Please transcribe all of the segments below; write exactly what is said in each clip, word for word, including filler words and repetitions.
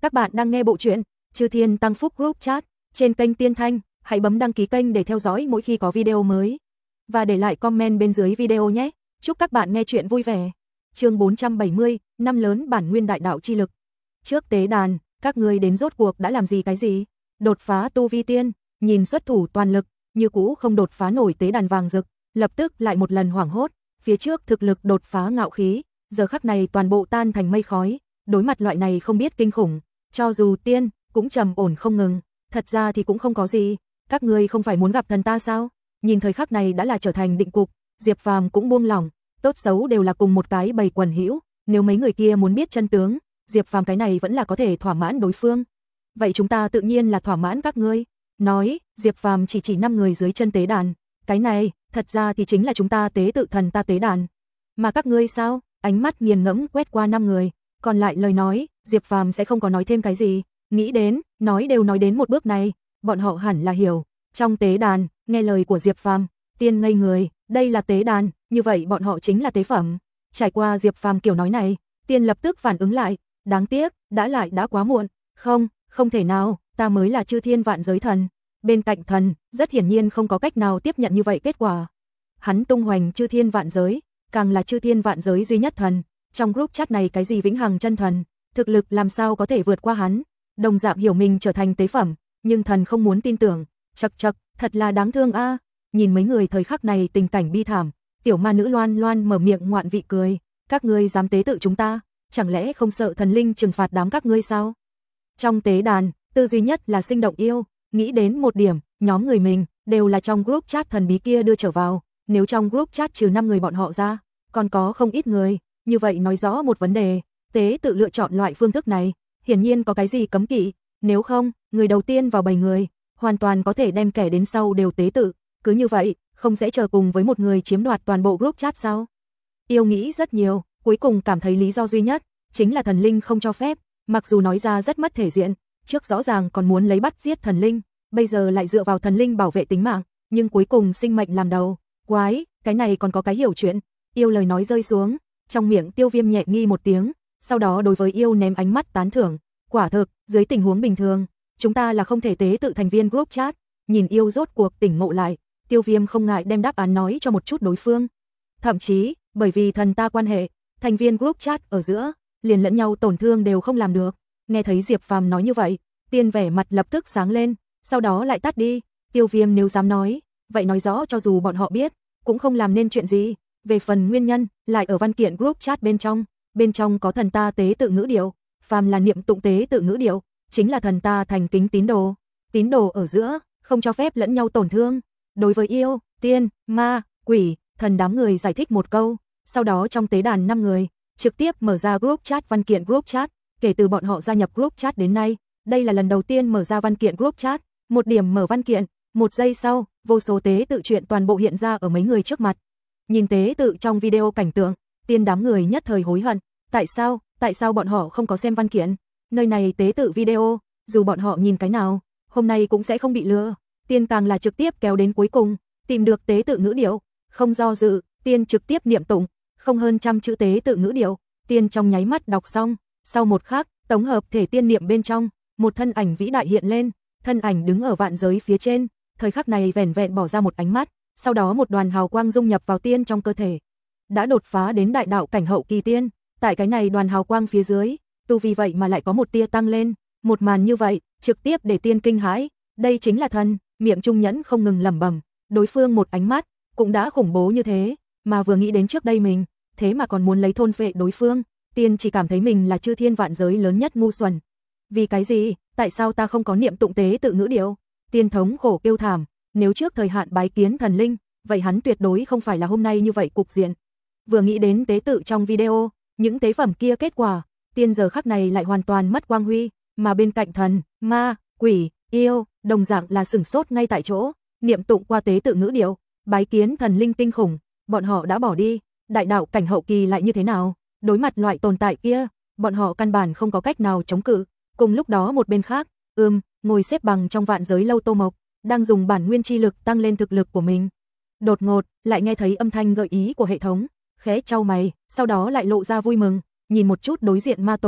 Các bạn đang nghe bộ truyện Chư Thiên Tăng Phúc Group Chat trên kênh Tiên Thanh, hãy bấm đăng ký kênh để theo dõi mỗi khi có video mới và để lại comment bên dưới video nhé. Chúc các bạn nghe truyện vui vẻ. Chương bốn trăm bảy mươi, năm lớn bản nguyên đại đạo chi lực. Trước tế đàn, các ngươi đến rốt cuộc đã làm gì cái gì? Đột phá tu vi tiên, nhìn xuất thủ toàn lực, như cũ không đột phá nổi tế đàn vàng rực, lập tức lại một lần hoảng hốt, phía trước thực lực đột phá ngạo khí, giờ khắc này toàn bộ tan thành mây khói, đối mặt loại này không biết kinh khủng, cho dù tiên cũng trầm ổn không ngừng, thật ra thì cũng không có gì, các ngươi không phải muốn gặp thần ta sao? Nhìn thời khắc này đã là trở thành định cục, Diệp Phàm cũng buông lỏng, tốt xấu đều là cùng một cái bầy quần hữu, nếu mấy người kia muốn biết chân tướng, Diệp Phàm cái này vẫn là có thể thỏa mãn đối phương. Vậy chúng ta tự nhiên là thỏa mãn các ngươi. Nói, Diệp Phàm chỉ chỉ năm người dưới chân tế đàn, cái này, thật ra thì chính là chúng ta tế tự thần ta tế đàn. Mà các ngươi sao? Ánh mắt nghiền ngẫm quét qua năm người, còn lại lời nói, Diệp Phàm sẽ không có nói thêm cái gì, nghĩ đến, nói đều nói đến một bước này, bọn họ hẳn là hiểu. Trong tế đàn, nghe lời của Diệp Phàm, tiên ngây người, đây là tế đàn, như vậy bọn họ chính là tế phẩm. Trải qua Diệp Phàm kiểu nói này, tiên lập tức phản ứng lại, đáng tiếc, đã lại đã quá muộn, không, không thể nào, ta mới là chư thiên vạn giới thần. Bên cạnh thần, rất hiển nhiên không có cách nào tiếp nhận như vậy kết quả. Hắn tung hoành chư thiên vạn giới, càng là chư thiên vạn giới duy nhất thần. Trong group chat này cái gì vĩnh hằng chân thần, thực lực làm sao có thể vượt qua hắn. Đồng dạng hiểu mình trở thành tế phẩm, nhưng thần không muốn tin tưởng. Chậc chậc, thật là đáng thương a. Nhìn mấy người thời khắc này tình cảnh bi thảm, tiểu ma nữ Loan Loan mở miệng ngoạn vị cười. Các ngươi dám tế tự chúng ta, chẳng lẽ không sợ thần linh trừng phạt đám các ngươi sao? Trong tế đàn, tư duy nhất là sinh động yêu, nghĩ đến một điểm, nhóm người mình đều là trong group chat thần bí kia đưa trở vào, nếu trong group chat trừ năm người bọn họ ra, còn có không ít người, như vậy nói rõ một vấn đề, tế tự lựa chọn loại phương thức này, hiển nhiên có cái gì cấm kỵ, nếu không, người đầu tiên vào bảy người, hoàn toàn có thể đem kẻ đến sau đều tế tự, cứ như vậy, không sẽ chờ cùng với một người chiếm đoạt toàn bộ group chat sao? Yêu nghĩ rất nhiều, cuối cùng cảm thấy lý do duy nhất chính là thần linh không cho phép, mặc dù nói ra rất mất thể diện, trước rõ ràng còn muốn lấy bắt giết thần linh, bây giờ lại dựa vào thần linh bảo vệ tính mạng, nhưng cuối cùng sinh mệnh làm đầu, quái, cái này còn có cái hiểu chuyện. Yêu lời nói rơi xuống, trong miệng Tiêu Viêm nhẹ nghi một tiếng, sau đó đối với Yêu ném ánh mắt tán thưởng, quả thực, dưới tình huống bình thường, chúng ta là không thể tế tự thành viên group chat. Nhìn Yêu rốt cuộc tỉnh ngộ lại, Tiêu Viêm không ngại đem đáp án nói cho một chút đối phương. Thậm chí, bởi vì thần ta quan hệ, thành viên group chat ở giữa, liền lẫn nhau tổn thương đều không làm được. Nghe thấy Diệp Phàm nói như vậy, tiên vẻ mặt lập tức sáng lên, sau đó lại tắt đi. Tiêu Viêm nếu dám nói, vậy nói rõ cho dù bọn họ biết, cũng không làm nên chuyện gì. Về phần nguyên nhân, lại ở văn kiện group chat bên trong, bên trong có thần ta tế tự ngữ điệu, phàm là niệm tụng tế tự ngữ điệu, chính là thần ta thành kính tín đồ. Tín đồ ở giữa, không cho phép lẫn nhau tổn thương. Đối với yêu, tiên, ma, quỷ, thần đám người giải thích một câu, sau đó trong tế đàn năm người, trực tiếp mở ra group chat văn kiện group chat, kể từ bọn họ gia nhập group chat đến nay, đây là lần đầu tiên mở ra văn kiện group chat, một điểm mở văn kiện, một giây sau, vô số tế tự chuyện toàn bộ hiện ra ở mấy người trước mặt. Nhìn tế tự trong video cảnh tượng, tiên đám người nhất thời hối hận, tại sao, tại sao bọn họ không có xem văn kiện, nơi này tế tự video, dù bọn họ nhìn cái nào, hôm nay cũng sẽ không bị lừa. Tiên càng là trực tiếp kéo đến cuối cùng, tìm được tế tự ngữ điệu, không do dự, tiên trực tiếp niệm tụng, không hơn trăm chữ tế tự ngữ điệu, tiên trong nháy mắt đọc xong, sau một khắc, tổng hợp thể tiên niệm bên trong, một thân ảnh vĩ đại hiện lên, thân ảnh đứng ở vạn giới phía trên, thời khắc này vẻn vẹn bỏ ra một ánh mắt, sau đó một đoàn hào quang dung nhập vào tiên trong cơ thể, đã đột phá đến đại đạo cảnh hậu kỳ tiên, tại cái này đoàn hào quang phía dưới, tu vì vậy mà lại có một tia tăng lên, một màn như vậy, trực tiếp để tiên kinh hãi, đây chính là thần. Miệng Trung Nhẫn không ngừng lẩm bẩm, đối phương một ánh mắt cũng đã khủng bố như thế, mà vừa nghĩ đến trước đây mình, thế mà còn muốn lấy thôn phệ đối phương, tiên chỉ cảm thấy mình là chư thiên vạn giới lớn nhất ngu xuẩn. Vì cái gì, tại sao ta không có niệm tụng tế tự ngữ điệu? Tiên thống khổ kêu thảm, nếu trước thời hạn bái kiến thần linh, vậy hắn tuyệt đối không phải là hôm nay như vậy cục diện. Vừa nghĩ đến tế tự trong video, những tế phẩm kia kết quả, tiên giờ khắc này lại hoàn toàn mất quang huy, mà bên cạnh thần, ma, quỷ, yêu, đồng dạng là sửng sốt ngay tại chỗ, niệm tụng qua tế tự ngữ điệu, bái kiến thần linh tinh khủng, bọn họ đã bỏ đi, đại đạo cảnh hậu kỳ lại như thế nào, đối mặt loại tồn tại kia, bọn họ căn bản không có cách nào chống cự. Cùng lúc đó một bên khác, ưm, ngồi xếp bằng trong vạn giới lâu Tô Mộc, đang dùng bản nguyên chi lực tăng lên thực lực của mình. Đột ngột, lại nghe thấy âm thanh gợi ý của hệ thống, khẽ chau mày, sau đó lại lộ ra vui mừng, nhìn một chút đối diện ma tổ,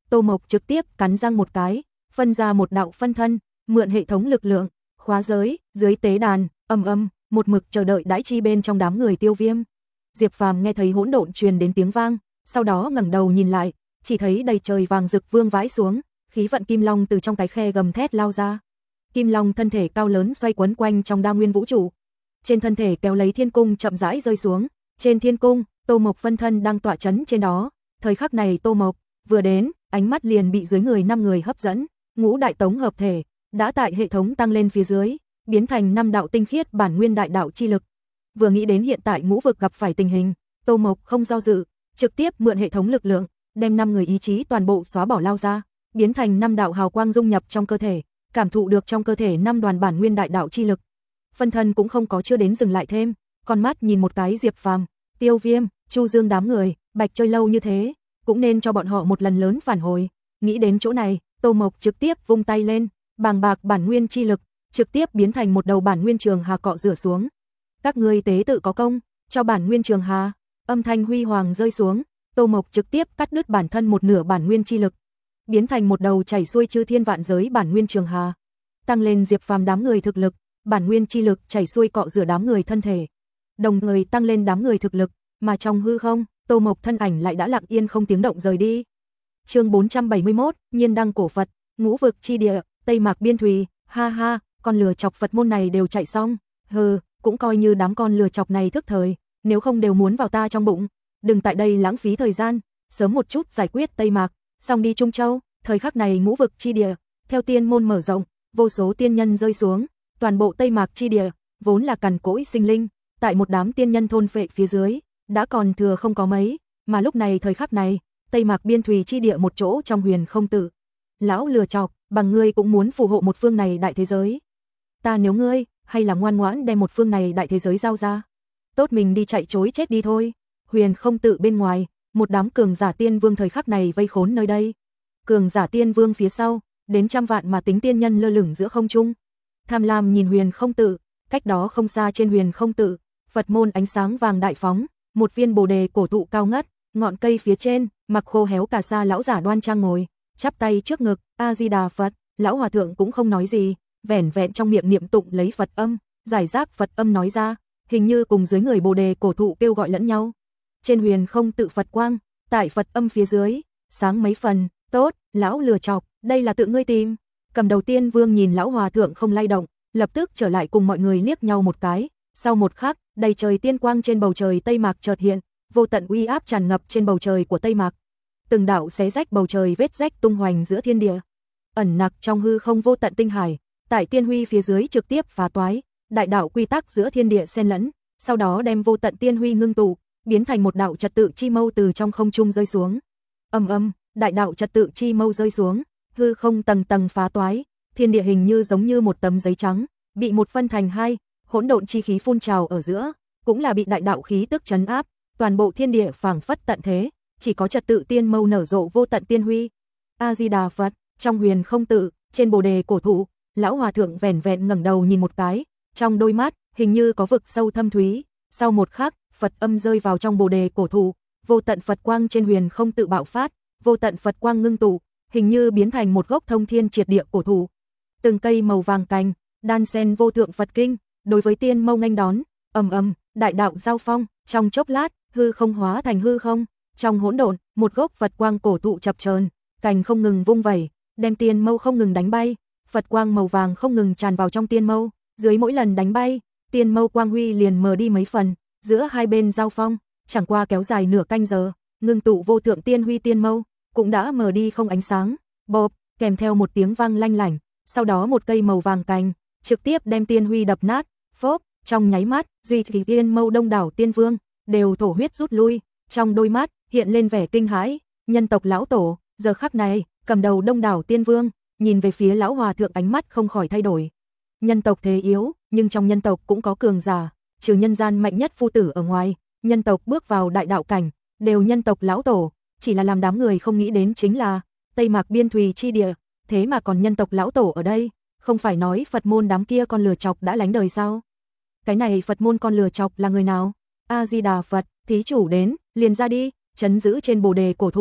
Tô Mộc trực tiếp cắn răng một cái, phân ra một đạo phân thân, mượn hệ thống lực lượng, khóa giới, dưới tế đàn, âm âm, một mực chờ đợi đãi chi bên trong đám người Tiêu Viêm. Diệp Phàm nghe thấy hỗn độn truyền đến tiếng vang, sau đó ngẩng đầu nhìn lại, chỉ thấy đầy trời vàng rực vương vãi xuống, khí vận kim long từ trong cái khe gầm thét lao ra. Kim long thân thể cao lớn xoay quấn quanh trong đa nguyên vũ trụ. Trên thân thể kéo lấy thiên cung chậm rãi rơi xuống, trên thiên cung, Tô Mộc phân thân đang tọa chấn trên đó. Thời khắc này Tô Mộc vừa đến, ánh mắt liền bị dưới người năm người hấp dẫn, ngũ đại tống hợp thể đã tại hệ thống tăng lên phía dưới, biến thành năm đạo tinh khiết bản nguyên đại đạo chi lực. Vừa nghĩ đến hiện tại ngũ vực gặp phải tình hình, Tô Mộc không do dự, trực tiếp mượn hệ thống lực lượng, đem năm người ý chí toàn bộ xóa bỏ lao ra, biến thành năm đạo hào quang dung nhập trong cơ thể, cảm thụ được trong cơ thể năm đoàn bản nguyên đại đạo chi lực. Phân thân cũng không có chưa đến dừng lại thêm, con mắt nhìn một cái Diệp Phàm, Tiêu Viêm, Chu Dương đám người, bạch chơi lâu như thế, cũng nên cho bọn họ một lần lớn phản hồi. Nghĩ đến chỗ này, Tô Mộc trực tiếp vung tay lên, bàng bạc bản nguyên chi lực, trực tiếp biến thành một đầu bản nguyên trường hà cọ rửa xuống. Các ngươi tế tự có công, cho bản nguyên trường hà. Âm thanh huy hoàng rơi xuống, Tô Mộc trực tiếp cắt đứt bản thân một nửa bản nguyên chi lực, biến thành một đầu chảy xuôi chư thiên vạn giới bản nguyên trường hà, tăng lên Diệp Phàm đám người thực lực, bản nguyên chi lực chảy xuôi cọ rửa đám người thân thể, đồng thời tăng lên đám người thực lực, mà trong hư không, Tô Mộc thân ảnh lại đã lặng yên không tiếng động rời đi. Chương bốn trăm bảy mươi mốt, Nhiên đăng cổ Phật, ngũ vực chi địa, Tây Mạc Biên Thùy, ha ha, con lừa chọc Phật môn này đều chạy xong, hừ, cũng coi như đám con lừa chọc này thức thời, nếu không đều muốn vào ta trong bụng, đừng tại đây lãng phí thời gian, sớm một chút giải quyết Tây Mạc, xong đi Trung Châu. Thời khắc này ngũ vực chi địa, theo tiên môn mở rộng, vô số tiên nhân rơi xuống, toàn bộ Tây Mạc chi địa, vốn là cằn cỗi sinh linh, tại một đám tiên nhân thôn phệ phía dưới, đã còn thừa không có mấy, mà lúc này thời khắc này, Tây Mạc Biên Thùy chi địa một chỗ trong huyền không tự. Lão lừa chọc, bằng ngươi cũng muốn phù hộ một phương này đại thế giới. Ta nếu ngươi, hay là ngoan ngoãn đem một phương này đại thế giới giao ra. Tốt mình đi chạy chối chết đi thôi. Huyền không tự bên ngoài, một đám cường giả tiên vương thời khắc này vây khốn nơi đây. Cường giả tiên vương phía sau, đến trăm vạn mà tính tiên nhân lơ lửng giữa không trung. Tham lam nhìn huyền không tự, cách đó không xa trên huyền không tự, Phật môn ánh sáng vàng đại phóng, một viên bồ đề cổ thụ cao ngất, ngọn cây phía trên, mặc khô héo cà sa lão giả đoan trang ngồi, chắp tay trước ngực, A Di Đà Phật. Lão hòa thượng cũng không nói gì, vẻn vẹn trong miệng niệm tụng lấy Phật âm, giải rác Phật âm nói ra, hình như cùng dưới người bồ đề cổ thụ kêu gọi lẫn nhau. Trên huyền không tự Phật quang, tại Phật âm phía dưới, sáng mấy phần. Tốt, lão lừa chọc, đây là tự ngươi tìm. Cầm đầu tiên vương nhìn lão hòa thượng không lay động, lập tức trở lại cùng mọi người liếc nhau một cái. Sau một khắc, đầy trời tiên quang trên bầu trời Tây Mạc chợt hiện, vô tận uy áp tràn ngập trên bầu trời của Tây Mạc. Từng đạo xé rách bầu trời vết rách tung hoành giữa thiên địa, ẩn nặc trong hư không vô tận tinh hải, tại tiên huy phía dưới trực tiếp phá toái, đại đạo quy tắc giữa thiên địa xen lẫn, sau đó đem vô tận tiên huy ngưng tụ, biến thành một đạo trật tự chi mâu từ trong không trung rơi xuống. Ầm ầm, đại đạo trật tự chi mâu rơi xuống, hư không tầng tầng phá toái, thiên địa hình như giống như một tấm giấy trắng, bị một phân thành hai, hỗn độn chi khí phun trào ở giữa, cũng là bị đại đạo khí tức trấn áp, toàn bộ thiên địa phảng phất tận thế, chỉ có trật tự tiên mâu nở rộ vô tận tiên huy. A Di Đà Phật. Trong huyền không tự, trên bồ đề cổ thụ, lão hòa thượng vẻn vẹn ngẩng đầu nhìn một cái, trong đôi mắt hình như có vực sâu thâm thúy. Sau một khắc, Phật âm rơi vào trong bồ đề cổ thụ, vô tận Phật quang trên huyền không tự bạo phát, vô tận Phật quang ngưng tụ, hình như biến thành một gốc thông thiên triệt địa cổ thụ. Từng cây màu vàng cành, đan xen vô thượng Phật kinh, đối với tiên mâu nghênh đón, ầm ầm, đại đạo giao phong, trong chốc lát, hư không hóa thành hư không, trong hỗn độn, một gốc Phật quang cổ thụ chập chờn, cành không ngừng vung vẩy, đem tiên mâu không ngừng đánh bay, Phật quang màu vàng không ngừng tràn vào trong tiên mâu, dưới mỗi lần đánh bay, tiên mâu quang huy liền mờ đi mấy phần, giữa hai bên giao phong, chẳng qua kéo dài nửa canh giờ, ngưng tụ vô thượng tiên huy tiên mâu, cũng đã mờ đi không ánh sáng, bộp, kèm theo một tiếng vang lanh lảnh, sau đó một cây màu vàng cành, trực tiếp đem tiên huy đập nát, phốp, trong nháy mắt, duy trì tiên mâu đông đảo tiên vương, đều thổ huyết rút lui, trong đôi mắt, hiện lên vẻ kinh hãi, nhân tộc lão tổ, giờ khắc này, cầm đầu đông đảo tiên vương, nhìn về phía lão hòa thượng ánh mắt không khỏi thay đổi. Nhân tộc thế yếu, nhưng trong nhân tộc cũng có cường giả, trừ nhân gian mạnh nhất phu tử ở ngoài, nhân tộc bước vào đại đạo cảnh, đều nhân tộc lão tổ, chỉ là làm đám người không nghĩ đến chính là Tây Mạc Biên Thùy chi địa, thế mà còn nhân tộc lão tổ ở đây, không phải nói Phật môn đám kia con lừa chọc đã lánh đời sao? Cái này Phật môn con lừa chọc là người nào? A Di Đà Phật, thí chủ đến, liền ra đi, trấn giữ trên bồ đề cổ thụ,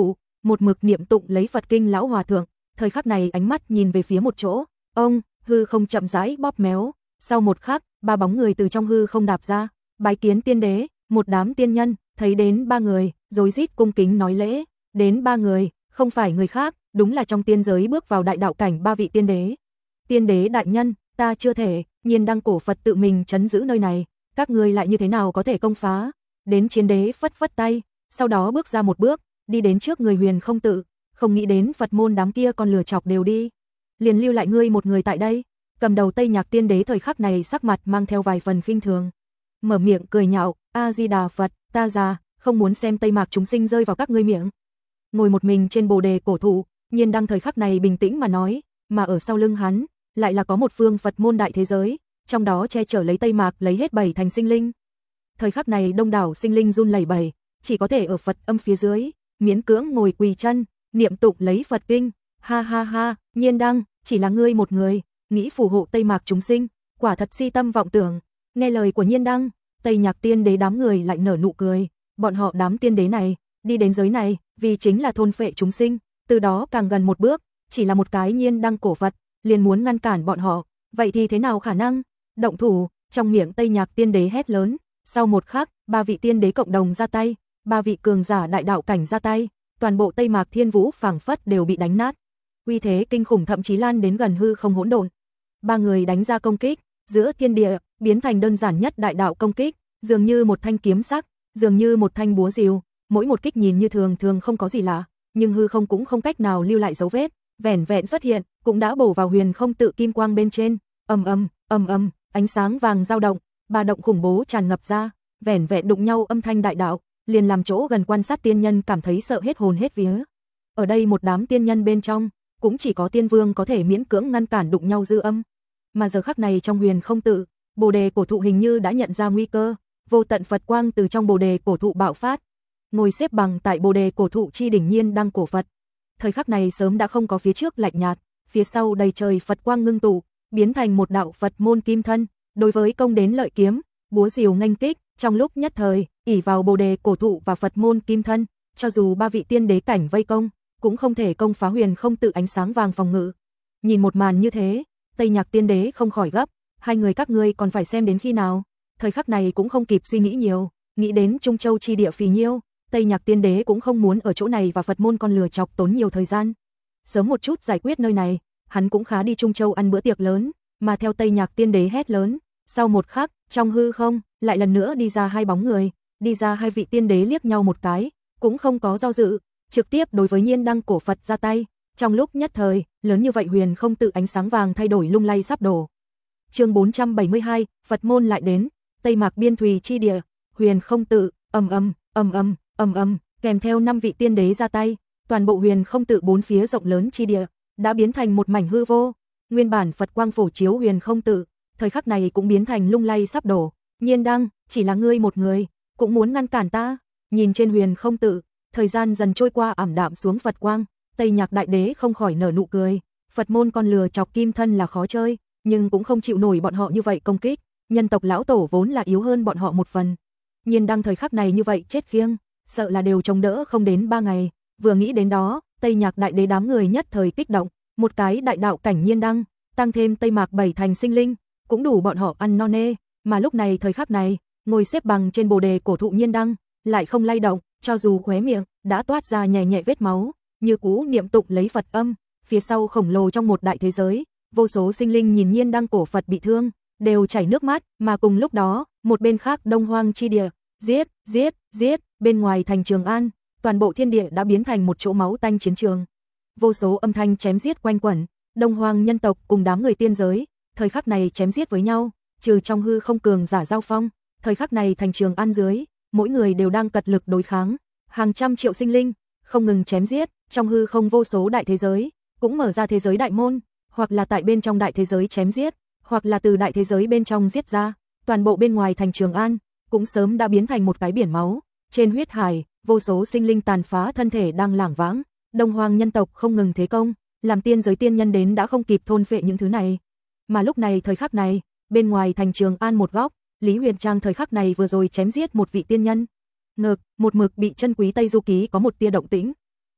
một mực niệm tụng lấy Phật kinh lão hòa thượng, thời khắc này ánh mắt nhìn về phía một chỗ, ông, hư không chậm rãi bóp méo, sau một khắc, ba bóng người từ trong hư không đạp ra, bái kiến tiên đế, một đám tiên nhân, thấy đến ba người, rối rít cung kính nói lễ, đến ba người, không phải người khác, đúng là trong tiên giới bước vào đại đạo cảnh ba vị tiên đế. Tiên đế đại nhân, ta chưa thể, Nhiên Đăng cổ Phật tự mình trấn giữ nơi này, các ngươi lại như thế nào có thể công phá? Đến chiến đế phất phất tay, sau đó bước ra một bước, đi đến trước người Huyền Không Tự, không nghĩ đến Phật môn đám kia còn lừa chọc đều đi, liền lưu lại ngươi một người tại đây. Cầm đầu Tây Nhạc tiên đế thời khắc này sắc mặt mang theo vài phần khinh thường, mở miệng cười nhạo, A Di Đà Phật, ta già, không muốn xem Tây Mạc chúng sinh rơi vào các ngươi miệng. Ngồi một mình trên bồ đề cổ thụ, Nhiên Đăng thời khắc này bình tĩnh mà nói, mà ở sau lưng hắn lại là có một phương Phật môn đại thế giới, trong đó che chở lấy Tây Mạc lấy hết bảy thành sinh linh. Thời khắc này đông đảo sinh linh run lẩy bẩy, chỉ có thể ở Phật âm phía dưới, miễn cưỡng ngồi quỳ chân, niệm tụng lấy Phật kinh. Ha ha ha, Nhiên Đăng, chỉ là ngươi một người, nghĩ phù hộ Tây Mạc chúng sinh, quả thật si tâm vọng tưởng. Nghe lời của Nhiên Đăng, Tây Nhạc tiên đế đám người lại nở nụ cười, bọn họ đám tiên đế này, đi đến giới này, vì chính là thôn phệ chúng sinh, từ đó càng gần một bước, chỉ là một cái Nhiên Đăng cổ Phật, liền muốn ngăn cản bọn họ, vậy thì thế nào khả năng? Động thủ, trong miệng Tây Nhạc tiên đế hét lớn, sau một khắc, ba vị tiên đế cộng đồng ra tay, ba vị cường giả đại đạo cảnh ra tay, toàn bộ Tây Mạc Thiên Vũ phảng phất đều bị đánh nát. Uy thế kinh khủng thậm chí lan đến gần hư không hỗn độn. Ba người đánh ra công kích, giữa thiên địa biến thành đơn giản nhất đại đạo công kích, dường như một thanh kiếm sắc, dường như một thanh búa rìu, mỗi một kích nhìn như thường thường không có gì lạ, nhưng hư không cũng không cách nào lưu lại dấu vết, vẻn vẹn xuất hiện, cũng đã bổ vào Huyền Không Tự kim quang bên trên, ầm ầm, ầm ầm, ánh sáng vàng dao động, ba động khủng bố tràn ngập ra, vẻn vẹn đụng nhau âm thanh đại đạo, liền làm chỗ gần quan sát tiên nhân cảm thấy sợ hết hồn hết vía. Ở đây một đám tiên nhân bên trong, cũng chỉ có tiên vương có thể miễn cưỡng ngăn cản đụng nhau dư âm. Mà giờ khắc này trong Huyền Không Tự, bồ đề cổ thụ hình như đã nhận ra nguy cơ, vô tận Phật quang từ trong bồ đề cổ thụ bạo phát. Ngồi xếp bằng tại bồ đề cổ thụ chi đỉnh Nhiên Đăng cổ Phật. Thời khắc này sớm đã không có phía trước lạnh nhạt, phía sau đầy trời Phật quang ngưng tụ, biến thành một đạo Phật môn kim thân, đối với công đến lợi kiếm, búa rìu nghênh kích, trong lúc nhất thời, ỷ vào bồ đề cổ thụ và Phật môn kim thân, cho dù ba vị tiên đế cảnh vây công, cũng không thể công phá Huyền Không Tự ánh sáng vàng phòng ngự. Nhìn một màn như thế, Tây Nhạc tiên đế không khỏi gấp, hai người các ngươi còn phải xem đến khi nào? Thời khắc này cũng không kịp suy nghĩ nhiều, nghĩ đến Trung Châu chi địa phì nhiêu, Tây Nhạc tiên đế cũng không muốn ở chỗ này và Phật môn con lừa chọc tốn nhiều thời gian. Sớm một chút giải quyết nơi này, hắn cũng khá đi Trung Châu ăn bữa tiệc lớn, mà theo Tây Nhạc tiên đế hét lớn, sau một khắc, trong hư không, lại lần nữa đi ra hai bóng người, đi ra hai vị tiên đế liếc nhau một cái, cũng không có do dự, trực tiếp đối với Nhiên Đăng cổ Phật ra tay. Trong lúc nhất thời, lớn như vậy Huyền Không Tự ánh sáng vàng thay đổi lung lay sắp đổ. Chương bốn trăm bảy mươi hai, Phật môn lại đến, Tây Mạc biên thùy chi địa, Huyền Không Tự, ầm ầm, ầm ầm, ầm ầm, kèm theo năm vị tiên đế ra tay, toàn bộ Huyền Không Tự bốn phía rộng lớn chi địa đã biến thành một mảnh hư vô. Nguyên bản Phật quang phổ chiếu Huyền Không Tự, thời khắc này cũng biến thành lung lay sắp đổ. Nhiên Đăng, chỉ là ngươi một người, cũng muốn ngăn cản ta? Nhìn trên Huyền Không Tự, thời gian dần trôi qua ảm đạm xuống Phật quang, Tây Nhạc đại đế không khỏi nở nụ cười. Phật môn con lừa chọc kim thân là khó chơi, nhưng cũng không chịu nổi bọn họ như vậy công kích. Nhân tộc lão tổ vốn là yếu hơn bọn họ một phần. Nhiên Đăng thời khắc này như vậy chết khiêng, sợ là đều chống đỡ không đến ba ngày. Vừa nghĩ đến đó, Tây Nhạc đại đế đám người nhất thời kích động, một cái đại đạo cảnh Nhiên Đăng, tăng thêm Tây Mạc bảy thành sinh linh, cũng đủ bọn họ ăn no nê. Mà lúc này thời khắc này, ngồi xếp bằng trên bồ đề cổ thụ Nhiên Đăng, lại không lay động, cho dù khóe miệng đã toát ra nhẹ nhẹ vết máu, như cũ niệm tụng lấy Phật âm. Phía sau khổng lồ trong một đại thế giới, vô số sinh linh nhìn Nhiên Đăng cổ Phật bị thương, đều chảy nước mắt, mà cùng lúc đó, một bên khác Đông Hoang chi địa, giết, giết, giết, bên ngoài thành Trường An, toàn bộ thiên địa đã biến thành một chỗ máu tanh chiến trường. Vô số âm thanh chém giết quanh quẩn, Đông Hoang nhân tộc cùng đám người tiên giới, thời khắc này chém giết với nhau, trừ trong hư không cường giả giao phong, thời khắc này thành Trường An dưới, mỗi người đều đang cật lực đối kháng, hàng trăm triệu sinh linh không ngừng chém giết, trong hư không vô số đại thế giới cũng mở ra thế giới đại môn, hoặc là tại bên trong đại thế giới chém giết, hoặc là từ đại thế giới bên trong giết ra, toàn bộ bên ngoài thành Trường An cũng sớm đã biến thành một cái biển máu. Trên huyết hải, vô số sinh linh tàn phá thân thể đang lảng vãng, Đông Hoang nhân tộc không ngừng thế công, làm tiên giới tiên nhân đến đã không kịp thôn phệ những thứ này. Mà lúc này thời khắc này, bên ngoài thành Trường An một góc, Lý Huyền Trang thời khắc này vừa rồi chém giết một vị tiên nhân. Ngực, một mực bị chân quý Tây Du Ký có một tia động tĩnh.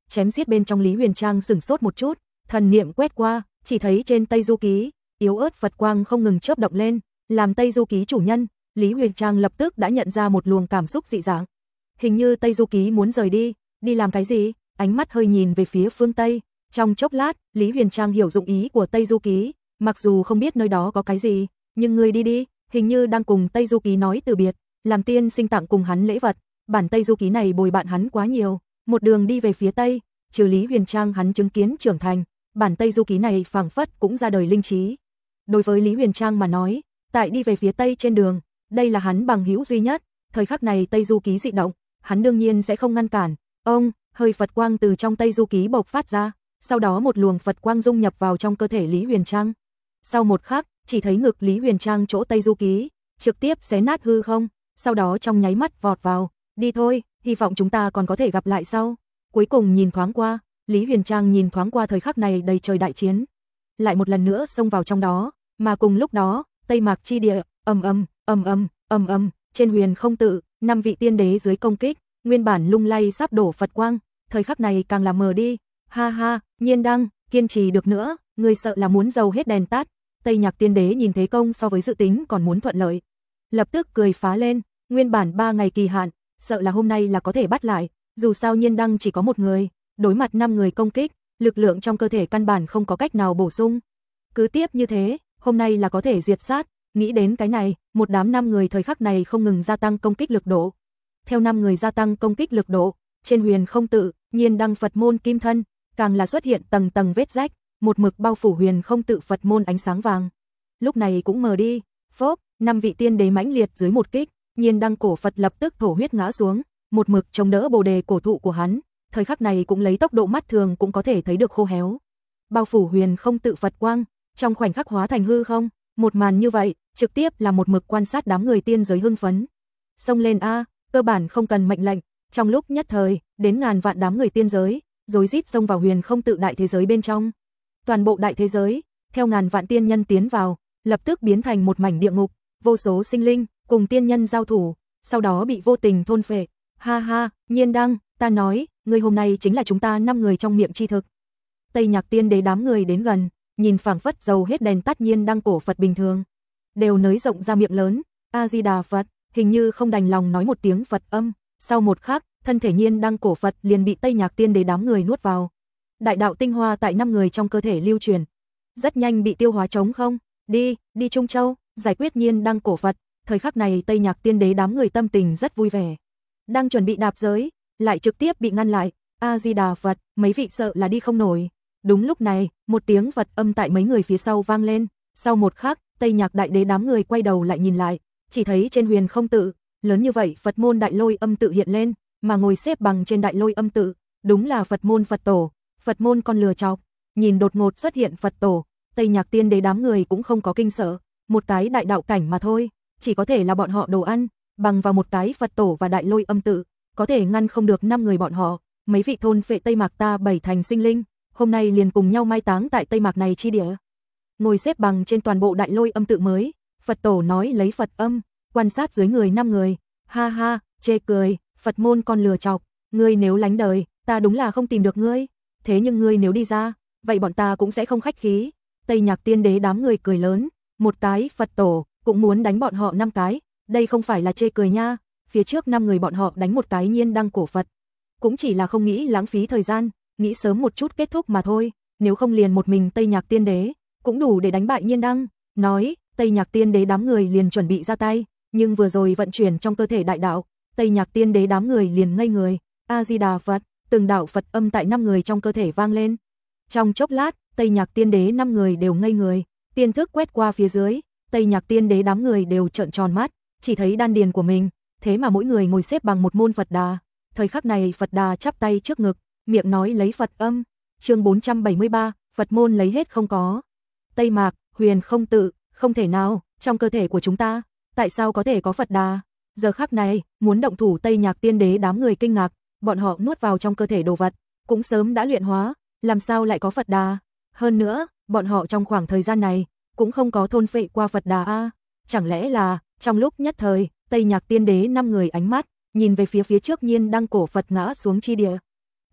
chém giết bên trong Lý Huyền Trang sửng sốt một chút, thần niệm quét qua, chỉ thấy trên Tây Du Ký, yếu ớt Phật quang không ngừng chớp động lên, làm Tây Du Ký chủ nhân, Lý Huyền Trang lập tức đã nhận ra một luồng cảm xúc dị dạng. Hình như Tây Du Ký muốn rời đi, đi làm cái gì? Ánh mắt hơi nhìn về phía phương Tây, trong chốc lát, Lý Huyền Trang hiểu dụng ý của Tây Du Ký, mặc dù không biết nơi đó có cái gì, nhưng người đi đi, hình như đang cùng Tây Du Ký nói từ biệt, làm tiên sinh tặng cùng hắn lễ vật, bản Tây Du Ký này bồi bạn hắn quá nhiều, một đường đi về phía Tây, trừ Lý Huyền Trang hắn chứng kiến trưởng thành, bản Tây Du Ký này phảng phất cũng ra đời linh trí. Đối với Lý Huyền Trang mà nói, tại đi về phía Tây trên đường, đây là hắn bằng hữu duy nhất, thời khắc này Tây Du Ký dị động, hắn đương nhiên sẽ không ngăn cản. Ông, hơi Phật quang từ trong Tây Du Ký bộc phát ra, sau đó một luồng Phật quang dung nhập vào trong cơ thể Lý Huyền Trang. Sau một khắc, chỉ thấy ngực Lý Huyền Trang chỗ Tây Du Ký, trực tiếp xé nát hư không, sau đó trong nháy mắt vọt vào, đi thôi, hy vọng chúng ta còn có thể gặp lại sau. Cuối cùng nhìn thoáng qua, Lý Huyền Trang nhìn thoáng qua thời khắc này đầy trời đại chiến, lại một lần nữa xông vào trong đó, mà cùng lúc đó, Tây Mạc chi địa, ầm ầm, ầm ầm, ầm ầm, trên Huyền Không Tự, năm vị tiên đế dưới công kích, nguyên bản lung lay sắp đổ Phật quang, thời khắc này càng là mờ đi. Ha ha, Nhiên Đăng, kiên trì được nữa, người sợ là muốn dầu hết đèn tắt. Tây Nhạc tiên đế nhìn thế công so với dự tính còn muốn thuận lợi, lập tức cười phá lên, nguyên bản ba ngày kỳ hạn, sợ là hôm nay là có thể bắt lại, dù sao Nhiên Đăng chỉ có một người, đối mặt năm người công kích, lực lượng trong cơ thể căn bản không có cách nào bổ sung. Cứ tiếp như thế, hôm nay là có thể diệt sát, nghĩ đến cái này, một đám năm người thời khắc này không ngừng gia tăng công kích lực độ. Theo năm người gia tăng công kích lực độ, trên Huyền Không Tự, Nhiên Đăng Phật môn kim thân, càng là xuất hiện tầng tầng vết rách, một mực bao phủ Huyền Không Tự Phật môn ánh sáng vàng. Lúc này cũng mờ đi, phốp, năm vị tiên đế mãnh liệt dưới một kích, Nhiên Đăng cổ Phật lập tức thổ huyết ngã xuống, một mực chống đỡ bồ đề cổ thụ của hắn, thời khắc này cũng lấy tốc độ mắt thường cũng có thể thấy được khô héo. Bao phủ Huyền Không Tự Phật quang, trong khoảnh khắc hóa thành hư không, một màn như vậy, trực tiếp là một mực quan sát đám người tiên giới hưng phấn. Xông lên a, cơ bản không cần mệnh lệnh, trong lúc nhất thời, đến ngàn vạn đám người tiên giới, rối rít xông vào Huyền Không Tự đại thế giới bên trong. Toàn bộ đại thế giới, theo ngàn vạn tiên nhân tiến vào, lập tức biến thành một mảnh địa ngục, vô số sinh linh cùng tiên nhân giao thủ, sau đó bị vô tình thôn phệ. Ha ha, Nhiên Đăng, ta nói, ngươi hôm nay chính là chúng ta năm người trong miệng chi thực. Tây Nhạc tiên đế đám người đến gần, nhìn phảng phất dầu hết đèn tắt Nhiên Đăng cổ Phật bình thường, đều nới rộng ra miệng lớn, A Di Đà Phật, hình như không đành lòng nói một tiếng Phật âm, sau một khắc, thân thể Nhiên Đăng cổ Phật liền bị Tây Nhạc tiên đế đám người nuốt vào. Đại đạo tinh hoa tại năm người trong cơ thể lưu truyền, rất nhanh bị tiêu hóa trống không. Đi, đi Trung Châu, giải quyết Nhiên Đăng cổ Phật. Thời khắc này Tây Nhạc tiên đế đám người tâm tình rất vui vẻ, đang chuẩn bị đạp giới, lại trực tiếp bị ngăn lại. A Di Đà Phật, mấy vị sợ là đi không nổi. Đúng lúc này, một tiếng Phật âm tại mấy người phía sau vang lên. Sau một khắc, Tây Nhạc đại đế đám người quay đầu lại nhìn lại, chỉ thấy trên Huyền Không Tự, lớn như vậy Phật môn đại lôi âm tự hiện lên, mà ngồi xếp bằng trên đại lôi âm tự, đúng là Phật môn Phật tổ, Phật môn con lừa chọc. Nhìn đột ngột xuất hiện Phật tổ, Tây Nhạc tiên đế đám người cũng không có kinh sợ, một cái đại đạo cảnh mà thôi, chỉ có thể là bọn họ đồ ăn, bằng vào một cái Phật tổ và đại lôi âm tự, có thể ngăn không được năm người bọn họ. Mấy vị thôn phệ Tây Mạc ta bảy thành sinh linh, hôm nay liền cùng nhau mai táng tại Tây Mạc này chi địa. Ngồi xếp bằng trên toàn bộ đại lôi âm tự mới, Phật tổ nói lấy Phật âm, quan sát dưới người năm người, ha ha, chê cười, Phật môn con lừa chọc, ngươi nếu lánh đời, ta đúng là không tìm được ngươi, thế nhưng ngươi nếu đi ra, vậy bọn ta cũng sẽ không khách khí. Tây Nhạc tiên đế đám người cười lớn, một cái Phật tổ cũng muốn đánh bọn họ năm cái, đây không phải là chê cười nha, phía trước năm người bọn họ đánh một cái Nhiên Đăng cổ Phật, cũng chỉ là không nghĩ lãng phí thời gian, nghĩ sớm một chút kết thúc mà thôi, nếu không liền một mình Tây Nhạc tiên đế cũng đủ để đánh bại Nhiên Đăng. Nói, Tây Nhạc tiên đế đám người liền chuẩn bị ra tay, nhưng vừa rồi vận chuyển trong cơ thể đại đạo, Tây Nhạc tiên đế đám người liền ngây người. A Di Đà Phật, từng đạo Phật âm tại năm người trong cơ thể vang lên. Trong chốc lát, Tây Nhạc tiên đế năm người đều ngây người, tiên thức quét qua phía dưới, Tây Nhạc tiên đế đám người đều trợn tròn mắt, chỉ thấy đan điền của mình, thế mà mỗi người ngồi xếp bằng một môn Phật Đà. Thời khắc này Phật Đà chắp tay trước ngực, miệng nói lấy Phật âm. Chương bốn trăm bảy mươi ba, Phật môn lấy hết không có. Tây Mạc, Huyền Không Tự, không thể nào, trong cơ thể của chúng ta, tại sao có thể có Phật Đà? Giờ khắc này, muốn động thủ Tây Nhạc tiên đế đám người kinh ngạc, bọn họ nuốt vào trong cơ thể đồ vật, cũng sớm đã luyện hóa, làm sao lại có Phật Đà? Hơn nữa, bọn họ trong khoảng thời gian này, cũng không có thôn phệ qua Phật Đà a, chẳng lẽ là, trong lúc nhất thời, Tây Nhạc tiên đế năm người ánh mắt nhìn về phía phía trước Nhiên Đăng cổ Phật ngã xuống chi địa.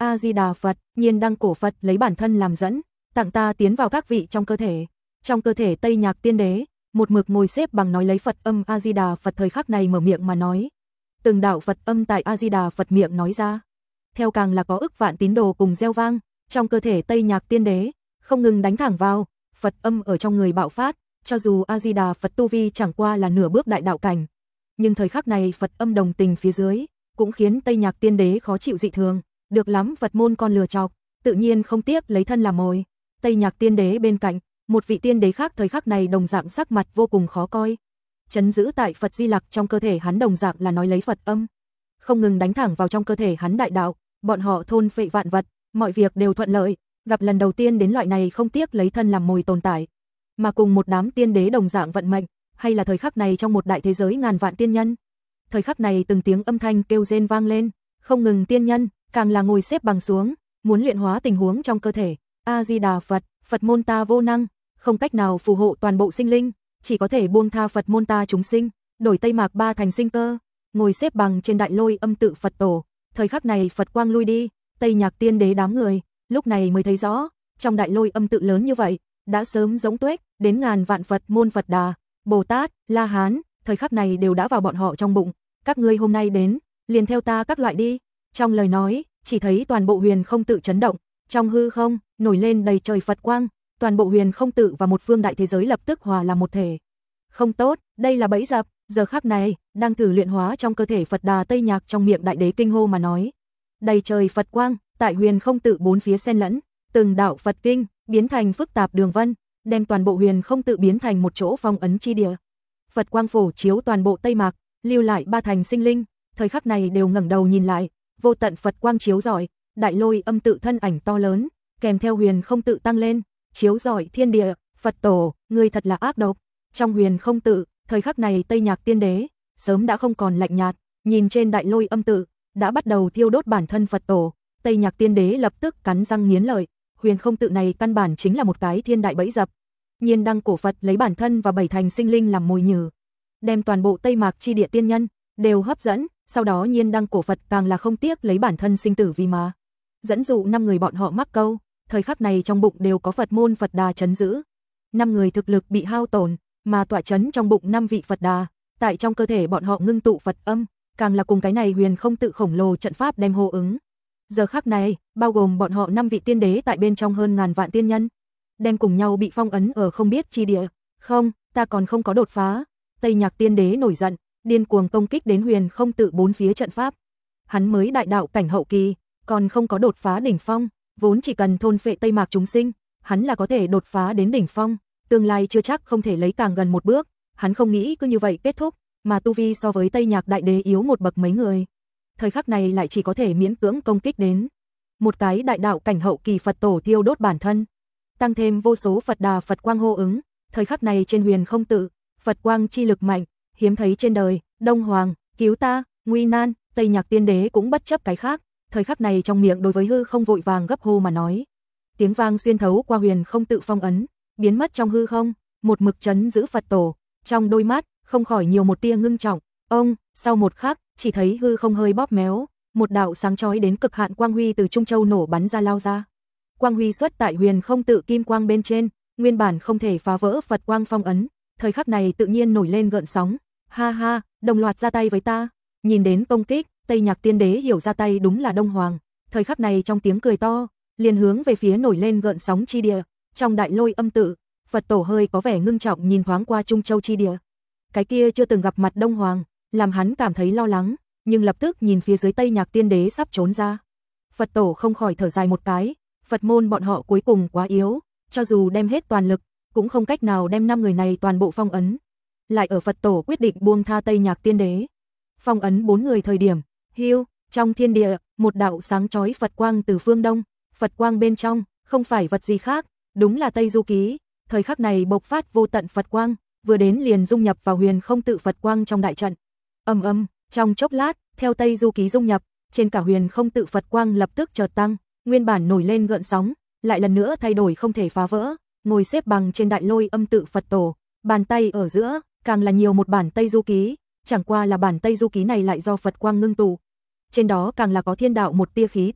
A Di Đà Phật, Nhiên Đăng cổ Phật lấy bản thân làm dẫn, tặng ta tiến vào các vị trong cơ thể. Trong cơ thể Tây Nhạc Tiên Đế, một mực ngồi xếp bằng nói lấy Phật âm A Di Đà Phật, thời khắc này mở miệng mà nói. Từng đạo Phật âm tại A Di Đà Phật miệng nói ra. Theo càng là có ức vạn tín đồ cùng reo vang, trong cơ thể Tây Nhạc Tiên Đế không ngừng đánh thẳng vào, Phật âm ở trong người bạo phát, cho dù A Di Đà Phật tu vi chẳng qua là nửa bước đại đạo cảnh, nhưng thời khắc này Phật âm đồng tình phía dưới, cũng khiến Tây Nhạc Tiên Đế khó chịu dị thường, được lắm Phật môn con lừa chọc, tự nhiên không tiếc lấy thân làm mồi. Tây Nhạc Tiên Đế bên cạnh, một vị tiên đế khác thời khắc này đồng dạng sắc mặt vô cùng khó coi. Chấn giữ tại Phật Di Lặc trong cơ thể hắn đồng dạng là nói lấy Phật âm, không ngừng đánh thẳng vào trong cơ thể hắn đại đạo, bọn họ thôn phệ vạn vật, mọi việc đều thuận lợi, gặp lần đầu tiên đến loại này không tiếc lấy thân làm mồi tồn tại. Mà cùng một đám tiên đế đồng dạng vận mệnh, hay là thời khắc này trong một đại thế giới ngàn vạn tiên nhân. Thời khắc này từng tiếng âm thanh kêu rên vang lên, không ngừng tiên nhân, càng là ngồi xếp bằng xuống, muốn luyện hóa tình huống trong cơ thể. A Di Đà Phật, Phật môn ta vô năng, không cách nào phù hộ toàn bộ sinh linh, chỉ có thể buông tha Phật môn ta chúng sinh, đổi Tây Mạc Ba thành sinh cơ. Ngồi xếp bằng trên đại lôi âm tự Phật tổ, thời khắc này Phật quang lui đi, Tây Nhạc Tiên Đế đám người, lúc này mới thấy rõ, trong đại lôi âm tự lớn như vậy, đã sớm giống tuếch, đến ngàn vạn Phật môn Phật Đà, Bồ Tát, La Hán, thời khắc này đều đã vào bọn họ trong bụng. Các ngươi hôm nay đến, liền theo ta các loại đi. Trong lời nói, chỉ thấy toàn bộ huyền không tự chấn động, trong hư không, nổi lên đầy trời Phật quang, toàn bộ huyền không tự và một phương đại thế giới lập tức hòa làm một thể. Không tốt, đây là bẫy dập, giờ khắc này, đang thử luyện hóa trong cơ thể Phật Đà. Tây Nhạc trong miệng đại đế kinh hô mà nói. Đầy trời Phật quang, tại huyền không tự bốn phía xen lẫn, từng đạo Phật kinh, biến thành phức tạp đường vân, đem toàn bộ huyền không tự biến thành một chỗ phong ấn chi địa. Phật quang phổ chiếu toàn bộ Tây Mạc, lưu lại ba thành sinh linh, thời khắc này đều ngẩng đầu nhìn lại, vô tận Phật quang chiếu rọi, đại lôi âm tự thân ảnh to lớn, kèm theo huyền không tự tăng lên, chiếu rọi thiên địa. Phật tổ, ngươi thật là ác độc. Trong huyền không tự, thời khắc này Tây Nhạc Tiên Đế sớm đã không còn lạnh nhạt, nhìn trên đại lôi âm tự, đã bắt đầu thiêu đốt bản thân Phật tổ. Tây Nhạc Tiên Đế lập tức cắn răng nghiến lợi, huyền không tự này căn bản chính là một cái thiên đại bẫy dập. Nhiên Đăng cổ Phật lấy bản thân và bảy thành sinh linh làm mồi nhử, đem toàn bộ Tây Mạc chi địa tiên nhân đều hấp dẫn, sau đó Nhiên Đăng cổ Phật càng là không tiếc lấy bản thân sinh tử vì mà dẫn dụ năm người bọn họ mắc câu. Thời khắc này trong bụng đều có Phật môn Phật Đà chấn giữ, năm người thực lực bị hao tổn, mà tọa chấn trong bụng năm vị Phật Đà, tại trong cơ thể bọn họ ngưng tụ Phật âm, càng là cùng cái này huyền không tự khổng lồ trận pháp đem hô ứng. Giờ khắc này, bao gồm bọn họ năm vị tiên đế tại bên trong hơn ngàn vạn tiên nhân, đem cùng nhau bị phong ấn ở không biết chi địa. Không, ta còn không có đột phá. Tây Nhạc Tiên Đế nổi giận, điên cuồng công kích đến huyền không tự bốn phía trận pháp. Hắn mới đại đạo cảnh hậu kỳ, còn không có đột phá đỉnh phong, vốn chỉ cần thôn phệ Tây Mạc chúng sinh, hắn là có thể đột phá đến đỉnh phong, tương lai chưa chắc không thể lấy càng gần một bước. Hắn không nghĩ cứ như vậy kết thúc, mà tu vi so với Tây Nhạc đại đế yếu một bậc mấy người. Thời khắc này lại chỉ có thể miễn cưỡng công kích đến một cái đại đạo cảnh hậu kỳ Phật tổ thiêu đốt bản thân, tăng thêm vô số Phật Đà Phật quang hô ứng. Thời khắc này trên huyền không tự, Phật quang chi lực mạnh, hiếm thấy trên đời. Đông Hoàng, cứu ta, nguy nan. Tây Nhạc Tiên Đế cũng bất chấp cái khác, thời khắc này trong miệng đối với hư không vội vàng gấp hô mà nói. Tiếng vang xuyên thấu qua huyền không tự phong ấn, biến mất trong hư không, một mực chấn giữ Phật tổ, trong đôi mắt không khỏi nhiều một tia ngưng trọng. Ông, sau một khắc, chỉ thấy hư không hơi bóp méo, một đạo sáng chói đến cực hạn quang huy từ Trung Châu nổ bắn ra lao ra. Quang huy xuất tại huyền không tự kim quang bên trên, nguyên bản không thể phá vỡ Phật quang phong ấn, thời khắc này tự nhiên nổi lên gợn sóng. Ha ha, đồng loạt ra tay với ta. Nhìn đến công kích, Tây Nhạc Tiên Đế hiểu ra tay đúng là Đông Hoàng, thời khắc này trong tiếng cười to, liền hướng về phía nổi lên gợn sóng chi địa. Trong đại lôi âm tự, Phật tổ hơi có vẻ ngưng trọng nhìn thoáng qua Trung Châu chi địa. Cái kia chưa từng gặp mặt Đông Hoàng, làm hắn cảm thấy lo lắng, nhưng lập tức nhìn phía dưới Tây Nhạc Tiên Đế sắp trốn ra. Phật tổ không khỏi thở dài một cái, Phật môn bọn họ cuối cùng quá yếu, cho dù đem hết toàn lực, cũng không cách nào đem năm người này toàn bộ phong ấn. Lại ở Phật tổ quyết định buông tha Tây Nhạc Tiên Đế, phong ấn bốn người thời điểm, hưu, trong thiên địa, một đạo sáng chói Phật quang từ phương đông, Phật quang bên trong, không phải vật gì khác, đúng là Tây Du Ký. Thời khắc này bộc phát vô tận Phật quang, vừa đến liền dung nhập vào huyền không tự Phật quang trong đại trận. Ầm ầm, trong chốc lát, theo Tây Du Ký dung nhập, trên cả huyền không tự Phật quang lập tức chợt tăng, nguyên bản nổi lên gợn sóng, lại lần nữa thay đổi không thể phá vỡ. Ngồi xếp bằng trên đại lôi âm tự Phật tổ, bàn tay ở giữa, càng là nhiều một bản Tây Du Ký, chẳng qua là bản Tây Du Ký này lại do Phật quang ngưng tụ. Trên đó càng là có thiên đạo một tia khí tức,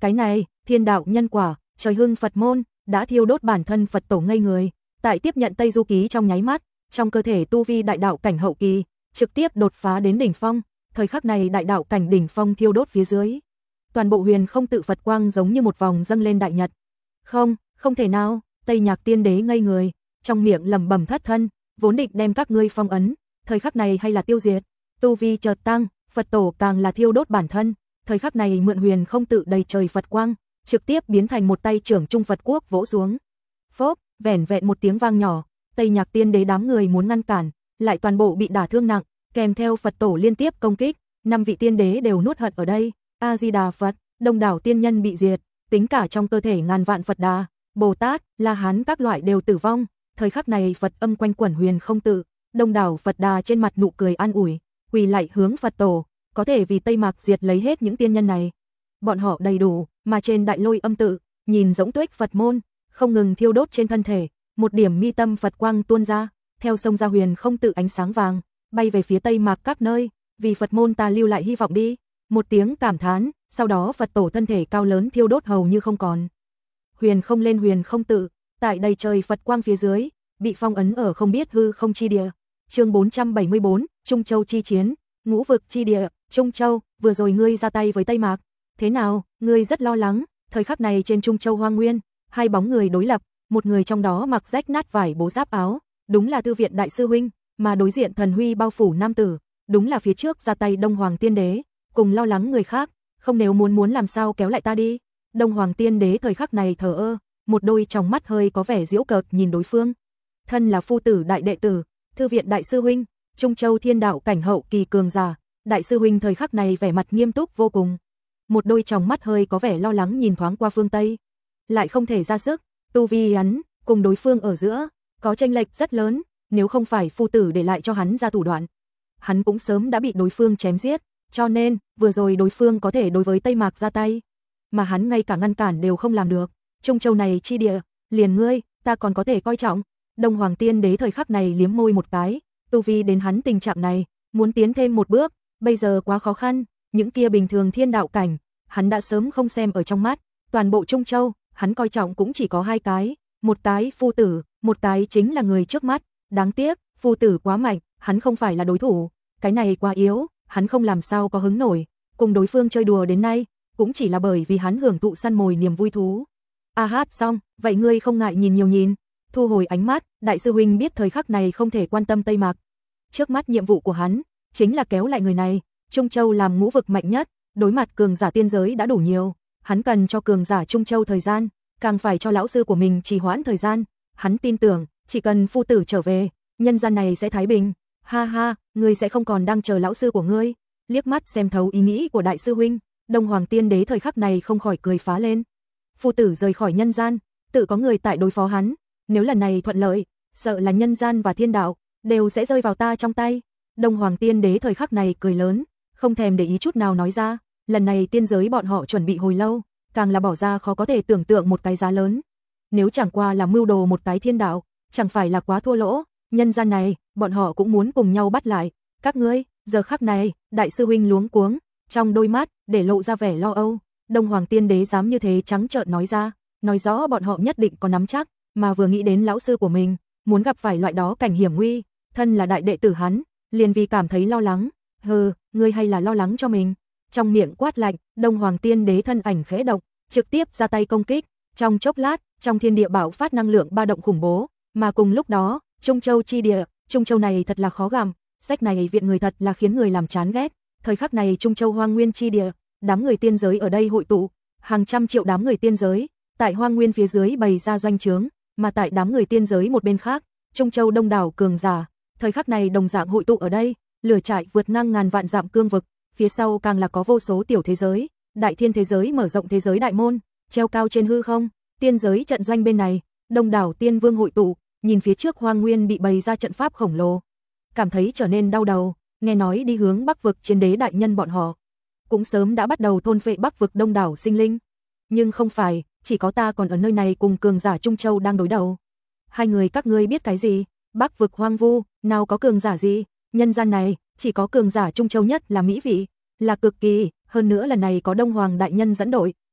Cái này, thiên đạo nhân quả, trời hưng Phật môn, đã thiêu đốt bản thân Phật tổ ngây người, tại tiếp nhận Tây Du Ký trong nháy mắt, trong cơ thể tu vi đại đạo cảnh hậu kỳ, trực tiếp đột phá đến đỉnh phong, thời khắc này đại đạo cảnh đỉnh phong thiêu đốt phía dưới. Toàn bộ huyền không tự Phật quang giống như một vòng dâng lên đại nhật. Không, không thể nào, Tây Nhạc Tiên Đế ngây người, trong miệng lẩm bẩm thất thân, vốn định đem các ngươi phong ấn, thời khắc này hay là tiêu diệt, tu vi chợt tăng, Phật tổ càng là thiêu đốt bản thân, thời khắc này mượn huyền không tự đầy trời Phật quang, trực tiếp biến thành một tay trưởng trung Phật quốc vỗ xuống. Phốp, vẻn vẹn một tiếng vang nhỏ, Tây Nhạc Tiên Đế đám người muốn ngăn cản, lại toàn bộ bị đả thương nặng, kèm theo Phật tổ liên tiếp công kích, năm vị tiên đế đều nuốt hận ở đây. A Di Đà Phật, đông đảo tiên nhân bị diệt, tính cả trong cơ thể ngàn vạn Phật Đà, Bồ Tát, La Hán các loại đều tử vong. Thời khắc này Phật âm quanh quẩn huyền không tự, đông đảo Phật Đà trên mặt nụ cười an ủi, quỳ lại hướng Phật tổ, có thể vì Tây Mạc diệt lấy hết những tiên nhân này. Bọn họ đầy đủ, mà trên đại lôi âm tự, nhìn giống tuếch Phật môn, không ngừng thiêu đốt trên thân thể, một điểm mi tâm Phật quang tuôn ra, theo sông ra huyền không tự ánh sáng vàng, bay về phía Tây Mạc các nơi, vì Phật môn ta lưu lại hy vọng đi. Một tiếng cảm thán, sau đó Phật tổ thân thể cao lớn thiêu đốt hầu như không còn. Huyền không lên huyền không tự, tại đầy trời Phật quang phía dưới, bị phong ấn ở không biết hư không chi địa. Chương bốn trăm bảy mươi bốn, Trung Châu chi chiến, ngũ vực chi địa, Trung Châu, vừa rồi ngươi ra tay với Tây Mạc, thế nào, ngươi rất lo lắng. Thời khắc này trên Trung Châu hoang nguyên, hai bóng người đối lập, một người trong đó mặc rách nát vải bố giáp áo, đúng là Thư viện đại sư huynh, mà đối diện thần huy bao phủ nam tử, đúng là phía trước ra tay Đông Hoàng Tiên Đế, cùng lo lắng người khác, không nếu muốn muốn làm sao kéo lại ta đi. Đông Hoàng Tiên Đế thời khắc này thờ ơ, một đôi tròng mắt hơi có vẻ giễu cợt nhìn đối phương. Thân là phu tử đại đệ tử, Thư viện đại sư huynh, Trung Châu thiên đạo cảnh hậu kỳ cường giả, đại sư huynh thời khắc này vẻ mặt nghiêm túc vô cùng. Một đôi tròng mắt hơi có vẻ lo lắng nhìn thoáng qua phương Tây, lại không thể ra sức, tu vi hắn cùng đối phương ở giữa có chênh lệch rất lớn, nếu không phải phu tử để lại cho hắn ra thủ đoạn, hắn cũng sớm đã bị đối phương chém giết, cho nên vừa rồi đối phương có thể đối với Tây Mạc ra tay, mà hắn ngay cả ngăn cản đều không làm được. Trung Châu này chi địa, liền ngươi, ta còn có thể coi trọng. Đông Hoàng Tiên Đế thời khắc này liếm môi một cái, tu vi đến hắn tình trạng này, muốn tiến thêm một bước, bây giờ quá khó khăn, những kia bình thường thiên đạo cảnh, hắn đã sớm không xem ở trong mắt, toàn bộ Trung Châu, hắn coi trọng cũng chỉ có hai cái, một cái phu tử, một cái chính là người trước mắt, đáng tiếc, phu tử quá mạnh, hắn không phải là đối thủ, cái này quá yếu, hắn không làm sao có hứng nổi, cùng đối phương chơi đùa đến nay, cũng chỉ là bởi vì hắn hưởng thụ săn mồi niềm vui thú. A hát xong, vậy ngươi không ngại nhìn nhiều nhìn. Thu hồi ánh mắt, đại sư huynh biết thời khắc này không thể quan tâm Tây Mạc. Trước mắt nhiệm vụ của hắn, chính là kéo lại người này, Trung Châu làm ngũ vực mạnh nhất, đối mặt cường giả tiên giới đã đủ nhiều, hắn cần cho cường giả Trung Châu thời gian, càng phải cho lão sư của mình trì hoãn thời gian, hắn tin tưởng, chỉ cần phu tử trở về, nhân gian này sẽ thái bình. Ha ha, ngươi sẽ không còn đang chờ lão sư của ngươi. Liếc mắt xem thấu ý nghĩ của đại sư huynh, Đông Hoàng Tiên Đế thời khắc này không khỏi cười phá lên. Phu tử rời khỏi nhân gian, tự có người tại đối phó hắn, nếu lần này thuận lợi, sợ là nhân gian và thiên đạo đều sẽ rơi vào ta trong tay. Đông Hoàng Tiên Đế thời khắc này cười lớn, không thèm để ý chút nào nói ra, lần này tiên giới bọn họ chuẩn bị hồi lâu, càng là bỏ ra khó có thể tưởng tượng một cái giá lớn. Nếu chẳng qua là mưu đồ một cái thiên đạo, chẳng phải là quá thua lỗ, nhân gian này, bọn họ cũng muốn cùng nhau bắt lại. Các ngươi, giờ khắc này, đại sư huynh luống cuống, trong đôi mắt để lộ ra vẻ lo âu. Đông Hoàng Tiên Đế dám như thế trắng trợn nói ra, nói rõ bọn họ nhất định có nắm chắc, mà vừa nghĩ đến lão sư của mình, muốn gặp phải loại đó cảnh hiểm nguy, thân là đại đệ tử hắn, liền vì cảm thấy lo lắng. Hừ, ngươi hay là lo lắng cho mình. Trong miệng quát lạnh, Đông Hoàng Tiên Đế thân ảnh khẽ động, trực tiếp ra tay công kích. Trong chốc lát, trong thiên địa bạo phát năng lượng ba động khủng bố, mà cùng lúc đó, Trung Châu chi địa, Trung Châu này thật là khó gặm, sách này viện người thật là khiến người làm chán ghét. Thời khắc này Trung Châu hoang nguyên chi địa, đám người tiên giới ở đây hội tụ, hàng trăm triệu đám người tiên giới, tại hoang nguyên phía dưới bày ra doanh trướng, mà tại đám người tiên giới một bên khác, Trung Châu đông đảo cường giả, thời khắc này đồng dạng hội tụ ở đây, lửa trại vượt ngang ngàn vạn dặm cương vực, phía sau càng là có vô số tiểu thế giới, đại thiên thế giới mở rộng thế giới đại môn, treo cao trên hư không, tiên giới trận doanh bên này, đông đảo tiên vương hội tụ, nhìn phía trước hoang nguyên bị bày ra trận pháp khổng lồ, cảm thấy trở nên đau đầu, nghe nói đi hướng Bắc vực chiến đế đại nhân bọn họ cũng sớm đã bắt đầu thôn phệ Bắc vực đông đảo sinh linh, nhưng không phải, chỉ có ta còn ở nơi này cùng cường giả Trung Châu đang đối đầu. Hai người các ngươi biết cái gì? Bắc vực hoang vu, nào có cường giả gì? Nhân gian này, chỉ có cường giả Trung Châu nhất là mỹ vị, là cực kỳ, hơn nữa lần này có Đông Hoàng đại nhân dẫn đội,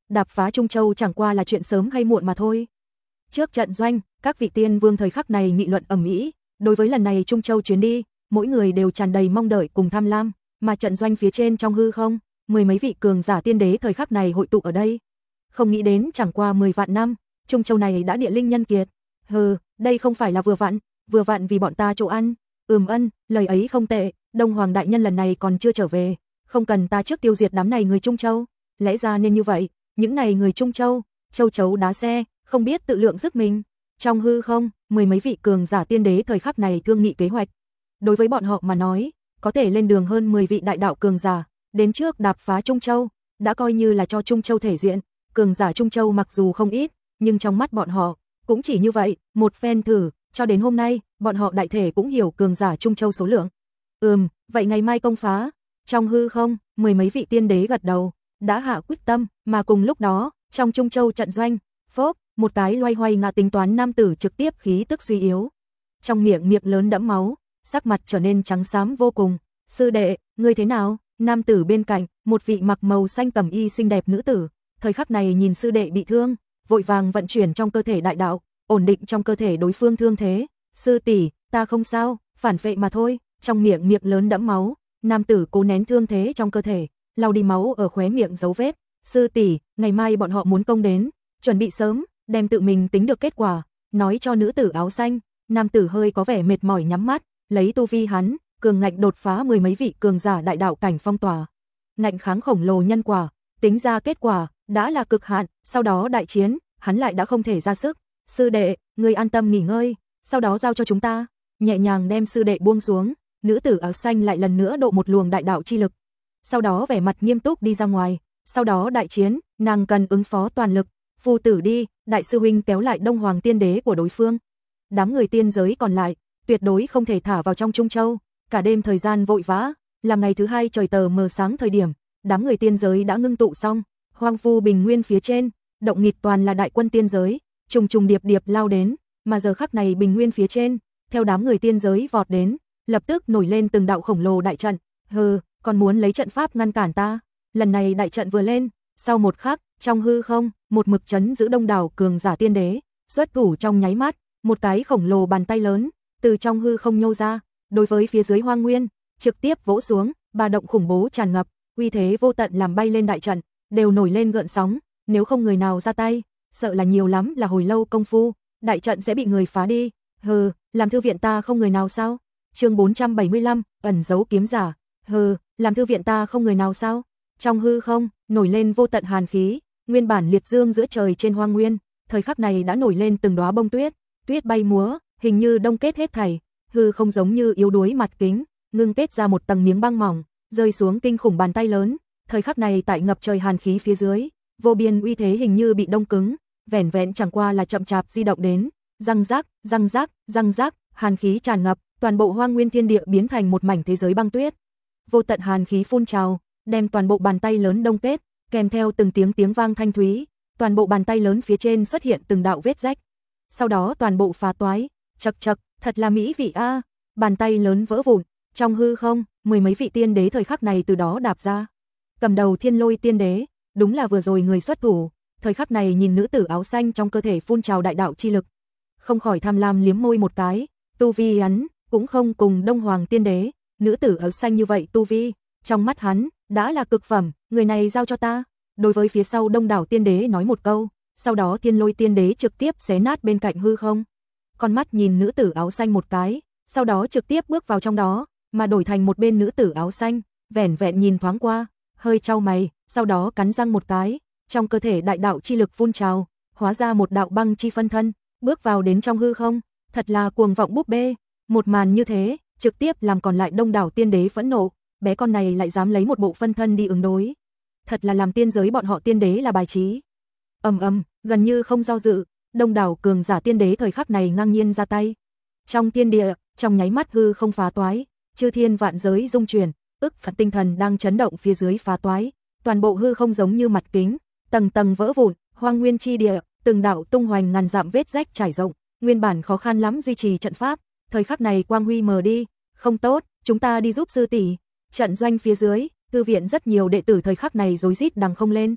đạp phá Trung Châu chẳng qua là chuyện sớm hay muộn mà thôi. Trước trận doanh, các vị tiên vương thời khắc này nghị luận ầm ĩ, đối với lần này Trung Châu chuyến đi, mỗi người đều tràn đầy mong đợi cùng tham lam, mà trận doanh phía trên trong hư không, mười mấy vị cường giả tiên đế thời khắc này hội tụ ở đây. Không nghĩ đến chẳng qua mười vạn năm, Trung Châu này đã địa linh nhân kiệt. Hừ, đây không phải là vừa vặn, vừa vặn vì bọn ta chỗ ăn. Ừm ân, lời ấy không tệ, Đông Hoàng đại nhân lần này còn chưa trở về, không cần ta trước tiêu diệt đám này người Trung Châu. Lẽ ra nên như vậy, những này người Trung Châu, châu chấu đá xe, không biết tự lượng sức mình. Trong hư không, mười mấy vị cường giả tiên đế thời khắc này thương nghị kế hoạch. Đối với bọn họ mà nói, có thể lên đường hơn mười vị đại đạo cường giả, đến trước đạp phá Trung Châu, đã coi như là cho Trung Châu thể diện. Cường giả Trung Châu mặc dù không ít, nhưng trong mắt bọn họ, cũng chỉ như vậy, một phen thử, cho đến hôm nay, bọn họ đại thể cũng hiểu cường giả Trung Châu số lượng. Ừm, vậy ngày mai công phá. Trong hư không, mười mấy vị tiên đế gật đầu, đã hạ quyết tâm, mà cùng lúc đó, trong Trung Châu trận doanh, phốp, một cái loay hoay ngã tính toán nam tử trực tiếp khí tức suy yếu. Trong miệng miệng lớn đẫm máu, sắc mặt trở nên trắng xám vô cùng. Sư đệ, ngươi thế nào? Nam tử bên cạnh, một vị mặc màu xanh cẩm y xinh đẹp nữ tử, thời khắc này nhìn sư đệ bị thương, vội vàng vận chuyển trong cơ thể đại đạo, ổn định trong cơ thể đối phương thương thế. Sư tỷ, ta không sao, phản vệ mà thôi. Trong miệng miệng lớn đẫm máu, nam tử cố nén thương thế trong cơ thể, lau đi máu ở khóe miệng dấu vết. Sư tỷ, ngày mai bọn họ muốn công đến, chuẩn bị sớm, đem tự mình tính được kết quả, nói cho nữ tử áo xanh. Nam tử hơi có vẻ mệt mỏi nhắm mắt, lấy tu vi hắn, cường ngạnh đột phá mười mấy vị cường giả đại đạo cảnh phong tỏa, ngạnh kháng khổng lồ nhân quả, tính ra kết quả đã là cực hạn, sau đó đại chiến, hắn lại đã không thể ra sức. Sư đệ, ngươi an tâm nghỉ ngơi, sau đó giao cho chúng ta. Nhẹ nhàng đem sư đệ buông xuống, nữ tử áo xanh lại lần nữa độ một luồng đại đạo chi lực. Sau đó vẻ mặt nghiêm túc đi ra ngoài, sau đó đại chiến, nàng cần ứng phó toàn lực. Phu tử đi, đại sư huynh kéo lại Đông Hoàng tiên đế của đối phương. Đám người tiên giới còn lại, tuyệt đối không thể thả vào trong Trung Châu. Cả đêm thời gian vội vã, làm ngày thứ hai trời tờ mờ sáng thời điểm, đám người tiên giới đã ngưng tụ xong. Hoang vu bình nguyên phía trên, động nghịt toàn là đại quân tiên giới, trùng trùng điệp điệp lao đến, mà giờ khắc này bình nguyên phía trên, theo đám người tiên giới vọt đến, lập tức nổi lên từng đạo khổng lồ đại trận. Hừ, còn muốn lấy trận pháp ngăn cản ta? Lần này đại trận vừa lên, sau một khắc, trong hư không, một mực chấn giữ đông đảo cường giả tiên đế, xuất thủ trong nháy mắt, một cái khổng lồ bàn tay lớn từ trong hư không nhô ra, đối với phía dưới hoang nguyên, trực tiếp vỗ xuống, ba động khủng bố tràn ngập, uy thế vô tận làm bay lên đại trận, đều nổi lên gợn sóng, nếu không người nào ra tay, sợ là nhiều lắm là hồi lâu công phu, đại trận sẽ bị người phá đi. Hừ, làm thư viện ta không người nào sao? Chương bốn trăm bảy mươi lăm, ẩn giấu kiếm giả. Hừ, làm thư viện ta không người nào sao? Trong hư không, nổi lên vô tận hàn khí, nguyên bản liệt dương giữa trời trên hoang nguyên, thời khắc này đã nổi lên từng đóa bông tuyết, tuyết bay múa, hình như đông kết hết thảy, hư không giống như yếu đuối mặt kính, ngưng kết ra một tầng miếng băng mỏng, rơi xuống kinh khủng bàn tay lớn. Thời khắc này tại ngập trời hàn khí phía dưới, vô biên uy thế hình như bị đông cứng, vẻn vẹn chẳng qua là chậm chạp di động đến, răng rác, răng rác, răng rác, hàn khí tràn ngập, toàn bộ hoang nguyên thiên địa biến thành một mảnh thế giới băng tuyết. Vô tận hàn khí phun trào, đem toàn bộ bàn tay lớn đông kết, kèm theo từng tiếng tiếng vang thanh thúy, toàn bộ bàn tay lớn phía trên xuất hiện từng đạo vết rách. Sau đó toàn bộ phá toái, chậc chậc, thật là mỹ vị a. Bàn tay lớn vỡ vụn, trong hư không, mười mấy vị tiên đế thời khắc này từ đó đạp ra. Cầm đầu Thiên Lôi tiên đế, đúng là vừa rồi người xuất thủ, thời khắc này nhìn nữ tử áo xanh trong cơ thể phun trào đại đạo chi lực, không khỏi tham lam liếm môi một cái, tu vi hắn cũng không cùng Đông Hoàng tiên đế, nữ tử áo xanh như vậy tu vi, trong mắt hắn đã là cực phẩm, người này giao cho ta. Đối với phía sau đông đảo tiên đế nói một câu, sau đó Thiên Lôi tiên đế trực tiếp xé nát bên cạnh hư không. Con mắt nhìn nữ tử áo xanh một cái, sau đó trực tiếp bước vào trong đó, mà đổi thành một bên nữ tử áo xanh, vẻn vẹn nhìn thoáng qua, hơi chau mày, sau đó cắn răng một cái, trong cơ thể đại đạo chi lực phun trào, hóa ra một đạo băng chi phân thân, bước vào đến trong hư không, thật là cuồng vọng búp bê. Một màn như thế, trực tiếp làm còn lại đông đảo tiên đế phẫn nộ, bé con này lại dám lấy một bộ phân thân đi ứng đối, thật là làm tiên giới bọn họ tiên đế là bài trí. Ầm ầm, gần như không do dự, đông đảo cường giả tiên đế thời khắc này ngang nhiên ra tay. Trong thiên địa, trong nháy mắt hư không phá toái, chư thiên vạn giới rung chuyển, ức phật tinh thần đang chấn động phía dưới phá toái, toàn bộ hư không giống như mặt kính, tầng tầng vỡ vụn, hoang nguyên chi địa, từng đạo tung hoành ngàn dặm vết rách trải rộng, nguyên bản khó khăn lắm duy trì trận pháp, thời khắc này quang huy mờ đi, không tốt, chúng ta đi giúp sư tỷ. Trận doanh phía dưới, thư viện rất nhiều đệ tử thời khắc này rối rít đằng không lên.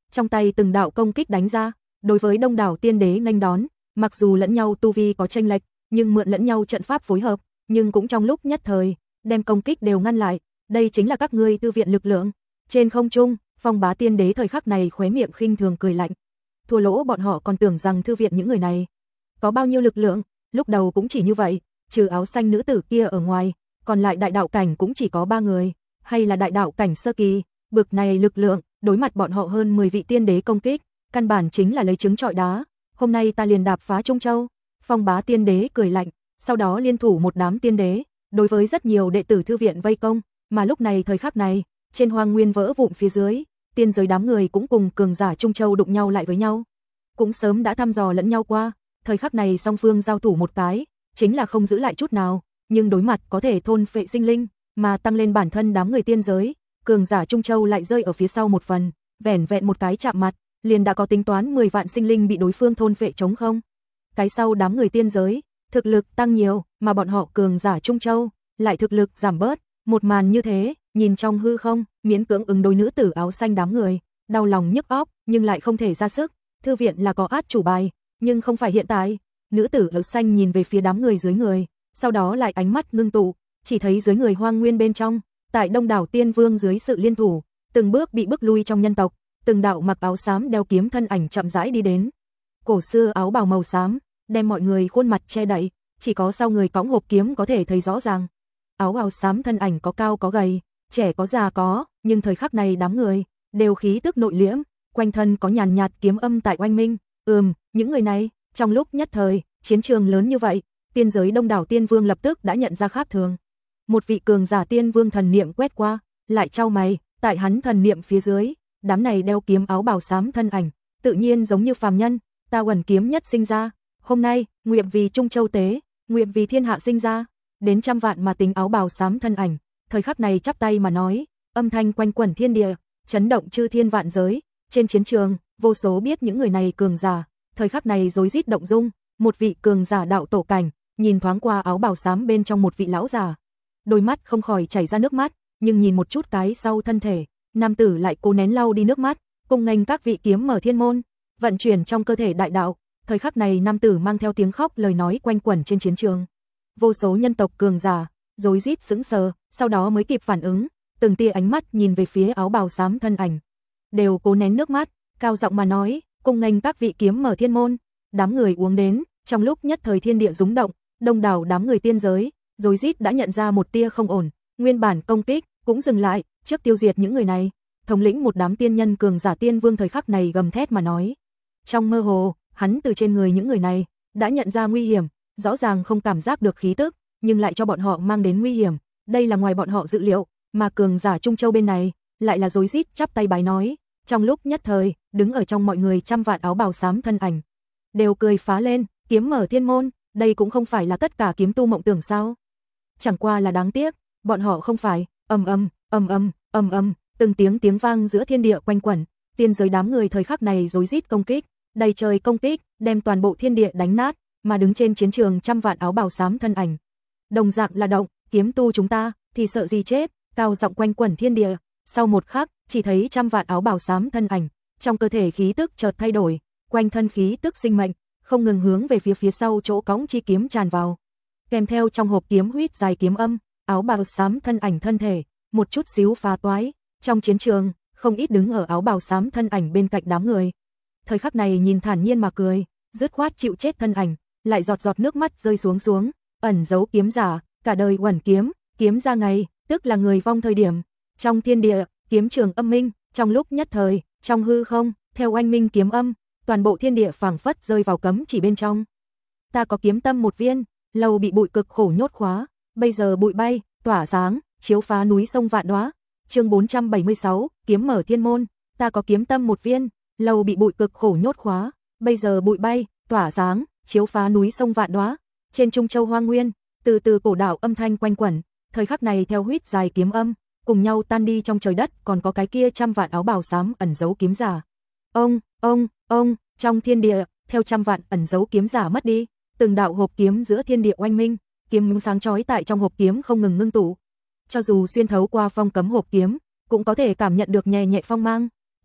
trong tay từng đạo công kích đánh ra, đối với đông đảo tiên đế nghênh đón, mặc dù lẫn nhau tu vi có chênh lệch, nhưng mượn lẫn nhau trận pháp phối hợp, nhưng cũng trong lúc nhất thời, đem công kích đều ngăn lại, đây chính là các ngươi thư viện lực lượng. Trên không trung, Phong Bá tiên đế thời khắc này khóe miệng khinh thường cười lạnh. Thua lỗ bọn họ còn tưởng rằng thư viện những người này có bao nhiêu lực lượng, lúc đầu cũng chỉ như vậy, trừ áo xanh nữ tử kia ở ngoài, còn lại đại đạo cảnh cũng chỉ có ba người, hay là đại đạo cảnh sơ kỳ, bực này lực lượng, đối mặt bọn họ hơn mười vị tiên đế công kích, căn bản chính là lấy trứng trọi đá. Hôm nay ta liền đạp phá Trung Châu. Phong Bá tiên đế cười lạnh, sau đó liên thủ một đám tiên đế, đối với rất nhiều đệ tử thư viện vây công, mà lúc này thời khắc này, trên hoang nguyên vỡ vụn phía dưới, tiên giới đám người cũng cùng cường giả Trung Châu đụng nhau lại với nhau, cũng sớm đã thăm dò lẫn nhau qua, thời khắc này song phương giao thủ một cái, chính là không giữ lại chút nào, nhưng đối mặt có thể thôn phệ sinh linh, mà tăng lên bản thân đám người tiên giới, cường giả Trung Châu lại rơi ở phía sau một phần, vẻn vẹn một cái chạm mặt, liền đã có tính toán mười vạn sinh linh bị đối phương thôn phệ trống không. Cái sau đám người tiên giới, thực lực tăng nhiều, mà bọn họ cường giả Trung Châu, lại thực lực giảm bớt, một màn như thế, nhìn trong hư không, miễn cưỡng ứng đối nữ tử áo xanh đám người, đau lòng nhức óc, nhưng lại không thể ra sức, thư viện là có át chủ bài, nhưng không phải hiện tại. Nữ tử áo xanh nhìn về phía đám người dưới người, sau đó lại ánh mắt ngưng tụ, chỉ thấy dưới người hoang nguyên bên trong, tại đông đảo tiên vương dưới sự liên thủ, từng bước bị bức lui trong nhân tộc, từng đạo mặc áo xám đeo kiếm thân ảnh chậm rãi đi đến. Cổ xưa áo bào màu xám, đem mọi người khuôn mặt che đậy, chỉ có sau người cõng hộp kiếm có thể thấy rõ ràng. Áo bào xám thân ảnh có cao có gầy, trẻ có già có, nhưng thời khắc này đám người đều khí tức nội liễm, quanh thân có nhàn nhạt kiếm âm tại oanh minh. Ừm, những người này, trong lúc nhất thời, chiến trường lớn như vậy, tiên giới đông đảo tiên vương lập tức đã nhận ra khác thường. Một vị cường giả tiên vương thần niệm quét qua, lại chau mày, tại hắn thần niệm phía dưới, đám này đeo kiếm áo bào xám thân ảnh, tự nhiên giống như phàm nhân, ta uẩn kiếm nhất sinh ra, hôm nay, nguyện vì Trung Châu tế, nguyện vì thiên hạ sinh ra, đến trăm vạn mà tính áo bào xám thân ảnh, thời khắc này chắp tay mà nói, âm thanh quanh quẩn thiên địa, chấn động chư thiên vạn giới, trên chiến trường, vô số biết những người này cường giả, thời khắc này rối rít động dung, một vị cường giả đạo tổ cảnh, nhìn thoáng qua áo bào xám bên trong một vị lão già, đôi mắt không khỏi chảy ra nước mắt, nhưng nhìn một chút cái sau thân thể, nam tử lại cố nén lau đi nước mắt, cùng nghênh các vị kiếm mở thiên môn, vận chuyển trong cơ thể đại đạo. Thời khắc này nam tử mang theo tiếng khóc lời nói quanh quẩn trên chiến trường. Vô số nhân tộc cường giả, rối rít sững sờ, sau đó mới kịp phản ứng, từng tia ánh mắt nhìn về phía áo bào xám thân ảnh. Đều cố nén nước mắt, cao giọng mà nói, cùng nghênh các vị kiếm mở thiên môn. Đám người uống đến, trong lúc nhất thời thiên địa rúng động, đông đảo đám người tiên giới, rối rít đã nhận ra một tia không ổn, nguyên bản công kích cũng dừng lại, trước tiêu diệt những người này. Thống lĩnh một đám tiên nhân cường giả tiên vương thời khắc này gầm thét mà nói. Trong mơ hồ, hắn từ trên người những người này đã nhận ra nguy hiểm, rõ ràng không cảm giác được khí tức, nhưng lại cho bọn họ mang đến nguy hiểm, đây là ngoài bọn họ dự liệu, mà cường giả Trung Châu bên này lại là rối rít chắp tay bái nói. Trong lúc nhất thời, đứng ở trong mọi người trăm vạn áo bào xám thân ảnh, đều cười phá lên, kiếm mở thiên môn, đây cũng không phải là tất cả kiếm tu mộng tưởng sao? Chẳng qua là đáng tiếc, bọn họ không phải. Ầm ầm, ầm ầm, ầm ầm, từng tiếng tiếng vang giữa thiên địa quanh quẩn, tiên giới đám người thời khắc này rối rít công kích, đầy trời công kích, đem toàn bộ thiên địa đánh nát, mà đứng trên chiến trường trăm vạn áo bào xám thân ảnh. Đồng dạng là động, kiếm tu chúng ta thì sợ gì chết, cao giọng quanh quẩn thiên địa, sau một khắc, chỉ thấy trăm vạn áo bào xám thân ảnh, trong cơ thể khí tức chợt thay đổi, quanh thân khí tức sinh mệnh, không ngừng hướng về phía phía sau chỗ cõng chi kiếm tràn vào. Kèm theo trong hộp kiếm huýt dài kiếm âm, áo bào xám thân ảnh thân thể, một chút xíu phá toái, trong chiến trường, không ít đứng ở áo bào xám thân ảnh bên cạnh đám người. Thời khắc này nhìn thản nhiên mà cười, dứt khoát chịu chết thân ảnh, lại giọt giọt nước mắt rơi xuống xuống, ẩn giấu kiếm giả, cả đời uẩn kiếm, kiếm ra ngày, tức là người vong thời điểm. Trong thiên địa, kiếm trường âm minh, trong lúc nhất thời, trong hư không, theo oanh minh kiếm âm, toàn bộ thiên địa phảng phất rơi vào cấm chỉ bên trong. Ta có kiếm tâm một viên, lâu bị bụi cực khổ nhốt khóa, bây giờ bụi bay, tỏa sáng, chiếu phá núi sông vạn đóa. Chương bốn trăm bảy mươi sáu, kiếm mở thiên môn, ta có kiếm tâm một viên, lâu bị bụi cực khổ nhốt khóa, bây giờ bụi bay, tỏa sáng, chiếu phá núi sông vạn đóa. Trên Trung Châu Hoang Nguyên, từ từ cổ đạo âm thanh quanh quẩn, thời khắc này theo huýt dài kiếm âm, cùng nhau tan đi trong trời đất, còn có cái kia trăm vạn áo bào xám ẩn giấu kiếm giả. Ông, ông, ông, trong thiên địa, theo trăm vạn ẩn giấu kiếm giả mất đi, từng đạo hộp kiếm giữa thiên địa oanh minh, kiếm sáng chói tại trong hộp kiếm không ngừng ngưng tụ. Cho dù xuyên thấu qua phong cấm hộp kiếm, cũng có thể cảm nhận được nhẹ nhẹ phong mang. Đánh,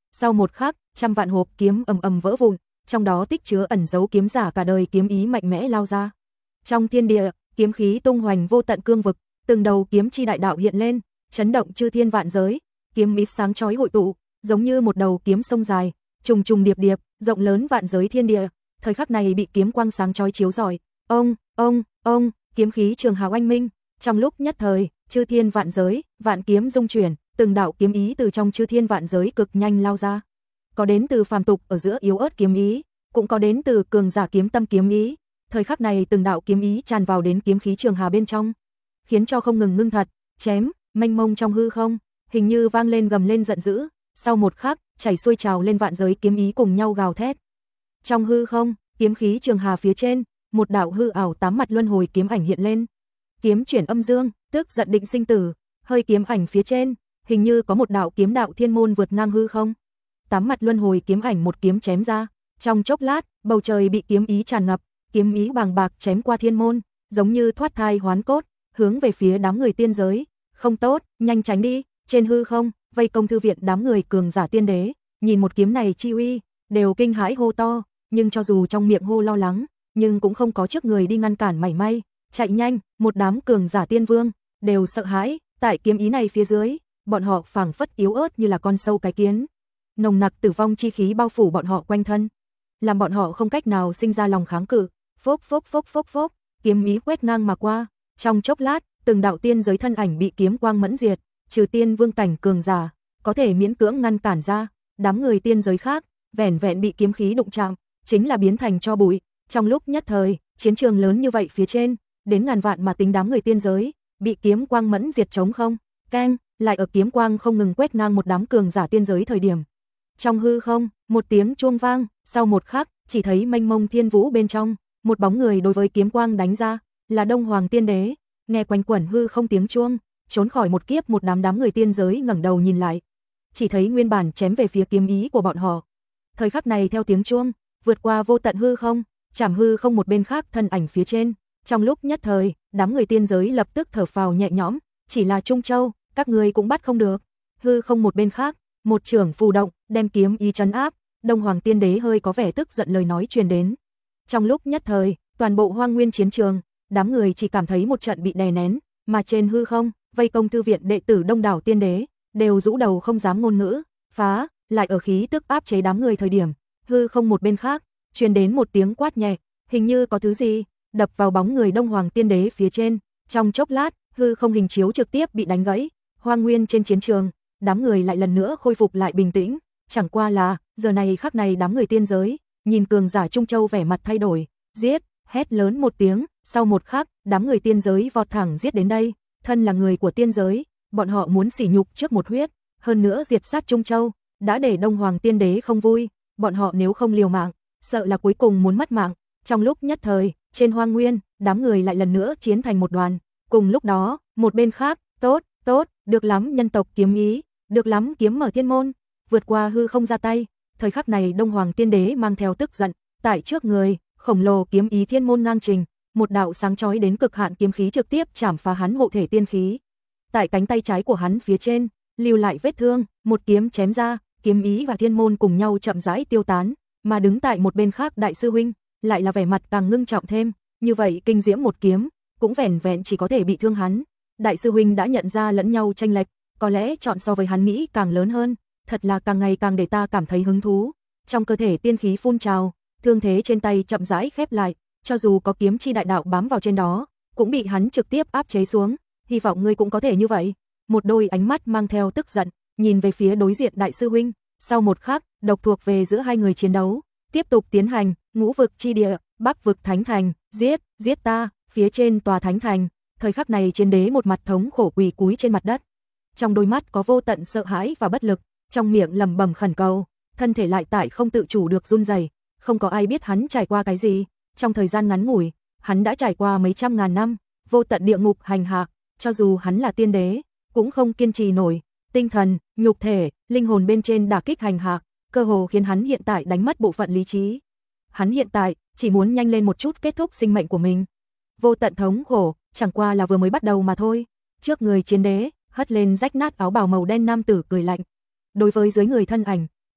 Sau một khắc, trăm vạn hộp kiếm ầm ầm vỡ vụn, trong đó tích chứa ẩn dấu kiếm giả cả đời kiếm ý mạnh mẽ lao ra. Trong thiên địa, kiếm khí tung hoành vô tận cương vực, từng đầu kiếm chi đại đạo hiện lên, chấn động chư thiên vạn giới, kiếm ý sáng chói hội tụ, giống như một đầu kiếm sông dài, trùng trùng điệp điệp, rộng lớn vạn giới thiên địa. Thời khắc này bị kiếm quang sáng chói chiếu rọi, ông, ông, ông, kiếm khí trường hào anh minh, trong lúc nhất thời, chư thiên vạn giới, vạn kiếm dung chuyển, từng đạo kiếm ý từ trong chư thiên vạn giới cực nhanh lao ra. Có đến từ phàm tục ở giữa yếu ớt kiếm ý, cũng có đến từ cường giả kiếm tâm kiếm ý. Thời khắc này từng đạo kiếm ý tràn vào đến kiếm khí trường hà bên trong, khiến cho không ngừng ngưng thật, chém, mênh mông trong hư không, hình như vang lên gầm lên giận dữ. Sau một khắc, chảy xuôi trào lên vạn giới kiếm ý cùng nhau gào thét. Trong hư không, kiếm khí trường hà phía trên, một đạo hư ảo tám mặt luân hồi kiếm ảnh hiện lên. Kiếm chuyển âm dương, tức giận định sinh tử, hơi kiếm ảnh phía trên, hình như có một đạo kiếm đạo thiên môn vượt ngang hư không. Tám mặt luân hồi kiếm ảnh một kiếm chém ra, trong chốc lát, bầu trời bị kiếm ý tràn ngập, kiếm ý bàng bạc chém qua thiên môn, giống như thoát thai hoán cốt, hướng về phía đám người tiên giới. Không tốt, nhanh tránh đi. Trên hư không, vây công thư viện đám người cường giả tiên đế, nhìn một kiếm này chi uy, đều kinh hãi hô to, nhưng cho dù trong miệng hô lo lắng, nhưng cũng không có trước người đi ngăn cản mảy may. Chạy nhanh, một đám cường giả tiên vương đều sợ hãi, tại kiếm ý này phía dưới, bọn họ phảng phất yếu ớt như là con sâu cái kiến. Nồng nặc tử vong chi khí bao phủ bọn họ quanh thân, làm bọn họ không cách nào sinh ra lòng kháng cự. Phốc phốc phốc phốc phốc, kiếm ý quét ngang mà qua, trong chốc lát, từng đạo tiên giới thân ảnh bị kiếm quang mẫn diệt, trừ tiên vương cảnh cường giả có thể miễn cưỡng ngăn cản ra, đám người tiên giới khác, vẻn vẹn bị kiếm khí đụng chạm, chính là biến thành tro bụi. Trong lúc nhất thời, chiến trường lớn như vậy phía trên, đến ngàn vạn mà tính đám người tiên giới, bị kiếm quang mẫn diệt trống không. Keng, lại ở kiếm quang không ngừng quét ngang một đám cường giả tiên giới thời điểm. Trong hư không, một tiếng chuông vang, sau một khắc, chỉ thấy mênh mông thiên vũ bên trong, một bóng người đối với kiếm quang đánh ra, là Đông Hoàng Tiên Đế. Nghe quanh quẩn hư không tiếng chuông, trốn khỏi một kiếp một đám đám người tiên giới ngẩng đầu nhìn lại, chỉ thấy nguyên bản chém về phía kiếm ý của bọn họ. Thời khắc này theo tiếng chuông, vượt qua vô tận hư không, chạm hư không một bên khác thân ảnh phía trên. Trong lúc nhất thời, đám người tiên giới lập tức thở phào nhẹ nhõm, chỉ là Trung Châu, các ngươi cũng bắt không được. Hư không một bên khác, một trưởng phù động, đem kiếm ý trấn áp. Đông Hoàng Tiên Đế hơi có vẻ tức giận lời nói truyền đến. Trong lúc nhất thời, toàn bộ hoang nguyên chiến trường, đám người chỉ cảm thấy một trận bị đè nén, mà trên hư không, vây công thư viện đệ tử đông đảo tiên đế, đều rũ đầu không dám ngôn ngữ. Phá, lại ở khí tức áp chế đám người thời điểm, hư không một bên khác, truyền đến một tiếng quát nhẹ, hình như có thứ gì đập vào bóng người Đông Hoàng Tiên Đế phía trên. Trong chốc lát, hư không hình chiếu trực tiếp bị đánh gãy. Hoang nguyên trên chiến trường, đám người lại lần nữa khôi phục lại bình tĩnh. Chẳng qua là, giờ này khắc này đám người tiên giới, nhìn cường giả Trung Châu vẻ mặt thay đổi, giết, hét lớn một tiếng, sau một khắc, đám người tiên giới vọt thẳng giết đến đây. Thân là người của tiên giới, bọn họ muốn sỉ nhục trước một huyết, hơn nữa diệt sát Trung Châu, đã để Đông Hoàng Tiên Đế không vui, bọn họ nếu không liều mạng, sợ là cuối cùng muốn mất mạng. Trong lúc nhất thời, trên hoang nguyên, đám người lại lần nữa chiến thành một đoàn. Cùng lúc đó, một bên khác, tốt, tốt, được lắm nhân tộc kiếm ý, được lắm kiếm mở thiên môn, vượt qua hư không ra tay. Thời khắc này Đông Hoàng Tiên Đế mang theo tức giận, tại trước người, khổng lồ kiếm ý thiên môn ngang trình, một đạo sáng chói đến cực hạn kiếm khí trực tiếp chảm phá hắn hộ thể tiên khí. Tại cánh tay trái của hắn phía trên, lưu lại vết thương, một kiếm chém ra, kiếm ý và thiên môn cùng nhau chậm rãi tiêu tán, mà đứng tại một bên khác đại sư huynh, lại là vẻ mặt càng ngưng trọng thêm, như vậy kinh diễm một kiếm, cũng vẻn vẹn chỉ có thể bị thương hắn. Đại sư huynh đã nhận ra lẫn nhau chênh lệch, có lẽ chọn so với hắn nghĩ càng lớn hơn, thật là càng ngày càng để ta cảm thấy hứng thú. Trong cơ thể tiên khí phun trào, thương thế trên tay chậm rãi khép lại, cho dù có kiếm chi đại đạo bám vào trên đó, cũng bị hắn trực tiếp áp chế xuống. Hy vọng ngươi cũng có thể như vậy. Một đôi ánh mắt mang theo tức giận, nhìn về phía đối diện đại sư huynh. Sau một khắc, độc thuộc về giữa hai người chiến đấu tiếp tục tiến hành. Ngũ vực chi địa, bắc vực thánh thành, giết, giết ta. Phía trên tòa thánh thành, thời khắc này chiến đế một mặt thống khổ quỳ cúi trên mặt đất, trong đôi mắt có vô tận sợ hãi và bất lực, trong miệng lẩm bẩm khẩn cầu, thân thể lại tại không tự chủ được run rẩy. Không có ai biết hắn trải qua cái gì, trong thời gian ngắn ngủi, hắn đã trải qua mấy trăm ngàn năm, vô tận địa ngục hành hạ, cho dù hắn là tiên đế, cũng không kiên trì nổi, tinh thần, nhục thể, linh hồn bên trên đả kích hành hạ, cơ hồ khiến hắn hiện tại đánh mất bộ phận lý trí. Hắn hiện tại chỉ muốn nhanh lên một chút kết thúc sinh mệnh của mình. Vô tận thống khổ, chẳng qua là vừa mới bắt đầu mà thôi. Trước người chiến đế, hất lên rách nát áo bào màu đen nam tử cười lạnh. Đối với dưới người thân ảnh,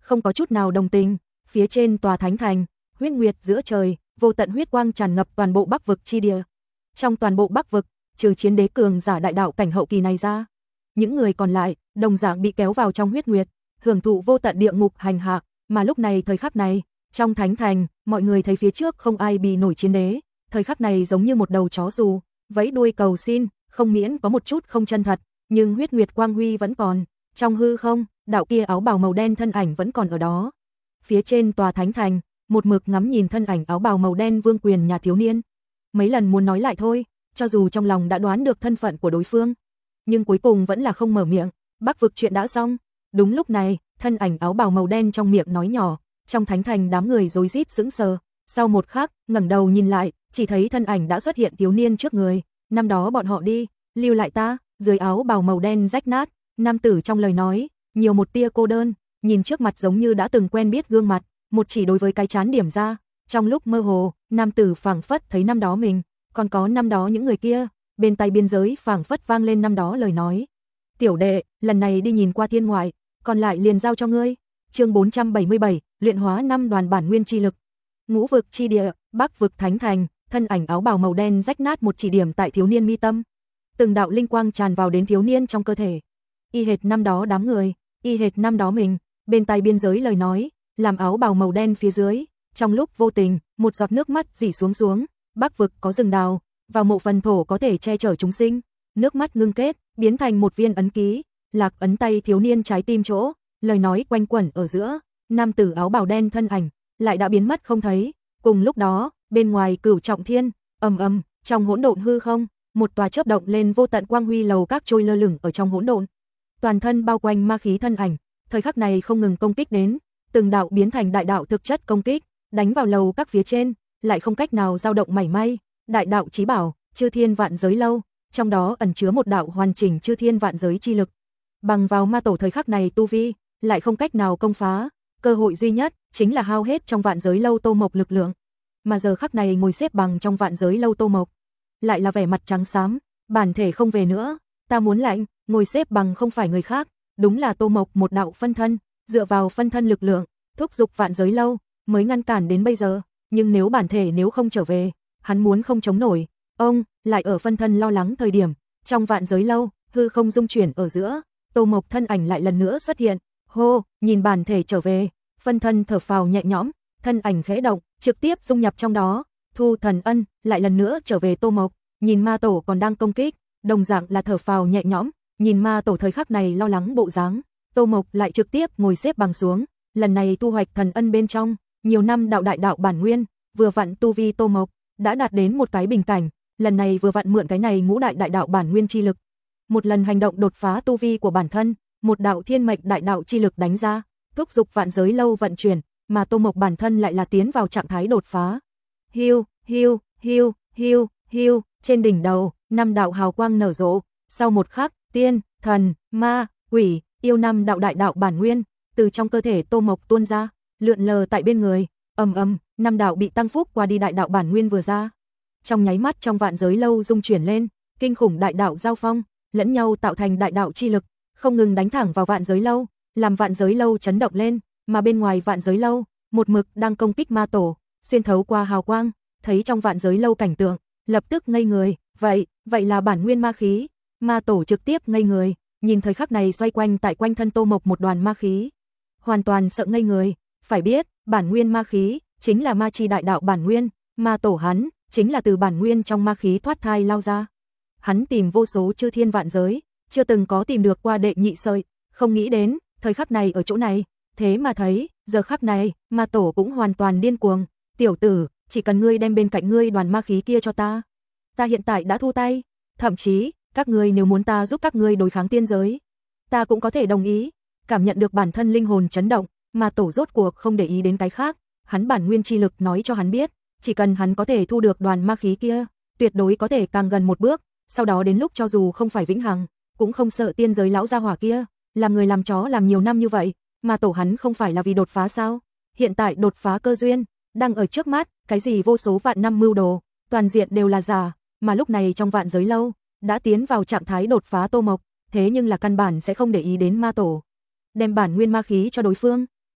không có chút nào đồng tình. Phía trên tòa thánh thành, huyết nguyệt giữa trời, vô tận huyết quang tràn ngập toàn bộ Bắc vực chi địa. Trong toàn bộ Bắc vực, trừ chiến đế cường giả đại đạo cảnh hậu kỳ này ra, những người còn lại đồng dạng bị kéo vào trong huyết nguyệt, hưởng thụ vô tận địa ngục hành hạ, mà lúc này thời khắc này, trong thánh thành, mọi người thấy phía trước không ai bì nổi chiến đế, thời khắc này giống như một đầu chó dù, vẫy đuôi cầu xin, không miễn có một chút không chân thật, nhưng huyết nguyệt quang huy vẫn còn, trong hư không, đạo kia áo bào màu đen thân ảnh vẫn còn ở đó. Phía trên tòa thánh thành, một mực ngắm nhìn thân ảnh áo bào màu đen vương quyền nhà thiếu niên. Mấy lần muốn nói lại thôi, cho dù trong lòng đã đoán được thân phận của đối phương, nhưng cuối cùng vẫn là không mở miệng. Bắc vực chuyện đã xong. Đúng lúc này, thân ảnh áo bào màu đen trong miệng nói nhỏ, trong thánh thành đám người rối rít sững sờ, sau một khắc, ngẩng đầu nhìn lại, chỉ thấy thân ảnh đã xuất hiện thiếu niên trước người, năm đó bọn họ đi, lưu lại ta, dưới áo bào màu đen rách nát, nam tử trong lời nói, nhiều một tia cô đơn, nhìn trước mặt giống như đã từng quen biết gương mặt, một chỉ đối với cái chán điểm ra, trong lúc mơ hồ, nam tử phảng phất thấy năm đó mình, còn có năm đó những người kia, bên tai biên giới phảng phất vang lên năm đó lời nói. Tiểu đệ, lần này đi nhìn qua thiên ngoại, còn lại liền giao cho ngươi. Chương bốn trăm bảy mươi bảy, luyện hóa năm đoàn bản nguyên chi lực. Ngũ vực chi địa, Bắc vực thánh thành, thân ảnh áo bào màu đen rách nát một chỉ điểm tại thiếu niên mi tâm. Từng đạo linh quang tràn vào đến thiếu niên trong cơ thể. Y hệt năm đó đám người, y hệt năm đó mình, bên tai biên giới lời nói, làm áo bào màu đen phía dưới, trong lúc vô tình, một giọt nước mắt rỉ xuống xuống, Bắc vực có rừng đào, vào mộ phần thổ có thể che chở chúng sinh, nước mắt ngưng kết, biến thành một viên ấn ký, lạc ấn tay thiếu niên trái tim chỗ, lời nói quanh quẩn ở giữa, nam tử áo bào đen thân ảnh lại đã biến mất không thấy. Cùng lúc đó, bên ngoài Cửu Trọng Thiên, ầm ầm, trong hỗn độn hư không, một tòa chớp động lên vô tận quang huy lầu các trôi lơ lửng ở trong hỗn độn. Toàn thân bao quanh ma khí thân ảnh, thời khắc này không ngừng công kích đến, từng đạo biến thành đại đạo thực chất công kích, đánh vào lầu các phía trên, lại không cách nào dao động mảy may. Đại đạo chí bảo, Chư Thiên Vạn Giới lâu, trong đó ẩn chứa một đạo hoàn chỉnh Chư Thiên Vạn Giới chi lực. Bằng vào ma tổ thời khắc này tu vi, lại không cách nào công phá, cơ hội duy nhất chính là hao hết trong Vạn Giới lâu Tô Mộc lực lượng. Mà giờ khắc này ngồi xếp bằng trong Vạn Giới lâu Tô Mộc, lại là vẻ mặt trắng xám, bản thể không về nữa, ta muốn lạnh, ngồi xếp bằng không phải người khác, đúng là Tô Mộc một đạo phân thân, dựa vào phân thân lực lượng, thúc giục Vạn Giới lâu, mới ngăn cản đến bây giờ, nhưng nếu bản thể nếu không trở về, hắn muốn không chống nổi. Ông lại ở phân thân lo lắng thời điểm, trong Vạn Giới lâu, hư không dung chuyển ở giữa, Tô Mộc thân ảnh lại lần nữa xuất hiện. Hô, nhìn bản thể trở về, phân thân thở phào nhẹ nhõm, thân ảnh khẽ động, trực tiếp dung nhập trong đó. Thu Thần Ân lại lần nữa trở về Tô Mộc, nhìn ma tổ còn đang công kích, đồng dạng là thở phào nhẹ nhõm, nhìn ma tổ thời khắc này lo lắng bộ dáng, Tô Mộc lại trực tiếp ngồi xếp bằng xuống, lần này thu hoạch thần ân bên trong, nhiều năm đạo đại đạo bản nguyên, vừa vặn tu vi Tô Mộc đã đạt đến một cái bình cảnh, lần này vừa vặn mượn cái này ngũ đại đại đạo bản nguyên chi lực, một lần hành động đột phá tu vi của bản thân, một đạo thiên mệnh đại đạo chi lực đánh ra, thúc giục Vạn Giới lâu vận chuyển, mà Tô Mộc bản thân lại là tiến vào trạng thái đột phá. Hiu, hiu, hiu, hiu, hiu, trên đỉnh đầu, năm đạo hào quang nở rộ, sau một khắc, tiên, thần, ma, quỷ, yêu năm đạo đại đạo bản nguyên từ trong cơ thể Tô Mộc tuôn ra, lượn lờ tại bên người, ầm ầm, năm đạo bị tăng phúc qua đi đại đạo bản nguyên vừa ra. Trong nháy mắt trong Vạn Giới lâu rung chuyển lên, kinh khủng đại đạo giao phong, lẫn nhau tạo thành đại đạo chi lực, không ngừng đánh thẳng vào Vạn Giới lâu, làm Vạn Giới lâu chấn động lên, mà bên ngoài Vạn Giới lâu, một mực đang công kích ma tổ, xuyên thấu qua hào quang, thấy trong Vạn Giới lâu cảnh tượng, lập tức ngây người, vậy, vậy là bản nguyên ma khí, ma tổ trực tiếp ngây người, nhìn thời khắc này xoay quanh tại quanh thân Tô Mộc một đoàn ma khí, hoàn toàn sợ ngây người, phải biết, bản nguyên ma khí chính là ma chi đại đạo bản nguyên, ma tổ hắn chính là từ bản nguyên trong ma khí thoát thai lao ra. Hắn tìm vô số chư thiên vạn giới, chưa từng có tìm được qua đệ nhị sợi, không nghĩ đến, thời khắc này ở chỗ này, thế mà thấy, giờ khắc này, ma tổ cũng hoàn toàn điên cuồng, tiểu tử, chỉ cần ngươi đem bên cạnh ngươi đoàn ma khí kia cho ta, ta hiện tại đã thu tay, thậm chí, các ngươi nếu muốn ta giúp các ngươi đối kháng tiên giới, ta cũng có thể đồng ý. Cảm nhận được bản thân linh hồn chấn động, ma tổ rốt cuộc không để ý đến cái khác, hắn bản nguyên chi lực nói cho hắn biết, chỉ cần hắn có thể thu được đoàn ma khí kia, tuyệt đối có thể càng gần một bước, sau đó đến lúc cho dù không phải vĩnh hằng, cũng không sợ tiên giới lão gia hỏa kia, làm người làm chó làm nhiều năm như vậy, mà tổ hắn không phải là vì đột phá sao? Hiện tại đột phá cơ duyên, đang ở trước mắt, cái gì vô số vạn năm mưu đồ, toàn diện đều là giả, mà lúc này trong Vạn Giới lâu, đã tiến vào trạng thái đột phá Tô Mộc, thế nhưng là căn bản sẽ không để ý đến ma tổ. Đem bản nguyên ma khí cho đối phương,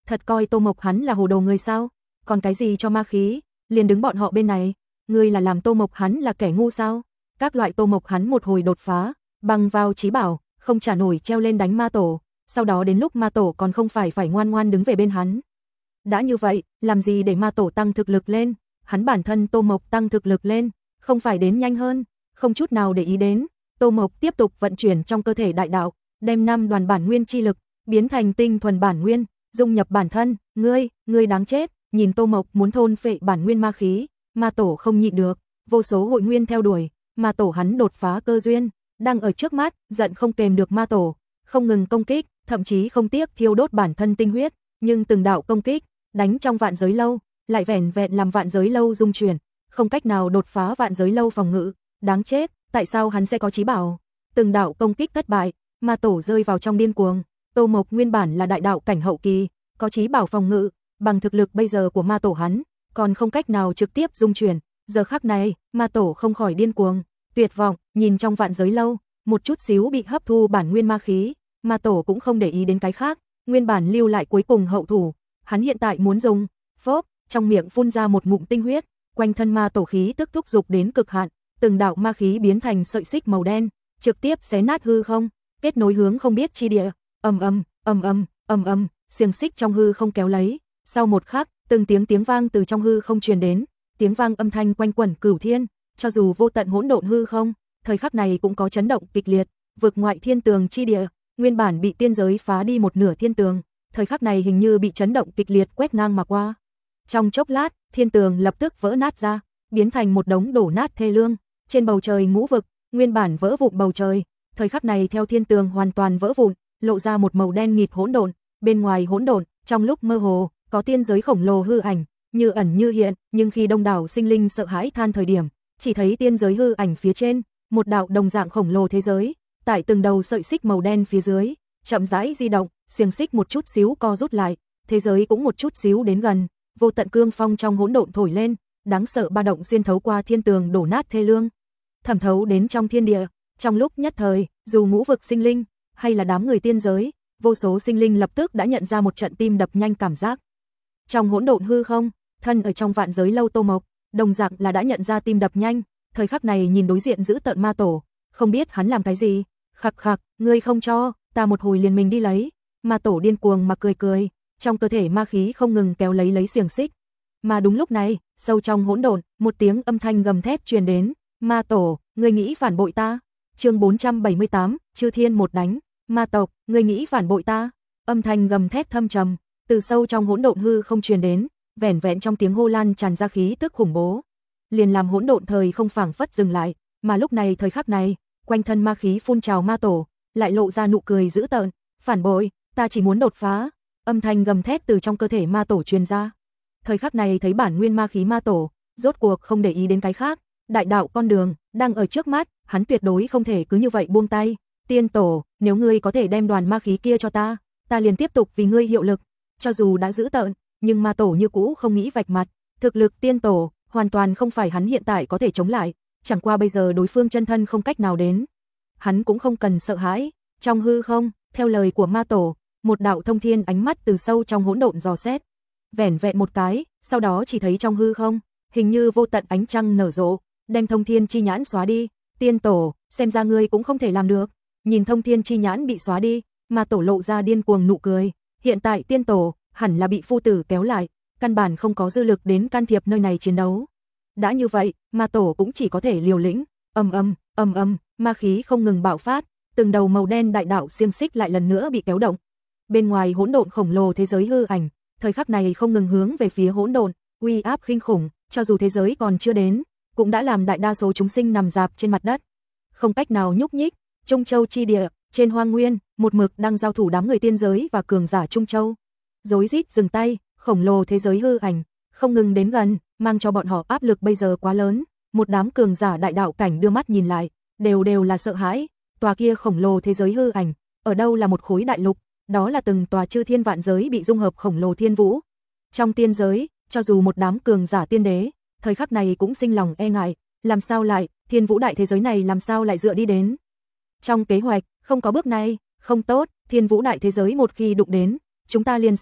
Thật coi Tô Mộc hắn là hồ đồ người sao? Còn cái gì cho ma khí, liền đứng bọn họ bên này, ngươi là làm Tô Mộc hắn là kẻ ngu sao? Các loại Tô Mộc hắn một hồi đột phá, bằng vào trí bảo, không trả nổi treo lên đánh ma tổ, sau đó đến lúc ma tổ còn không phải phải ngoan ngoan đứng về bên hắn. Đã như vậy, làm gì để ma tổ tăng thực lực lên, hắn bản thân Tô Mộc tăng thực lực lên, không phải đến nhanh hơn, không chút nào để ý đến. Tô Mộc tiếp tục vận chuyển trong cơ thể đại đạo, đem năm đoàn bản nguyên chi lực biến thành tinh thuần bản nguyên, dung nhập bản thân. Ngươi, ngươi đáng chết. Nhìn Tô Mộc muốn thôn phệ bản nguyên ma khí, ma tổ không nhịn được, vô số hội nguyên theo đuổi, ma tổ hắn đột phá cơ duyên, đang ở trước mắt, giận không kềm được ma tổ, không ngừng công kích, thậm chí không tiếc thiêu đốt bản thân tinh huyết, nhưng từng đạo công kích, đánh trong vạn giới lâu, lại vẻn vẹn làm vạn giới lâu rung chuyển, không cách nào đột phá vạn giới lâu phòng ngự, đáng chết, tại sao hắn sẽ có chí bảo? Từng đạo công kích thất bại, ma tổ rơi vào trong điên cuồng, Tô Mộc nguyên bản là đại đạo cảnh hậu kỳ, có chí bảo phòng ngự, bằng thực lực bây giờ của ma tổ hắn, còn không cách nào trực tiếp dung chuyển, giờ khắc này, ma tổ không khỏi điên cuồng, tuyệt vọng, nhìn trong vạn giới lâu, một chút xíu bị hấp thu bản nguyên ma khí, ma tổ cũng không để ý đến cái khác, nguyên bản lưu lại cuối cùng hậu thủ, hắn hiện tại muốn dùng, phốp, trong miệng phun ra một ngụm tinh huyết, quanh thân ma tổ khí tức thúc dục đến cực hạn, từng đạo ma khí biến thành sợi xích màu đen, trực tiếp xé nát hư không, kết nối hướng không biết chi địa, ầm ầm, ầm ầm, ầm ầm, xiềng xích trong hư không kéo lấy, sau một khắc, từng tiếng tiếng vang từ trong hư không truyền đến, tiếng vang âm thanh quanh quẩn cửu thiên, cho dù vô tận hỗn độn hư không, thời khắc này cũng có chấn động kịch liệt, vực ngoại thiên tường chi địa, nguyên bản bị tiên giới phá đi một nửa thiên tường, thời khắc này hình như bị chấn động kịch liệt quét ngang mà qua. Trong chốc lát, thiên tường lập tức vỡ nát ra, biến thành một đống đổ nát thê lương, trên bầu trời ngũ vực, nguyên bản vỡ vụn bầu trời, thời khắc này theo thiên tường hoàn toàn vỡ vụn, lộ ra một màu đen nghịt hỗn độn, bên ngoài hỗn độn, trong lúc mơ hồ, có tiên giới khổng lồ hư ảnh, như ẩn như hiện, nhưng khi đông đảo sinh linh sợ hãi than thời điểm, chỉ thấy tiên giới hư ảnh phía trên, một đạo đồng dạng khổng lồ thế giới, tại từng đầu sợi xích màu đen phía dưới, chậm rãi di động, xiềng xích một chút xíu co rút lại, thế giới cũng một chút xíu đến gần, vô tận cương phong trong hỗn độn thổi lên, đáng sợ ba động xuyên thấu qua thiên tường đổ nát thê lương, thẩm thấu đến trong thiên địa, trong lúc nhất thời, dù ngũ vực sinh linh hay là đám người tiên giới, vô số sinh linh lập tức đã nhận ra một trận tim đập nhanh cảm giác. Trong hỗn độn hư không, thân ở trong vạn giới lâu Tô Mộc, đồng dạng là đã nhận ra tim đập nhanh, thời khắc này nhìn đối diện giữ tợn ma tổ, không biết hắn làm cái gì, khặc khặc, ngươi không cho, ta một hồi liền mình đi lấy, ma tổ điên cuồng mà cười cười, trong cơ thể ma khí không ngừng kéo lấy lấy xiềng xích. Mà đúng lúc này, sâu trong hỗn độn, một tiếng âm thanh gầm thét truyền đến, ma tổ, ngươi nghĩ phản bội ta? Chương bốn trăm bảy mươi tám, Chư Thiên một đánh, ma tộc, ngươi nghĩ phản bội ta? Âm thanh gầm thét thâm trầm, từ sâu trong hỗn độn hư không truyền đến, vẻn vẹn trong tiếng hô lan tràn ra khí tức khủng bố, liền làm hỗn độn thời không phảng phất dừng lại, mà lúc này thời khắc này, quanh thân ma khí phun trào ma tổ, lại lộ ra nụ cười dữ tợn, phản bội, ta chỉ muốn đột phá. Âm thanh gầm thét từ trong cơ thể ma tổ truyền ra. Thời khắc này thấy bản nguyên ma khí ma tổ, rốt cuộc không để ý đến cái khác, đại đạo con đường đang ở trước mắt, hắn tuyệt đối không thể cứ như vậy buông tay. Tiên tổ, nếu ngươi có thể đem đoàn ma khí kia cho ta, ta liền tiếp tục vì ngươi hiệu lực. Cho dù đã giữ tợn, nhưng ma tổ như cũ không nghĩ vạch mặt, thực lực tiên tổ hoàn toàn không phải hắn hiện tại có thể chống lại, chẳng qua bây giờ đối phương chân thân không cách nào đến, hắn cũng không cần sợ hãi. Trong hư không, theo lời của ma tổ, một đạo thông thiên ánh mắt từ sâu trong hỗn độn dò xét, vẻn vẹn một cái, sau đó chỉ thấy trong hư không, hình như vô tận ánh trăng nở rộ, đem thông thiên chi nhãn xóa đi. Tiên tổ, xem ra ngươi cũng không thể làm được. Nhìn thông thiên chi nhãn bị xóa đi, ma tổ lộ ra điên cuồng nụ cười, hiện tại tiên tổ hẳn là bị phu tử kéo lại, căn bản không có dư lực đến can thiệp nơi này chiến đấu. Đã như vậy, ma tổ cũng chỉ có thể liều lĩnh, ầm ầm, ầm ầm, ma khí không ngừng bạo phát, từng đầu màu đen đại đạo xiềng xích lại lần nữa bị kéo động. Bên ngoài hỗn độn khổng lồ thế giới hư ảnh, thời khắc này không ngừng hướng về phía hỗn độn, uy áp kinh khủng, cho dù thế giới còn chưa đến, cũng đã làm đại đa số chúng sinh nằm rạp trên mặt đất, không cách nào nhúc nhích. Trung Châu chi địa, trên hoang nguyên, một mực đang giao thủ đám người tiên giới và cường giả Trung Châu. Rối rít dừng tay, khổng lồ thế giới hư ảnh, không ngừng đến gần, mang cho bọn họ áp lực bây giờ quá lớn. Một đám cường giả đại đạo cảnh đưa mắt nhìn lại, đều đều là sợ hãi. Tòa kia khổng lồ thế giới hư ảnh, ở đâu là một khối đại lục, đó là từng tòa chư thiên vạn giới bị dung hợp khổng lồ thiên vũ. Trong tiên giới, cho dù một đám cường giả tiên đế, thời khắc này cũng sinh lòng e ngại, làm sao lại, thiên vũ đại thế giới này làm sao lại dựa đi đến. Trong kế hoạch, không có bước này, không tốt, thiên vũ đại thế giới một khi đụng đến, chúng ta liền xong,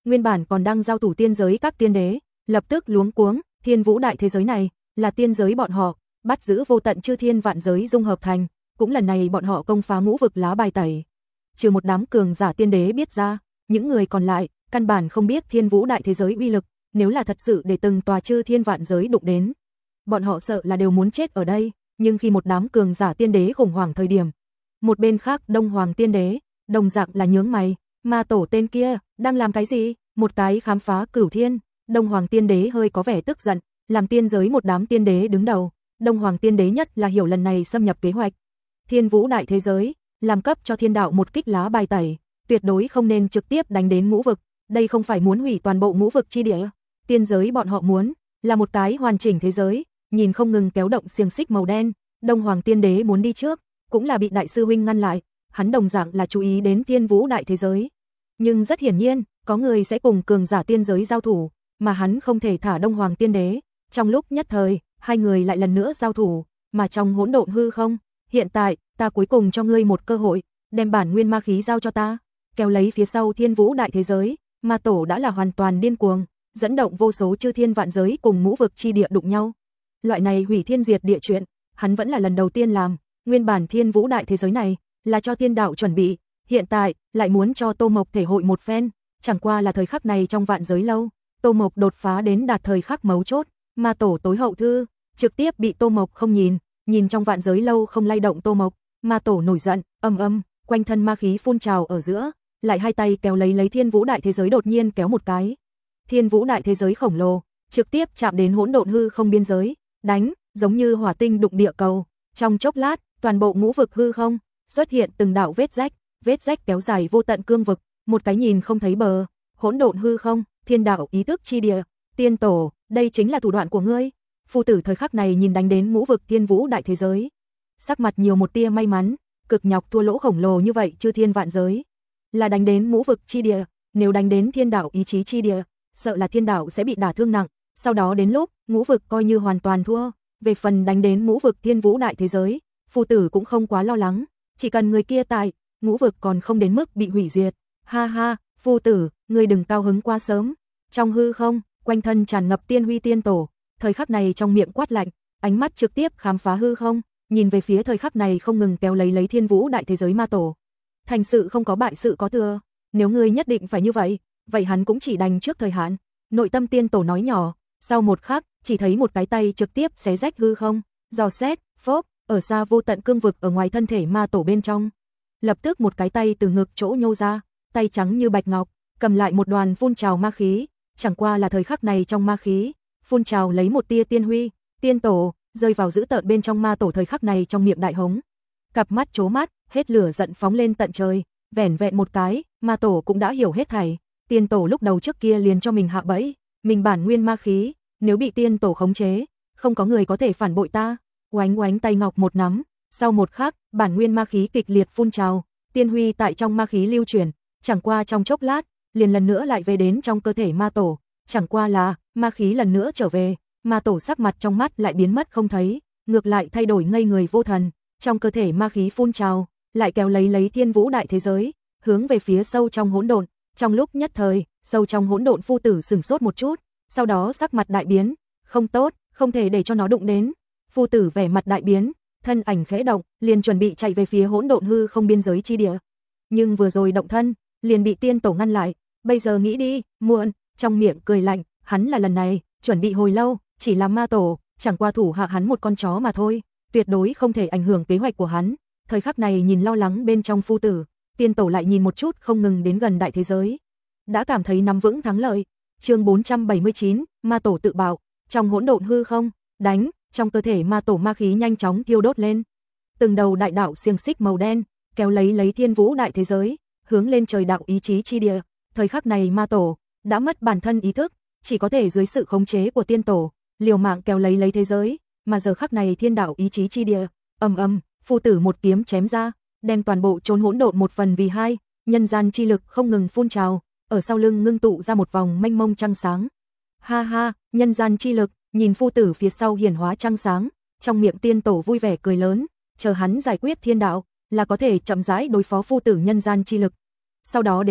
Nguyên bản còn đang giao thủ tiên giới các tiên đế, lập tức luống cuống, Thiên Vũ đại thế giới này là tiên giới bọn họ bắt giữ vô tận chư thiên vạn giới dung hợp thành, cũng lần này bọn họ công phá ngũ vực lá bài tẩy. Trừ một đám cường giả tiên đế biết ra, những người còn lại căn bản không biết Thiên Vũ đại thế giới uy lực, nếu là thật sự để từng tòa chư thiên vạn giới đụng đến, bọn họ sợ là đều muốn chết ở đây. Nhưng khi một đám cường giả tiên đế khủng hoảng thời điểm, một bên khác Đông Hoàng tiên đế đồng dạng là nhướng mày, ma tổ tên kia đang làm cái gì? Một cái khám phá cửu thiên. Đông Hoàng tiên đế hơi có vẻ tức giận, làm tiên giới một đám tiên đế đứng đầu, Đông Hoàng tiên đế nhất là hiểu lần này xâm nhập kế hoạch Thiên Vũ đại thế giới, làm cấp cho thiên đạo một kích lá bài tẩy, tuyệt đối không nên trực tiếp đánh đến ngũ vực, đây không phải muốn hủy toàn bộ ngũ vực chi địa. Tiên giới bọn họ muốn là một cái hoàn chỉnh thế giới, nhìn không ngừng kéo động xiềng xích màu đen. Đông Hoàng tiên đế muốn đi trước, cũng là bị đại sư huynh ngăn lại, hắn đồng dạng là chú ý đến Thiên Vũ đại thế giới. Nhưng rất hiển nhiên, có người sẽ cùng cường giả tiên giới giao thủ, mà hắn không thể thả Đông Hoàng tiên đế. Trong lúc nhất thời, hai người lại lần nữa giao thủ, mà trong hỗn độn hư không, hiện tại, ta cuối cùng cho ngươi một cơ hội, đem bản nguyên ma khí giao cho ta. Kéo lấy phía sau Thiên Vũ đại thế giới, ma tổ đã là hoàn toàn điên cuồng, dẫn động vô số chư thiên vạn giới cùng ngũ vực chi địa đụng nhau. Loại này hủy thiên diệt địa chuyện, hắn vẫn là lần đầu tiên làm. Nguyên bản Thiên Vũ đại thế giới này là cho thiên đạo chuẩn bị, hiện tại lại muốn cho Tô Mộc thể hội một phen, chẳng qua là thời khắc này trong vạn giới lâu, Tô Mộc đột phá đến đạt thời khắc mấu chốt, ma tổ tối hậu thư trực tiếp bị Tô Mộc không nhìn, nhìn trong vạn giới lâu không lay động Tô Mộc, ma tổ nổi giận, âm âm, quanh thân ma khí phun trào ở giữa, lại hai tay kéo lấy lấy Thiên Vũ đại thế giới đột nhiên kéo một cái. Thiên Vũ đại thế giới khổng lồ, trực tiếp chạm đến hỗn độn hư không biên giới, đánh, giống như hỏa tinh đụng địa cầu. Trong chốc lát, toàn bộ ngũ vực hư không xuất hiện từng đạo vết rách, vết rách kéo dài vô tận cương vực, một cái nhìn không thấy bờ. Hỗn độn hư không, thiên đạo ý thức chi địa, tiên tổ, đây chính là thủ đoạn của ngươi. Phu tử thời khắc này nhìn đánh đến ngũ vực Thiên Vũ đại thế giới, sắc mặt nhiều một tia may mắn, cực nhọc thua lỗ khổng lồ như vậy chư thiên vạn giới, là đánh đến ngũ vực chi địa, nếu đánh đến thiên đạo ý chí chi địa, sợ là thiên đạo sẽ bị đả thương nặng, sau đó đến lúc ngũ vực coi như hoàn toàn thua. Về phần đánh đến ngũ vực Thiên Vũ đại thế giới, phu tử cũng không quá lo lắng, chỉ cần người kia tại, ngũ vực còn không đến mức bị hủy diệt. Ha ha, phu tử, ngươi đừng cao hứng quá sớm. Trong hư không, quanh thân tràn ngập tiên huy tiên tổ, thời khắc này trong miệng quát lạnh, ánh mắt trực tiếp khám phá hư không, nhìn về phía thời khắc này không ngừng kéo lấy lấy Thiên Vũ đại thế giới ma tổ. Thành sự không có bại sự có thừa, nếu ngươi nhất định phải như vậy, vậy hắn cũng chỉ đành trước thời hạn. Nội tâm tiên tổ nói nhỏ, sau một khắc, chỉ thấy một cái tay trực tiếp xé rách hư không, dò xét, phốp, ở xa vô tận cương vực ở ngoài thân thể ma tổ bên trong. Lập tức một cái tay từ ngực chỗ nhô ra, tay trắng như bạch ngọc, cầm lại một đoàn phun trào ma khí, chẳng qua là thời khắc này trong ma khí, phun trào lấy một tia tiên huy, tiên tổ, rơi vào giữ tợn bên trong ma tổ thời khắc này trong miệng đại hống. Cặp mắt chố mắt, hết lửa giận phóng lên tận trời, vẻn vẹn một cái, ma tổ cũng đã hiểu hết thảy. Tiên tổ lúc đầu trước kia liền cho mình hạ bẫy, mình bản nguyên ma khí, nếu bị tiên tổ khống chế, không có người có thể phản bội ta. Oánh oánh tay ngọc một nắm, sau một khắc, bản nguyên ma khí kịch liệt phun trào, tiên huy tại trong ma khí lưu chuyển, chẳng qua trong chốc lát, liền lần nữa lại về đến trong cơ thể ma tổ, chẳng qua là, ma khí lần nữa trở về, ma tổ sắc mặt trong mắt lại biến mất không thấy, ngược lại thay đổi ngây người vô thần, trong cơ thể ma khí phun trào, lại kéo lấy lấy Thiên Vũ đại thế giới, hướng về phía sâu trong hỗn độn. Trong lúc nhất thời, sâu trong hỗn độn phu tử sửng sốt một chút, sau đó sắc mặt đại biến, không tốt, không thể để cho nó đụng đến. Phu tử vẻ mặt đại biến, thân ảnh khẽ động, liền chuẩn bị chạy về phía hỗn độn hư không biên giới chi địa. Nhưng vừa rồi động thân, liền bị tiên tổ ngăn lại, bây giờ nghĩ đi, muộn, trong miệng cười lạnh, hắn là lần này, chuẩn bị hồi lâu, chỉ là ma tổ, chẳng qua thủ hạ hắn một con chó mà thôi, tuyệt đối không thể ảnh hưởng kế hoạch của hắn. Thời khắc này nhìn lo lắng bên trong phu tử, tiên tổ lại nhìn một chút không ngừng đến gần đại thế giới, đã cảm thấy nắm vững thắng lợi. Chương bốn trăm bảy mươi chín, ma tổ tự bạo, trong hỗn độn hư không, đánh, trong cơ thể ma tổ ma khí nhanh chóng thiêu đốt lên. Từng đầu đại đạo xiềng xích màu đen, kéo lấy lấy Thiên Vũ đại thế giới, hướng lên trời đạo ý chí chi địa. Thời khắc này ma tổ đã mất bản thân ý thức, chỉ có thể dưới sự khống chế của tiên tổ, liều mạng kéo lấy lấy thế giới, mà giờ khắc này thiên đạo ý chí chi địa, ầm ầm, phu tử một kiếm chém ra, đem toàn bộ chốn hỗn độn một phần vì hai, nhân gian chi lực không ngừng phun trào, ở sau lưng ngưng tụ ra một vòng mênh mông trăng sáng. Ha ha, nhân gian chi lực, nhìn phu tử phía sau hiển hóa trăng sáng, trong miệng tiên tổ vui vẻ cười lớn, chờ hắn giải quyết thiên đạo, là có thể chậm rãi đối phó phu tử nhân gian chi lực. Sau đó đến lúc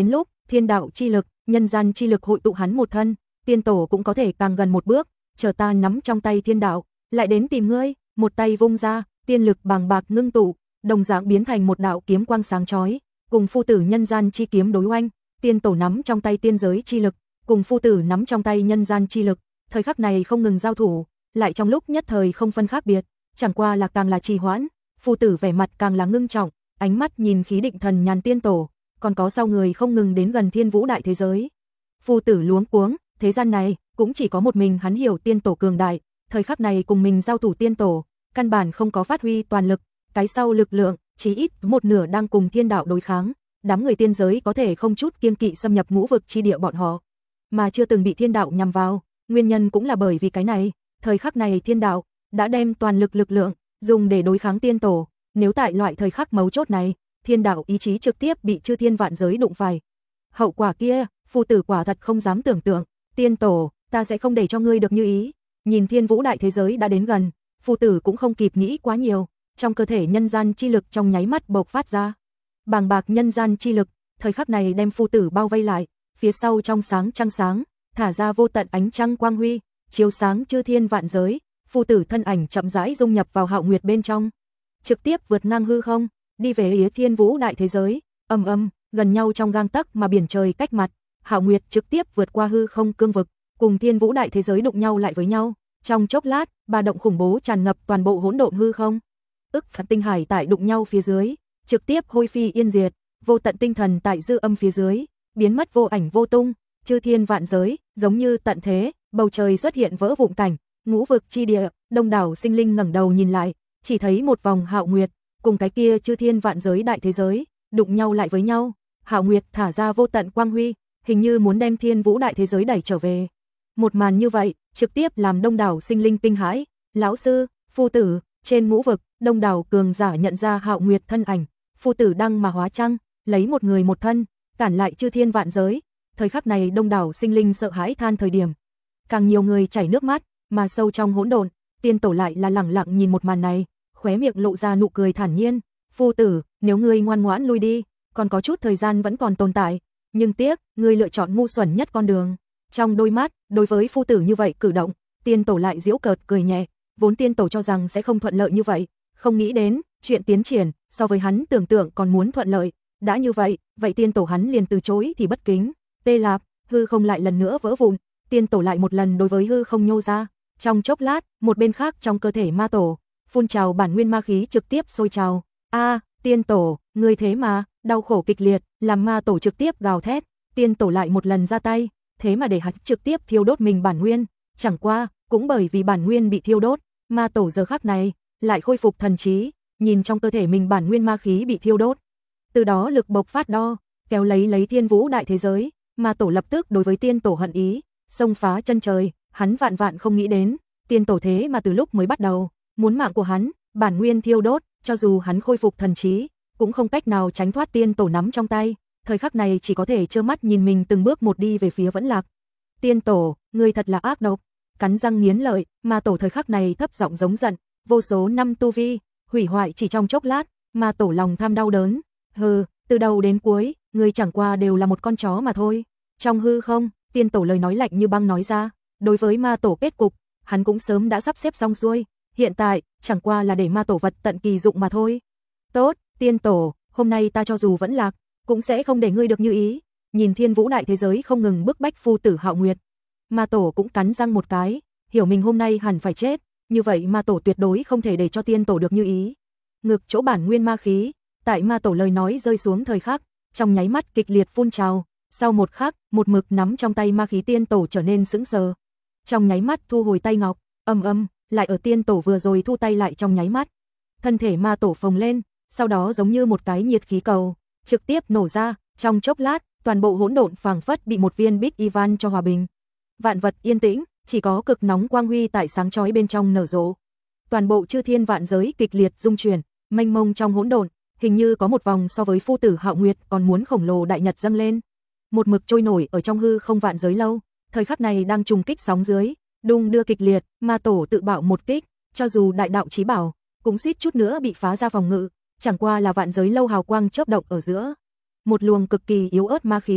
thiên đạo chi lực, nhân gian chi lực hội tụ hắn một thân, tiên tổ cũng có thể càng gần một bước, chờ ta nắm trong tay thiên đạo, lại đến tìm ngươi, một tay vung ra, tiên lực bàng bạc ngưng tụ, đồng dạng biến thành một đạo kiếm quang sáng chói, cùng phu tử nhân gian chi kiếm đối oanh, tiên tổ nắm trong tay tiên giới chi lực, cùng phu tử nắm trong tay nhân gian chi lực, thời khắc này không ngừng giao thủ, lại trong lúc nhất thời không phân khác biệt, chẳng qua là càng là trì hoãn, phu tử vẻ mặt càng là ngưng trọng, ánh mắt nhìn khí định thần nhàn tiên tổ, còn có sau người không ngừng đến gần thiên vũ đại thế giới. Phu tử luống cuống, thế gian này cũng chỉ có một mình hắn hiểu tiên tổ cường đại, thời khắc này cùng mình giao thủ tiên tổ, căn bản không có phát huy toàn lực, cái sau lực lượng chỉ ít một nửa đang cùng thiên đạo đối kháng, đám người tiên giới có thể không chút kiêng kỵ xâm nhập ngũ vực chi địa bọn họ, mà chưa từng bị thiên đạo nhằm vào, nguyên nhân cũng là bởi vì cái này, thời khắc này thiên đạo đã đem toàn lực lực lượng dùng để đối kháng tiên tổ, nếu tại loại thời khắc mấu chốt này, thiên đạo ý chí trực tiếp bị chư thiên vạn giới đụng phải. Hậu quả kia, phu tử quả thật không dám tưởng tượng, tiên tổ, ta sẽ không để cho ngươi được như ý. Nhìn thiên vũ đại thế giới đã đến gần, phu tử cũng không kịp nghĩ quá nhiều, trong cơ thể nhân gian chi lực trong nháy mắt bộc phát ra. Bàng bạc nhân gian chi lực, thời khắc này đem phu tử bao vây lại, phía sau trong sáng trăng sáng, thả ra vô tận ánh trăng quang huy, chiếu sáng chư thiên vạn giới, phu tử thân ảnh chậm rãi dung nhập vào Hạo Nguyệt bên trong, trực tiếp vượt ngang hư không, đi về phía thiên vũ đại thế giới, ầm ầm, gần nhau trong gang tấc mà biển trời cách mặt, Hạo Nguyệt trực tiếp vượt qua hư không cương vực, cùng thiên vũ đại thế giới đụng nhau lại với nhau, trong chốc lát, ba động khủng bố tràn ngập toàn bộ hỗn độn hư không. Ức Phật tinh hải tại đụng nhau phía dưới, trực tiếp hôi phi yên diệt, vô tận tinh thần tại dư âm phía dưới, biến mất vô ảnh vô tung, chư thiên vạn giới, giống như tận thế, bầu trời xuất hiện vỡ vụn cảnh, ngũ vực chi địa, đông đảo sinh linh ngẩng đầu nhìn lại, chỉ thấy một vòng Hạo Nguyệt, cùng cái kia chư thiên vạn giới đại thế giới, đụng nhau lại với nhau, Hạo Nguyệt thả ra vô tận quang huy, hình như muốn đem thiên vũ đại thế giới đẩy trở về. Một màn như vậy, trực tiếp làm đông đảo sinh linh kinh hãi, lão sư, phu tử, trên ngũ vực, đông đảo cường giả nhận ra Hạo Nguyệt thân ảnh, phu tử đăng mà hóa trăng, lấy một người một thân, cản lại chư thiên vạn giới. Thời khắc này đông đảo sinh linh sợ hãi than thời điểm, càng nhiều người chảy nước mắt, mà sâu trong hỗn độn, tiên tổ lại là lẳng lặng nhìn một màn này, khóe miệng lộ ra nụ cười thản nhiên, phu tử, nếu ngươi ngoan ngoãn lui đi, còn có chút thời gian vẫn còn tồn tại, nhưng tiếc, ngươi lựa chọn ngu xuẩn nhất con đường. Trong đôi mắt, đối với phu tử như vậy cử động, tiên tổ lại giễu cợt cười nhẹ, vốn tiên tổ cho rằng sẽ không thuận lợi như vậy, không nghĩ đến, chuyện tiến triển, so với hắn tưởng tượng còn muốn thuận lợi, đã như vậy, vậy tiên tổ hắn liền từ chối thì bất kính. Tê Lạp, hư không lại lần nữa vỡ vụn, tiên tổ lại một lần đối với hư không nhô ra, trong chốc lát, một bên khác trong cơ thể ma tổ, phun trào bản nguyên ma khí trực tiếp sôi trào. A, tiên tổ, ngươi thế mà, đau khổ kịch liệt, làm ma tổ trực tiếp gào thét, tiên tổ lại một lần ra tay, thế mà để hắn trực tiếp thiêu đốt mình bản nguyên, chẳng qua, cũng bởi vì bản nguyên bị thiêu đốt, ma tổ giờ khắc này lại khôi phục thần trí, nhìn trong cơ thể mình bản nguyên ma khí bị thiêu đốt, từ đó lực bộc phát đo, kéo lấy lấy thiên vũ đại thế giới. Ma tổ lập tức đối với tiên tổ hận ý, xông phá chân trời, hắn vạn vạn không nghĩ đến, tiên tổ thế mà từ lúc mới bắt đầu, muốn mạng của hắn, bản nguyên thiêu đốt, cho dù hắn khôi phục thần trí, cũng không cách nào tránh thoát tiên tổ nắm trong tay, thời khắc này chỉ có thể trơ mắt nhìn mình từng bước một đi về phía vẫn lạc. Tiên tổ, ngươi thật là ác độc, cắn răng nghiến lợi, ma tổ thời khắc này thấp giọng giống giận, vô số năm tu vi, hủy hoại chỉ trong chốc lát, ma tổ lòng tham đau đớn, hừ, từ đầu đến cuối, ngươi chẳng qua đều là một con chó mà thôi. Trong hư không, tiên tổ lời nói lạnh như băng nói ra, đối với ma tổ kết cục, hắn cũng sớm đã sắp xếp xong xuôi, hiện tại, chẳng qua là để ma tổ vật tận kỳ dụng mà thôi. Tốt, tiên tổ, hôm nay ta cho dù vẫn lạc, cũng sẽ không để ngươi được như ý. Nhìn thiên vũ đại thế giới không ngừng bức bách phu tử Hạo Nguyệt, ma tổ cũng cắn răng một cái, hiểu mình hôm nay hẳn phải chết, như vậy ma tổ tuyệt đối không thể để cho tiên tổ được như ý. Ngực chỗ bản nguyên ma khí, tại ma tổ lời nói rơi xuống thời khắc, trong nháy mắt kịch liệt phun trào, sau một khắc, một mực nắm trong tay ma khí tiên tổ trở nên sững sờ. Trong nháy mắt thu hồi tay ngọc, âm âm, lại ở tiên tổ vừa rồi thu tay lại trong nháy mắt. Thân thể ma tổ phồng lên, sau đó giống như một cái nhiệt khí cầu, trực tiếp nổ ra, trong chốc lát, toàn bộ hỗn độn phảng phất bị một viên Big Ivan cho hòa bình. Vạn vật yên tĩnh, chỉ có cực nóng quang huy tại sáng chói bên trong nở rộ. Toàn bộ chư thiên vạn giới kịch liệt rung chuyển, mênh mông trong hỗn độn, hình như có một vòng so với phu tử Hạo Nguyệt còn muốn khổng lồ đại nhật dâng lên. Một mực trôi nổi ở trong hư không vạn giới lâu, thời khắc này đang trùng kích sóng dưới, đung đưa kịch liệt, ma tổ tự bạo một kích, cho dù đại đạo chí bảo, cũng suýt chút nữa bị phá ra phòng ngự, chẳng qua là vạn giới lâu hào quang chớp động ở giữa. Một luồng cực kỳ yếu ớt ma khí,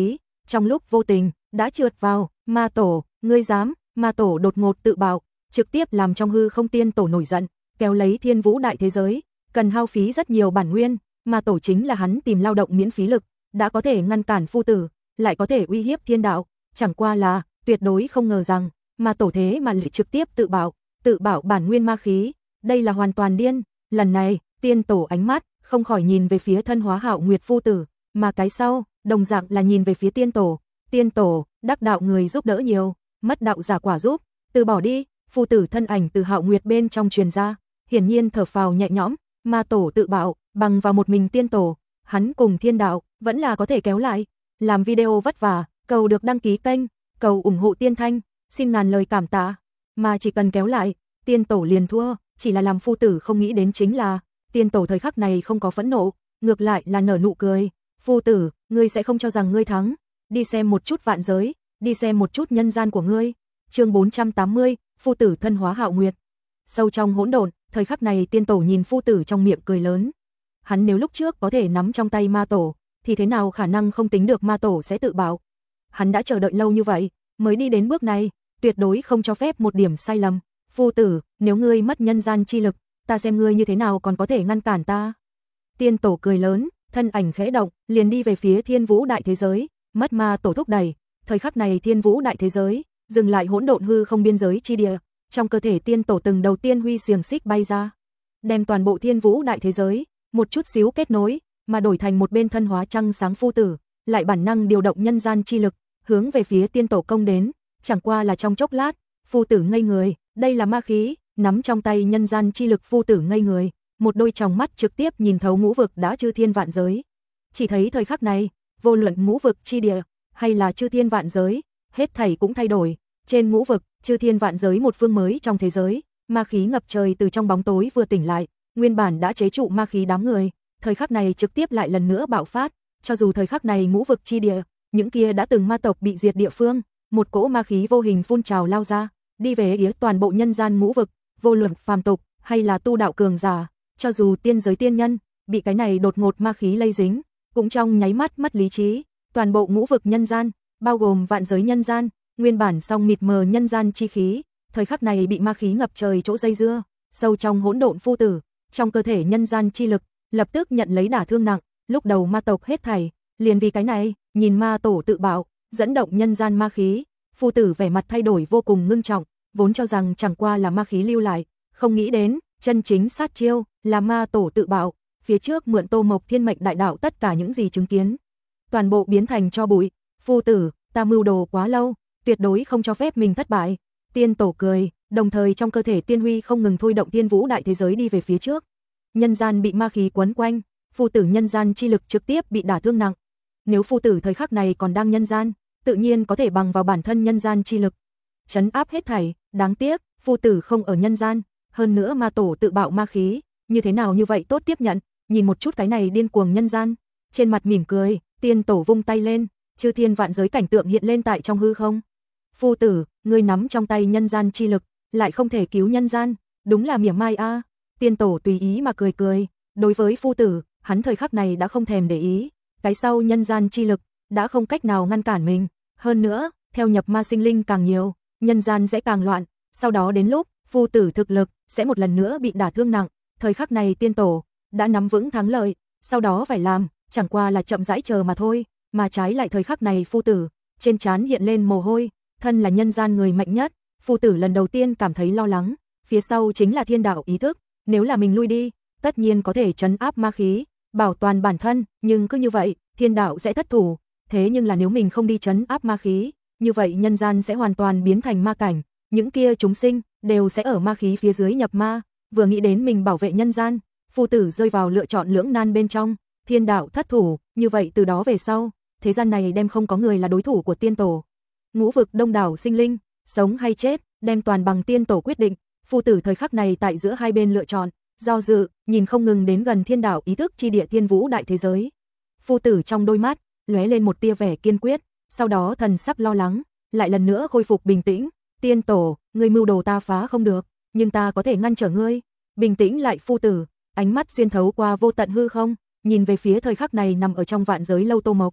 trong lúc vô tình đã trượt vào. Ma tổ, ngươi dám? Ma tổ đột ngột tự bạo, trực tiếp làm trong hư không tiên tổ nổi giận, kéo lấy Thiên Vũ đại thế giới, cần hao phí rất nhiều bản nguyên. Ma tổ chính là hắn tìm lao động miễn phí lực, đã có thể ngăn cản phu tử, lại có thể uy hiếp thiên đạo, chẳng qua là tuyệt đối không ngờ rằng ma tổ thế mà lại trực tiếp tự bạo, tự bạo bản nguyên ma khí, đây là hoàn toàn điên. Lần này, tiên tổ ánh mắt không khỏi nhìn về phía thân hóa Hạo Nguyệt phu tử, mà cái sau, đồng dạng là nhìn về phía tiên tổ. Tiên tổ, đắc đạo người giúp đỡ nhiều, mất đạo giả quả giúp, từ bỏ đi. Phu tử thân ảnh từ Hạo Nguyệt bên trong truyền ra, hiển nhiên thở phào nhẹ nhõm. Ma tổ tự bạo, bằng vào một mình tiên tổ, hắn cùng thiên đạo vẫn là có thể kéo lại. Làm video vất vả, cầu được đăng ký kênh, cầu ủng hộ Tiên Thanh, xin ngàn lời cảm tạ. Mà chỉ cần kéo lại, tiên tổ liền thua. Chỉ là làm phu tử không nghĩ đến chính là tiên tổ thời khắc này không có phẫn nộ, ngược lại là nở nụ cười. Phu tử, ngươi sẽ không cho rằng ngươi thắng, đi xem một chút vạn giới, đi xem một chút nhân gian của ngươi. Chương bốn trăm tám mươi, phu tử thân hóa Hạo Nguyệt. Sâu trong hỗn độn, thời khắc này tiên tổ nhìn phu tử trong miệng cười lớn. Hắn nếu lúc trước có thể nắm trong tay ma tổ, thì thế nào khả năng không tính được ma tổ sẽ tự bạo. Hắn đã chờ đợi lâu như vậy, mới đi đến bước này, tuyệt đối không cho phép một điểm sai lầm. Phu tử, nếu ngươi mất nhân gian chi lực, ta xem ngươi như thế nào còn có thể ngăn cản ta. Tiên tổ cười lớn, thân ảnh khẽ động, liền đi về phía Thiên Vũ đại thế giới, mất ma tổ thúc đẩy. Thời khắc này Thiên Vũ đại thế giới, dừng lại hỗn độn hư không biên giới chi địa, trong cơ thể tiên tổ từng đầu tiên huy xiềng xích bay ra, đem toàn bộ Thiên Vũ đại thế giới một chút xíu kết nối, mà đổi thành một bên thân hóa trăng sáng phu tử, lại bản năng điều động nhân gian chi lực, hướng về phía tiên tổ công đến. Chẳng qua là trong chốc lát, phu tử ngây người, đây là ma khí, nắm trong tay nhân gian chi lực. Phu tử ngây người, một đôi tròng mắt trực tiếp nhìn thấu ngũ vực đã chư thiên vạn giới. Chỉ thấy thời khắc này, vô luận ngũ vực chi địa hay là chư thiên vạn giới, hết thảy cũng thay đổi. Trên ngũ vực, chư thiên vạn giới một phương mới trong thế giới, ma khí ngập trời từ trong bóng tối vừa tỉnh lại, nguyên bản đã chế trụ ma khí đám người, thời khắc này trực tiếp lại lần nữa bạo phát. Cho dù thời khắc này ngũ vực chi địa, những kia đã từng ma tộc bị diệt địa phương, một cỗ ma khí vô hình phun trào lao ra, đi về phía toàn bộ nhân gian ngũ vực, vô luận phàm tục hay là tu đạo cường giả, cho dù tiên giới tiên nhân, bị cái này đột ngột ma khí lây dính, cũng trong nháy mắt mất lý trí. Toàn bộ ngũ vực nhân gian, bao gồm vạn giới nhân gian, nguyên bản song mịt mờ nhân gian chi khí, thời khắc này bị ma khí ngập trời chỗ dây dưa, sâu trong hỗn độn phu tử, trong cơ thể nhân gian chi lực, lập tức nhận lấy đả thương nặng. Lúc đầu ma tộc hết thảy, liền vì cái này, nhìn ma tổ tự bạo, dẫn động nhân gian ma khí, phu tử vẻ mặt thay đổi vô cùng ngưng trọng, vốn cho rằng chẳng qua là ma khí lưu lại, không nghĩ đến, chân chính sát chiêu, là ma tổ tự bạo. Phía trước mượn Tô Mộc Thiên Mệnh đại đạo tất cả những gì chứng kiến, toàn bộ biến thành tro bụi. Phu tử, ta mưu đồ quá lâu, tuyệt đối không cho phép mình thất bại. Tiên tổ cười, đồng thời trong cơ thể tiên huy không ngừng thôi động Thiên Vũ đại thế giới đi về phía trước. Nhân gian bị ma khí quấn quanh, phu tử nhân gian chi lực trực tiếp bị đả thương nặng. Nếu phu tử thời khắc này còn đang nhân gian, tự nhiên có thể bằng vào bản thân nhân gian chi lực trấn áp hết thảy, đáng tiếc, phu tử không ở nhân gian, hơn nữa ma tổ tự bạo ma khí, như thế nào như vậy tốt tiếp nhận, nhìn một chút cái này điên cuồng nhân gian, trên mặt mỉm cười, tiên tổ vung tay lên, chư thiên vạn giới cảnh tượng hiện lên tại trong hư không. Phu tử, ngươi nắm trong tay nhân gian chi lực, lại không thể cứu nhân gian, đúng là mỉa mai a. Tiên tổ tùy ý mà cười cười, đối với phu tử, hắn thời khắc này đã không thèm để ý, cái sau nhân gian chi lực đã không cách nào ngăn cản mình, hơn nữa, theo nhập ma sinh linh càng nhiều, nhân gian sẽ càng loạn, sau đó đến lúc phu tử thực lực sẽ một lần nữa bị đả thương nặng. Thời khắc này tiên tổ đã nắm vững thắng lợi, sau đó phải làm chẳng qua là chậm rãi chờ mà thôi, mà trái lại thời khắc này phu tử trên trán hiện lên mồ hôi, thân là nhân gian người mạnh nhất, phu tử lần đầu tiên cảm thấy lo lắng, phía sau chính là thiên đạo ý thức, nếu là mình lui đi, tất nhiên có thể trấn áp ma khí, bảo toàn bản thân, nhưng cứ như vậy, thiên đạo sẽ thất thủ, thế nhưng là nếu mình không đi trấn áp ma khí, như vậy nhân gian sẽ hoàn toàn biến thành ma cảnh, những kia chúng sinh đều sẽ ở ma khí phía dưới nhập ma. Vừa nghĩ đến mình bảo vệ nhân gian, phu tử rơi vào lựa chọn lưỡng nan bên trong, thiên đạo thất thủ, như vậy từ đó về sau, thế gian này đem không có người là đối thủ của tiên tổ. Ngũ vực đông đảo sinh linh, sống hay chết, đem toàn bằng tiên tổ quyết định. Phu tử thời khắc này tại giữa hai bên lựa chọn, do dự, nhìn không ngừng đến gần thiên đạo ý thức chi địa Thiên Vũ đại thế giới. Phu tử trong đôi mắt lóe lên một tia vẻ kiên quyết, sau đó thần sắc lo lắng, lại lần nữa khôi phục bình tĩnh. Tiên tổ, ngươi mưu đồ ta phá không được, nhưng ta có thể ngăn trở ngươi. Bình tĩnh lại phu tử, ánh mắt xuyên thấu qua vô tận hư không, nhìn về phía thời khắc này nằm ở trong vạn giới lâu Tô Mộc.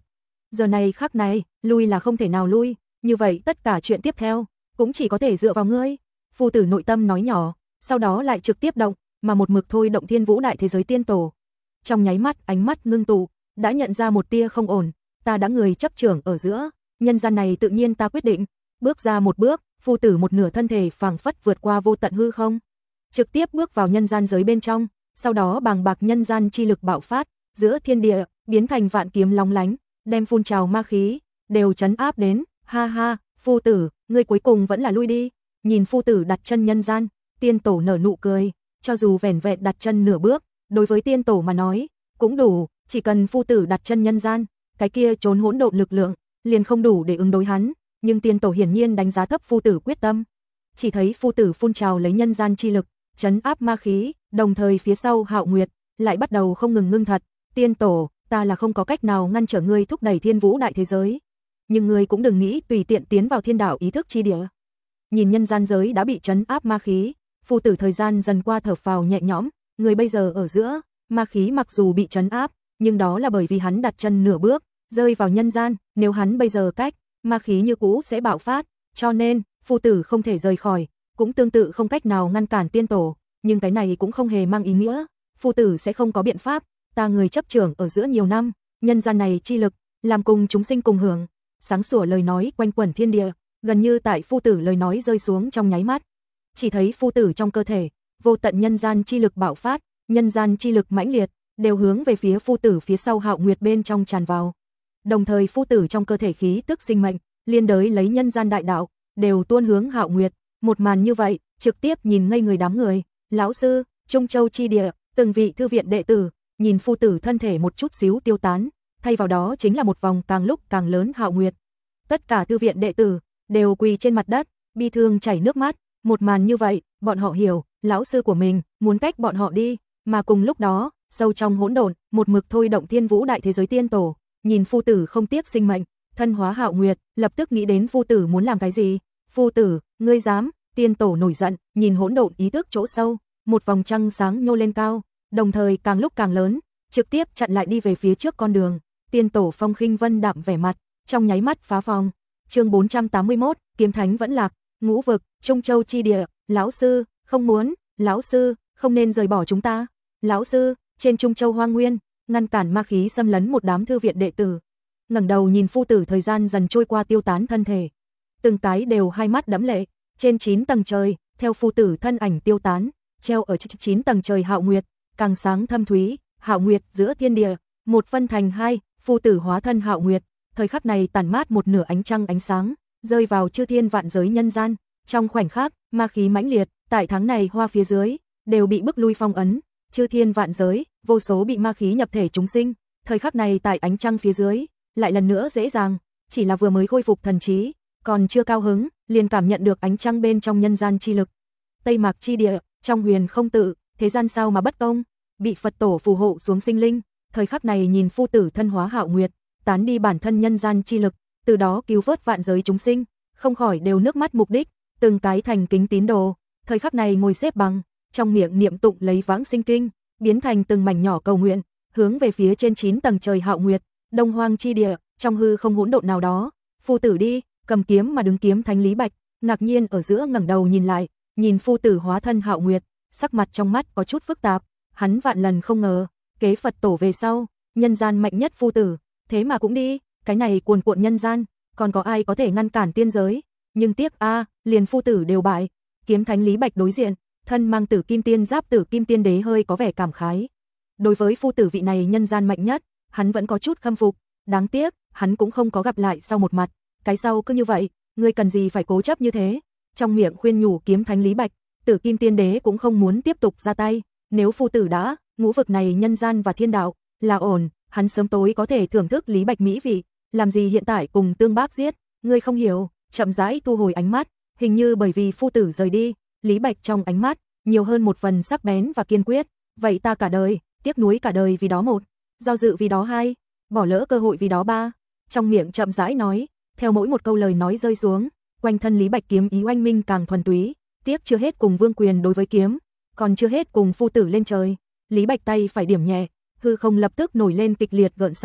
Giờ này khắc này, lui là không thể nào lui, như vậy tất cả chuyện tiếp theo cũng chỉ có thể dựa vào ngươi. Phu tử nội tâm nói nhỏ, sau đó lại trực tiếp động, mà một mực thôi động Thiên Vũ Đại Thế Giới tiên tổ. Trong nháy mắt ánh mắt ngưng tụ, đã nhận ra một tia không ổn, ta đã người chấp trưởng ở giữa, nhân gian này tự nhiên ta quyết định. Bước ra một bước, phu tử một nửa thân thể phảng phất vượt qua vô tận hư không, trực tiếp bước vào nhân gian giới bên trong, sau đó bàng bạc nhân gian chi lực bạo phát, giữa thiên địa biến thành vạn kiếm long lánh, đem phun trào ma khí đều trấn áp đến. Ha ha, phu tử, ngươi cuối cùng vẫn là lui đi. Nhìn phu tử đặt chân nhân gian, tiên tổ nở nụ cười, cho dù vẻn vẹn đặt chân nửa bước, đối với tiên tổ mà nói cũng đủ, chỉ cần phu tử đặt chân nhân gian, cái kia trốn hỗn độn lực lượng liền không đủ để ứng đối hắn, nhưng tiên tổ hiển nhiên đánh giá thấp phu tử quyết tâm. Chỉ thấy phu tử phun trào lấy nhân gian chi lực, trấn áp ma khí, đồng thời phía sau Hạo Nguyệt lại bắt đầu không ngừng ngưng thật. Tiên tổ, ta là không có cách nào ngăn trở ngươi thúc đẩy Thiên Vũ Đại Thế Giới, nhưng ngươi cũng đừng nghĩ tùy tiện tiến vào thiên đạo ý thức chi địa. Nhìn nhân gian giới đã bị trấn áp ma khí, phu tử thời gian dần qua thở phào nhẹ nhõm, người bây giờ ở giữa, ma khí mặc dù bị trấn áp, nhưng đó là bởi vì hắn đặt chân nửa bước, rơi vào nhân gian, nếu hắn bây giờ cách, ma khí như cũ sẽ bạo phát, cho nên, phu tử không thể rời khỏi, cũng tương tự không cách nào ngăn cản tiên tổ, nhưng cái này cũng không hề mang ý nghĩa, phu tử sẽ không có biện pháp, ta người chấp trưởng ở giữa nhiều năm, nhân gian này chi lực, làm cùng chúng sinh cùng hưởng. Sáng sủa lời nói quanh quẩn thiên địa, gần như tại phu tử lời nói rơi xuống trong nháy mắt. Chỉ thấy phu tử trong cơ thể, vô tận nhân gian chi lực bạo phát, nhân gian chi lực mãnh liệt, đều hướng về phía phu tử phía sau Hạo Nguyệt bên trong tràn vào. Đồng thời phu tử trong cơ thể khí tức sinh mệnh, liên đới lấy nhân gian đại đạo, đều tuôn hướng Hạo Nguyệt. Một màn như vậy, trực tiếp nhìn ngây người đám người. Lão sư, Trung Châu chi địa, từng vị thư viện đệ tử, nhìn phu tử thân thể một chút xíu tiêu tán, thay vào đó chính là một vòng càng lúc càng lớn Hạo Nguyệt. Tất cả thư viện đệ tử đều quỳ trên mặt đất, bi thương chảy nước mắt. Một màn như vậy, bọn họ hiểu, lão sư của mình muốn cách bọn họ đi, mà cùng lúc đó, sâu trong hỗn độn, một mực thôi động Thiên Vũ Đại Thế Giới tiên tổ, nhìn phu tử không tiếc sinh mệnh, thân hóa Hạo Nguyệt, lập tức nghĩ đến phu tử muốn làm cái gì. Phu tử, ngươi dám? Tiên tổ nổi giận, nhìn hỗn độn ý thức chỗ sâu, một vòng trăng sáng nhô lên cao, đồng thời càng lúc càng lớn, trực tiếp chặn lại đi về phía trước con đường. Tiên tổ phong khinh vân đạm vẻ mặt, trong nháy mắt phá phòng. Chương bốn trăm tám mươi mốt, kiếm thánh vẫn lạc, ngũ vực, Trung Châu chi địa, lão sư, không muốn, lão sư, không nên rời bỏ chúng ta. Lão sư, trên Trung Châu hoang nguyên, ngăn cản ma khí xâm lấn một đám thư viện đệ tử. Ngẩng đầu nhìn phu tử thời gian dần trôi qua tiêu tán thân thể, từng cái đều hai mắt đẫm lệ. Trên chín tầng trời, theo phu tử thân ảnh tiêu tán, treo ở chín tầng trời Hạo Nguyệt, càng sáng thâm thúy, Hạo Nguyệt giữa thiên địa, một phân thành hai, phu tử hóa thân Hạo Nguyệt, thời khắc này tản mát một nửa ánh trăng ánh sáng, rơi vào chư thiên vạn giới nhân gian. Trong khoảnh khắc, ma khí mãnh liệt, tại tháng này hoa phía dưới đều bị bức lui phong ấn, chư thiên vạn giới, vô số bị ma khí nhập thể chúng sinh, thời khắc này tại ánh trăng phía dưới, lại lần nữa dễ dàng, chỉ là vừa mới khôi phục thần trí, còn chưa cao hứng, liền cảm nhận được ánh trăng bên trong nhân gian chi lực. Tây Mạc chi địa, trong huyền không tự, thế gian sao mà bất công, bị Phật tổ phù hộ xuống sinh linh, thời khắc này nhìn phu tử thân hóa Hạo Nguyệt, tán đi bản thân nhân gian chi lực, từ đó cứu vớt vạn giới chúng sinh, không khỏi đều nước mắt mục đích, từng cái thành kính tín đồ, thời khắc này ngồi xếp bằng, trong miệng niệm tụng lấy vãng sinh kinh, biến thành từng mảnh nhỏ cầu nguyện, hướng về phía trên chín tầng trời Hạo Nguyệt, Đông Hoang chi địa, trong hư không hỗn độn nào đó, phu tử đi, cầm kiếm mà đứng kiếm thánh Lý Bạch, ngạc nhiên ở giữa ngẩng đầu nhìn lại, nhìn phu tử hóa thân Hạo Nguyệt, sắc mặt trong mắt có chút phức tạp, hắn vạn lần không ngờ, kế Phật tổ về sau, nhân gian mạnh nhất phu tử, thế mà cũng đi, cái này cuồn cuộn nhân gian, còn có ai có thể ngăn cản tiên giới, nhưng tiếc a, à, liền phu tử đều bại. Kiếm thánh Lý Bạch đối diện, thân mang tử kim tiên giáp tử kim tiên đế hơi có vẻ cảm khái. Đối với phu tử vị này nhân gian mạnh nhất, hắn vẫn có chút khâm phục, đáng tiếc, hắn cũng không có gặp lại sau một mặt, cái sau cứ như vậy, ngươi cần gì phải cố chấp như thế? Trong miệng khuyên nhủ kiếm thánh Lý Bạch, tử kim tiên đế cũng không muốn tiếp tục ra tay, nếu phu tử đã, ngũ vực này nhân gian và thiên đạo, là ổn, hắn sớm tối có thể thưởng thức Lý Bạch mỹ vị, làm gì hiện tại cùng tương bác giết, ngươi không hiểu, chậm rãi thu hồi ánh mắt, hình như bởi vì phu tử rời đi, Lý Bạch trong ánh mắt, nhiều hơn một phần sắc bén và kiên quyết, vậy ta cả đời, tiếc nuối cả đời vì đó một, do dự vì đó hai, bỏ lỡ cơ hội vì đó ba, trong miệng chậm rãi nói, theo mỗi một câu lời nói rơi xuống, quanh thân Lý Bạch kiếm ý oanh minh càng thuần túy, tiếc chưa hết cùng vương quyền đối với kiếm, còn chưa hết cùng phu tử lên trời, Lý Bạch tay phải điểm nhẹ, hư không lập tức nổi lên kịch liệt gợn sóng,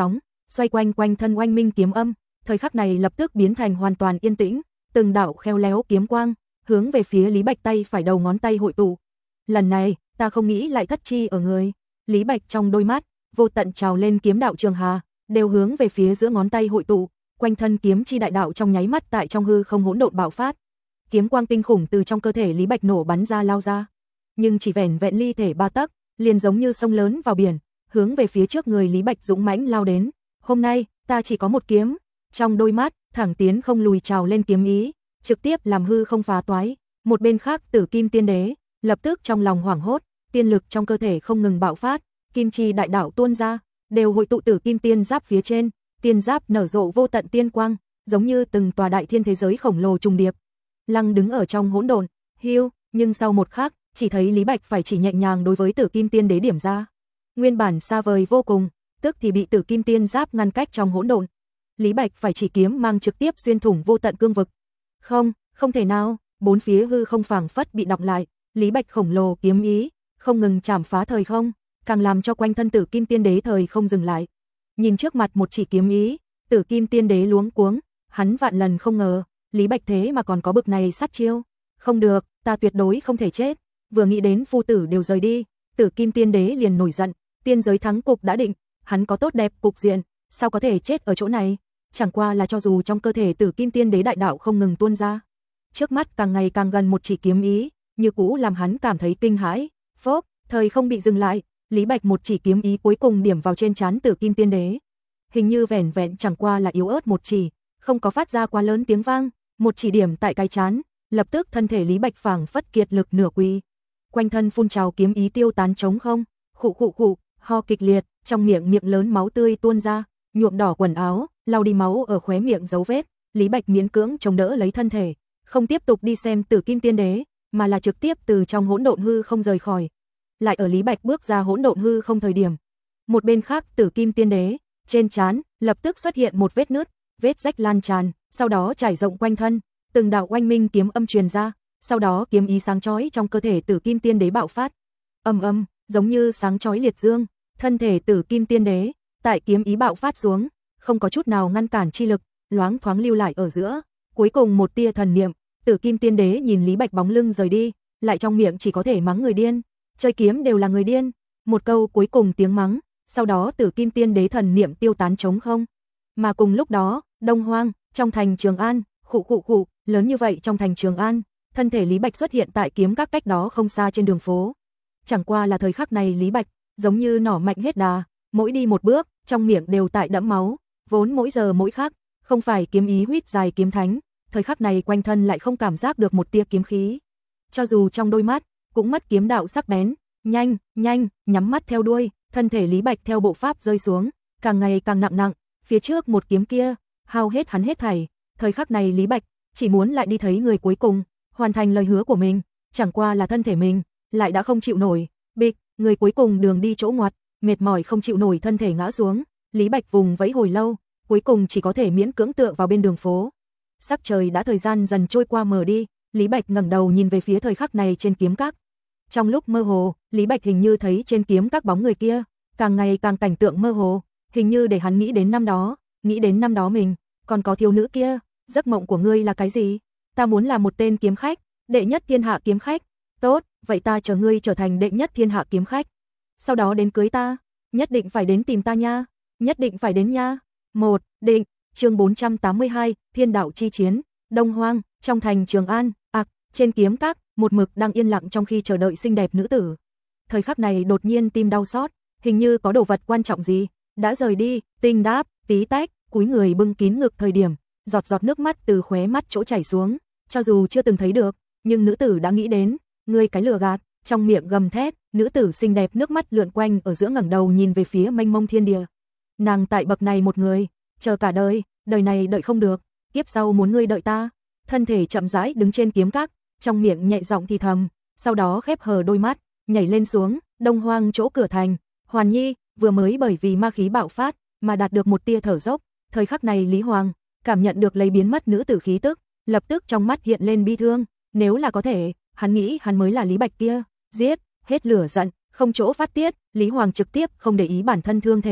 xoay quanh quanh thân oanh minh kiếm âm, thời khắc này lập tức biến thành hoàn toàn yên tĩnh, từng đạo khéo léo kiếm quang, hướng về phía Lý Bạch tay phải đầu ngón tay hội tụ. Lần này, ta không nghĩ lại thất chi ở người. Lý Bạch trong đôi mắt, vô tận trào lên kiếm đạo trường hà, đều hướng về phía giữa ngón tay hội tụ, quanh thân kiếm chi đại đạo trong nháy mắt tại trong hư không hỗn độn bạo phát. Kiếm quang kinh khủng từ trong cơ thể Lý Bạch nổ bắn ra lao ra, nhưng chỉ vẻn vẹn ly thể ba tấc, liền giống như sông lớn vào biển, hướng về phía trước người Lý Bạch dũng mãnh lao đến. Hôm nay, ta chỉ có một kiếm. Trong đôi mắt, thẳng tiến không lùi trào lên kiếm ý, trực tiếp làm hư không phá toái. Một bên khác, Tử Kim Tiên Đế lập tức trong lòng hoảng hốt, tiên lực trong cơ thể không ngừng bạo phát, kim chi đại đạo tuôn ra, đều hội tụ Tử Kim Tiên Giáp phía trên, tiên giáp nở rộ vô tận tiên quang, giống như từng tòa đại thiên thế giới khổng lồ trùng điệp. Lăng đứng ở trong hỗn độn, hiu, nhưng sau một khắc, chỉ thấy Lý Bạch phải chỉ nhẹ nhàng đối với Tử Kim Tiên Đế điểm ra. Nguyên bản xa vời vô cùng, tức thì bị Tử Kim Tiên Giáp ngăn cách trong hỗn độn. Lý Bạch phải chỉ kiếm mang trực tiếp xuyên thủng vô tận cương vực. Không, không thể nào, bốn phía hư không phảng phất bị đọc lại, Lý Bạch khổng lồ kiếm ý, không ngừng chảm phá thời không, càng làm cho quanh thân Tử Kim Tiên Đế thời không dừng lại. Nhìn trước mặt một chỉ kiếm ý, Tử Kim Tiên Đế luống cuống, hắn vạn lần không ngờ, Lý Bạch thế mà còn có bực này sát chiêu. Không được, ta tuyệt đối không thể chết. Vừa nghĩ đến phu tử đều rời đi, Tử Kim Tiên Đế liền nổi giận, tiên giới thắng cục đã định, hắn có tốt đẹp cục diện, sao có thể chết ở chỗ này? Chẳng qua là cho dù trong cơ thể Tử Kim Tiên Đế đại đạo không ngừng tuôn ra, trước mắt càng ngày càng gần một chỉ kiếm ý, như cũ làm hắn cảm thấy kinh hãi. Phốc, thời không bị dừng lại, Lý Bạch một chỉ kiếm ý cuối cùng điểm vào trên trán Tử Kim Tiên Đế. Hình như vẻn vẹn chẳng qua là yếu ớt một chỉ, không có phát ra quá lớn tiếng vang, một chỉ điểm tại cái trán, lập tức thân thể Lý Bạch phảng phất kiệt lực nửa quỳ. Quanh thân phun trào kiếm ý tiêu tán trống không, khụ khụ khụ, ho kịch liệt, trong miệng miệng lớn máu tươi tuôn ra, nhuộm đỏ quần áo, lau đi máu ở khóe miệng dấu vết, Lý Bạch miễn cưỡng chống đỡ lấy thân thể, không tiếp tục đi xem Tử Kim Tiên Đế, mà là trực tiếp từ trong hỗn độn hư không rời khỏi. Lại ở Lý Bạch bước ra hỗn độn hư không thời điểm, một bên khác Tử Kim Tiên Đế, trên trán lập tức xuất hiện một vết nứt, vết rách lan tràn, sau đó trải rộng quanh thân, từng đạo oanh minh kiếm âm truyền ra, sau đó kiếm ý sáng chói trong cơ thể Tử Kim Tiên Đế bạo phát. Âm âm, giống như sáng chói liệt dương, thân thể Tử Kim Tiên Đế tại kiếm ý bạo phát xuống, không có chút nào ngăn cản chi lực, loáng thoáng lưu lại ở giữa, cuối cùng một tia thần niệm, Tử Kim Tiên Đế nhìn Lý Bạch bóng lưng rời đi, lại trong miệng chỉ có thể mắng người điên, chơi kiếm đều là người điên, một câu cuối cùng tiếng mắng, sau đó Tử Kim Tiên Đế thần niệm tiêu tán trống không. Mà cùng lúc đó, Đông Hoang, trong thành Trường An, khụ khụ khụ, lớn như vậy trong thành Trường An, thân thể Lý Bạch xuất hiện tại kiếm các cách đó không xa trên đường phố. Chẳng qua là thời khắc này Lý Bạch, giống như nỏ mạnh hết đà, mỗi đi một bước, trong miệng đều tại đẫm máu, vốn mỗi giờ mỗi khắc, không phải kiếm ý huýt dài kiếm thánh, thời khắc này quanh thân lại không cảm giác được một tia kiếm khí. Cho dù trong đôi mắt, cũng mất kiếm đạo sắc bén, nhanh, nhanh, nhắm mắt theo đuôi, thân thể Lý Bạch theo bộ pháp rơi xuống, càng ngày càng nặng nặng, phía trước một kiếm kia, hao hết hắn hết thảy, thời khắc này Lý Bạch chỉ muốn lại đi thấy người cuối cùng, hoàn thành lời hứa của mình, chẳng qua là thân thể mình lại đã không chịu nổi, bịch, người cuối cùng đường đi chỗ ngoặt, mệt mỏi không chịu nổi thân thể ngã xuống, Lý Bạch vùng vẫy hồi lâu, cuối cùng chỉ có thể miễn cưỡng tựa vào bên đường phố. Sắc trời đã thời gian dần trôi qua mờ đi, Lý Bạch ngẩng đầu nhìn về phía thời khắc này trên kiếm các. Trong lúc mơ hồ, Lý Bạch hình như thấy trên kiếm các bóng người kia, càng ngày càng cảnh tượng mơ hồ, hình như để hắn nghĩ đến năm đó, nghĩ đến năm đó mình, còn có thiếu nữ kia, giấc mộng của ngươi là cái gì? Ta muốn là một tên kiếm khách, đệ nhất thiên hạ kiếm khách. Tốt, vậy ta chờ ngươi trở thành đệ nhất thiên hạ kiếm khách. Sau đó đến cưới ta, nhất định phải đến tìm ta nha, nhất định phải đến nha. Một, định, chương bốn trăm tám mươi hai, Thiên đạo chi chiến, Đông Hoang, trong thành Trường An, ạc, trên kiếm các, một mực đang yên lặng trong khi chờ đợi xinh đẹp nữ tử. Thời khắc này đột nhiên tim đau xót, hình như có đồ vật quan trọng gì, đã rời đi, tinh đáp, tí tách, cúi người bưng kín ngực thời điểm, giọt giọt nước mắt từ khóe mắt chỗ chảy xuống, cho dù chưa từng thấy được, nhưng nữ tử đã nghĩ đến, ngươi cái lừa gạt, trong miệng gầm thét, nữ tử xinh đẹp nước mắt lượn quanh ở giữa ngẩng đầu nhìn về phía mênh mông thiên địa. Nàng tại bậc này một người, chờ cả đời, đời này đợi không được, kiếp sau muốn ngươi đợi ta. Thân thể chậm rãi đứng trên kiếm các, trong miệng nhẹ giọng thì thầm, sau đó khép hờ đôi mắt, nhảy lên xuống, Đông Hoang chỗ cửa thành. Hoàn Nhi vừa mới bởi vì ma khí bạo phát mà đạt được một tia thở dốc, thời khắc này Lý Hoàng cảm nhận được lấy biến mất nữ tử khí tức, lập tức trong mắt hiện lên bi thương, nếu là có thể, hắn nghĩ hắn mới là Lý Bạch kia, giết, hết lửa giận, không chỗ phát tiết, Lý Hoàng trực tiếp không để ý bản thân thương thế,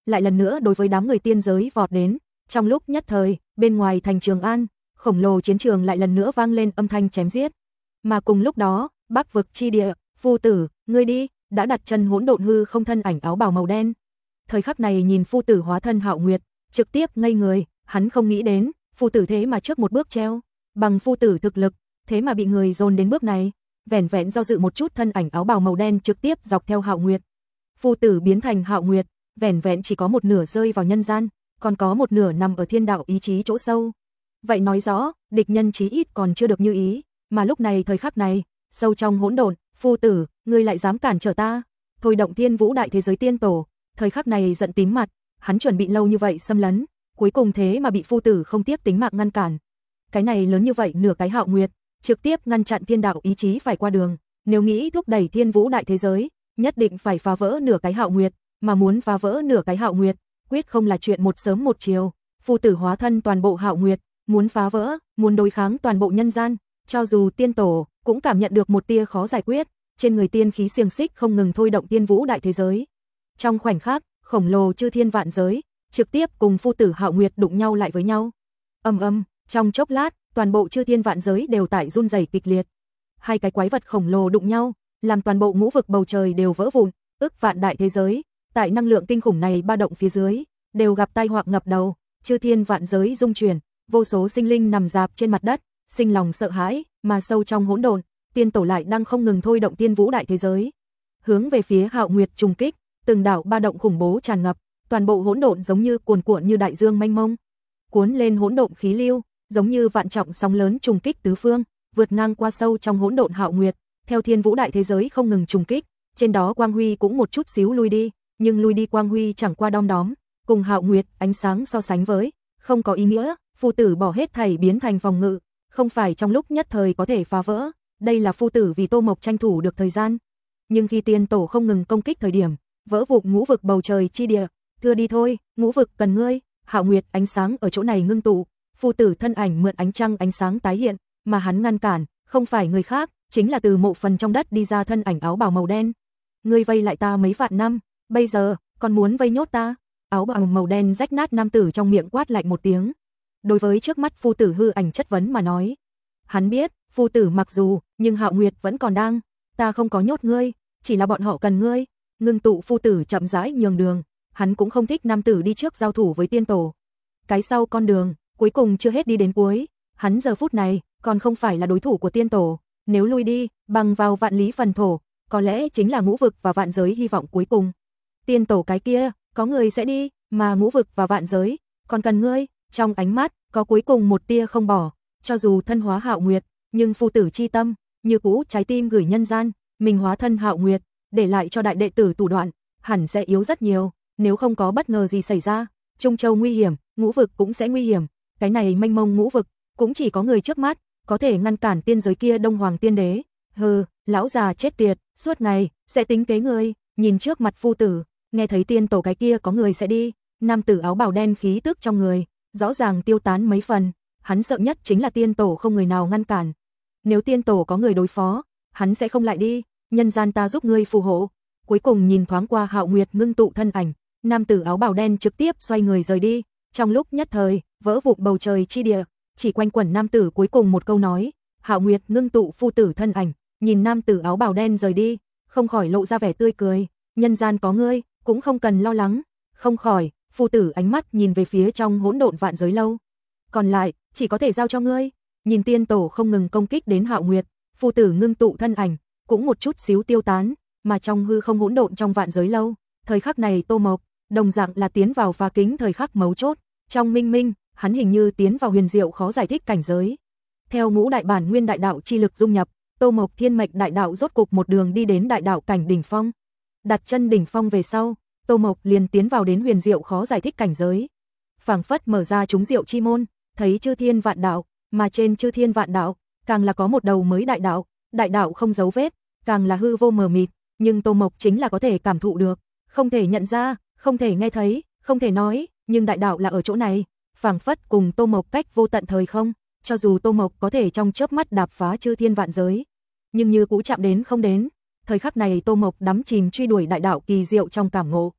lại lần nữa đối với đám người tiên giới vọt đến. Trong lúc nhất thời, bên ngoài thành Trường An, khổng lồ chiến trường lại lần nữa vang lên âm thanh chém giết. Mà cùng lúc đó, Bắc vực chi địa, Phu tử, ngươi đi, đã đặt chân hỗn độn hư không thân ảnh áo bào màu đen. Thời khắc này nhìn Phu tử hóa thân Hạo Nguyệt, trực tiếp ngây người, hắn không nghĩ đến, Phu tử thế mà trước một bước treo, bằng Phu tử thực lực, thế mà bị người dồn đến bước này. Vẻn vẹn do dự một chút thân ảnh áo bào màu đen trực tiếp dọc theo Hạo Nguyệt. Phu tử biến thành Hạo Nguyệt, vẻn vẹn chỉ có một nửa rơi vào nhân gian, còn có một nửa nằm ở thiên đạo ý chí chỗ sâu. Vậy nói rõ, địch nhân chí ít còn chưa được như ý, mà lúc này thời khắc này, sâu trong hỗn độn, Phu tử, ngươi lại dám cản trở ta? Thôi động Thiên Vũ đại thế giới tiên tổ, thời khắc này giận tím mặt, hắn chuẩn bị lâu như vậy xâm lấn, cuối cùng thế mà bị Phu tử không tiếc tính mạng ngăn cản. Cái này lớn như vậy nửa cái Hạo Nguyệt, trực tiếp ngăn chặn thiên đạo ý chí phải qua đường, nếu nghĩ thúc đẩy Thiên Vũ đại thế giới, nhất định phải phá vỡ nửa cái Hạo Nguyệt, mà muốn phá vỡ nửa cái Hạo Nguyệt, quyết không là chuyện một sớm một chiều. Phu tử hóa thân toàn bộ Hạo Nguyệt, muốn phá vỡ, muốn đối kháng toàn bộ nhân gian, cho dù tiên tổ cũng cảm nhận được một tia khó giải quyết, trên người tiên khí xiềng xích không ngừng thôi động Thiên Vũ đại thế giới. Trong khoảnh khắc, khổng lồ chư thiên vạn giới, trực tiếp cùng Phu tử Hạo Nguyệt đụng nhau lại với nhau. Ầm ầm, trong chốc lát, toàn bộ chư thiên vạn giới đều tại run rẩy kịch liệt. Hai cái quái vật khổng lồ đụng nhau, làm toàn bộ ngũ vực bầu trời đều vỡ vụn, ức vạn đại thế giới, tại năng lượng kinh khủng này ba động phía dưới, đều gặp tai họa ngập đầu, chư thiên vạn giới rung chuyển, vô số sinh linh nằm rạp trên mặt đất, sinh lòng sợ hãi, mà sâu trong hỗn độn, tiên tổ lại đang không ngừng thôi động Thiên Vũ đại thế giới, hướng về phía Hạo Nguyệt trùng kích, từng đạo ba động khủng bố tràn ngập, toàn bộ hỗn độn giống như cuồn cuộn như đại dương mênh mông, cuốn lên hỗn độn khí lưu, giống như vạn trọng sóng lớn trùng kích tứ phương, vượt ngang qua sâu trong hỗn độn Hạo Nguyệt, theo Thiên Vũ đại thế giới không ngừng trùng kích, trên đó quang huy cũng một chút xíu lui đi, nhưng lui đi quang huy chẳng qua đom đóm, cùng Hạo Nguyệt ánh sáng so sánh với, không có ý nghĩa. Phu tử bỏ hết thảy biến thành phòng ngự, không phải trong lúc nhất thời có thể phá vỡ, đây là Phu tử vì Tô Mộc tranh thủ được thời gian. Nhưng khi tiên tổ không ngừng công kích thời điểm, vỡ vụn ngũ vực bầu trời chi địa, thưa đi thôi, ngũ vực cần ngươi. Hạo Nguyệt ánh sáng ở chỗ này ngưng tụ, Phu tử thân ảnh mượn ánh trăng ánh sáng tái hiện, mà hắn ngăn cản, không phải người khác, chính là từ mộ phần trong đất đi ra thân ảnh áo bào màu đen. Ngươi vây lại ta mấy vạn năm, bây giờ còn muốn vây nhốt ta? Áo bào màu đen rách nát nam tử trong miệng quát lạnh một tiếng. Đối với trước mắt Phu tử hư ảnh chất vấn mà nói, hắn biết, Phu tử mặc dù, nhưng Hạo Nguyệt vẫn còn đang, ta không có nhốt ngươi, chỉ là bọn họ cần ngươi. Ngưng tụ Phu tử chậm rãi nhường đường, hắn cũng không thích nam tử đi trước giao thủ với tiên tổ. Cái sau con đường, cuối cùng chưa hết đi đến cuối, hắn giờ phút này còn không phải là đối thủ của tiên tổ, nếu lui đi, bằng vào vạn lý phần thổ, có lẽ chính là ngũ vực và vạn giới hy vọng cuối cùng. Tiên tổ cái kia, có người sẽ đi, mà ngũ vực và vạn giới, còn cần ngươi. Trong ánh mắt, có cuối cùng một tia không bỏ, cho dù thân hóa Hạo Nguyệt, nhưng Phu tử chi tâm, như cũ trái tim gửi nhân gian, mình hóa thân Hạo Nguyệt, để lại cho đại đệ tử thủ đoạn, hẳn sẽ yếu rất nhiều, nếu không có bất ngờ gì xảy ra, Trung Châu nguy hiểm, ngũ vực cũng sẽ nguy hiểm, cái này mênh mông ngũ vực, cũng chỉ có người trước mắt, có thể ngăn cản tiên giới kia Đông Hoàng tiên đế. Hừ, lão già chết tiệt, suốt ngày, sẽ tính kế người, nhìn trước mặt Phu tử, nghe thấy tiên tổ cái kia có người sẽ đi, nam tử áo bào đen khí tức trong người rõ ràng tiêu tán mấy phần, hắn sợ nhất chính là tiên tổ không người nào ngăn cản. Nếu tiên tổ có người đối phó, hắn sẽ không lại đi, nhân gian ta giúp ngươi phù hộ. Cuối cùng nhìn thoáng qua Hạo Nguyệt ngưng tụ thân ảnh, nam tử áo bào đen trực tiếp xoay người rời đi, trong lúc nhất thời, vỡ vụn bầu trời chi địa, chỉ quanh quẩn nam tử cuối cùng một câu nói. Hạo Nguyệt ngưng tụ Phu tử thân ảnh, nhìn nam tử áo bào đen rời đi, không khỏi lộ ra vẻ tươi cười, nhân gian có ngươi, cũng không cần lo lắng. Không khỏi, Phu tử ánh mắt nhìn về phía trong hỗn độn vạn giới lâu. Còn lại, chỉ có thể giao cho ngươi. Nhìn tiên tổ không ngừng công kích đến Hạo Nguyệt, Phu tử ngưng tụ thân ảnh, cũng một chút xíu tiêu tán, mà trong hư không hỗn độn trong vạn giới lâu, thời khắc này Tô Mộc, đồng dạng là tiến vào phá kính thời khắc mấu chốt, trong minh minh, hắn hình như tiến vào huyền diệu khó giải thích cảnh giới. Theo ngũ đại bản nguyên đại đạo chi lực dung nhập, Tô Mộc thiên mệnh đại đạo rốt cục một đường đi đến đại đạo cảnh đỉnh phong. Đặt chân đỉnh phong về sau, Tô Mộc liền tiến vào đến huyền diệu khó giải thích cảnh giới. Phảng phất mở ra chúng diệu chi môn, thấy chư thiên vạn đạo, mà trên chư thiên vạn đạo, càng là có một đầu mới đại đạo, đại đạo không dấu vết, càng là hư vô mờ mịt, nhưng Tô Mộc chính là có thể cảm thụ được, không thể nhận ra, không thể nghe thấy, không thể nói, nhưng đại đạo là ở chỗ này, phảng phất cùng Tô Mộc cách vô tận thời không, cho dù Tô Mộc có thể trong chớp mắt đạp phá chư thiên vạn giới, nhưng như cũ chạm đến không đến. Thời khắc này Tô Mộc đắm chìm truy đuổi đại đạo kỳ diệu trong cảm ngộ,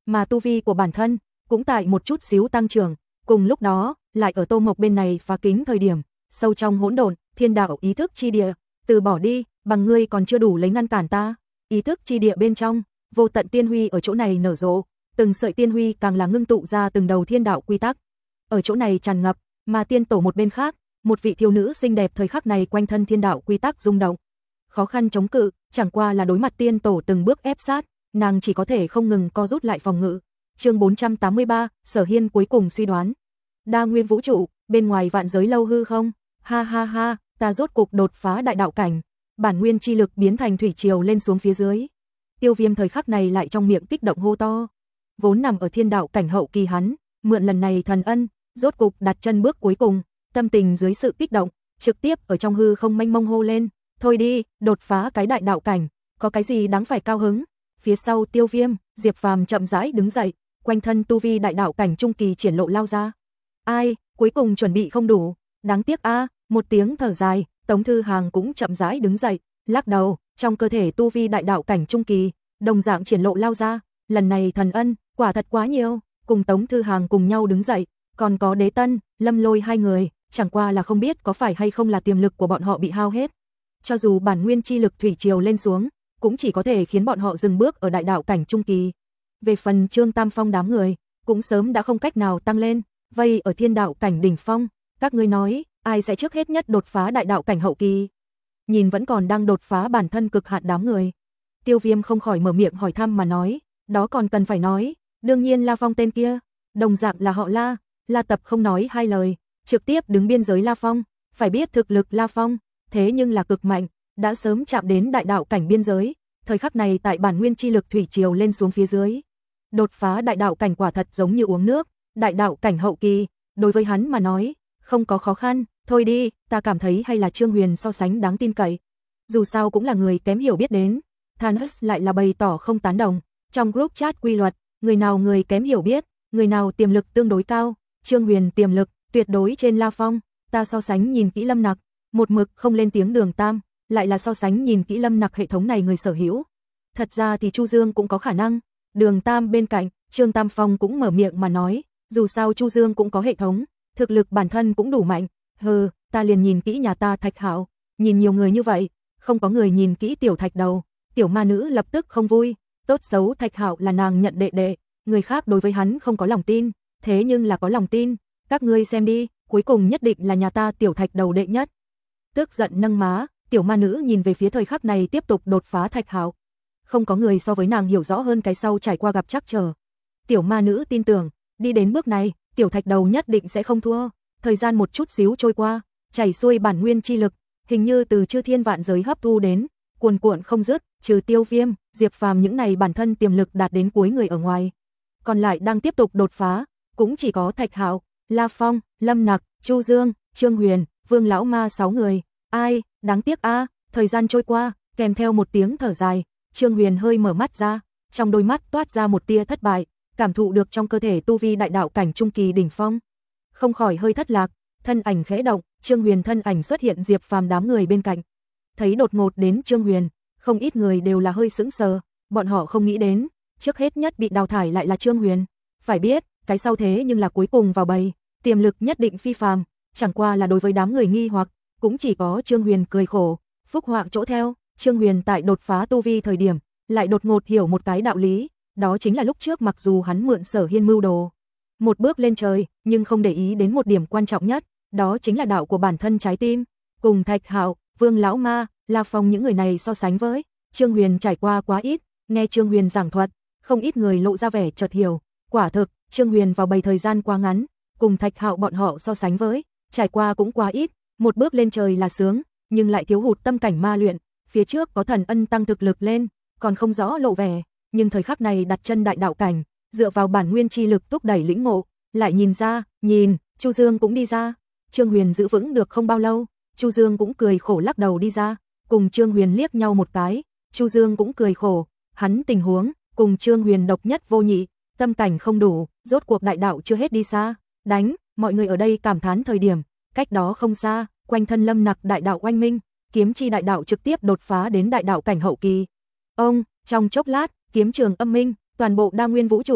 mà tu vi của bản thân cũng tại một chút xíu tăng trưởng. Cùng lúc đó, lại ở Tô Mộc bên này phá kính thời điểm, sâu trong hỗn độn, thiên đạo ý thức chi địa, từ bỏ đi, bằng ngươi còn chưa đủ lấy ngăn cản ta. Ý thức chi địa bên trong, vô tận tiên huy ở chỗ này nở rộ, từng sợi tiên huy càng là ngưng tụ ra từng đầu thiên đạo quy tắc. Ở chỗ này tràn ngập, mà tiên tổ một bên khác, một vị thiếu nữ xinh đẹp thời khắc này quanh thân thiên đạo quy tắc rung động. Khó khăn chống cự, chẳng qua là đối mặt tiên tổ từng bước ép sát, nàng chỉ có thể không ngừng co rút lại phòng ngự. Chương bốn trăm tám mươi ba, Sở Hiên cuối cùng suy đoán. Đa nguyên vũ trụ, bên ngoài vạn giới lâu hư không? Ha ha ha, ta rốt cục đột phá đại đạo cảnh. Bản nguyên chi lực biến thành thủy triều lên xuống phía dưới. Tiêu Viêm thời khắc này lại trong miệng kích động hô to. Vốn nằm ở thiên đạo cảnh hậu kỳ hắn, mượn lần này thần ân, rốt cục đặt chân bước cuối cùng, tâm tình dưới sự kích động, trực tiếp ở trong hư không mênh mông hô lên, thôi đi, đột phá cái đại đạo cảnh, có cái gì đáng phải cao hứng. Phía sau Tiêu Viêm, Diệp Phàm chậm rãi đứng dậy, quanh thân tu vi đại đạo cảnh trung kỳ triển lộ lao ra. Ai, cuối cùng chuẩn bị không đủ, đáng tiếc a, một tiếng thở dài, Tống Thư Hàng cũng chậm rãi đứng dậy, lắc đầu, trong cơ thể tu vi đại đạo cảnh trung kỳ, đồng dạng triển lộ lao ra, lần này thần ân, quả thật quá nhiều, cùng Tống Thư Hàng cùng nhau đứng dậy, còn có Đế Tân, Lâm Lôi hai người, chẳng qua là không biết có phải hay không là tiềm lực của bọn họ bị hao hết. Cho dù bản nguyên chi lực thủy triều lên xuống, cũng chỉ có thể khiến bọn họ dừng bước ở đại đạo cảnh trung kỳ. Về phần Trương Tam Phong đám người, cũng sớm đã không cách nào tăng lên, vây ở thiên đạo cảnh đỉnh phong, các ngươi nói, ai sẽ trước hết nhất đột phá đại đạo cảnh hậu kỳ? Nhìn vẫn còn đang đột phá bản thân cực hạn đám người, Tiêu Viêm không khỏi mở miệng hỏi thăm mà nói, đó còn cần phải nói, đương nhiên La Phong tên kia, đồng dạng là họ La, La Tập không nói hai lời, trực tiếp đứng biên giới La Phong, phải biết thực lực La Phong, thế nhưng là cực mạnh, đã sớm chạm đến đại đạo cảnh biên giới, thời khắc này tại bản nguyên chi lực thủy triều lên xuống phía dưới. Đột phá đại đạo cảnh quả thật giống như uống nước, đại đạo cảnh hậu kỳ, đối với hắn mà nói, không có khó khăn, thôi đi, ta cảm thấy hay là Trương Huyền so sánh đáng tin cậy. Dù sao cũng là người kém hiểu biết đến. Thanos lại là bày tỏ không tán đồng, trong group chat quy luật, người nào người kém hiểu biết, người nào tiềm lực tương đối cao, Trương Huyền tiềm lực tuyệt đối trên La Phong, ta so sánh nhìn kỹ Lâm Nặc, một mực không lên tiếng Đường Tam, lại là so sánh nhìn kỹ Lâm Nặc hệ thống này người sở hữu. Thật ra thì Chu Dương cũng có khả năng, Đường Tam bên cạnh, Trương Tam Phong cũng mở miệng mà nói, dù sao Chu Dương cũng có hệ thống, thực lực bản thân cũng đủ mạnh, hừ, ta liền nhìn kỹ nhà ta Thạch Hạo, nhìn nhiều người như vậy, không có người nhìn kỹ Tiểu Thạch đầu. Tiểu ma nữ lập tức không vui, tốt xấu Thạch Hạo là nàng nhận đệ đệ, người khác đối với hắn không có lòng tin, thế nhưng là có lòng tin, các ngươi xem đi, cuối cùng nhất định là nhà ta Tiểu Thạch đầu đệ nhất. Tức giận nâng má, tiểu ma nữ nhìn về phía thời khắc này tiếp tục đột phá Thạch Hạo. Không có người so với nàng hiểu rõ hơn cái sau trải qua gặp trắc trở. Tiểu ma nữ tin tưởng, đi đến bước này, Tiểu Thạch đầu nhất định sẽ không thua. Thời gian một chút xíu trôi qua, chảy xuôi bản nguyên chi lực, hình như từ chư thiên vạn giới hấp thu đến, cuồn cuộn không dứt, trừ Tiêu Viêm, Diệp Phàm những này bản thân tiềm lực đạt đến cuối người ở ngoài. Còn lại đang tiếp tục đột phá, cũng chỉ có Thạch Hạo, La Phong, Lâm Nặc, Chu Dương, Trương Huyền, Vương Lão Ma sáu người. Ai, đáng tiếc a, thời gian trôi qua, kèm theo một tiếng thở dài, Trương Huyền hơi mở mắt ra, trong đôi mắt toát ra một tia thất bại, cảm thụ được trong cơ thể tu vi đại đạo cảnh trung kỳ đỉnh phong. Không khỏi hơi thất lạc, thân ảnh khẽ động, Trương Huyền thân ảnh xuất hiện Diệp Phàm đám người bên cạnh. Thấy đột ngột đến Trương Huyền, không ít người đều là hơi sững sờ, bọn họ không nghĩ đến, trước hết nhất bị đào thải lại là Trương Huyền. Phải biết, cái sau thế nhưng là cuối cùng vào bầy, tiềm lực nhất định phi phàm, chẳng qua là đối với đám người nghi hoặc, cũng chỉ có Trương Huyền cười khổ, phúc họa chỗ theo, Trương Huyền tại đột phá tu vi thời điểm, lại đột ngột hiểu một cái đạo lý, đó chính là lúc trước mặc dù hắn mượn Sở Hiên mưu đồ, một bước lên trời, nhưng không để ý đến một điểm quan trọng nhất, đó chính là đạo của bản thân trái tim, cùng Thạch Hạo, Vương Lão Ma, La Phong những người này so sánh với, Trương Huyền trải qua quá ít, nghe Trương Huyền giảng thuật, không ít người lộ ra vẻ chợt hiểu, quả thực, Trương Huyền vào bầy thời gian quá ngắn, cùng Thạch Hạo bọn họ so sánh với, trải qua cũng quá ít, một bước lên trời là sướng, nhưng lại thiếu hụt tâm cảnh ma luyện, phía trước có thần ân tăng thực lực lên, còn không rõ lộ vẻ, nhưng thời khắc này đặt chân đại đạo cảnh, dựa vào bản nguyên chi lực thúc đẩy lĩnh ngộ, lại nhìn ra, nhìn, Chu Dương cũng đi ra, Trương Huyền giữ vững được không bao lâu, Chu Dương cũng cười khổ lắc đầu đi ra, cùng Trương Huyền liếc nhau một cái, Chu Dương cũng cười khổ, hắn tình huống, cùng Trương Huyền độc nhất vô nhị, tâm cảnh không đủ, rốt cuộc đại đạo chưa hết đi xa, đánh, mọi người ở đây cảm thán thời điểm, cách đó không xa, quanh thân Lâm Nặc đại đạo oanh minh, kiếm chi đại đạo trực tiếp đột phá đến đại đạo cảnh hậu kỳ. Ông, trong chốc lát, kiếm trường âm minh, toàn bộ đa nguyên vũ trụ,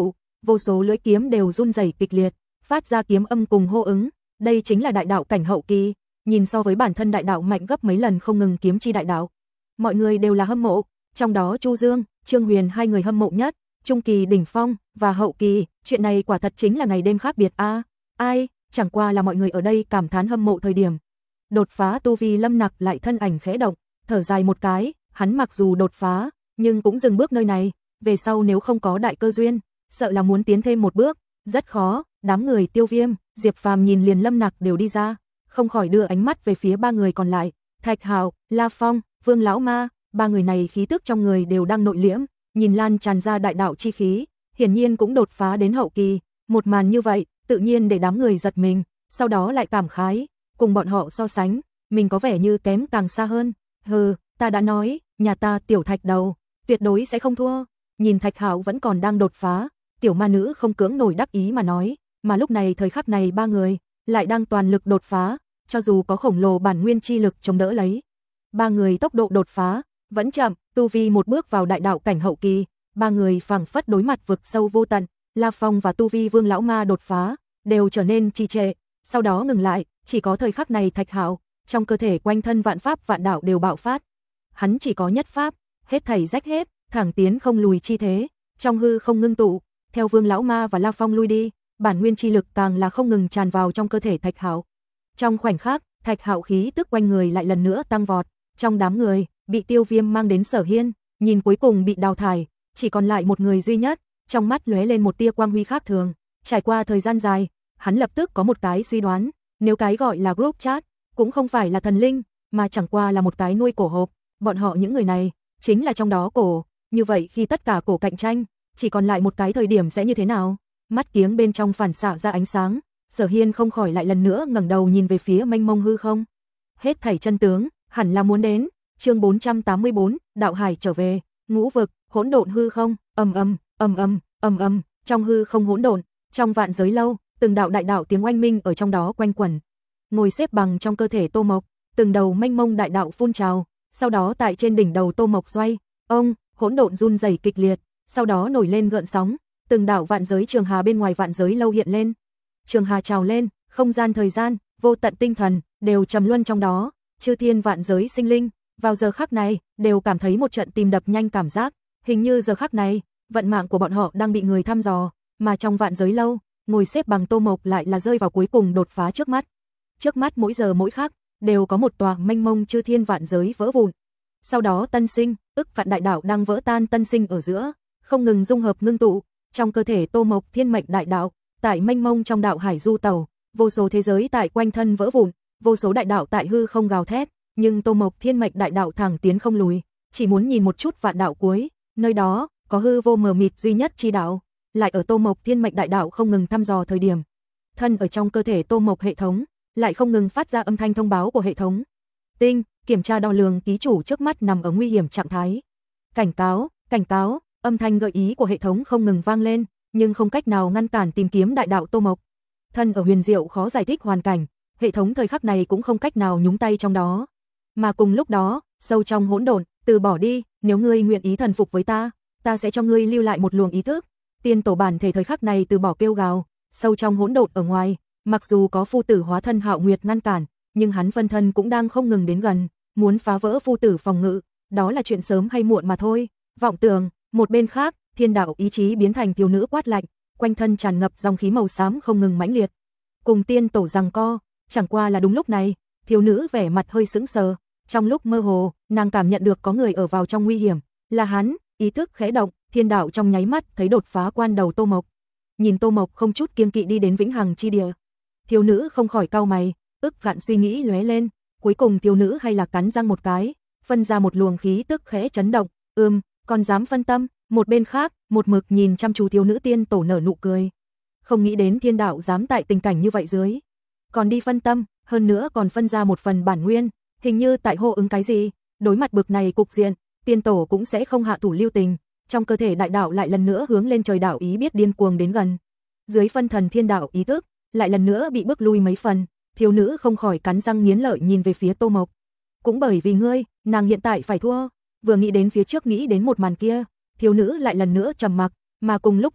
vô số lưỡi kiếm đều run rẩy kịch liệt, phát ra kiếm âm cùng hô ứng, đây chính là đại đạo cảnh hậu kỳ, nhìn so với bản thân đại đạo mạnh gấp mấy lần không ngừng kiếm chi đại đạo. Mọi người đều là hâm mộ, trong đó Chu Dương, Trương Huyền hai người hâm mộ nhất, trung kỳ đỉnh phong và hậu kỳ, chuyện này quả thật chính là ngày đêm khác biệt a. À, ai, chẳng qua là mọi người ở đây cảm thán hâm mộ thời điểm. Đột phá tu vi Lâm Nặc lại thân ảnh khẽ động, thở dài một cái, hắn mặc dù đột phá, nhưng cũng dừng bước nơi này, về sau nếu không có đại cơ duyên, sợ là muốn tiến thêm một bước, rất khó. Đám người Tiêu Viêm, Diệp Phàm nhìn liền Lâm Nặc đều đi ra, không khỏi đưa ánh mắt về phía ba người còn lại, Thạch Hạo, La Phong, Vương lão ma, ba người này khí tức trong người đều đang nội liễm, nhìn lan tràn ra đại đạo chi khí, hiển nhiên cũng đột phá đến hậu kỳ, một màn như vậy, tự nhiên để đám người giật mình, sau đó lại cảm khái, cùng bọn họ so sánh, mình có vẻ như kém càng xa hơn. Hừ, ta đã nói, nhà ta tiểu Thạch đầu, tuyệt đối sẽ không thua. Nhìn Thạch Hạo vẫn còn đang đột phá, tiểu ma nữ không cưỡng nổi đắc ý mà nói, mà lúc này thời khắc này ba người lại đang toàn lực đột phá, cho dù có khổng lồ bản nguyên chi lực chống đỡ lấy. Ba người tốc độ đột phá vẫn chậm, tu vi một bước vào đại đạo cảnh hậu kỳ, ba người phảng phất đối mặt vực sâu vô tận, La Phong và tu vi Vương lão ma đột phá đều trở nên trì trệ, sau đó ngừng lại, chỉ có thời khắc này Thạch Hạo, trong cơ thể quanh thân vạn pháp vạn đạo đều bạo phát. Hắn chỉ có nhất pháp, hết thảy rách hết, thẳng tiến không lùi chi thế, trong hư không ngưng tụ, theo Vương lão ma và La Phong lui đi, bản nguyên chi lực càng là không ngừng tràn vào trong cơ thể Thạch Hạo. Trong khoảnh khắc, Thạch Hạo khí tức quanh người lại lần nữa tăng vọt, trong đám người, bị Tiêu Viêm mang đến Sở Hiên, nhìn cuối cùng bị đào thải, chỉ còn lại một người duy nhất, trong mắt lóe lên một tia quang huy khác thường. Trải qua thời gian dài, hắn lập tức có một cái suy đoán, nếu cái gọi là group chat cũng không phải là thần linh, mà chẳng qua là một cái nuôi cổ hộp, bọn họ những người này chính là trong đó cổ, như vậy khi tất cả cổ cạnh tranh, chỉ còn lại một cái thời điểm sẽ như thế nào? Mắt kiếng bên trong phản xạ ra ánh sáng, Sở Hiên không khỏi lại lần nữa ngẩng đầu nhìn về phía mênh mông hư không. Hết thảy chân tướng, hẳn là muốn đến. Chương bốn trăm tám mươi bốn, đạo hải trở về, ngũ vực, hỗn độn hư không, ầm ầm, ầm ầm, ầm ầm, trong hư không hỗn độn, trong vạn giới lâu, từng đạo đại đạo tiếng oanh minh ở trong đó quanh quẩn. Ngồi xếp bằng trong cơ thể Tô Mộc, từng đầu mênh mông đại đạo phun trào, sau đó tại trên đỉnh đầu Tô Mộc xoay, ông, hỗn độn run rẩy kịch liệt, sau đó nổi lên gợn sóng, từng đạo vạn giới trường hà bên ngoài vạn giới lâu hiện lên. Trường hà trào lên, không gian thời gian, vô tận tinh thần đều trầm luân trong đó, chư thiên vạn giới sinh linh, vào giờ khắc này đều cảm thấy một trận tim đập nhanh cảm giác, hình như giờ khắc này, vận mạng của bọn họ đang bị người thăm dò, mà trong vạn giới lâu, ngồi xếp bằng Tô Mộc lại là rơi vào cuối cùng đột phá trước mắt. Trước mắt mỗi giờ mỗi khắc đều có một tòa mênh mông chư thiên vạn giới vỡ vụn. Sau đó tân sinh, ức vạn đại đạo đang vỡ tan tân sinh ở giữa, không ngừng dung hợp ngưng tụ, trong cơ thể Tô Mộc thiên mệnh đại đạo, tại mênh mông trong đạo hải du tàu, vô số thế giới tại quanh thân vỡ vụn, vô số đại đạo tại hư không gào thét, nhưng Tô Mộc thiên mệnh đại đạo thẳng tiến không lùi, chỉ muốn nhìn một chút vạn đạo cuối, nơi đó có hư vô mờ mịt duy nhất chi đạo, lại ở Tô Mộc thiên mệnh đại đạo không ngừng thăm dò thời điểm, thân ở trong cơ thể Tô Mộc hệ thống lại không ngừng phát ra âm thanh thông báo của hệ thống. Tinh, kiểm tra đo lường ký chủ trước mắt nằm ở nguy hiểm trạng thái. Cảnh cáo, cảnh cáo, âm thanh gợi ý của hệ thống không ngừng vang lên, nhưng không cách nào ngăn cản tìm kiếm đại đạo Tô Mộc. Thân ở huyền diệu khó giải thích hoàn cảnh, hệ thống thời khắc này cũng không cách nào nhúng tay trong đó. Mà cùng lúc đó, sâu trong hỗn độn, từ bỏ đi, nếu ngươi nguyện ý thần phục với ta, ta sẽ cho ngươi lưu lại một luồng ý thức. Tiên tổ bản thể thời khắc này từ bỏ kêu gào, sâu trong hỗn độn ở ngoài, mặc dù có phu tử hóa thân Hạo Nguyệt ngăn cản, nhưng hắn phân thân cũng đang không ngừng đến gần, muốn phá vỡ phu tử phòng ngự, đó là chuyện sớm hay muộn mà thôi. Vọng Tường, một bên khác, thiên đạo ý chí biến thành thiếu nữ quát lạnh, quanh thân tràn ngập dòng khí màu xám không ngừng mãnh liệt. Cùng tiên tổ giằng co, chẳng qua là đúng lúc này, thiếu nữ vẻ mặt hơi sững sờ, trong lúc mơ hồ, nàng cảm nhận được có người ở vào trong nguy hiểm, là hắn, ý thức khẽ động, thiên đạo trong nháy mắt thấy đột phá quan đầu Tô Mộc. Nhìn Tô Mộc không chút kiêng kỵ đi đến vĩnh hằng chi địa, thiếu nữ không khỏi cau mày, ức vạn suy nghĩ lóe lên, cuối cùng thiếu nữ hay là cắn răng một cái, phân ra một luồng khí tức khẽ chấn động, ừm, còn dám phân tâm. Một bên khác, một mực nhìn chăm chú thiếu nữ tiên tổ nở nụ cười. Không nghĩ đến thiên đạo dám tại tình cảnh như vậy dưới, còn đi phân tâm, hơn nữa còn phân ra một phần bản nguyên, hình như tại hô ứng cái gì, đối mặt bực này cục diện, tiên tổ cũng sẽ không hạ thủ lưu tình, trong cơ thể đại đạo lại lần nữa hướng lên trời đạo ý biết điên cuồng đến gần. Dưới phân thần thiên đạo ý thức, lại lần nữa bị bước lui mấy phần, thiếu nữ không khỏi cắn răng nghiến lợi nhìn về phía Tô Mộc. Cũng bởi vì ngươi, nàng hiện tại phải thua, vừa nghĩ đến phía trước nghĩ đến một màn kia, thiếu nữ lại lần nữa trầm mặc, mà cùng lúc đó,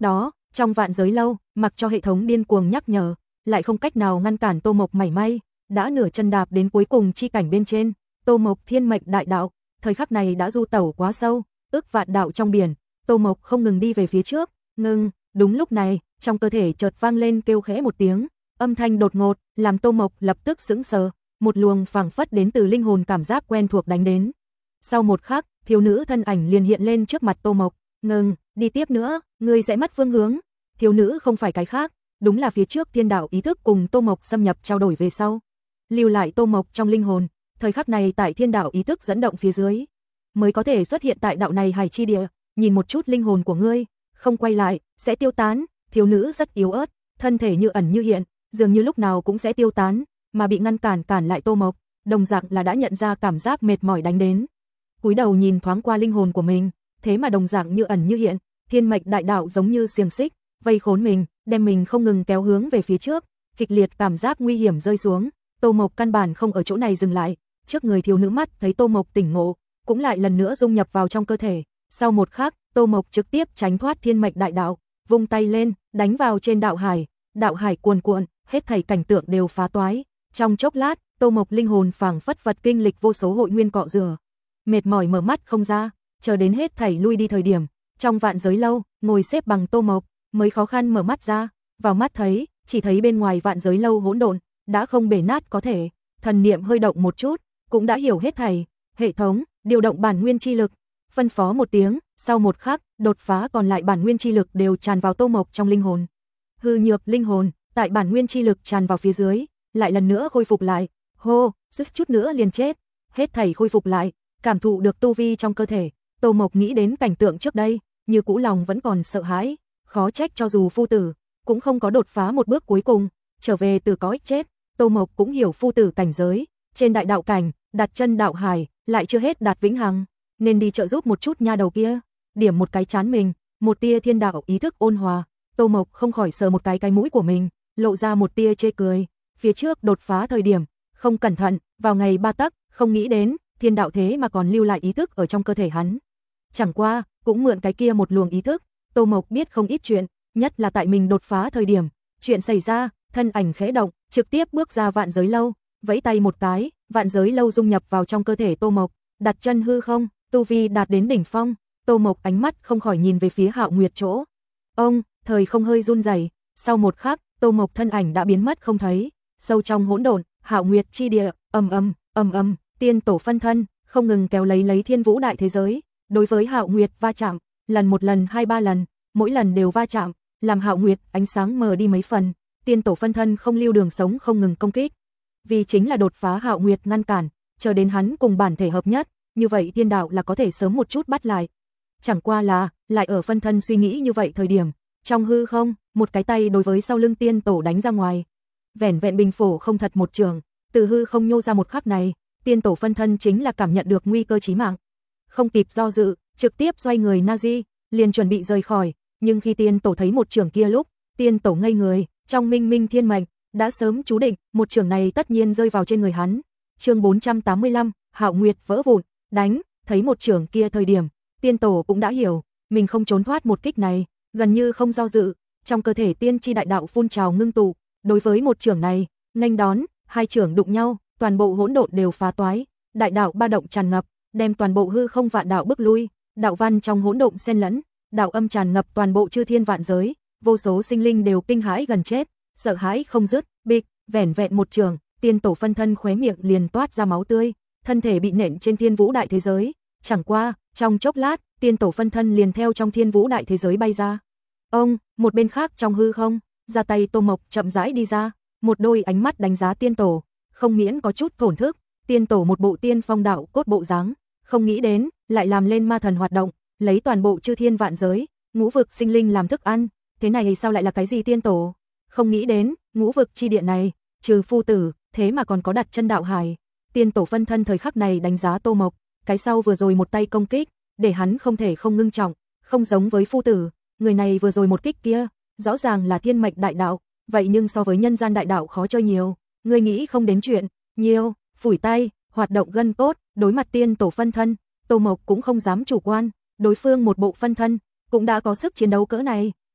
Trong vạn giới lâu, mặc cho hệ thống điên cuồng nhắc nhở, lại không cách nào ngăn cản Tô Mộc mảy may, đã nửa chân đạp đến cuối cùng chi cảnh bên trên, Tô Mộc thiên mệnh đại đạo, thời khắc này đã du tẩu quá sâu, ước vạn đạo trong biển, Tô Mộc không ngừng đi về phía trước, ngừng, đúng lúc này, trong cơ thể chợt vang lên kêu khẽ một tiếng, âm thanh đột ngột, làm Tô Mộc lập tức sững sờ, một luồng phảng phất đến từ linh hồn cảm giác quen thuộc đánh đến. Sau một khắc, thiếu nữ thân ảnh liền hiện lên trước mặt Tô Mộc, ngừng, đi tiếp nữa, ngươi sẽ mất phương hướng. Thiếu nữ không phải cái khác, đúng là phía trước thiên đạo ý thức cùng Tô Mộc xâm nhập trao đổi về sau, lưu lại Tô Mộc trong linh hồn, thời khắc này tại thiên đạo ý thức dẫn động phía dưới, mới có thể xuất hiện tại đạo này hải chi địa, nhìn một chút linh hồn của ngươi, không quay lại, sẽ tiêu tán. Thiếu nữ rất yếu ớt, thân thể như ẩn như hiện, dường như lúc nào cũng sẽ tiêu tán, mà bị ngăn cản cản lại Tô Mộc, đồng dạng là đã nhận ra cảm giác mệt mỏi đánh đến. Cúi đầu nhìn thoáng qua linh hồn của mình, thế mà đồng dạng như ẩn như hiện, thiên mệnh đại đạo giống như xiềng xích, vây khốn mình, đem mình không ngừng kéo hướng về phía trước, kịch liệt cảm giác nguy hiểm rơi xuống. Tô Mộc căn bản không ở chỗ này dừng lại, trước người thiếu nữ mắt thấy Tô Mộc tỉnh ngộ, cũng lại lần nữa dung nhập vào trong cơ thể. Sau một khắc, Tô Mộc trực tiếp tránh thoát thiên mệnh đại đạo, vung tay lên, đánh vào trên đạo hải, đạo hải cuồn cuộn, hết thảy cảnh tượng đều phá toái. Trong chốc lát, Tô Mộc linh hồn phảng phất vật kinh lịch vô số hội nguyên cọ rửa, mệt mỏi mở mắt không ra, chờ đến hết thảy lui đi thời điểm, trong vạn giới lâu, ngồi xếp bằng Tô Mộc mới khó khăn mở mắt ra, vào mắt thấy, chỉ thấy bên ngoài vạn giới lâu hỗn độn, đã không bể nát có thể, thần niệm hơi động một chút, cũng đã hiểu hết thảy. Hệ thống, điều động bản nguyên chi lực, phân phó một tiếng, sau một khắc, đột phá còn lại bản nguyên chi lực đều tràn vào Tô Mộc trong linh hồn. Hư nhược linh hồn, tại bản nguyên chi lực tràn vào phía dưới, lại lần nữa khôi phục lại, hô, sức chút nữa liền chết, hết thảy khôi phục lại, cảm thụ được tu vi trong cơ thể, Tô Mộc nghĩ đến cảnh tượng trước đây, như cũ lòng vẫn còn sợ hãi, khó trách cho dù phu tử, cũng không có đột phá một bước cuối cùng, trở về từ cõi chết, Tô Mộc cũng hiểu phu tử cảnh giới, trên đại đạo cảnh, đặt chân đạo hải, lại chưa hết đạt vĩnh hằng, nên đi trợ giúp một chút nha đầu kia, điểm một cái chán mình, một tia thiên đạo ý thức ôn hòa, Tô Mộc không khỏi sờ một cái cái mũi của mình, lộ ra một tia chê cười, phía trước đột phá thời điểm, không cẩn thận, vào ngày ba tấc, không nghĩ đến, thiên đạo thế mà còn lưu lại ý thức ở trong cơ thể hắn. Chẳng qua, cũng mượn cái kia một luồng ý thức, Tô Mộc biết không ít chuyện, nhất là tại mình đột phá thời điểm, chuyện xảy ra, thân ảnh khẽ động, trực tiếp bước ra vạn giới lâu, vẫy tay một cái, vạn giới lâu dung nhập vào trong cơ thể Tô Mộc, đặt chân hư không, tu vi đạt đến đỉnh phong, Tô Mộc ánh mắt không khỏi nhìn về phía Hạo Nguyệt chỗ. Ông, thời không hơi run rẩy, sau một khắc, Tô Mộc thân ảnh đã biến mất không thấy, sâu trong hỗn độn, Hạo Nguyệt chi địa, ầm ầm, ầm ầm, tiên tổ phân thân, không ngừng kéo lấy lấy thiên vũ đại thế giới, đối với Hạo Nguyệt va chạm, lần một lần hai ba lần, mỗi lần đều va chạm, làm Hạo Nguyệt ánh sáng mờ đi mấy phần, tiên tổ phân thân không lưu đường sống không ngừng công kích. Vì chính là đột phá Hạo Nguyệt ngăn cản, chờ đến hắn cùng bản thể hợp nhất, như vậy thiên đạo là có thể sớm một chút bắt lại. Chẳng qua là, lại ở phân thân suy nghĩ như vậy thời điểm, trong hư không, một cái tay đối với sau lưng tiên tổ đánh ra ngoài. Vẻn vẹn bình phổ không thật một trường, từ hư không nhô ra một khắc này, tiên tổ phân thân chính là cảm nhận được nguy cơ chí mạng. Không kịp do dự, trực tiếp xoay người Nazi, liền chuẩn bị rời khỏi, nhưng khi tiên tổ thấy một trường kia lúc, tiên tổ ngây người, trong minh minh thiên mệnh, đã sớm chú định, một trường này tất nhiên rơi vào trên người hắn. Chương bốn trăm tám mươi lăm, Hạo Nguyệt vỡ vụn, đánh, thấy một trường kia thời điểm, tiên tổ cũng đã hiểu, mình không trốn thoát một kích này, gần như không do dự, trong cơ thể tiên chi đại đạo phun trào ngưng tụ, đối với một trường này, nghênh đón, hai trường đụng nhau, toàn bộ hỗn độn đều phá toái, đại đạo ba động tràn ngập, đem toàn bộ hư không vạn đạo bức lui, đạo văn trong hỗn độn xen lẫn, đạo âm tràn ngập toàn bộ chư thiên vạn giới, vô số sinh linh đều kinh hãi gần chết, sợ hãi không dứt, bịch, vẻn vẹn một trường, tiên tổ phân thân khóe miệng liền toát ra máu tươi, thân thể bị nện trên thiên vũ đại thế giới, chẳng qua, trong chốc lát, tiên tổ phân thân liền theo trong thiên vũ đại thế giới bay ra. Ông, một bên khác trong hư không, ra tay Tô Mộc chậm rãi đi ra, một đôi ánh mắt đánh giá tiên tổ, không miễn có chút thổn thức, tiên tổ một bộ tiên phong đạo cốt bộ dáng, không nghĩ đến, lại làm lên ma thần hoạt động, lấy toàn bộ chư thiên vạn giới, ngũ vực sinh linh làm thức ăn, thế này sao lại là cái gì tiên tổ? Không nghĩ đến, ngũ vực chi địa này, trừ phu tử, thế mà còn có đặt chân đạo hải. Tiên tổ phân thân thời khắc này đánh giá Tô Mộc, cái sau vừa rồi một tay công kích, để hắn không thể không ngưng trọng, không giống với phu tử, người này vừa rồi một kích kia, rõ ràng là thiên mệnh đại đạo, vậy nhưng so với nhân gian đại đạo khó chơi nhiều, người nghĩ không đến chuyện, nhiều, phủi tay, hoạt động gân cốt, đối mặt tiên tổ phân thân, Tô Mộc cũng không dám chủ quan, đối phương một bộ phân thân, cũng đã có sức chiến đấu cỡ này,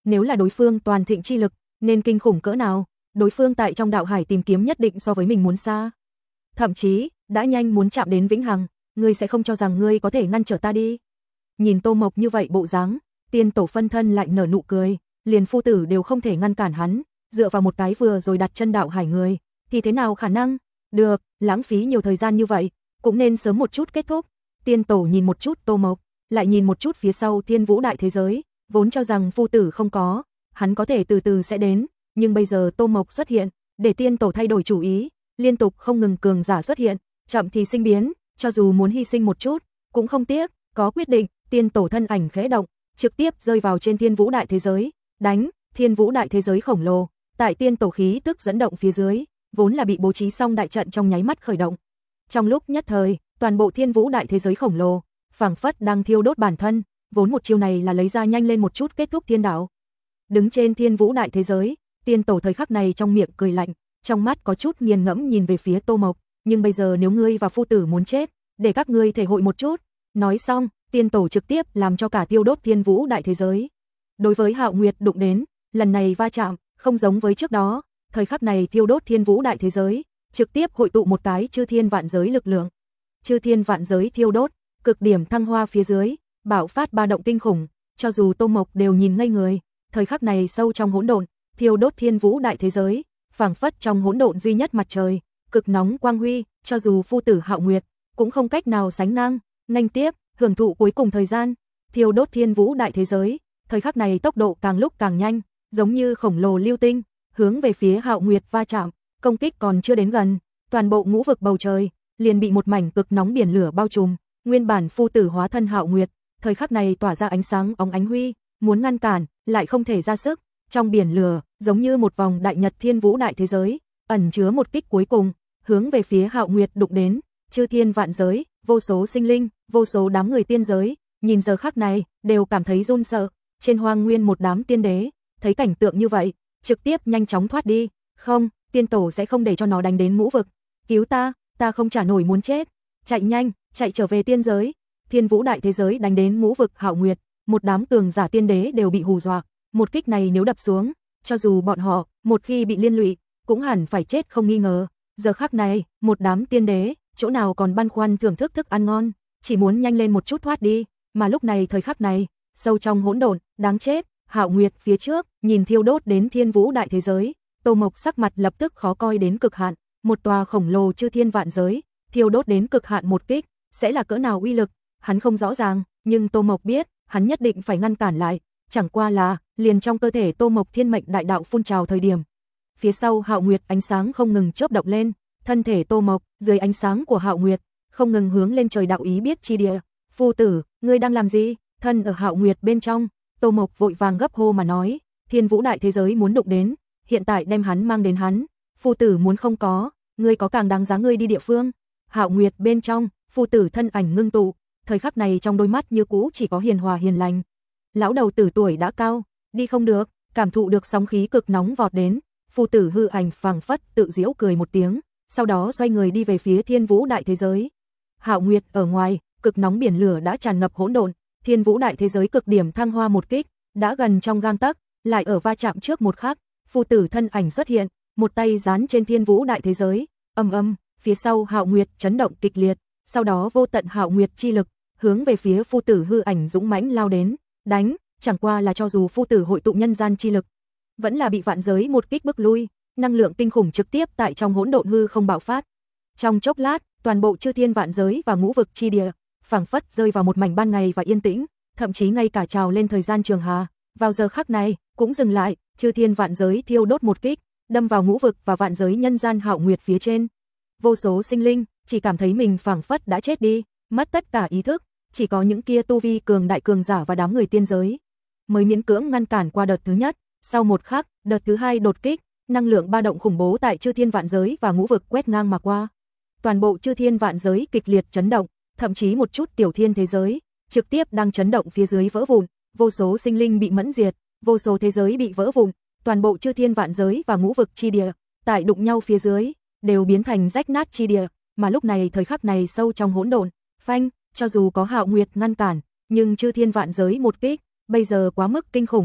Nếu là đối phương toàn thịnh chi lực, nên kinh khủng cỡ nào, đối phương tại trong đạo hải tìm kiếm nhất định so với mình muốn xa. Thậm chí, đã nhanh muốn chạm đến vĩnh hằng, ngươi sẽ không cho rằng ngươi có thể ngăn trở ta đi. Nhìn Tô Mộc như vậy bộ dáng, tiên tổ phân thân lại nở nụ cười, liền phu tử đều không thể ngăn cản hắn, dựa vào một cái vừa rồi đặt chân đạo hải người, thì thế nào khả năng? Được, lãng phí nhiều thời gian như vậy, cũng nên sớm một chút kết thúc. Tiên tổ nhìn một chút Tô Mộc, lại nhìn một chút phía sau Thiên Vũ đại thế giới, vốn cho rằng phu tử không có, hắn có thể từ từ sẽ đến, nhưng bây giờ Tô Mộc xuất hiện, để tiên tổ thay đổi chủ ý, liên tục không ngừng cường giả xuất hiện, chậm thì sinh biến, cho dù muốn hy sinh một chút, cũng không tiếc, có quyết định, tiên tổ thân ảnh khẽ động, trực tiếp rơi vào trên Thiên Vũ đại thế giới, đánh, Thiên Vũ đại thế giới khổng lồ, tại tiên tổ khí tức dẫn động phía dưới, vốn là bị bố trí xong đại trận trong nháy mắt khởi động. Trong lúc nhất thời, toàn bộ Thiên Vũ đại thế giới khổng lồ, phảng phất đang thiêu đốt bản thân, vốn một chiêu này là lấy ra nhanh lên một chút kết thúc thiên đạo. Đứng trên Thiên Vũ đại thế giới, tiên tổ thời khắc này trong miệng cười lạnh, trong mắt có chút nghiền ngẫm nhìn về phía Tô Mộc, nhưng bây giờ nếu ngươi và phu tử muốn chết, để các ngươi thể hội một chút. Nói xong, tiên tổ trực tiếp làm cho cả tiêu đốt Thiên Vũ đại thế giới. Đối với Hạo Nguyệt đụng đến, lần này va chạm, không giống với trước đó, thời khắc này tiêu đốt Thiên Vũ đại thế giới, trực tiếp hội tụ một cái chư thiên vạn giới lực lượng. Chư thiên vạn giới thiêu đốt, cực điểm thăng hoa phía dưới, bạo phát ba động kinh khủng, cho dù Tô Mộc đều nhìn ngây người, thời khắc này sâu trong hỗn độn, thiêu đốt Thiên Vũ đại thế giới, phảng phất trong hỗn độn duy nhất mặt trời, cực nóng quang huy, cho dù phu tử Hạo Nguyệt cũng không cách nào sánh ngang, nghênh tiếp, hưởng thụ cuối cùng thời gian, thiêu đốt Thiên Vũ đại thế giới, thời khắc này tốc độ càng lúc càng nhanh, giống như khổng lồ lưu tinh, hướng về phía Hạo Nguyệt va chạm, công kích còn chưa đến gần, toàn bộ ngũ vực bầu trời liền bị một mảnh cực nóng biển lửa bao trùm, nguyên bản phu tử hóa thân Hạo Nguyệt, thời khắc này tỏa ra ánh sáng óng ánh huy, muốn ngăn cản, lại không thể ra sức, trong biển lửa, giống như một vòng đại nhật Thiên Vũ đại thế giới, ẩn chứa một kích cuối cùng, hướng về phía Hạo Nguyệt đụng đến, chư thiên vạn giới, vô số sinh linh, vô số đám người tiên giới, nhìn giờ khắc này, đều cảm thấy run sợ, trên hoang nguyên một đám tiên đế, thấy cảnh tượng như vậy, trực tiếp nhanh chóng thoát đi, không, tiên tổ sẽ không để cho nó đánh đến ngũ vực, cứu ta, ta không trả nổi muốn chết, chạy nhanh, chạy trở về tiên giới, Thiên Vũ đại thế giới đánh đến ngũ vực Hạo Nguyệt, một đám cường giả tiên đế đều bị hù dọa, một kích này nếu đập xuống, cho dù bọn họ, một khi bị liên lụy, cũng hẳn phải chết không nghi ngờ, giờ khắc này, một đám tiên đế, chỗ nào còn băn khoăn thưởng thức thức ăn ngon, chỉ muốn nhanh lên một chút thoát đi, mà lúc này thời khắc này, sâu trong hỗn độn, đáng chết, Hạo Nguyệt phía trước, nhìn thiêu đốt đến Thiên Vũ đại thế giới, Tô Mộc sắc mặt lập tức khó coi đến cực hạn, một tòa khổng lồ chư thiên vạn giới, thiêu đốt đến cực hạn một kích, sẽ là cỡ nào uy lực, hắn không rõ ràng, nhưng Tô Mộc biết, hắn nhất định phải ngăn cản lại, chẳng qua là, liền trong cơ thể Tô Mộc thiên mệnh đại đạo phun trào thời điểm. Phía sau Hạo Nguyệt ánh sáng không ngừng chớp động lên, thân thể Tô Mộc, dưới ánh sáng của Hạo Nguyệt, không ngừng hướng lên trời đạo ý biết chi địa. Phu tử, ngươi đang làm gì? Thân ở Hạo Nguyệt bên trong, Tô Mộc vội vàng gấp hô mà nói, Thiên Vũ đại thế giới muốn đụng đến, hiện tại đem hắn mang đến hắn. Phu tử muốn không có, ngươi có càng đáng giá ngươi đi địa phương. Hạo Nguyệt bên trong, phu tử thân ảnh ngưng tụ, thời khắc này trong đôi mắt như cũ chỉ có hiền hòa hiền lành. Lão đầu tử tuổi đã cao, đi không được, cảm thụ được sóng khí cực nóng vọt đến, phu tử hư ảnh phảng phất tự giễu cười một tiếng, sau đó xoay người đi về phía Thiên Vũ đại thế giới. Hạo Nguyệt ở ngoài, cực nóng biển lửa đã tràn ngập hỗn độn, Thiên Vũ đại thế giới cực điểm thăng hoa một kích, đã gần trong gang tấc, lại ở va chạm trước một khắc, phu tử thân ảnh xuất hiện, một tay dán trên Thiên Vũ đại thế giới, ầm ầm, phía sau Hạo Nguyệt chấn động kịch liệt, sau đó vô tận Hạo Nguyệt chi lực hướng về phía phu tử hư ảnh dũng mãnh lao đến, đánh, chẳng qua là cho dù phu tử hội tụ nhân gian chi lực, vẫn là bị vạn giới một kích bức lui, năng lượng tinh khủng trực tiếp tại trong hỗn độn hư không bạo phát. Trong chốc lát, toàn bộ chư thiên vạn giới và ngũ vực chi địa, phảng phất rơi vào một mảnh ban ngày và yên tĩnh, thậm chí ngay cả trào lên thời gian trường hà, vào giờ khắc này cũng dừng lại, chư thiên vạn giới thiêu đốt một kích, đâm vào ngũ vực và vạn giới nhân gian Hạo Nguyệt phía trên. Vô số sinh linh chỉ cảm thấy mình phảng phất đã chết đi, mất tất cả ý thức, chỉ có những kia tu vi cường đại cường giả và đám người tiên giới mới miễn cưỡng ngăn cản qua đợt thứ nhất. Sau một khắc, đợt thứ hai đột kích, năng lượng ba động khủng bố tại chư thiên vạn giới và ngũ vực quét ngang mà qua. Toàn bộ chư thiên vạn giới kịch liệt chấn động, thậm chí một chút tiểu thiên thế giới trực tiếp đang chấn động phía dưới vỡ vụn, vô số sinh linh bị mẫn diệt, vô số thế giới bị vỡ vụn, toàn bộ chư thiên vạn giới và ngũ vực chi địa, tại đụng nhau phía dưới, đều biến thành rách nát chi địa, mà lúc này thời khắc này sâu trong hỗn độn, phanh, cho dù có Hạo Nguyệt ngăn cản, nhưng chư thiên vạn giới một kích, bây giờ quá mức kinh khủng,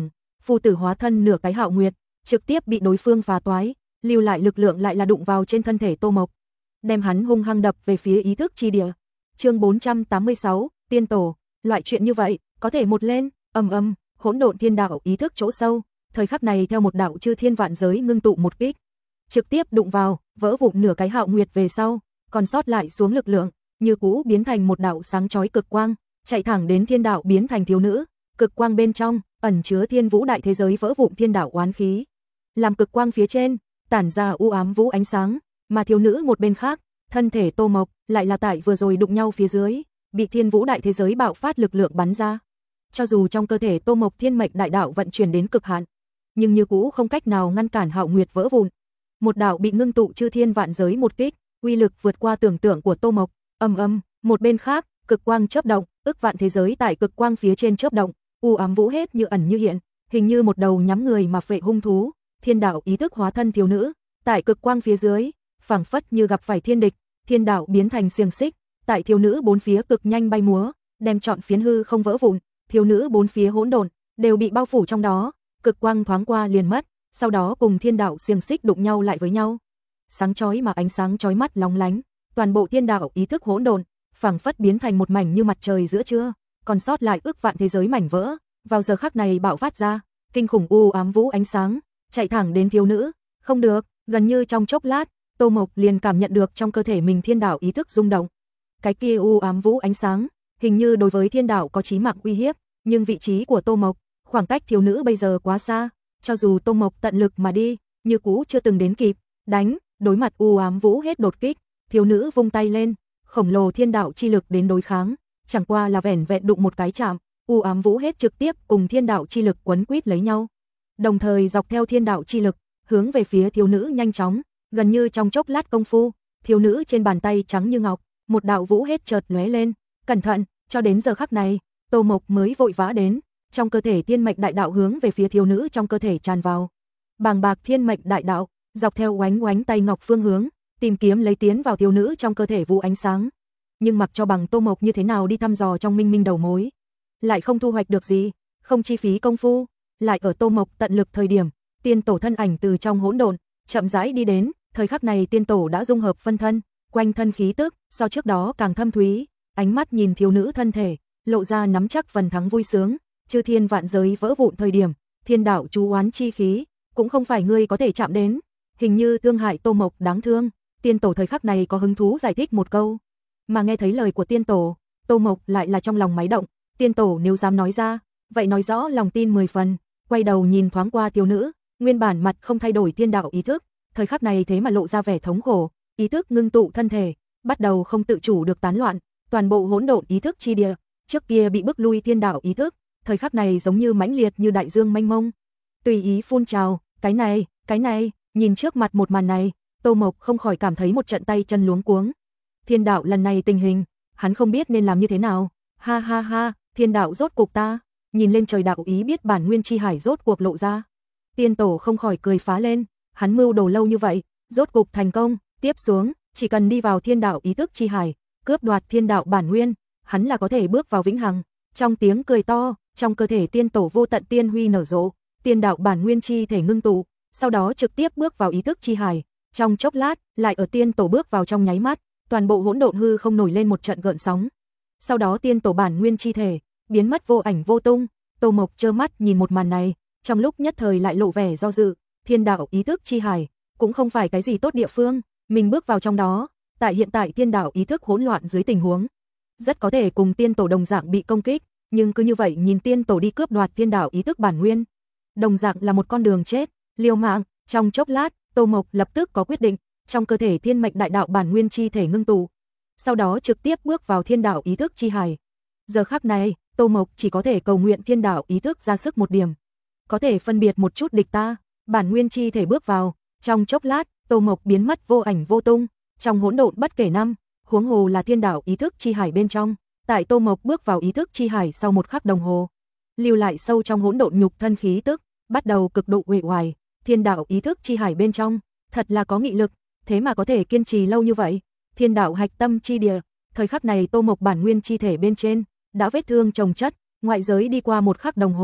phu tử hóa thân nửa cái Hạo Nguyệt, trực tiếp bị đối phương phá toái, lưu lại lực lượng lại là đụng vào trên thân thể Tô Mộc, đem hắn hung hăng đập về phía ý thức chi địa. Chương bốn trăm tám mươi sáu, Tiên Tổ, loại chuyện như vậy, có thể một lên, ầm ầm, hỗn độn thiên đạo ý thức chỗ sâu, thời khắc này theo một đạo chư thiên vạn giới ngưng tụ một kích, trực tiếp đụng vào, vỡ vụn nửa cái Hạo Nguyệt về sau, còn sót lại xuống lực lượng, như cũ biến thành một đạo sáng chói cực quang, chạy thẳng đến thiên đạo biến thành thiếu nữ, cực quang bên trong ẩn chứa thiên vũ đại thế giới vỡ vụn thiên đạo oán khí. Làm cực quang phía trên tản ra u ám vũ ánh sáng, mà thiếu nữ một bên khác, thân thể Tô Mộc lại là tại vừa rồi đụng nhau phía dưới, bị thiên vũ đại thế giới bạo phát lực lượng bắn ra. Cho dù trong cơ thể Tô Mộc thiên mệnh đại đạo vận chuyển đến cực hạn, nhưng như cũ không cách nào ngăn cản Hạo Nguyệt vỡ vụn. Một đạo bị ngưng tụ chư thiên vạn giới một kích, uy lực vượt qua tưởng tượng của Tô Mộc. Ầm ầm, một bên khác, cực quang chớp động, ức vạn thế giới tại cực quang phía trên chớp động, u ám vũ hết như ẩn như hiện, hình như một đầu nhắm người mà phệ hung thú. Thiên đạo ý thức hóa thân thiếu nữ, tại cực quang phía dưới, phảng phất như gặp phải thiên địch, thiên đạo biến thành xiềng xích, tại thiếu nữ bốn phía cực nhanh bay múa, đem trọn phiến hư không vỡ vụn, thiếu nữ bốn phía hỗn độn đều bị bao phủ trong đó, cực quang thoáng qua liền mất, sau đó cùng thiên đạo xiềng xích đụng nhau lại với nhau. Sáng chói mà ánh sáng chói mắt lóng lánh, toàn bộ thiên đạo ý thức hỗn độn, phảng phất biến thành một mảnh như mặt trời giữa trưa, còn sót lại ức vạn thế giới mảnh vỡ, vào giờ khắc này bạo phát ra, kinh khủng u ám vũ ánh sáng, chạy thẳng đến thiếu nữ. Không được, gần như trong chốc lát, Tô Mộc liền cảm nhận được trong cơ thể mình thiên đạo ý thức rung động. Cái kia u ám vũ ánh sáng, hình như đối với thiên đạo có chí mạng uy hiếp, nhưng vị trí của Tô Mộc, khoảng cách thiếu nữ bây giờ quá xa, cho dù Tô Mộc tận lực mà đi, như cũ chưa từng đến kịp đánh, đối mặt u ám vũ hết đột kích, thiếu nữ vung tay lên, khổng lồ thiên đạo chi lực đến đối kháng, chẳng qua là vẻn vẹn đụng một cái chạm, u ám vũ hết trực tiếp cùng thiên đạo chi lực quấn quýt lấy nhau, đồng thời dọc theo thiên đạo chi lực, hướng về phía thiếu nữ nhanh chóng, gần như trong chốc lát công phu, thiếu nữ trên bàn tay trắng như ngọc, một đạo vũ hết chợt lóe lên, cẩn thận, cho đến giờ khắc này, Tô Mộc mới vội vã đến, trong cơ thể thiên mệnh đại đạo hướng về phía thiếu nữ trong cơ thể tràn vào. Bàng bạc thiên mệnh đại đạo, dọc theo oánh oánh tay ngọc phương hướng, tìm kiếm lấy tiến vào thiếu nữ trong cơ thể vũ ánh sáng. Nhưng mặc cho bằng Tô Mộc như thế nào đi thăm dò trong minh minh đầu mối, lại không thu hoạch được gì, không chi phí công phu, lại ở Tô Mộc tận lực thời điểm, tiên tổ thân ảnh từ trong hỗn độn chậm rãi đi đến, thời khắc này tiên tổ đã dung hợp phân thân, quanh thân khí tức so trước đó càng thâm thúy, ánh mắt nhìn thiếu nữ thân thể, lộ ra nắm chắc phần thắng vui sướng, chư thiên vạn giới vỡ vụn thời điểm, thiên đạo chú oán chi khí, cũng không phải ngươi có thể chạm đến, hình như thương hại Tô Mộc đáng thương. Tiên tổ thời khắc này có hứng thú giải thích một câu, mà nghe thấy lời của tiên tổ, Tô Mộc lại là trong lòng máy động, tiên tổ nếu dám nói ra, vậy nói rõ lòng tin mười phần, quay đầu nhìn thoáng qua thiếu nữ, nguyên bản mặt không thay đổi thiên đạo ý thức, thời khắc này thế mà lộ ra vẻ thống khổ, ý thức ngưng tụ thân thể, bắt đầu không tự chủ được tán loạn, toàn bộ hỗn độn ý thức chi địa, trước kia bị bức lui thiên đạo ý thức, thời khắc này giống như mãnh liệt như đại dương mênh mông, tùy ý phun trào, cái này, cái này, nhìn trước mặt một màn này, Tô Mộc không khỏi cảm thấy một trận tay chân luống cuống. Thiên đạo lần này tình hình, hắn không biết nên làm như thế nào. Ha ha ha, thiên đạo rốt cuộc ta, nhìn lên trời đạo ý biết bản nguyên chi hải rốt cuộc lộ ra. Tiên tổ không khỏi cười phá lên, hắn mưu đồ lâu như vậy, rốt cuộc thành công, tiếp xuống, chỉ cần đi vào thiên đạo ý thức chi hải, cướp đoạt thiên đạo bản nguyên, hắn là có thể bước vào vĩnh hằng. Trong tiếng cười to, trong cơ thể tiên tổ vô tận tiên huy nở rộ, tiên đạo bản nguyên chi thể ngưng tụ, sau đó trực tiếp bước vào ý thức chi hải. Trong chốc lát, lại ở tiên tổ bước vào trong nháy mắt, toàn bộ hỗn độn hư không nổi lên một trận gợn sóng. Sau đó tiên tổ bản nguyên chi thể biến mất vô ảnh vô tung, Tô Mộc trơ mắt nhìn một màn này, trong lúc nhất thời lại lộ vẻ do dự, thiên đạo ý thức chi hải cũng không phải cái gì tốt địa phương, mình bước vào trong đó, tại hiện tại thiên đạo ý thức hỗn loạn dưới tình huống, rất có thể cùng tiên tổ đồng dạng bị công kích, nhưng cứ như vậy nhìn tiên tổ đi cướp đoạt thiên đạo ý thức bản nguyên, đồng dạng là một con đường chết, liều mạng. Trong chốc lát, Tô Mộc lập tức có quyết định, trong cơ thể thiên mệnh đại đạo bản nguyên chi thể ngưng tụ, sau đó trực tiếp bước vào thiên đạo ý thức chi hải. Giờ khắc này, Tô Mộc chỉ có thể cầu nguyện thiên đạo ý thức ra sức một điểm, có thể phân biệt một chút địch ta, bản nguyên chi thể bước vào, trong chốc lát, Tô Mộc biến mất vô ảnh vô tung, trong hỗn độn bất kể năm, huống hồ là thiên đạo ý thức chi hải bên trong, tại Tô Mộc bước vào ý thức chi hải sau một khắc đồng hồ, lưu lại sâu trong hỗn độn nhục thân khí tức, bắt đầu cực độ uể oải. Thiên đạo ý thức chi hải bên trong, thật là có nghị lực, thế mà có thể kiên trì lâu như vậy. Thiên đạo hạch tâm chi địa, thời khắc này Tô Mộc bản nguyên chi thể bên trên đã vết thương chồng chất, ngoại giới đi qua một khắc đồng hồ,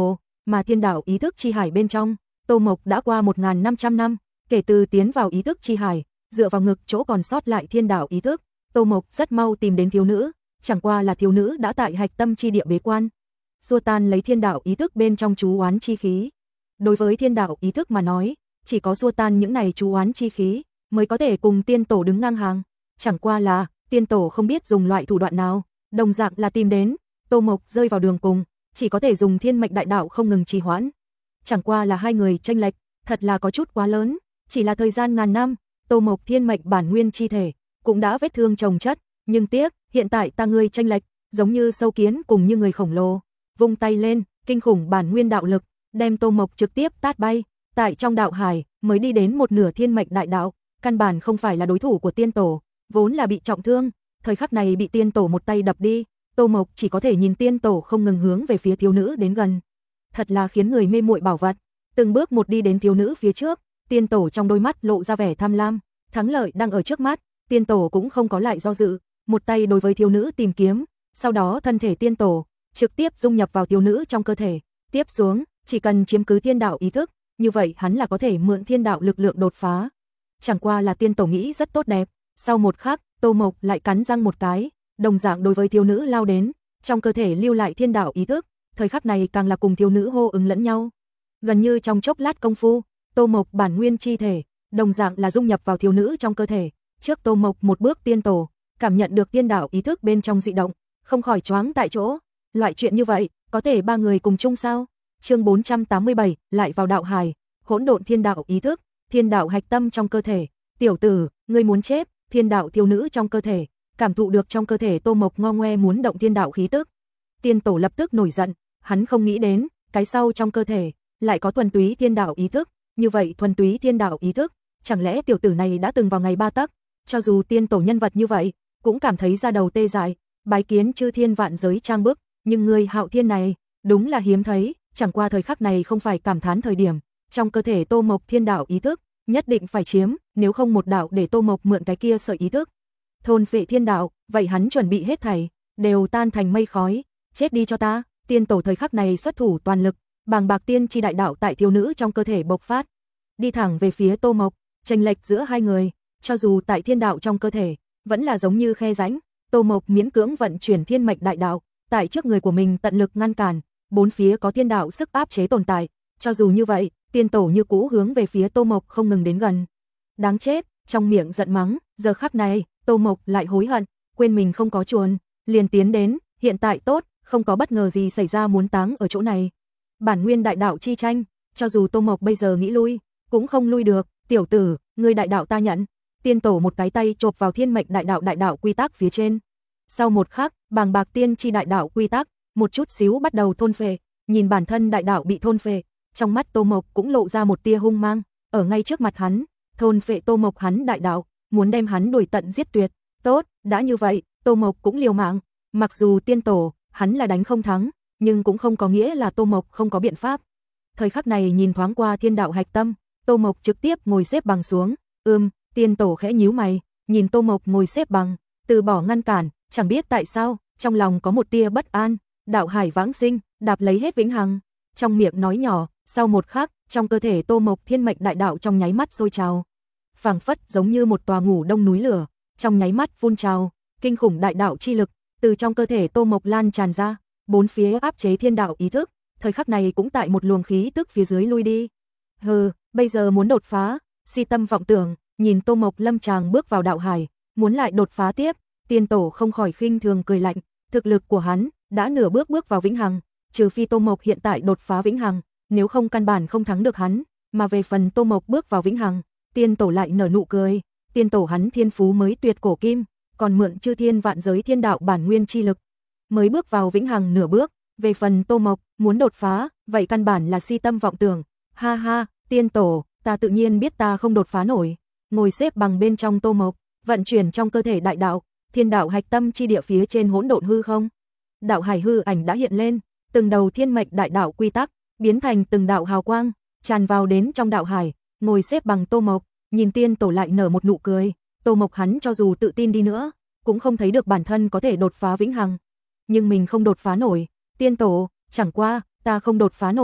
mà thiên đạo ý thức chi hải bên trong, Tô Mộc đã qua một nghìn năm trăm năm, kể từ tiến vào ý thức chi hải, dựa vào ngực chỗ còn sót lại thiên đạo ý thức, Tô Mộc rất mau tìm đến thiếu nữ, chẳng qua là thiếu nữ đã tại hạch tâm chi địa bế quan, xua tan lấy thiên đạo ý thức bên trong chú oán chi khí. Đối với thiên đạo ý thức mà nói, chỉ có xua tan những này chú oán chi khí mới có thể cùng tiên tổ đứng ngang hàng, chẳng qua là tiên tổ không biết dùng loại thủ đoạn nào, đồng dạng là tìm đến, Tô Mộc rơi vào đường cùng, chỉ có thể dùng thiên mệnh đại đạo không ngừng trì hoãn. Chẳng qua là hai người chênh lệch, thật là có chút quá lớn, chỉ là thời gian ngàn năm, Tô Mộc thiên mệnh bản nguyên chi thể cũng đã vết thương chồng chất, nhưng tiếc, hiện tại ta ngươi chênh lệch, giống như sâu kiến cùng như người khổng lồ, vung tay lên, kinh khủng bản nguyên đạo lực, đem Tô Mộc trực tiếp tát bay, tại trong đạo hải mới đi đến một nửa thiên mệnh đại đạo, căn bản không phải là đối thủ của tiên tổ, vốn là bị trọng thương, thời khắc này bị tiên tổ một tay đập đi, Tô Mộc chỉ có thể nhìn tiên tổ không ngừng hướng về phía thiếu nữ đến gần. Thật là khiến người mê muội bảo vật, từng bước một đi đến thiếu nữ phía trước, tiên tổ trong đôi mắt lộ ra vẻ tham lam, thắng lợi đang ở trước mắt, tiên tổ cũng không có lại do dự, một tay đối với thiếu nữ tìm kiếm, sau đó thân thể tiên tổ trực tiếp dung nhập vào thiếu nữ trong cơ thể, tiếp xuống, chỉ cần chiếm cứ thiên đạo ý thức, như vậy hắn là có thể mượn thiên đạo lực lượng đột phá. Chẳng qua là tiên tổ nghĩ rất tốt đẹp, sau một khắc, Tô Mộc lại cắn răng một cái, đồng dạng đối với thiếu nữ lao đến, trong cơ thể lưu lại thiên đạo ý thức, thời khắc này càng là cùng thiếu nữ hô ứng lẫn nhau. Gần như trong chốc lát công phu, Tô Mộc bản nguyên chi thể, đồng dạng là dung nhập vào thiếu nữ trong cơ thể, trước Tô Mộc một bước tiên tổ, cảm nhận được thiên đạo ý thức bên trong dị động, không khỏi choáng tại chỗ, loại chuyện như vậy, có thể ba người cùng chung sao? Chương bốn trăm tám mươi bảy, lại vào đạo hải, hỗn độn thiên đạo ý thức, thiên đạo hạch tâm trong cơ thể, tiểu tử, ngươi muốn chết, thiên đạo thiếu nữ trong cơ thể, cảm thụ được trong cơ thể Tô Mộc ngo ngoe muốn động thiên đạo khí tức. Tiên tổ lập tức nổi giận, hắn không nghĩ đến, cái sau trong cơ thể lại có thuần túy thiên đạo ý thức, như vậy thuần túy thiên đạo ý thức, chẳng lẽ tiểu tử này đã từng vào ngày ba tấc, cho dù tiên tổ nhân vật như vậy, cũng cảm thấy da đầu tê dại, bái kiến chư thiên vạn giới trang bức, nhưng người Hạo Thiên này, đúng là hiếm thấy, chẳng qua thời khắc này không phải cảm thán thời điểm, trong cơ thể Tô Mộc thiên đạo ý thức, nhất định phải chiếm, nếu không một đạo để Tô Mộc mượn cái kia sợi ý thức. Thôn phệ thiên đạo, vậy hắn chuẩn bị hết thảy, đều tan thành mây khói, chết đi cho ta, tiên tổ thời khắc này xuất thủ toàn lực, bàng bạc tiên chi đại đạo tại thiếu nữ trong cơ thể bộc phát, đi thẳng về phía Tô Mộc, chênh lệch giữa hai người, cho dù tại thiên đạo trong cơ thể, vẫn là giống như khe rãnh, Tô Mộc miễn cưỡng vận chuyển thiên mệnh đại đạo, tại trước người của mình tận lực ngăn cản, bốn phía có thiên đạo sức áp chế tồn tại, cho dù như vậy, tiên tổ như cũ hướng về phía Tô Mộc không ngừng đến gần. Đáng chết, trong miệng giận mắng, giờ khắc này, Tô Mộc lại hối hận, quên mình không có chuồn, liền tiến đến, hiện tại tốt, không có bất ngờ gì xảy ra muốn táng ở chỗ này. Bản nguyên đại đạo chi tranh, cho dù Tô Mộc bây giờ nghĩ lui, cũng không lui được, tiểu tử, ngươi đại đạo ta nhận. Tiên tổ một cái tay chộp vào thiên mệnh đại đạo đại đạo quy tắc phía trên. Sau một khắc, bàng bạc tiên chi đại đạo quy tắc, một chút xíu bắt đầu thôn phệ, nhìn bản thân đại đạo bị thôn phệ, trong mắt Tô Mộc cũng lộ ra một tia hung mang, ở ngay trước mặt hắn, thôn phệ Tô Mộc hắn đại đạo, muốn đem hắn đuổi tận giết tuyệt. Tốt, đã như vậy, Tô Mộc cũng liều mạng, mặc dù tiên tổ, hắn là đánh không thắng, nhưng cũng không có nghĩa là Tô Mộc không có biện pháp. Thời khắc này nhìn thoáng qua thiên đạo hạch tâm, Tô Mộc trực tiếp ngồi xếp bằng xuống, ưm, tiên tổ khẽ nhíu mày, nhìn Tô Mộc ngồi xếp bằng, từ bỏ ngăn cản, chẳng biết tại sao, trong lòng có một tia bất an, đạo hải vãng sinh, đạp lấy hết vĩnh hằng, trong miệng nói nhỏ, sau một khắc, trong cơ thể Tô Mộc thiên mệnh đại đạo trong nháy mắt sôi trào, phảng phất giống như một tòa ngủ đông núi lửa, trong nháy mắt phun trào, kinh khủng đại đạo chi lực từ trong cơ thể Tô Mộc lan tràn ra, bốn phía áp chế thiên đạo ý thức, thời khắc này cũng tại một luồng khí tức phía dưới lui đi. Hừ, bây giờ muốn đột phá, si tâm vọng tưởng, nhìn Tô Mộc lâm tràng bước vào đạo hải, muốn lại đột phá tiếp, tiên tổ không khỏi khinh thường cười lạnh, thực lực của hắn đã nửa bước bước vào vĩnh hằng, trừ phi Tô Mộc hiện tại đột phá vĩnh hằng, nếu không căn bản không thắng được hắn, mà về phần Tô Mộc bước vào vĩnh hằng, tiên tổ lại nở nụ cười, tiên tổ hắn thiên phú mới tuyệt cổ kim, còn mượn chư thiên vạn giới thiên đạo bản nguyên chi lực, mới bước vào vĩnh hằng nửa bước, về phần Tô Mộc muốn đột phá, vậy căn bản là si tâm vọng tưởng. Ha ha, tiên tổ, ta tự nhiên biết ta không đột phá nổi. Ngồi xếp bằng bên trong Tô Mộc, vận chuyển trong cơ thể đại đạo, thiên đạo hạch tâm chi địa phía trên hỗn độn hư không. Đạo hải hư ảnh đã hiện lên, từng đầu thiên mệnh đại đạo quy tắc biến thành từng đạo hào quang, tràn vào đến trong đạo hải, ngồi xếp bằng Tô Mộc, nhìn tiên tổ lại nở một nụ cười. Tô Mộc hắn cho dù tự tin đi nữa, cũng không thấy được bản thân có thể đột phá vĩnh hằng. Nhưng mình không đột phá nổi, tiên tổ, chẳng qua, ta không đột phá nổi,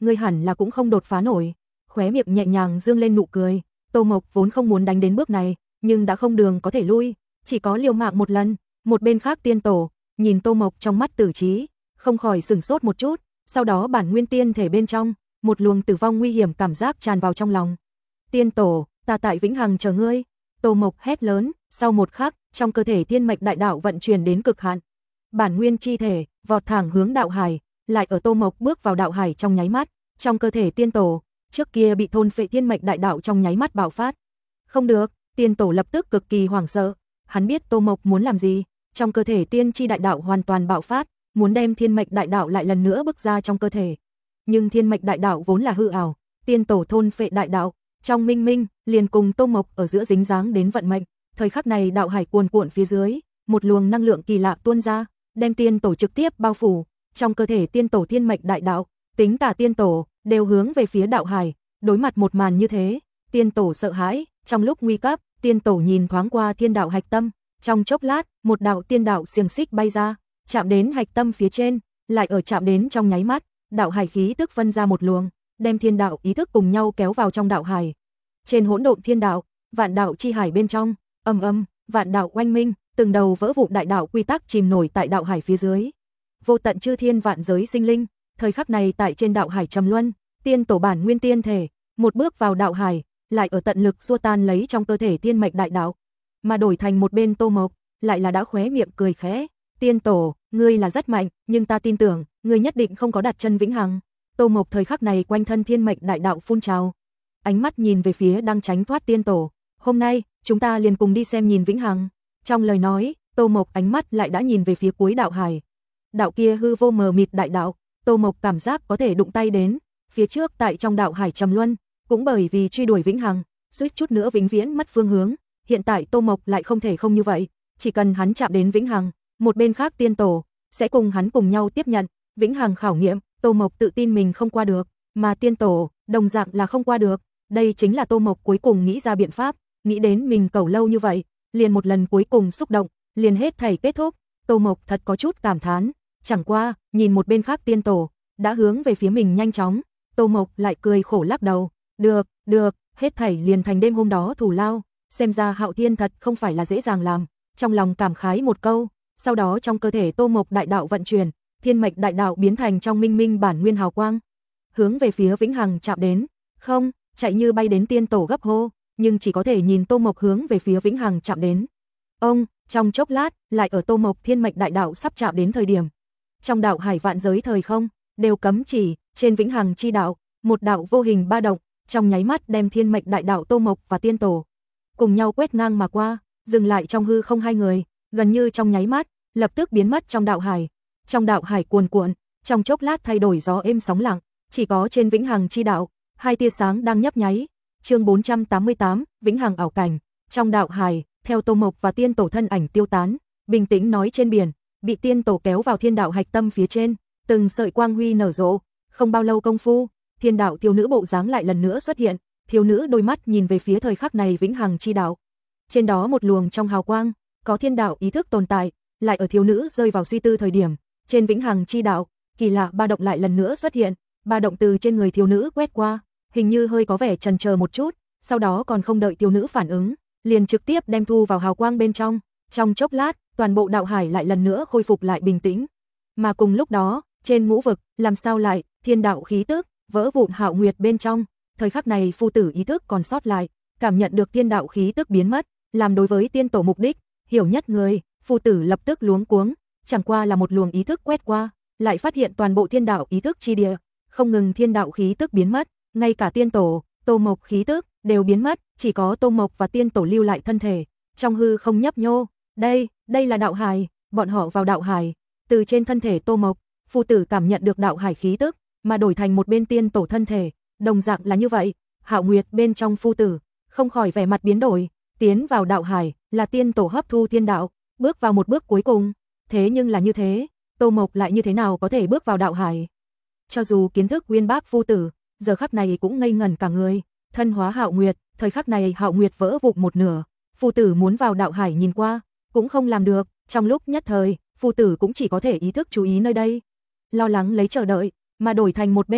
ngươi hẳn là cũng không đột phá nổi. Khóe miệng nhẹ nhàng dương lên nụ cười, Tô Mộc vốn không muốn đánh đến bước này, nhưng đã không đường có thể lui, chỉ có liều mạng một lần. Một bên khác tiên tổ, nhìn Tô Mộc trong mắt tử trí, không khỏi sửng sốt một chút, sau đó bản nguyên tiên thể bên trong, một luồng tử vong nguy hiểm cảm giác tràn vào trong lòng. Tiên tổ, ta tại vĩnh hằng chờ ngươi. Tô Mộc hét lớn, sau một khắc, trong cơ thể thiên mạch đại đạo vận chuyển đến cực hạn. Bản nguyên chi thể, vọt thẳng hướng đạo hải, lại ở Tô Mộc bước vào đạo hải trong nháy mắt, trong cơ thể tiên tổ, trước kia bị thôn phệ thiên mạch đại đạo trong nháy mắt bạo phát. Không được, tiên tổ lập tức cực kỳ hoảng sợ, hắn biết Tô Mộc muốn làm gì, trong cơ thể tiên chi đại đạo hoàn toàn bạo phát, muốn đem thiên mạch đại đạo lại lần nữa bức ra trong cơ thể. Nhưng thiên mạch đại đạo vốn là hư ảo, tiên tổ thôn phệ đại đạo, trong minh minh, liền cùng Tô Mộc ở giữa dính dáng đến vận mệnh. Thời khắc này đạo hải cuồn cuộn phía dưới, một luồng năng lượng kỳ lạ tuôn ra, đem tiên tổ trực tiếp bao phủ, trong cơ thể tiên tổ thiên mạch đại đạo, tính cả tiên tổ đều hướng về phía đạo hải. Đối mặt một màn như thế, tiên tổ sợ hãi, trong lúc nguy cấp, tiên tổ nhìn thoáng qua thiên đạo hạch tâm, trong chốc lát, một đạo tiên đạo xiềng xích bay ra, chạm đến hạch tâm phía trên, lại ở chạm đến trong nháy mắt, đạo hải khí tức phân ra một luồng, đem thiên đạo ý thức cùng nhau kéo vào trong đạo hải. Trên hỗn độn thiên đạo, vạn đạo chi hải bên trong, âm âm, vạn đạo oanh minh, từng đầu vỡ vụn đại đạo quy tắc chìm nổi tại đạo hải phía dưới. Vô tận chư thiên vạn giới sinh linh, thời khắc này tại trên đạo hải trầm luân, tiên tổ bản nguyên tiên thể, một bước vào đạo hải, lại ở tận lực xua tan lấy trong cơ thể tiên mạch đại đạo, mà đổi thành một bên Tô Mộc, lại là đã khóe miệng cười khẽ, tiên tổ, ngươi là rất mạnh, nhưng ta tin tưởng, ngươi nhất định không có đặt chân vĩnh hằng. Tô Mộc thời khắc này quanh thân thiên mạch đại đạo phun trào, ánh mắt nhìn về phía đang tránh thoát tiên tổ, hôm nay, chúng ta liền cùng đi xem nhìn vĩnh hằng. Trong lời nói, Tô Mộc ánh mắt lại đã nhìn về phía cuối đạo hải. Đạo kia hư vô mờ mịt đại đạo, Tô Mộc cảm giác có thể đụng tay đến, phía trước tại trong đạo hải trầm luân, cũng bởi vì truy đuổi vĩnh hằng, suýt chút nữa vĩnh viễn mất phương hướng, hiện tại Tô Mộc lại không thể không như vậy, chỉ cần hắn chạm đến vĩnh hằng, một bên khác tiên tổ sẽ cùng hắn cùng nhau tiếp nhận vĩnh hằng khảo nghiệm. Tô Mộc tự tin mình không qua được, mà tiên tổ đồng dạng là không qua được, đây chính là Tô Mộc cuối cùng nghĩ ra biện pháp, nghĩ đến mình cầu lâu như vậy, liền một lần cuối cùng xúc động, liền hết thảy kết thúc. Tô Mộc thật có chút cảm thán, chẳng qua, nhìn một bên khác tiên tổ đã hướng về phía mình nhanh chóng, Tô Mộc lại cười khổ lắc đầu, được, được, hết thảy liền thành đêm hôm đó thù lao, xem ra Hạo Thiên thật không phải là dễ dàng làm. Trong lòng cảm khái một câu, sau đó trong cơ thể Tô Mộc đại đạo vận chuyển, thiên mạch đại đạo biến thành trong minh minh bản nguyên hào quang, hướng về phía vĩnh hằng chạm đến. Không, chạy như bay đến tiên tổ gấp hô, nhưng chỉ có thể nhìn Tô Mộc hướng về phía vĩnh hằng chạm đến. Ông, trong chốc lát, lại ở Tô Mộc thiên mạch đại đạo sắp chạm đến thời điểm, trong đạo hải vạn giới thời không đều cấm chỉ, trên vĩnh hằng chi đạo, một đạo vô hình ba động, trong nháy mắt đem thiên mạch đại đạo Tô Mộc và tiên tổ cùng nhau quét ngang mà qua, dừng lại trong hư không hai người, gần như trong nháy mắt, lập tức biến mất trong đạo hải. Trong đạo hải cuồn cuộn, trong chốc lát thay đổi gió êm sóng lặng, chỉ có trên vĩnh hằng chi đạo, hai tia sáng đang nhấp nháy. Chương bốn trăm tám mươi tám, vĩnh hằng ảo cảnh. Trong đạo hải, theo Tô Mộc và tiên tổ thân ảnh tiêu tán, bình tĩnh nói trên biển, bị tiên tổ kéo vào thiên đạo hạch tâm phía trên, từng sợi quang huy nở rộ, không bao lâu công phu, thiên đạo thiếu nữ bộ dáng lại lần nữa xuất hiện, thiếu nữ đôi mắt nhìn về phía thời khắc này vĩnh hằng chi đạo. Trên đó một luồng trong hào quang, có thiên đạo ý thức tồn tại, lại ở thiếu nữ rơi vào suy tư thời điểm, trên vĩnh hằng chi đạo, kỳ lạ ba động lại lần nữa xuất hiện, ba động từ trên người thiếu nữ quét qua, hình như hơi có vẻ chần chờ một chút, sau đó còn không đợi thiếu nữ phản ứng, liền trực tiếp đem thu vào hào quang bên trong. Trong chốc lát, toàn bộ đạo hải lại lần nữa khôi phục lại bình tĩnh. Mà cùng lúc đó, trên ngũ vực, làm sao lại, thiên đạo khí tức vỡ vụn Hạo Nguyệt bên trong, thời khắc này phu tử ý thức còn sót lại, cảm nhận được thiên đạo khí tức biến mất, làm đối với tiên tổ mục đích, hiểu nhất người, phu tử lập tức luống cuống, chẳng qua là một luồng ý thức quét qua, lại phát hiện toàn bộ thiên đạo ý thức chi địa, không ngừng thiên đạo khí tức biến mất, ngay cả tiên tổ, Tô Mộc khí tức đều biến mất, chỉ có Tô Mộc và tiên tổ lưu lại thân thể, trong hư không nhấp nhô. Đây, đây là đạo hải, bọn họ vào đạo hải, từ trên thân thể Tô Mộc, phu tử cảm nhận được đạo hải khí tức, mà đổi thành một bên tiên tổ thân thể, đồng dạng là như vậy. Hạo Nguyệt bên trong phu tử, không khỏi vẻ mặt biến đổi, tiến vào đạo hải, là tiên tổ hấp thu thiên đạo, bước vào một bước cuối cùng, thế nhưng là như thế, Tô Mộc lại như thế nào có thể bước vào đạo hải? Cho dù kiến thức uyên bác phu tử, giờ khắc này cũng ngây ngẩn cả người, thân hóa Hạo Nguyệt, thời khắc này Hạo Nguyệt vỡ vụn một nửa, phu tử muốn vào đạo hải nhìn qua, cũng không làm được, trong lúc nhất thời, phu tử cũng chỉ có thể ý thức chú ý nơi đây, lo lắng lấy chờ đợi, mà đổi thành một bên,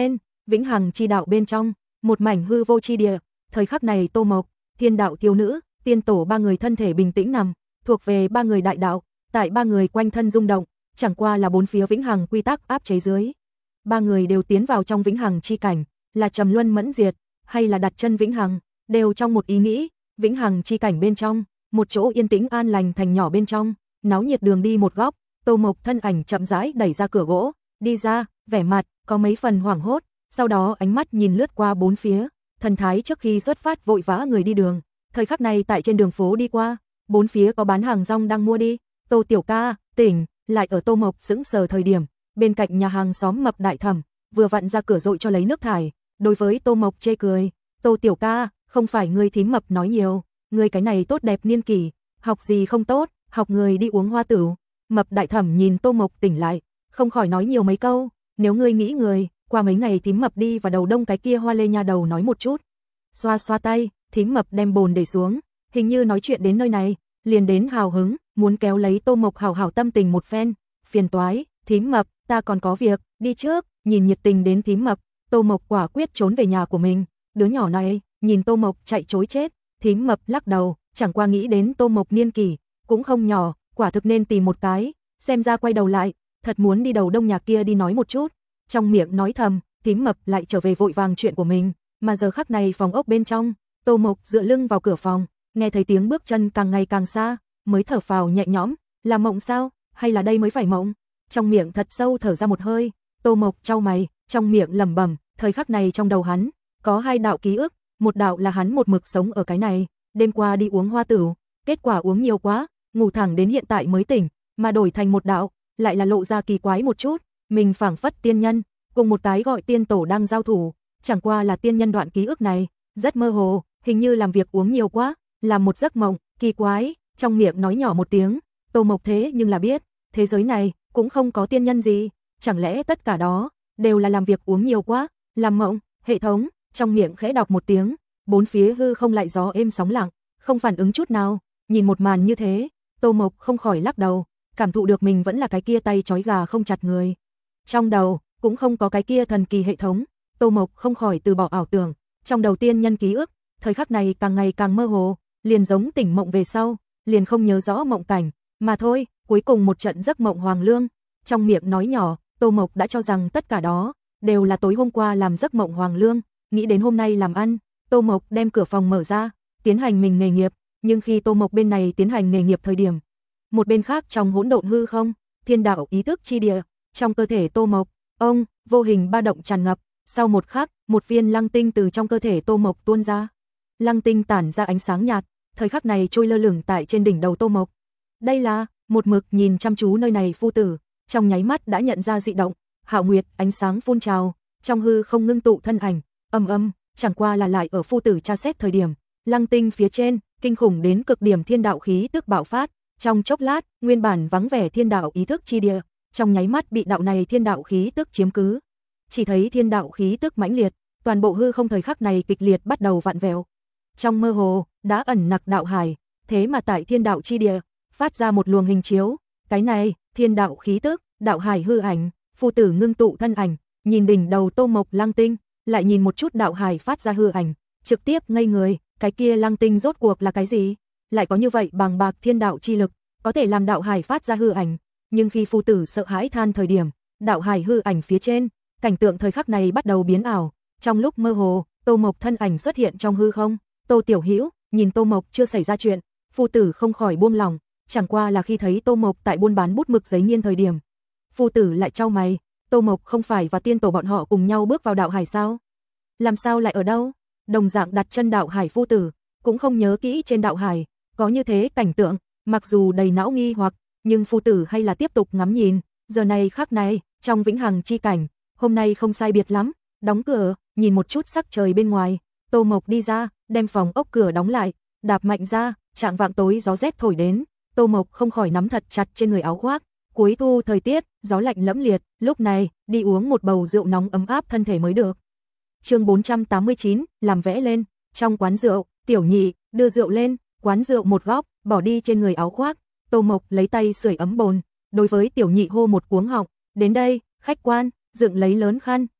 Vĩnh hằng chi đạo bên trong, một mảnh hư vô chi địa, thời khắc này Tô Mộc, Thiên đạo thiếu nữ, tiên tổ ba người thân thể bình tĩnh nằm, thuộc về ba người đại đạo, tại ba người quanh thân rung động, chẳng qua là bốn phía vĩnh hằng quy tắc áp chế dưới. Ba người đều tiến vào trong vĩnh hằng chi cảnh, là trầm luân mẫn diệt, hay là đặt chân vĩnh hằng, đều trong một ý nghĩ, vĩnh hằng chi cảnh bên trong, một chỗ yên tĩnh an lành thành nhỏ bên trong, náo nhiệt đường đi một góc, Tô Mộc thân ảnh chậm rãi đẩy ra cửa gỗ, đi ra, vẻ mặt có mấy phần hoảng hốt, sau đó ánh mắt nhìn lướt qua bốn phía, thần thái trước khi xuất phát vội vã người đi đường. Thời khắc này tại trên đường phố đi qua, bốn phía có bán hàng rong đang mua đi. Tô tiểu ca, tỉnh, lại ở Tô Mộc sững sờ thời điểm, bên cạnh nhà hàng xóm Mập Đại Thẩm vừa vặn ra cửa dội cho lấy nước thải, đối với Tô Mộc chê cười, "Tô tiểu ca, không phải ngươi thím Mập nói nhiều, ngươi cái này tốt đẹp niên kỷ, học gì không tốt, học người đi uống hoa tửu." Mập Đại Thẩm nhìn Tô Mộc tỉnh lại, không khỏi nói nhiều mấy câu, "Nếu ngươi nghĩ người, qua mấy ngày thím Mập đi và đầu đông cái kia Hoa Lê nha đầu nói một chút." Xoa xoa tay, thím Mập đem bồn để xuống, hình như nói chuyện đến nơi này, liền đến hào hứng, muốn kéo lấy Tô Mộc hảo hảo tâm tình một phen. "Phiền toái, thím Mập, ta còn có việc, đi trước." Nhìn nhiệt tình đến thím Mập, Tô Mộc quả quyết trốn về nhà của mình. Đứa nhỏ này, nhìn Tô Mộc chạy trối chết, thím Mập lắc đầu, chẳng qua nghĩ đến Tô Mộc niên kỷ cũng không nhỏ, quả thực nên tìm một cái, xem ra quay đầu lại, thật muốn đi đầu đông nhà kia đi nói một chút. Trong miệng nói thầm, thím Mập lại trở về vội vàng chuyện của mình, mà giờ khắc này phòng ốc bên trong, Tô Mộc dựa lưng vào cửa phòng, nghe thấy tiếng bước chân càng ngày càng xa, mới thở phào nhẹ nhõm, là mộng sao, hay là đây mới phải mộng? Trong miệng thật sâu thở ra một hơi, Tô Mộc chau mày, trong miệng lẩm bẩm, thời khắc này trong đầu hắn có hai đạo ký ức, một đạo là hắn một mực sống ở cái này, đêm qua đi uống hoa tửu, kết quả uống nhiều quá, ngủ thẳng đến hiện tại mới tỉnh, mà đổi thành một đạo, lại là lộ ra kỳ quái một chút, mình phảng phất tiên nhân, cùng một cái gọi tiên tổ đang giao thủ, chẳng qua là tiên nhân đoạn ký ức này, rất mơ hồ, hình như làm việc uống nhiều quá, làm một giấc mộng, kỳ quái, trong miệng nói nhỏ một tiếng, Tô Mộc thế nhưng là biết, thế giới này cũng không có tiên nhân gì, chẳng lẽ tất cả đó đều là làm việc uống nhiều quá, làm mộng, hệ thống, trong miệng khẽ đọc một tiếng, bốn phía hư không lại gió êm sóng lặng, không phản ứng chút nào, nhìn một màn như thế, Tô Mộc không khỏi lắc đầu, cảm thụ được mình vẫn là cái kia tay trói gà không chặt người. Trong đầu cũng không có cái kia thần kỳ hệ thống, Tô Mộc không khỏi từ bỏ ảo tưởng, trong đầu tiên nhân ký ức, thời khắc này càng ngày càng mơ hồ, liền giống tỉnh mộng về sau, liền không nhớ rõ mộng cảnh, mà thôi, cuối cùng một trận giấc mộng hoàng lương, trong miệng nói nhỏ, Tô Mộc đã cho rằng tất cả đó đều là tối hôm qua làm giấc mộng hoàng lương, nghĩ đến hôm nay làm ăn, Tô Mộc đem cửa phòng mở ra, tiến hành mình nghề nghiệp, nhưng khi Tô Mộc bên này tiến hành nghề nghiệp thời điểm, một bên khác trong hỗn độn hư không, thiên đạo ý thức chi địa, trong cơ thể Tô Mộc, ông, vô hình ba động tràn ngập, sau một khắc, một viên lăng tinh từ trong cơ thể Tô Mộc tuôn ra. Lăng tinh tản ra ánh sáng nhạt, thời khắc này trôi lơ lửng tại trên đỉnh đầu Tô Mộc. Đây là, một mực nhìn chăm chú nơi này phu tử, trong nháy mắt đã nhận ra dị động, Hạo Nguyệt ánh sáng phun trào, trong hư không ngưng tụ thân ảnh, âm âm, chẳng qua là lại ở phu tử tra xét thời điểm, lăng tinh phía trên, kinh khủng đến cực điểm thiên đạo khí tức bạo phát, trong chốc lát, nguyên bản vắng vẻ thiên đạo ý thức chi địa, trong nháy mắt bị đạo này thiên đạo khí tức chiếm cứ. Chỉ thấy thiên đạo khí tức mãnh liệt, toàn bộ hư không thời khắc này kịch liệt bắt đầu vặn vẹo. Trong mơ hồ, đã ẩn nặc đạo hải, thế mà tại thiên đạo chi địa, phát ra một luồng hình chiếu, cái này, thiên đạo khí tức, đạo hải hư ảnh, phu tử ngưng tụ thân ảnh, nhìn đỉnh đầu Tô Mộc lăng tinh, lại nhìn một chút đạo hải phát ra hư ảnh, trực tiếp ngây người, cái kia lăng tinh rốt cuộc là cái gì? Lại có như vậy bàng bạc thiên đạo chi lực, có thể làm đạo hải phát ra hư ảnh, nhưng khi phu tử sợ hãi than thời điểm, đạo hải hư ảnh phía trên, cảnh tượng thời khắc này bắt đầu biến ảo, trong lúc mơ hồ, Tô Mộc thân ảnh xuất hiện trong hư không, Tô Tiểu Hữu nhìn Tô Mộc chưa xảy ra chuyện, phu tử không khỏi buông lòng, chẳng qua là khi thấy Tô Mộc tại buôn bán bút mực giấy nghiên thời điểm, phu tử lại chau mày, Tô Mộc không phải và tiên tổ bọn họ cùng nhau bước vào đạo hải sao? Làm sao lại ở đâu? Đồng dạng đặt chân đạo hải phu tử, cũng không nhớ kỹ trên đạo hải, có như thế cảnh tượng, mặc dù đầy não nghi hoặc, nhưng phu tử hay là tiếp tục ngắm nhìn, giờ này khắc này, trong vĩnh hằng chi cảnh, hôm nay không sai biệt lắm, đóng cửa, nhìn một chút sắc trời bên ngoài, Tô Mộc đi ra, đem phòng ốc cửa đóng lại, đạp mạnh ra, trạng vạng tối gió rét thổi đến, Tô Mộc không khỏi nắm thật chặt trên người áo khoác, cuối thu thời tiết, gió lạnh lẫm liệt, lúc này, đi uống một bầu rượu nóng ấm áp thân thể mới được. Chương bốn trăm tám mươi chín, làm vẽ lên, trong quán rượu, Tiểu Nhị đưa rượu lên, quán rượu một góc, bỏ đi trên người áo khoác, Tô Mộc lấy tay sưởi ấm bồn, đối với Tiểu Nhị hô một cuống họng, đến đây, khách quan, dựng lấy lớn khăn,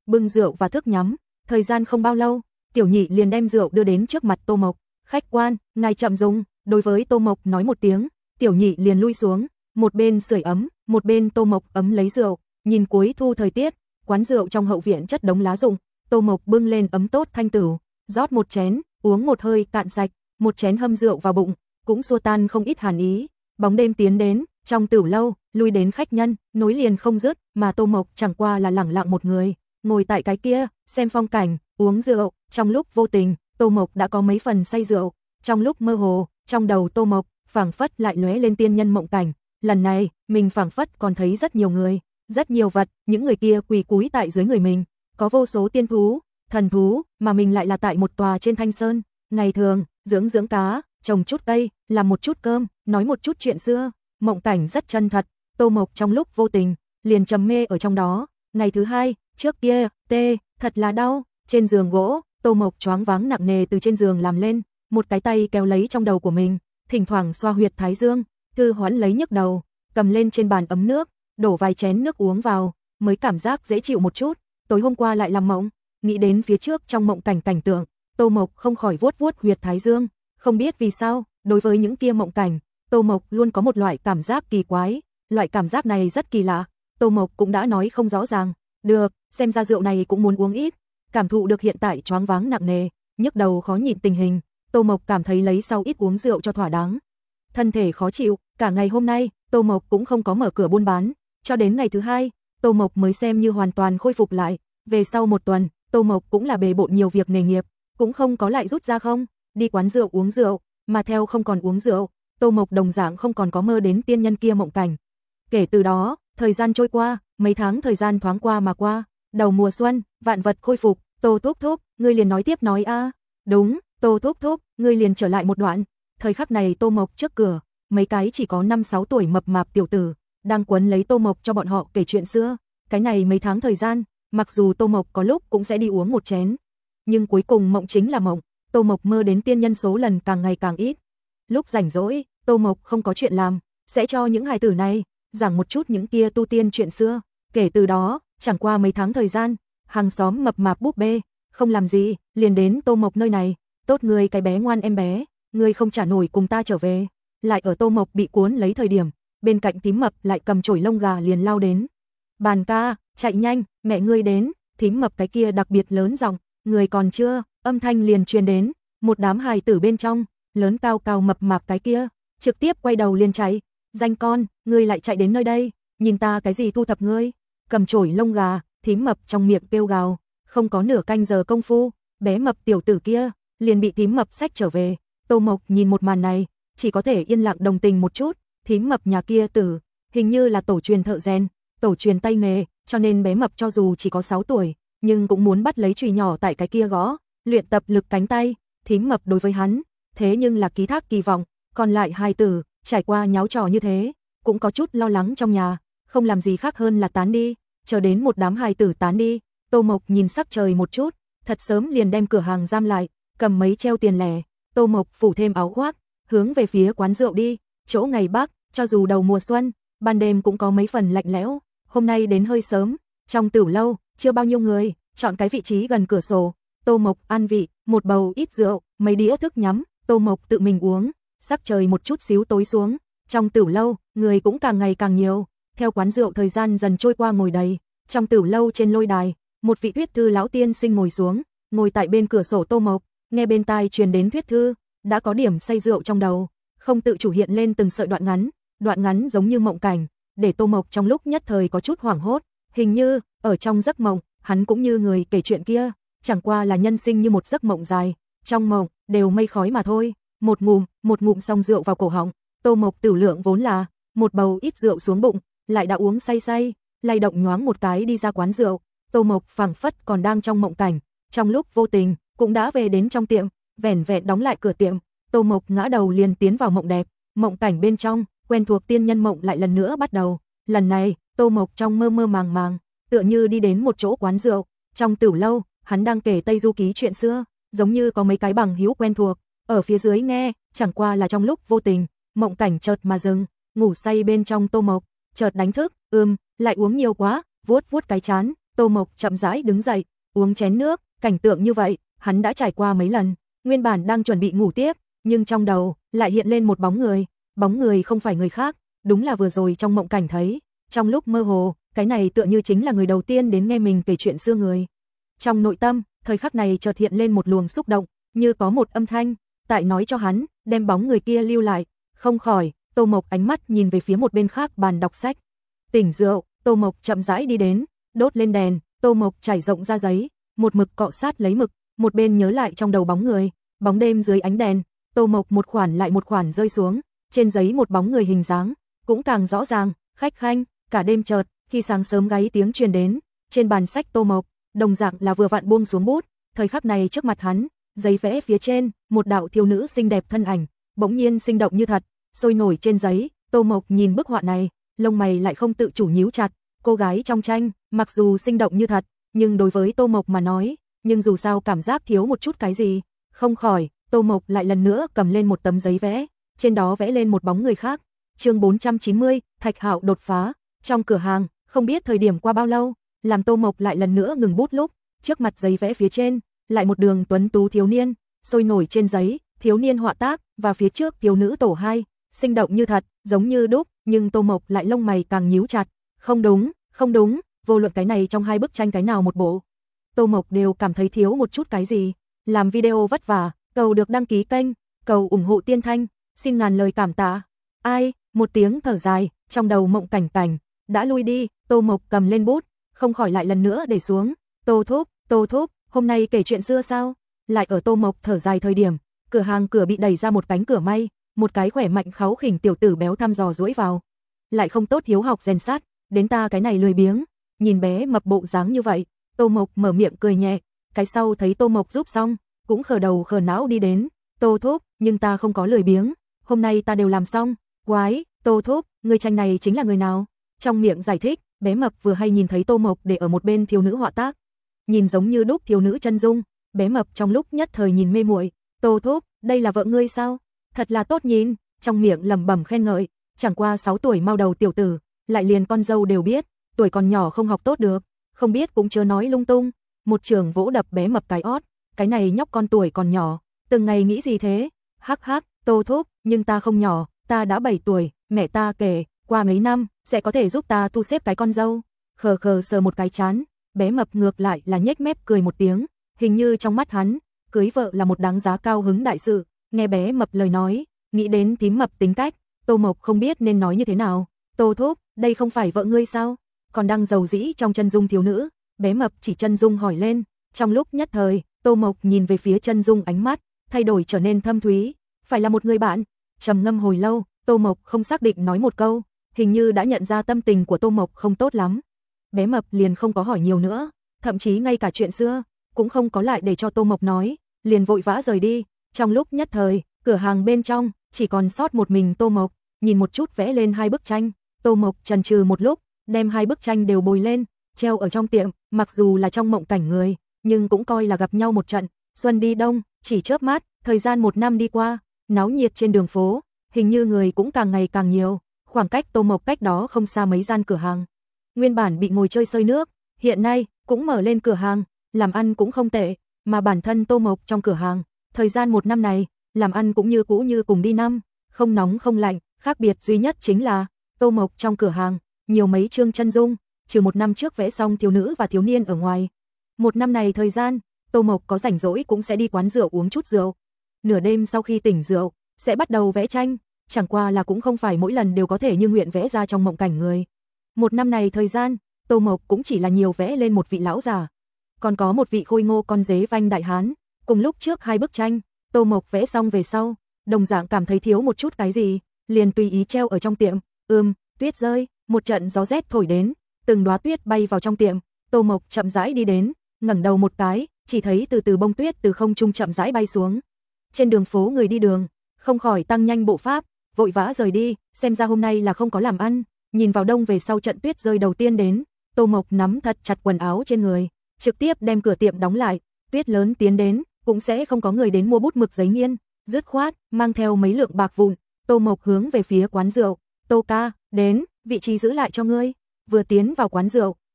bưng rượu và thức nhắm. Thời gian không bao lâu, Tiểu Nhị liền đem rượu đưa đến trước mặt Tô Mộc. Khách quan, ngài chậm dùng. Đối với Tô Mộc nói một tiếng, Tiểu Nhị liền lui xuống, một bên sưởi ấm, một bên Tô Mộc ấm lấy rượu. Nhìn cuối thu thời tiết, quán rượu trong hậu viện chất đống lá rụng. Tô Mộc bưng lên ấm tốt thanh tửu, rót một chén, uống một hơi cạn sạch, một chén hâm rượu vào bụng, cũng xua tan không ít hàn ý. Bóng đêm tiến đến, trong tửu lâu, lui đến khách nhân, nối liền không dứt, mà Tô Mộc chẳng qua là lẳng lặng một người, ngồi tại cái kia, xem phong cảnh, uống rượu. Trong lúc vô tình, Tô Mộc đã có mấy phần say rượu. Trong lúc mơ hồ, trong đầu Tô Mộc phảng phất lại lóe lên tiên nhân mộng cảnh. Lần này, mình phảng phất còn thấy rất nhiều người, rất nhiều vật, những người kia quỳ cúi tại dưới người mình, có vô số tiên thú, thần thú, mà mình lại là tại một tòa trên thanh sơn. Ngày thường, dưỡng dưỡng cá, trồng chút cây, làm một chút cơm, nói một chút chuyện xưa, mộng cảnh rất chân thật. Tô Mộc trong lúc vô tình liền trầm mê ở trong đó. Ngày thứ hai, trước kia, tê, thật là đau. Trên giường gỗ, Tô Mộc choáng váng nặng nề từ trên giường làm lên, một cái tay kéo lấy trong đầu của mình, thỉnh thoảng xoa huyệt thái dương, thư hoãn lấy nhức đầu, cầm lên trên bàn ấm nước, đổ vài chén nước uống vào, mới cảm giác dễ chịu một chút. Tối hôm qua lại làm mộng, nghĩ đến phía trước trong mộng cảnh cảnh tượng, Tô Mộc không khỏi vuốt vuốt huyệt thái dương. Không biết vì sao, đối với những kia mộng cảnh, Tô Mộc luôn có một loại cảm giác kỳ quái, loại cảm giác này rất kỳ lạ. Tô Mộc cũng đã nói không rõ ràng, được, xem ra rượu này cũng muốn uống ít. Cảm thụ được hiện tại choáng váng nặng nề, nhức đầu khó nhịn tình hình, Tô Mộc cảm thấy lấy sau ít uống rượu cho thỏa đáng. Thân thể khó chịu, cả ngày hôm nay, Tô Mộc cũng không có mở cửa buôn bán, cho đến ngày thứ hai, Tô Mộc mới xem như hoàn toàn khôi phục lại. Về sau một tuần, Tô Mộc cũng là bề bộn nhiều việc nghề nghiệp, cũng không có lại rút ra không, đi quán rượu uống rượu, mà theo không còn uống rượu, Tô Mộc đồng dạng không còn có mơ đến tiên nhân kia mộng cảnh. Kể từ đó, thời gian trôi qua, mấy tháng thời gian thoáng qua mà qua, đầu mùa xuân, vạn vật khôi phục. Tô Thúc Thúc, ngươi liền nói tiếp nói a. Đúng, Tô Thúc Thúc, ngươi liền trở lại một đoạn. Thời khắc này Tô Mộc trước cửa, mấy cái chỉ có năm sáu tuổi mập mạp tiểu tử đang quấn lấy Tô Mộc cho bọn họ kể chuyện xưa. Cái này mấy tháng thời gian, mặc dù Tô Mộc có lúc cũng sẽ đi uống một chén, nhưng cuối cùng mộng chính là mộng. Tô Mộc mơ đến tiên nhân số lần càng ngày càng ít. Lúc rảnh rỗi, Tô Mộc không có chuyện làm, sẽ cho những hài tử này giảng một chút những kia tu tiên chuyện xưa. Kể từ đó, chẳng qua mấy tháng thời gian, hàng xóm mập mạp búp bê không làm gì, liền đến Tô Mộc nơi này. Tốt người cái bé ngoan em bé, ngươi không trả nổi cùng ta trở về. Lại ở Tô Mộc bị cuốn lấy thời điểm, bên cạnh Thím Mập lại cầm chổi lông gà liền lao đến. Bàn ca, chạy nhanh, mẹ ngươi đến. Thím Mập cái kia đặc biệt lớn giọng, người còn chưa, âm thanh liền truyền đến. Một đám hài tử bên trong, lớn cao cao mập mạp cái kia, trực tiếp quay đầu liền chạy. Danh con, ngươi lại chạy đến nơi đây, nhìn ta cái gì thu thập ngươi. Cầm chổi lông gà, Thím Mập trong miệng kêu gào. Không có nửa canh giờ công phu, bé mập tiểu tử kia liền bị Thím Mập xách trở về. Tô Mộc nhìn một màn này, chỉ có thể yên lặng đồng tình một chút. Thím Mập nhà kia tử, hình như là tổ truyền thợ rèn, tổ truyền tay nghề, cho nên bé mập cho dù chỉ có sáu tuổi, nhưng cũng muốn bắt lấy chùy nhỏ tại cái kia gõ, luyện tập lực cánh tay. Thím Mập đối với hắn, thế nhưng là ký thác kỳ vọng. Còn lại hai tử, trải qua nháo trò như thế, cũng có chút lo lắng trong nhà, không làm gì khác hơn là tán đi. Chờ đến một đám hài tử tán đi, Tô Mộc nhìn sắc trời một chút, thật sớm liền đem cửa hàng giam lại, cầm mấy treo tiền lẻ. Tô Mộc phủ thêm áo khoác, hướng về phía quán rượu đi. Chỗ ngày Bắc, cho dù đầu mùa xuân, ban đêm cũng có mấy phần lạnh lẽo. Hôm nay đến hơi sớm, trong tửu lâu, chưa bao nhiêu người, chọn cái vị trí gần cửa sổ. Tô Mộc ăn vị, một bầu ít rượu, mấy đĩa thức nhắm, Tô Mộc tự mình uống. Sắc trời một chút xíu tối xuống, trong tửu lâu, người cũng càng ngày càng nhiều. Theo quán rượu thời gian dần trôi qua ngồi đầy, trong tửu lâu trên lôi đài, một vị thuyết thư lão tiên sinh ngồi xuống, ngồi tại bên cửa sổ Tô Mộc, nghe bên tai truyền đến thuyết thư, đã có điểm say rượu trong đầu, không tự chủ hiện lên từng sợi đoạn ngắn, đoạn ngắn giống như mộng cảnh, để Tô Mộc trong lúc nhất thời có chút hoảng hốt, hình như ở trong giấc mộng, hắn cũng như người kể chuyện kia, chẳng qua là nhân sinh như một giấc mộng dài, trong mộng đều mây khói mà thôi. Một ngụm, một ngụm xong rượu vào cổ họng, Tô Mộc tử lượng vốn là một bầu ít rượu xuống bụng, lại đã uống say say, lay động nhoáng một cái đi ra quán rượu. Tô Mộc phảng phất còn đang trong mộng cảnh, trong lúc vô tình cũng đã về đến trong tiệm, vẻn vẹn đóng lại cửa tiệm, Tô Mộc ngã đầu liền tiến vào mộng đẹp. Mộng cảnh bên trong, quen thuộc tiên nhân mộng lại lần nữa bắt đầu. Lần này, Tô Mộc trong mơ mơ màng màng, tựa như đi đến một chỗ quán rượu, trong tửu lâu, hắn đang kể Tây Du Ký chuyện xưa, giống như có mấy cái bằng hữu quen thuộc ở phía dưới nghe, chẳng qua là trong lúc vô tình, mộng cảnh chợt mà dừng, ngủ say bên trong Tô Mộc chợt đánh thức, ừm, lại uống nhiều quá, vuốt vuốt cái chán, Tô Mộc chậm rãi đứng dậy, uống chén nước, cảnh tượng như vậy, hắn đã trải qua mấy lần, nguyên bản đang chuẩn bị ngủ tiếp, nhưng trong đầu lại hiện lên một bóng người, bóng người không phải người khác, đúng là vừa rồi trong mộng cảnh thấy, trong lúc mơ hồ, cái này tựa như chính là người đầu tiên đến nghe mình kể chuyện xưa người. Trong nội tâm, thời khắc này chợt hiện lên một luồng xúc động, như có một âm thanh tại nói cho hắn, đem bóng người kia lưu lại, không khỏi, Tô Mộc ánh mắt nhìn về phía một bên khác bàn đọc sách. Tỉnh rượu, Tô Mộc chậm rãi đi đến, đốt lên đèn, Tô Mộc trải rộng ra giấy, một mực cọ sát lấy mực, một bên nhớ lại trong đầu bóng người, bóng đêm dưới ánh đèn, Tô Mộc một khoản lại một khoản rơi xuống, trên giấy một bóng người hình dáng, cũng càng rõ ràng, khách khanh, cả đêm chợt, khi sáng sớm gáy tiếng truyền đến, trên bàn sách Tô Mộc, đồng dạng là vừa vặn buông xuống bút, thời khắc này trước mặt hắn, giấy vẽ phía trên, một đạo thiếu nữ xinh đẹp thân ảnh, bỗng nhiên sinh động như thật, sôi nổi trên giấy, Tô Mộc nhìn bức họa này, lông mày lại không tự chủ nhíu chặt, cô gái trong tranh, mặc dù sinh động như thật, nhưng đối với Tô Mộc mà nói, nhưng dù sao cảm giác thiếu một chút cái gì, không khỏi, Tô Mộc lại lần nữa cầm lên một tấm giấy vẽ, trên đó vẽ lên một bóng người khác. Chương bốn trăm chín mươi, Thạch Hạo đột phá. Trong cửa hàng, không biết thời điểm qua bao lâu, làm Tô Mộc lại lần nữa ngừng bút lúc, trước mặt giấy vẽ phía trên, lại một đường tuấn tú thiếu niên, sôi nổi trên giấy, thiếu niên họa tác, và phía trước thiếu nữ tổ hai, sinh động như thật, giống như đúc, nhưng Tô Mộc lại lông mày càng nhíu chặt, không đúng, không đúng, vô luận cái này trong hai bức tranh cái nào một bộ, Tô Mộc đều cảm thấy thiếu một chút cái gì. Làm video vất vả, cầu được đăng ký kênh, cầu ủng hộ Tiên Thanh, xin ngàn lời cảm tạ. Ai, một tiếng thở dài, trong đầu mộng cảnh cảnh, đã lui đi, Tô Mộc cầm lên bút, không khỏi lại lần nữa để xuống. Tô thúc, Tô thúc, hôm nay kể chuyện xưa sao? Lại ở Tô Mộc thở dài thời điểm, cửa hàng cửa bị đẩy ra một cánh cửa may, một cái khỏe mạnh kháu khỉnh tiểu tử béo thăm dò duỗi vào. Lại không tốt hiếu học rèn sát, đến ta cái này lười biếng. Nhìn bé mập bộ dáng như vậy, Tô Mộc mở miệng cười nhẹ, cái sau thấy Tô Mộc giúp xong, cũng khờ đầu khờ não đi đến. Tô thúc, nhưng ta không có lười biếng, hôm nay ta đều làm xong. Quái, Tô thúc, người tranh này chính là người nào? Trong miệng giải thích, bé mập vừa hay nhìn thấy Tô Mộc để ở một bên thiếu nữ họa tác, nhìn giống như đúc thiếu nữ chân dung, bé mập trong lúc nhất thời nhìn mê muội. Tô thúc, đây là vợ ngươi sao? Thật là tốt nhìn, trong miệng lẩm bẩm khen ngợi, chẳng qua sáu tuổi mau đầu tiểu tử, lại liền con dâu đều biết, tuổi còn nhỏ không học tốt được, không biết cũng chớ nói lung tung. Một trường vỗ đập bé mập cái ót, cái này nhóc con tuổi còn nhỏ, từng ngày nghĩ gì thế? Hắc hắc, Tô thúc, nhưng ta không nhỏ, ta đã bảy tuổi, mẹ ta kể, qua mấy năm sẽ có thể giúp ta thu xếp cái con dâu. Khờ khờ sờ một cái chán, bé mập ngược lại là nhếch mép cười một tiếng, hình như trong mắt hắn, cưới vợ là một đáng giá cao hứng đại sự. Nghe bé mập lời nói, nghĩ đến thím mập tính cách, Tô Mộc không biết nên nói như thế nào. Tô thúc, đây không phải vợ ngươi sao? Còn đang giàu dĩ trong chân dung thiếu nữ, bé mập chỉ chân dung hỏi lên. Trong lúc nhất thời, Tô Mộc nhìn về phía chân dung, ánh mắt thay đổi trở nên thâm thúy. Phải là một người bạn? Trầm ngâm hồi lâu, Tô Mộc không xác định nói một câu, hình như đã nhận ra tâm tình của Tô Mộc không tốt lắm. Bé mập liền không có hỏi nhiều nữa, thậm chí ngay cả chuyện xưa cũng không có lại để cho Tô Mộc nói, liền vội vã rời đi. Trong lúc nhất thời, cửa hàng bên trong chỉ còn sót một mình Tô Mộc, nhìn một chút vẽ lên hai bức tranh, Tô Mộc chần chừ một lúc, đem hai bức tranh đều bồi lên, treo ở trong tiệm, mặc dù là trong mộng cảnh người, nhưng cũng coi là gặp nhau một trận. Xuân đi đông, chỉ chớp mắt, thời gian một năm đi qua, náo nhiệt trên đường phố, hình như người cũng càng ngày càng nhiều. Khoảng cách Tô Mộc cách đó không xa mấy gian cửa hàng, nguyên bản bị ngồi chơi sơi nước, hiện nay cũng mở lên cửa hàng, làm ăn cũng không tệ, mà bản thân Tô Mộc trong cửa hàng, thời gian một năm này, làm ăn cũng như cũ như cùng đi năm, không nóng không lạnh, khác biệt duy nhất chính là Tô Mộc trong cửa hàng nhiều mấy chương chân dung, trừ một năm trước vẽ xong thiếu nữ và thiếu niên ở ngoài. Một năm này thời gian, Tô Mộc có rảnh rỗi cũng sẽ đi quán rượu uống chút rượu. Nửa đêm sau khi tỉnh rượu, sẽ bắt đầu vẽ tranh, chẳng qua là cũng không phải mỗi lần đều có thể như nguyện vẽ ra trong mộng cảnh người. Một năm này thời gian, Tô Mộc cũng chỉ là nhiều vẽ lên một vị lão già, còn có một vị khôi ngô con dế vanh đại hán. Cùng lúc trước hai bức tranh, Tô Mộc vẽ xong về sau, đồng dạng cảm thấy thiếu một chút cái gì, liền tùy ý treo ở trong tiệm. Ừm, tuyết rơi, một trận gió rét thổi đến, từng đóa tuyết bay vào trong tiệm. Tô Mộc chậm rãi đi đến, ngẩng đầu một cái, chỉ thấy từ từ bông tuyết từ không trung chậm rãi bay xuống. Trên đường phố người đi đường không khỏi tăng nhanh bộ pháp, vội vã rời đi, xem ra hôm nay là không có làm ăn. Nhìn vào đông về sau trận tuyết rơi đầu tiên đến, Tô Mộc nắm thật chặt quần áo trên người, trực tiếp đem cửa tiệm đóng lại. Tuyết lớn tiến đến, cũng sẽ không có người đến mua bút mực giấy nghiên, dứt khoát mang theo mấy lượng bạc vụn, Tô Mộc hướng về phía quán rượu. Tô ca, đến, vị trí giữ lại cho ngươi. Vừa tiến vào quán rượu,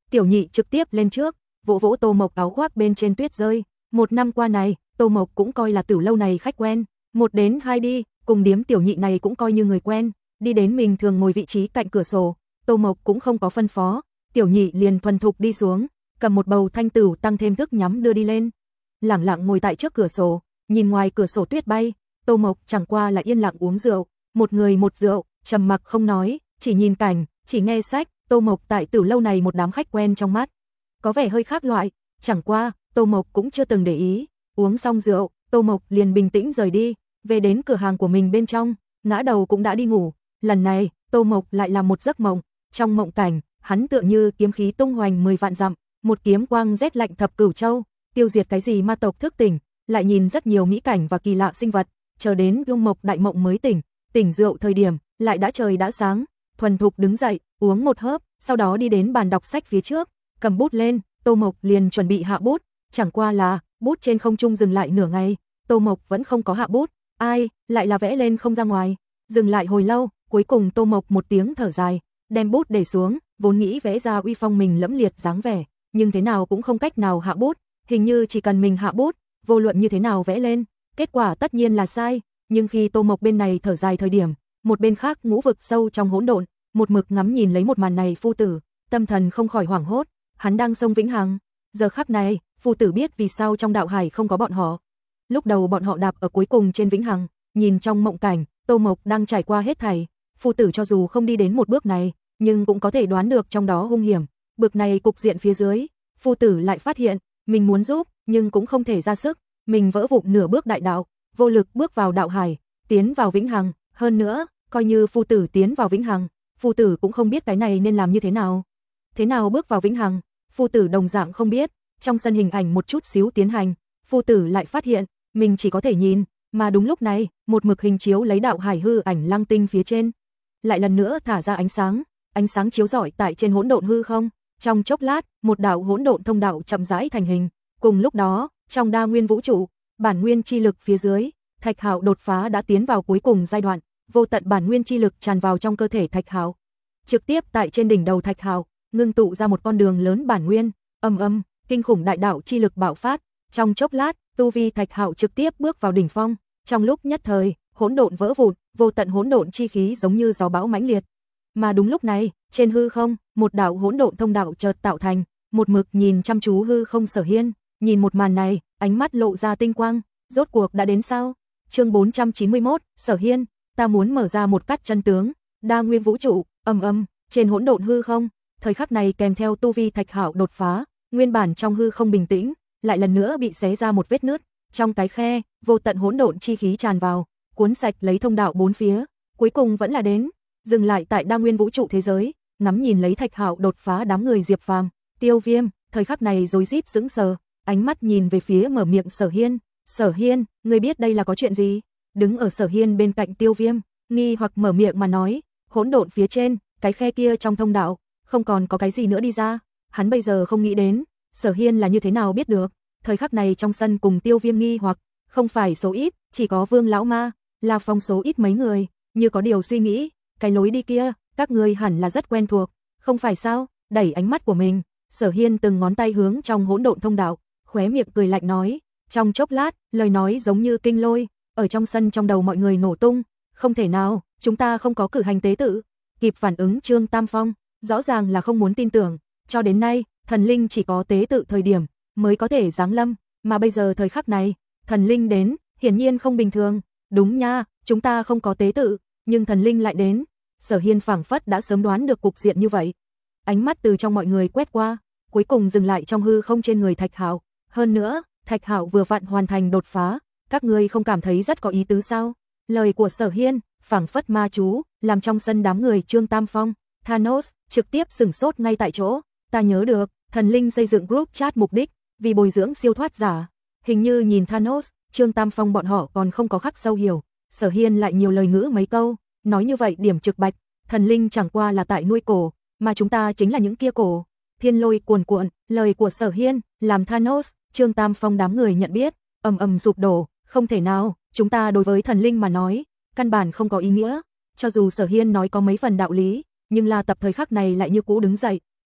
Tiểu Nhị trực tiếp lên trước, vỗ vỗ Tô Mộc áo khoác bên trên tuyết rơi. Một năm qua này, Tô Mộc cũng coi là Tử lâu này khách quen. Một đến hai đi, cùng điếm Tiểu Nhị này cũng coi như người quen. Đi đến mình thường ngồi vị trí cạnh cửa sổ, Tô Mộc cũng không có phân phó, Tiểu Nhị liền thuần thục đi xuống, cầm một bầu thanh tửu tăng thêm thức nhắm đưa đi lên. Lẳng lặng ngồi tại trước cửa sổ, nhìn ngoài cửa sổ tuyết bay, Tô Mộc chẳng qua là yên lặng uống rượu, một người một rượu, trầm mặc không nói, chỉ nhìn cảnh, chỉ nghe sách. Tô Mộc tại Tử lâu này một đám khách quen trong mắt, có vẻ hơi khác loại, chẳng qua, Tô Mộc cũng chưa từng để ý. Uống xong rượu, Tô Mộc liền bình tĩnh rời đi, về đến cửa hàng của mình bên trong, ngã đầu cũng đã đi ngủ. Lần này, Tô Mộc lại là một giấc mộng, trong mộng cảnh, hắn tựa như kiếm khí tung hoành mười vạn dặm, một kiếm quang rét lạnh thập cửu châu, tiêu diệt cái gì ma tộc thức tỉnh, lại nhìn rất nhiều mỹ cảnh và kỳ lạ sinh vật, chờ đến Lung Mộc đại mộng mới tỉnh, tỉnh rượu thời điểm, lại đã trời đã sáng, thuần thục đứng dậy, uống một hớp, sau đó đi đến bàn đọc sách phía trước, cầm bút lên, Tô Mộc liền chuẩn bị hạ bút, chẳng qua là, bút trên không trung dừng lại nửa ngày, Tô Mộc vẫn không có hạ bút, ai, lại là vẽ lên không ra ngoài, dừng lại hồi lâu, cuối cùng Tô Mộc một tiếng thở dài, đem bút để xuống, vốn nghĩ vẽ ra uy phong mình lẫm liệt dáng vẻ, nhưng thế nào cũng không cách nào hạ bút, hình như chỉ cần mình hạ bút, vô luận như thế nào vẽ lên, kết quả tất nhiên là sai, nhưng khi Tô Mộc bên này thở dài thời điểm, một bên khác ngũ vực sâu trong hỗn độn, một mực ngắm nhìn lấy một màn này phu tử, tâm thần không khỏi hoảng hốt, hắn đang sông Vĩnh Hằng, giờ khắc này, phu tử biết vì sao trong đạo hải không có bọn họ. Lúc đầu bọn họ đạp ở cuối cùng trên Vĩnh Hằng, nhìn trong mộng cảnh, Tô Mộc đang trải qua hết thảy, phu tử cho dù không đi đến một bước này, nhưng cũng có thể đoán được trong đó hung hiểm, bực này cục diện phía dưới, phu tử lại phát hiện, mình muốn giúp, nhưng cũng không thể ra sức, mình vỡ vụn nửa bước đại đạo, vô lực bước vào đạo hải, tiến vào Vĩnh Hằng, hơn nữa, coi như phu tử tiến vào Vĩnh Hằng, phu tử cũng không biết cái này nên làm như thế nào. Thế nào bước vào Vĩnh Hằng, phu tử đồng dạng không biết, trong sân hình ảnh một chút xíu tiến hành, phu tử lại phát hiện, mình chỉ có thể nhìn, mà đúng lúc này, một mực hình chiếu lấy đạo hải hư ảnh lăng tinh phía trên, lại lần nữa thả ra ánh sáng, ánh sáng chiếu rọi tại trên hỗn độn hư không, trong chốc lát, một đạo hỗn độn thông đạo chậm rãi thành hình, cùng lúc đó, trong đa nguyên vũ trụ, bản nguyên chi lực phía dưới, Thạch Hạo đột phá đã tiến vào cuối cùng giai đoạn, vô tận bản nguyên chi lực tràn vào trong cơ thể Thạch Hạo, trực tiếp tại trên đỉnh đầu Thạch Hạo, ngưng tụ ra một con đường lớn bản nguyên, âm âm, kinh khủng đại đạo chi lực bạo phát, trong chốc lát, tu vi Thạch Hạo trực tiếp bước vào đỉnh phong, trong lúc nhất thời, hỗn độn vỡ vụn, vô tận hỗn độn chi khí giống như gió bão mãnh liệt. Mà đúng lúc này, trên hư không, một đạo hỗn độn thông đạo chợt tạo thành, một mực nhìn chăm chú hư không Sở Hiên, nhìn một màn này, ánh mắt lộ ra tinh quang, rốt cuộc đã đến sao? Chương bốn trăm chín mươi mốt, Sở Hiên, ta muốn mở ra một cắt chân tướng, đa nguyên vũ trụ, ầm ầm, trên hỗn độn hư không, thời khắc này kèm theo tu vi Thạch Hạo đột phá, nguyên bản trong hư không bình tĩnh, lại lần nữa bị xé ra một vết nứt, trong cái khe, vô tận hỗn độn chi khí tràn vào, cuốn sạch lấy thông đạo bốn phía, cuối cùng vẫn là đến, dừng lại tại đa nguyên vũ trụ thế giới, ngắm nhìn lấy Thạch Hạo đột phá đám người Diệp Phàm, Tiêu Viêm, thời khắc này rối rít sững sờ, ánh mắt nhìn về phía mở miệng Sở Hiên, "Sở Hiên, ngươi biết đây là có chuyện gì?" Đứng ở Sở Hiên bên cạnh Tiêu Viêm, nghi hoặc mở miệng mà nói, "Hỗn độn phía trên, cái khe kia trong thông đạo, không còn có cái gì nữa đi ra." Hắn bây giờ không nghĩ đến, Sở Hiên là như thế nào biết được. Thời khắc này trong sân cùng Tiêu Viêm nghi hoặc, không phải số ít, chỉ có Vương lão ma, là phong số ít mấy người, như có điều suy nghĩ, cái lối đi kia, các người hẳn là rất quen thuộc, không phải sao? Đẩy ánh mắt của mình, Sở Hiên từng ngón tay hướng trong hỗn độn thông đạo, khóe miệng cười lạnh nói, trong chốc lát, lời nói giống như kinh lôi, ở trong sân trong đầu mọi người nổ tung, không thể nào, chúng ta không có cử hành tế tự. Kịp phản ứng Trương Tam Phong, rõ ràng là không muốn tin tưởng, cho đến nay, thần linh chỉ có tế tự thời điểm mới có thể giáng lâm, mà bây giờ thời khắc này, thần linh đến, hiển nhiên không bình thường. Đúng nha, chúng ta không có tế tự, nhưng thần linh lại đến. Sở Hiên phảng phất đã sớm đoán được cục diện như vậy. Ánh mắt từ trong mọi người quét qua, cuối cùng dừng lại trong hư không trên người Thạch Hạo. Hơn nữa, Thạch Hạo vừa vặn hoàn thành đột phá, các ngươi không cảm thấy rất có ý tứ sao? Lời của Sở Hiên, phảng phất ma chú, làm trong sân đám người Trương Tam Phong, Thanos, trực tiếp sửng sốt ngay tại chỗ. Ta nhớ được, thần linh xây dựng group chat mục đích, vì bồi dưỡng siêu thoát giả. Hình như nhìn Thanos, Trương Tam Phong bọn họ còn không có khắc sâu hiểu. Sở Hiên lại nhiều lời ngữ mấy câu, nói như vậy điểm trực bạch, thần linh chẳng qua là tại nuôi cổ, mà chúng ta chính là những kia cổ. Thiên lôi cuồn cuộn, lời của Sở Hiên, làm Thanos, Trương Tam Phong đám người nhận biết, ầm ầm sụp đổ, không thể nào, chúng ta đối với thần linh mà nói, căn bản không có ý nghĩa. Cho dù Sở Hiên nói có mấy phần đạo lý, nhưng là tập thời khắc này lại như cũ đứng dậy,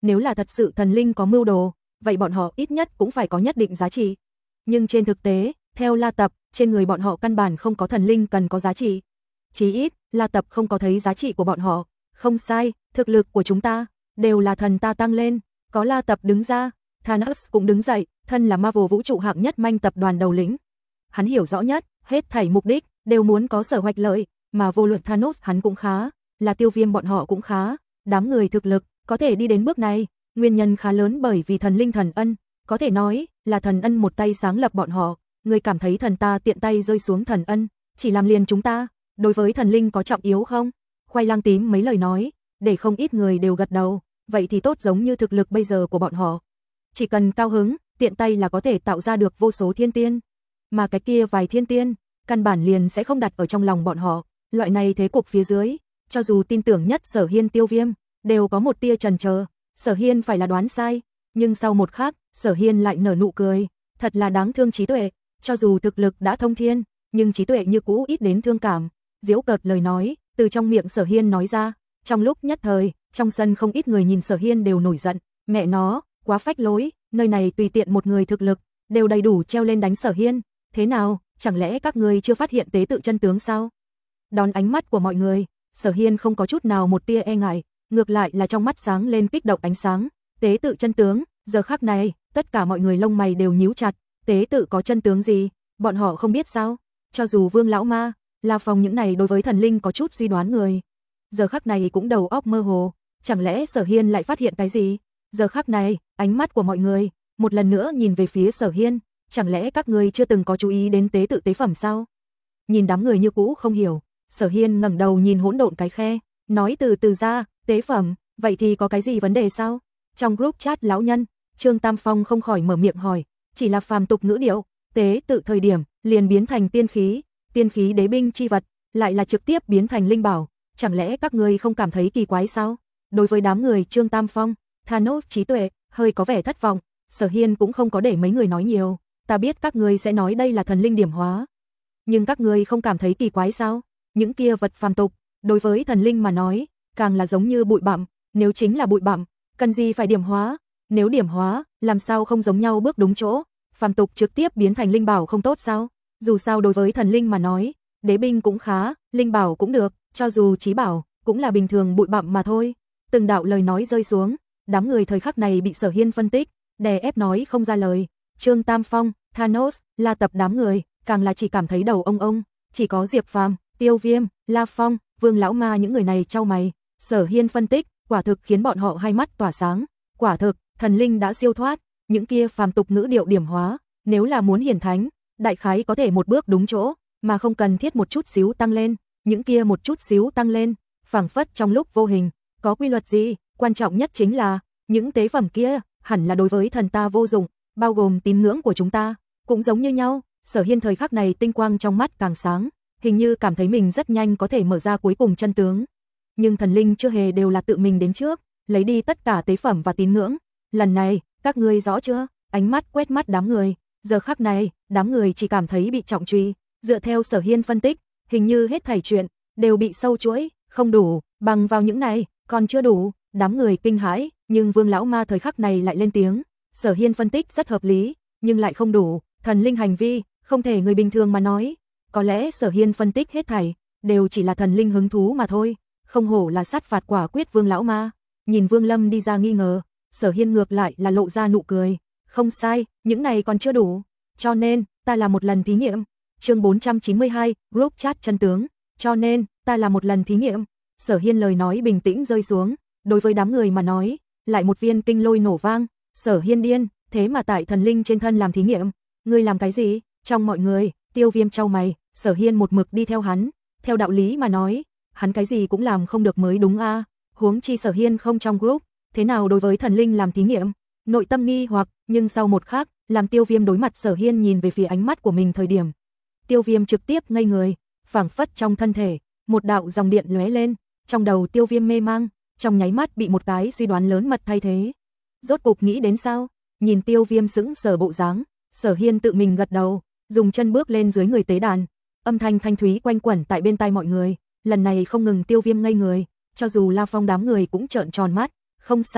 nếu là thật sự thần linh có mưu đồ, vậy bọn họ ít nhất cũng phải có nhất định giá trị. Nhưng trên thực tế, theo La Tập, trên người bọn họ căn bản không có thần linh cần có giá trị. Chí ít, La Tập không có thấy giá trị của bọn họ. Không sai, thực lực của chúng ta đều là thần ta tăng lên. Có La Tập đứng ra, Thanos cũng đứng dậy, thân là Marvel vũ trụ hạng nhất manh tập đoàn đầu lĩnh. Hắn hiểu rõ nhất, hết thảy mục đích đều muốn có sở hoạch lợi, mà vô luận Thanos hắn cũng khá, là Tiêu Viêm bọn họ cũng khá, đám người thực lực có thể đi đến bước này, nguyên nhân khá lớn bởi vì thần linh thần ân, có thể nói là thần ân một tay sáng lập bọn họ. Người cảm thấy thần ta tiện tay rơi xuống thần ân, chỉ làm liền chúng ta, đối với thần linh có trọng yếu không? Khoai lang tím mấy lời nói, để không ít người đều gật đầu, vậy thì tốt, giống như thực lực bây giờ của bọn họ. Chỉ cần cao hứng, tiện tay là có thể tạo ra được vô số thiên tiên. Mà cái kia vài thiên tiên, căn bản liền sẽ không đặt ở trong lòng bọn họ, loại này thế cục phía dưới, cho dù tin tưởng nhất Sở Hiên Tiêu Viêm, đều có một tia chần chờ, Sở Hiên phải là đoán sai, nhưng sau một khắc, Sở Hiên lại nở nụ cười, thật là đáng thương trí tuệ, cho dù thực lực đã thông thiên, nhưng trí tuệ như cũ ít đến thương cảm. Giễu cợt lời nói, từ trong miệng Sở Hiên nói ra, trong lúc nhất thời, trong sân không ít người nhìn Sở Hiên đều nổi giận, mẹ nó, quá phách lối, nơi này tùy tiện một người thực lực, đều đầy đủ treo lên đánh Sở Hiên, thế nào, chẳng lẽ các ngươi chưa phát hiện tế tự chân tướng sao? Đón ánh mắt của mọi người, Sở Hiên không có chút nào một tia e ngại, ngược lại là trong mắt sáng lên kích động ánh sáng, tế tự chân tướng, giờ khắc này, tất cả mọi người lông mày đều nhíu chặt, tế tự có chân tướng gì, bọn họ không biết sao? Cho dù Vương lão ma, La Phong những này đối với thần linh có chút suy đoán người, giờ khắc này cũng đầu óc mơ hồ, chẳng lẽ Sở Hiên lại phát hiện cái gì? Giờ khắc này, ánh mắt của mọi người một lần nữa nhìn về phía Sở Hiên, chẳng lẽ các ngươi chưa từng có chú ý đến tế tự tế phẩm sao? Nhìn đám người như cũ không hiểu, Sở Hiên ngẩng đầu nhìn hỗn độn cái khe, nói từ từ ra, tế phẩm, vậy thì có cái gì vấn đề sao? Trong group chat lão nhân, Trương Tam Phong không khỏi mở miệng hỏi, chỉ là phàm tục ngữ điệu, tế tự thời điểm liền biến thành tiên khí, tiên khí đế binh chi vật, lại là trực tiếp biến thành linh bảo, chẳng lẽ các ngươi không cảm thấy kỳ quái sao? Đối với đám người Trương Tam Phong, Thanos trí tuệ hơi có vẻ thất vọng, Sở Hiên cũng không có để mấy người nói nhiều, ta biết các ngươi sẽ nói đây là thần linh điểm hóa, nhưng các ngươi không cảm thấy kỳ quái sao? Những kia vật phàm tục, đối với thần linh mà nói, càng là giống như bụi bặm, nếu chính là bụi bặm, cần gì phải điểm hóa? Nếu điểm hóa, làm sao không giống nhau bước đúng chỗ? Phàm tục trực tiếp biến thành linh bảo không tốt sao? Dù sao đối với thần linh mà nói, đế binh cũng khá, linh bảo cũng được, cho dù chí bảo, cũng là bình thường bụi bặm mà thôi. Từng đạo lời nói rơi xuống, đám người thời khắc này bị Sở Hiên phân tích, đè ép nói không ra lời. Trương Tam Phong, Thanos, La Tập đám người, càng là chỉ cảm thấy đầu ông ông, chỉ có Diệp Phàm, Tiêu Viêm, La Phong, Vương lão ma những người này chau mày. Sở Hiên phân tích, quả thực khiến bọn họ hai mắt tỏa sáng, quả thực, thần linh đã siêu thoát, những kia phàm tục ngữ điệu điểm hóa, nếu là muốn hiển thánh, đại khái có thể một bước đúng chỗ, mà không cần thiết một chút xíu tăng lên, những kia một chút xíu tăng lên, phảng phất trong lúc vô hình, có quy luật gì, quan trọng nhất chính là, những tế phẩm kia, hẳn là đối với thần ta vô dụng, bao gồm tín ngưỡng của chúng ta, cũng giống như nhau. Sở Hiên thời khắc này tinh quang trong mắt càng sáng, hình như cảm thấy mình rất nhanh có thể mở ra cuối cùng chân tướng. Nhưng thần linh chưa hề đều là tự mình đến trước, lấy đi tất cả tế phẩm và tín ngưỡng. Lần này, các ngươi rõ chưa? Ánh mắt quét mắt đám người, giờ khắc này, đám người chỉ cảm thấy bị trọng truy, dựa theo Sở Hiên phân tích, hình như hết thảy chuyện đều bị sâu chuỗi, không đủ, bằng vào những này, còn chưa đủ, đám người kinh hãi, nhưng Vương lão ma thời khắc này lại lên tiếng, Sở Hiên phân tích rất hợp lý, nhưng lại không đủ, thần linh hành vi, không thể người bình thường mà nói, có lẽ Sở Hiên phân tích hết thảy đều chỉ là thần linh hứng thú mà thôi, không hổ là sát phạt quả quyết Vương lão ma. Nhìn Vương Lâm đi ra nghi ngờ, Sở Hiên ngược lại là lộ ra nụ cười, không sai, những này còn chưa đủ, cho nên, ta là một lần thí nghiệm. Chương bốn trăm chín mươi hai, group chat chân tướng, cho nên, ta là một lần thí nghiệm. Sở Hiên lời nói bình tĩnh rơi xuống, đối với đám người mà nói, lại một viên kinh lôi nổ vang, Sở Hiên điên, thế mà tại thần linh trên thân làm thí nghiệm, ngươi làm cái gì? Trong mọi người, Tiêu Viêm chau mày, Sở Hiên một mực đi theo hắn, theo đạo lý mà nói, hắn cái gì cũng làm không được mới đúng a, huống chi Sở Hiên không trong group, thế nào đối với thần linh làm thí nghiệm? Nội tâm nghi hoặc, nhưng sau một khắc, làm Tiêu Viêm đối mặt Sở Hiên nhìn về phía ánh mắt của mình thời điểm, Tiêu Viêm trực tiếp ngây người, phảng phất trong thân thể, một đạo dòng điện lóe lên, trong đầu Tiêu Viêm mê mang, trong nháy mắt bị một cái suy đoán lớn mật thay thế. Rốt cục nghĩ đến sao? Nhìn Tiêu Viêm sững sờ bộ dáng, Sở Hiên tự mình gật đầu, dùng chân bước lên dưới người tế đàn, âm thanh thanh thúy quanh quẩn tại bên tai mọi người, lần này không ngừng Tiêu Viêm ngây người, cho dù La Phong đám người cũng trợn tròn mắt, không sai,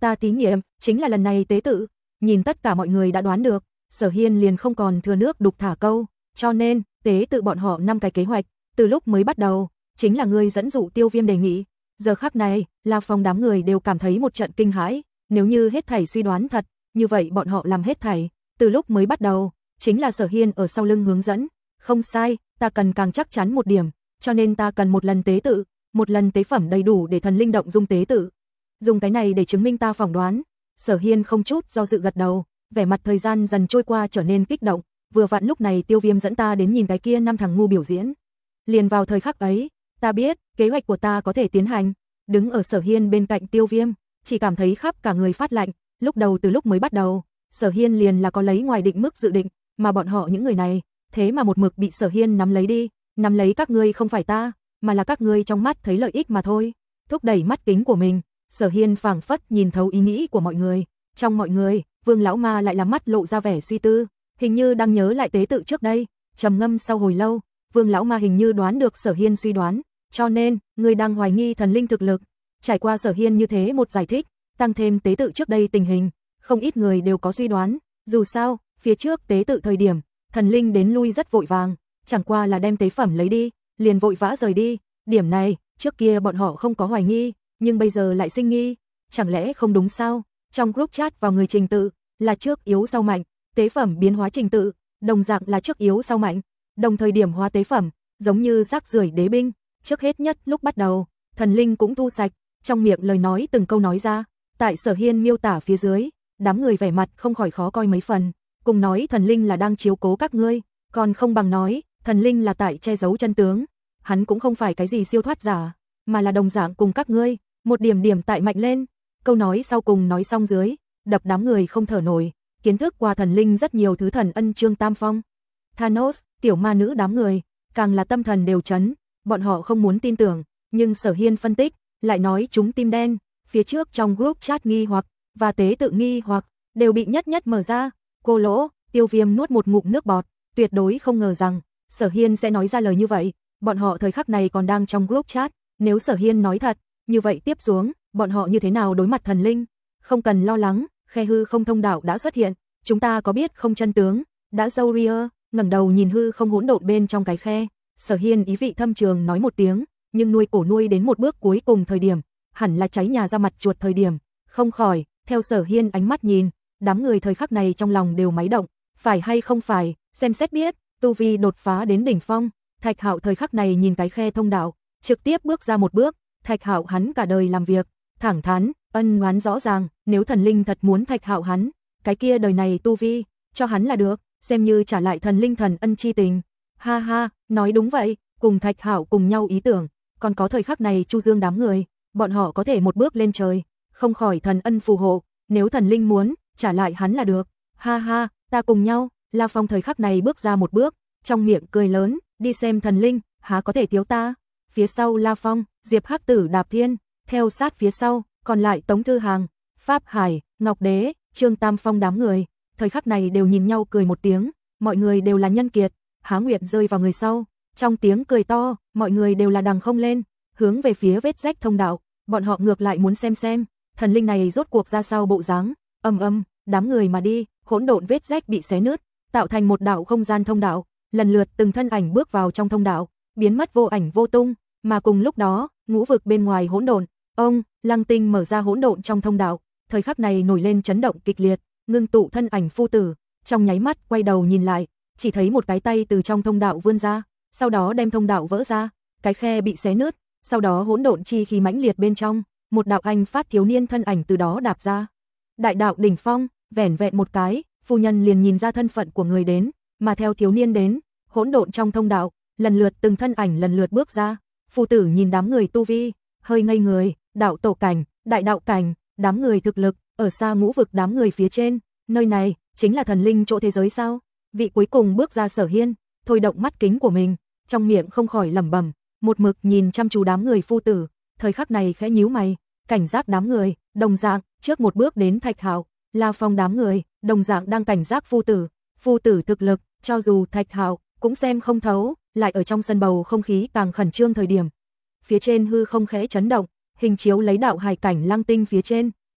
Ta thí nghiệm, chính là lần này tế tự. Nhìn tất cả mọi người đã đoán được, Sở Hiên liền không còn thừa nước đục thả câu, cho nên, tế tự bọn họ năm cái kế hoạch, từ lúc mới bắt đầu, chính là ngươi dẫn dụ Tiêu Viêm đề nghị. Giờ khắc này, La Phong đám người đều cảm thấy một trận kinh hãi, nếu như hết thảy suy đoán thật, như vậy bọn họ làm hết thảy, từ lúc mới bắt đầu, chính là Sở Hiên ở sau lưng hướng dẫn. Không sai, ta cần càng chắc chắn một điểm, cho nên ta cần một lần tế tự, một lần tế phẩm đầy đủ để thần linh động dung tế tự. Dùng cái này để chứng minh ta phỏng đoán. Sở Hiên không chút do dự gật đầu, vẻ mặt thời gian dần trôi qua trở nên kích động, vừa vặn lúc này Tiêu Viêm dẫn ta đến nhìn cái kia năm thằng ngu biểu diễn. Liền vào thời khắc ấy, ta biết, kế hoạch của ta có thể tiến hành. Đứng ở Sở Hiên bên cạnh Tiêu Viêm, chỉ cảm thấy khắp cả người phát lạnh, lúc đầu từ lúc mới bắt đầu, Sở Hiên liền là có lấy ngoài định mức dự định, mà bọn họ những người này, thế mà một mực bị Sở Hiên nắm lấy đi, nắm lấy các ngươi không phải ta, mà là các ngươi trong mắt thấy lợi ích mà thôi. Thúc đẩy mắt kính của mình, Sở Hiên phảng phất nhìn thấu ý nghĩ của mọi người, trong mọi người, Vương lão ma lại là mắt lộ ra vẻ suy tư, hình như đang nhớ lại tế tự trước đây, trầm ngâm sau hồi lâu, Vương lão ma hình như đoán được Sở Hiên suy đoán, cho nên, người đang hoài nghi thần linh thực lực. Trải qua Sở Hiên như thế một giải thích, tăng thêm tế tự trước đây tình hình, không ít người đều có suy đoán, dù sao, phía trước tế tự thời điểm, thần linh đến lui rất vội vàng, chẳng qua là đem tế phẩm lấy đi, liền vội vã rời đi, điểm này, trước kia bọn họ không có hoài nghi, nhưng bây giờ lại sinh nghi, chẳng lẽ không đúng sao? Trong group chat vào người trình tự, là trước yếu sau mạnh, tế phẩm biến hóa trình tự, đồng dạng là trước yếu sau mạnh, đồng thời điểm hóa tế phẩm, giống như rác rưởi đế binh, trước hết nhất lúc bắt đầu, thần linh cũng thu sạch, trong miệng lời nói từng câu nói ra, tại Sở Hiên miêu tả phía dưới, đám người vẻ mặt không khỏi khó coi mấy phần, cùng nói thần linh là đang chiếu cố các ngươi, còn không bằng nói, thần linh là tại che giấu chân tướng, hắn cũng không phải cái gì siêu thoát giả, mà là đồng dạng cùng các ngươi, một điểm điểm tại mạnh lên. Câu nói sau cùng nói xong dưới, đập đám người không thở nổi, kiến thức qua thần linh rất nhiều thứ thần ân Trương Tam Phong, Thanos, tiểu ma nữ đám người, càng là tâm thần đều chấn, bọn họ không muốn tin tưởng, nhưng Sở Hiên phân tích, lại nói chúng tim đen, phía trước trong group chat nghi hoặc, và tế tự nghi hoặc, đều bị nhất nhất mở ra, cô lỗ, Tiêu Viêm nuốt một ngụm nước bọt, tuyệt đối không ngờ rằng, Sở Hiên sẽ nói ra lời như vậy, bọn họ thời khắc này còn đang trong group chat, nếu Sở Hiên nói thật, như vậy tiếp xuống, bọn họ như thế nào đối mặt thần linh? Không cần lo lắng, khe hư không thông đạo đã xuất hiện, chúng ta có biết không chân tướng, đã dâu ria, ngẩng đầu nhìn hư không hỗn độn bên trong cái khe, Sở Hiên ý vị thâm trường nói một tiếng, nhưng nuôi cổ nuôi đến một bước cuối cùng thời điểm, hẳn là cháy nhà ra mặt chuột thời điểm, không khỏi, theo Sở Hiên ánh mắt nhìn, đám người thời khắc này trong lòng đều máy động, phải hay không phải, xem xét biết, tu vi đột phá đến đỉnh phong, Thạch Hạo thời khắc này nhìn cái khe thông đạo, trực tiếp bước ra một bước, Thạch Hạo hắn cả đời làm việc, thẳng thắn, ân oán rõ ràng, nếu thần linh thật muốn Thạch Hạo hắn, cái kia đời này tu vi, cho hắn là được, xem như trả lại thần linh thần ân chi tình. Ha ha, nói đúng vậy, cùng Thạch Hạo cùng nhau ý tưởng, còn có thời khắc này Chu Dương đám người, bọn họ có thể một bước lên trời, không khỏi thần ân phù hộ, nếu thần linh muốn, trả lại hắn là được. Ha ha, ta cùng nhau, La Phong thời khắc này bước ra một bước, trong miệng cười lớn, đi xem thần linh, há có thể thiếu ta. Phía sau La Phong, Diệp Hắc Tử Đạp Thiên, theo sát phía sau, còn lại Tống Thư Hàng, Pháp Hải, Ngọc Đế, Trương Tam Phong đám người, thời khắc này đều nhìn nhau cười một tiếng, mọi người đều là nhân kiệt, Há Nguyệt rơi vào người sau, trong tiếng cười to, mọi người đều là đằng không lên, hướng về phía vết rách thông đạo, bọn họ ngược lại muốn xem xem, thần linh này rốt cuộc ra sao bộ dáng. Âm âm, đám người mà đi, hỗn độn vết rách bị xé nứt, tạo thành một đạo không gian thông đạo, lần lượt từng thân ảnh bước vào trong thông đạo, biến mất vô ảnh vô tung, mà cùng lúc đó, ngũ vực bên ngoài hỗn độn, ông, Lăng Tinh mở ra hỗn độn trong thông đạo, thời khắc này nổi lên chấn động kịch liệt, ngưng tụ thân ảnh phu tử, trong nháy mắt quay đầu nhìn lại, chỉ thấy một cái tay từ trong thông đạo vươn ra, sau đó đem thông đạo vỡ ra, cái khe bị xé nứt, sau đó hỗn độn chi khí mãnh liệt bên trong, một đạo anh phát thiếu niên thân ảnh từ đó đạp ra. Đại đạo đỉnh phong, vẻn vẹn một cái, phu nhân liền nhìn ra thân phận của người đến, mà theo thiếu niên đến, hỗn độn trong thông đạo, lần lượt từng thân ảnh lần lượt bước ra. Phu tử nhìn đám người tu vi, hơi ngây người, đạo tổ cảnh, đại đạo cảnh, đám người thực lực, ở xa ngũ vực đám người phía trên, nơi này chính là thần linh chỗ thế giới sao? Vị cuối cùng bước ra Sở Hiên, thôi động mắt kính của mình, trong miệng không khỏi lẩm bẩm, một mực nhìn chăm chú đám người phu tử, thời khắc này khẽ nhíu mày, cảnh giác đám người, đồng dạng, trước một bước đến Thạch Hạo, La Phong đám người, đồng dạng đang cảnh giác phu tử, phu tử thực lực, cho dù Thạch Hạo cũng xem không thấu, lại ở trong sân bầu không khí càng khẩn trương thời điểm. Phía trên hư không khẽ chấn động, hình chiếu lấy đạo hài cảnh Lăng Tinh phía trên,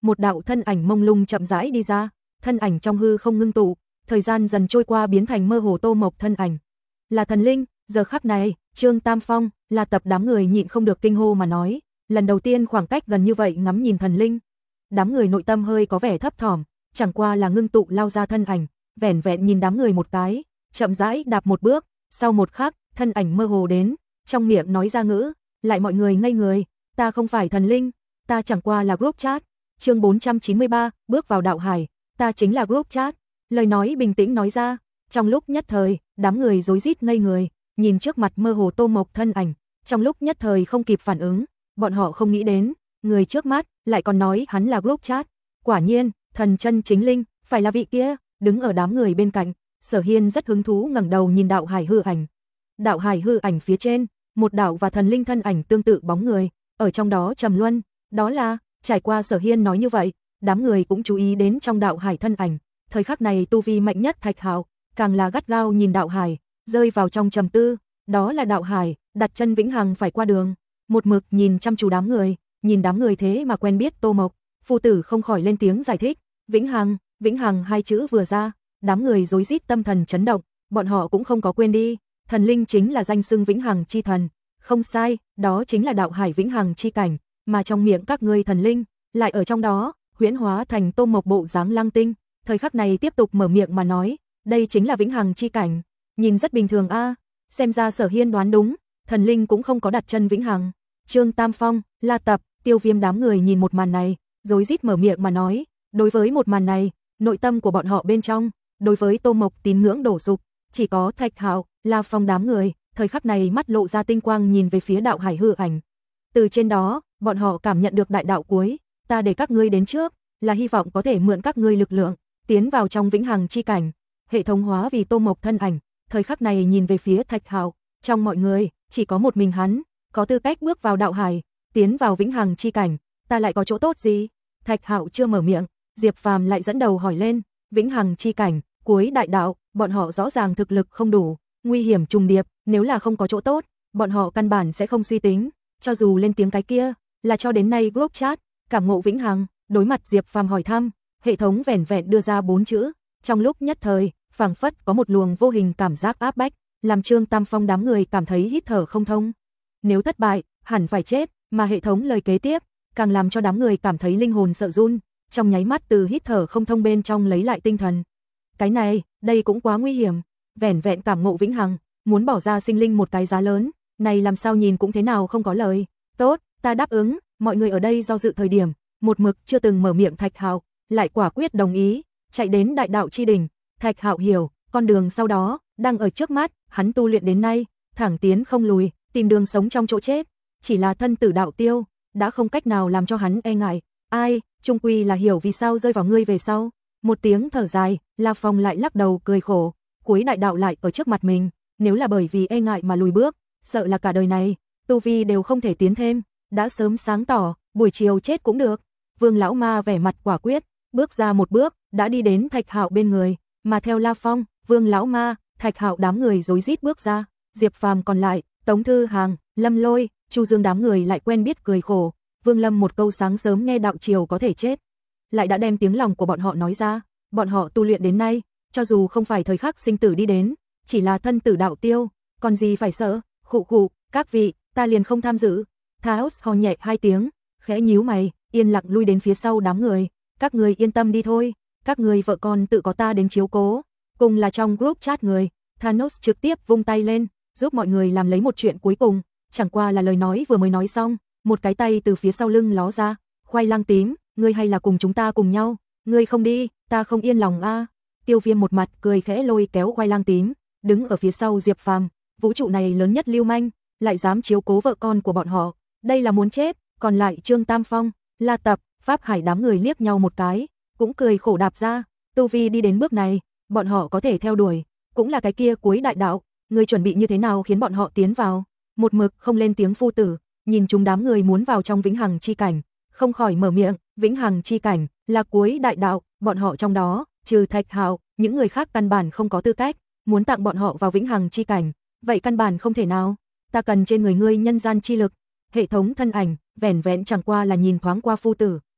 một đạo thân ảnh mông lung chậm rãi đi ra, thân ảnh trong hư không ngưng tụ, thời gian dần trôi qua biến thành mơ hồ Tô Mộc thân ảnh. Là thần linh, giờ khắc này, Trương Tam Phong, La Tập đám người nhịn không được kinh hô mà nói, lần đầu tiên khoảng cách gần như vậy ngắm nhìn thần linh. Đám người nội tâm hơi có vẻ thấp thỏm, chẳng qua là ngưng tụ lao ra thân ảnh, vẻn vẹn nhìn đám người một cái, chậm rãi đạp một bước, sau một khắc, thân ảnh mơ hồ đến, trong miệng nói ra ngữ, lại mọi người ngây người, ta không phải thần linh, ta chẳng qua là group chat. Chương bốn trăm chín mươi ba, bước vào đạo hải, ta chính là group chat. Lời nói bình tĩnh nói ra, trong lúc nhất thời, đám người rối rít ngây người, nhìn trước mặt mơ hồ Tô Mộc thân ảnh, trong lúc nhất thời không kịp phản ứng, bọn họ không nghĩ đến, người trước mắt lại còn nói hắn là group chat. Quả nhiên, thần chân chính linh, phải là vị kia, đứng ở đám người bên cạnh, Sở Hiên rất hứng thú ngẩng đầu nhìn đạo hải hư ảnh. Đạo hải hư ảnh phía trên, một đạo và thần linh thân ảnh tương tự bóng người, ở trong đó trầm luân, đó là, trải qua Sở Hiên nói như vậy, đám người cũng chú ý đến trong đạo hải thân ảnh, thời khắc này tu vi mạnh nhất Thạch Hạo, càng là gắt gao nhìn đạo hải, rơi vào trong trầm tư, đó là đạo hải, đặt chân vĩnh hằng phải qua đường, một mực nhìn chăm chú đám người, nhìn đám người thế mà quen biết Tô Mộc, phu tử không khỏi lên tiếng giải thích, vĩnh hằng, vĩnh hằng hai chữ vừa ra, đám người rối rít tâm thần chấn động, bọn họ cũng không có quên đi, thần linh chính là danh xưng vĩnh hằng chi thần, không sai, đó chính là đạo hải vĩnh hằng chi cảnh, mà trong miệng các ngươi thần linh, lại ở trong đó, huyễn hóa thành Tô Mộc bộ dáng lăng tinh, thời khắc này tiếp tục mở miệng mà nói, đây chính là vĩnh hằng chi cảnh, nhìn rất bình thường a, xem ra Sở Hiên đoán đúng, thần linh cũng không có đặt chân vĩnh hằng. Trương Tam Phong, La Tập, Tiêu Viêm đám người nhìn một màn này, rối rít mở miệng mà nói, đối với một màn này, nội tâm của bọn họ bên trong, đối với Tô Mộc tín ngưỡng đổ sụp, chỉ có Thạch Hạo, La Phong đám người, thời khắc này mắt lộ ra tinh quang nhìn về phía đạo hải hư ảnh. Từ trên đó, bọn họ cảm nhận được đại đạo cuối, ta để các ngươi đến trước, là hy vọng có thể mượn các ngươi lực lượng, tiến vào trong vĩnh hằng chi cảnh, hệ thống hóa vì Tô Mộc thân ảnh, thời khắc này nhìn về phía Thạch Hạo, trong mọi người, chỉ có một mình hắn, có tư cách bước vào đạo hải, tiến vào vĩnh hằng chi cảnh, ta lại có chỗ tốt gì? Thạch Hạo chưa mở miệng, Diệp Phàm lại dẫn đầu hỏi lên, vĩnh hằng chi cảnh, cuối đại đạo, bọn họ rõ ràng thực lực không đủ, nguy hiểm trùng điệp, nếu là không có chỗ tốt, bọn họ căn bản sẽ không suy tính, cho dù lên tiếng cái kia, là cho đến nay group chat, cảm ngộ vĩnh hằng, đối mặt Diệp Phàm hỏi thăm, hệ thống vẻn vẹn đưa ra bốn chữ, trong lúc nhất thời, phảng phất có một luồng vô hình cảm giác áp bách, làm Trương Tam Phong đám người cảm thấy hít thở không thông. Nếu thất bại, hẳn phải chết, mà hệ thống lời kế tiếp, càng làm cho đám người cảm thấy linh hồn sợ run, trong nháy mắt từ hít thở không thông bên trong lấy lại tinh thần. Cái này, đây cũng quá nguy hiểm, vẻn vẹn cảm ngộ vĩnh hằng, muốn bỏ ra sinh linh một cái giá lớn, này làm sao nhìn cũng thế nào không có lời. Tốt, ta đáp ứng, mọi người ở đây do dự thời điểm, một mực chưa từng mở miệng Thạch Hạo, lại quả quyết đồng ý, chạy đến đại đạo chi đỉnh. Thạch Hạo hiểu, con đường sau đó, đang ở trước mắt, hắn tu luyện đến nay, thẳng tiến không lùi, tìm đường sống trong chỗ chết, chỉ là thân tử đạo tiêu, đã không cách nào làm cho hắn e ngại, ai, trung quy là hiểu vì sao rơi vào ngươi về sau. Một tiếng thở dài, La Phong lại lắc đầu cười khổ, cuối đại đạo lại ở trước mặt mình, nếu là bởi vì e ngại mà lùi bước, sợ là cả đời này, tu vi đều không thể tiến thêm, đã sớm sáng tỏ, buổi chiều chết cũng được. Vương lão ma vẻ mặt quả quyết, bước ra một bước, đã đi đến Thạch Hạo bên người, mà theo La Phong, Vương lão ma, Thạch Hạo đám người rối rít bước ra, Diệp Phàm còn lại, Tống Thư Hàng, Lâm Lôi, Chu Dương đám người lại quen biết cười khổ, Vương Lâm một câu sáng sớm nghe đạo chiều có thể chết, lại đã đem tiếng lòng của bọn họ nói ra, bọn họ tu luyện đến nay, cho dù không phải thời khắc sinh tử đi đến, chỉ là thân tử đạo tiêu, còn gì phải sợ, khụ khụ, các vị, ta liền không tham dự. Thaos ho nhẹ hai tiếng, khẽ nhíu mày, yên lặng lui đến phía sau đám người, các người yên tâm đi thôi, các người vợ con tự có ta đến chiếu cố. Cùng là trong group chat người, Thanos trực tiếp vung tay lên, giúp mọi người làm lấy một chuyện cuối cùng, chẳng qua là lời nói vừa mới nói xong, một cái tay từ phía sau lưng ló ra, khoai lang tím, ngươi hay là cùng chúng ta cùng nhau, ngươi không đi, ta không yên lòng a. Tiêu Viêm một mặt cười khẽ lôi kéo khoai lang tím, đứng ở phía sau Diệp Phàm, vũ trụ này lớn nhất lưu manh, lại dám chiếu cố vợ con của bọn họ, đây là muốn chết. Còn lại Trương Tam Phong, La Tập, Pháp Hải đám người liếc nhau một cái, cũng cười khổ đạp ra, tu vi đi đến bước này, bọn họ có thể theo đuổi, cũng là cái kia cuối đại đạo, ngươi chuẩn bị như thế nào khiến bọn họ tiến vào? Một mực không lên tiếng phu tử, nhìn chúng đám người muốn vào trong vĩnh hằng chi cảnh, không khỏi mở miệng, vĩnh hằng chi cảnh là cuối đại đạo, bọn họ trong đó, trừ Thạch Hạo, những người khác căn bản không có tư cách, muốn tặng bọn họ vào vĩnh hằng chi cảnh, vậy căn bản không thể nào. Ta cần trên người ngươi nhân gian chi lực. Hệ thống thân ảnh, vẻn vẹn chẳng qua là nhìn thoáng qua phu tử,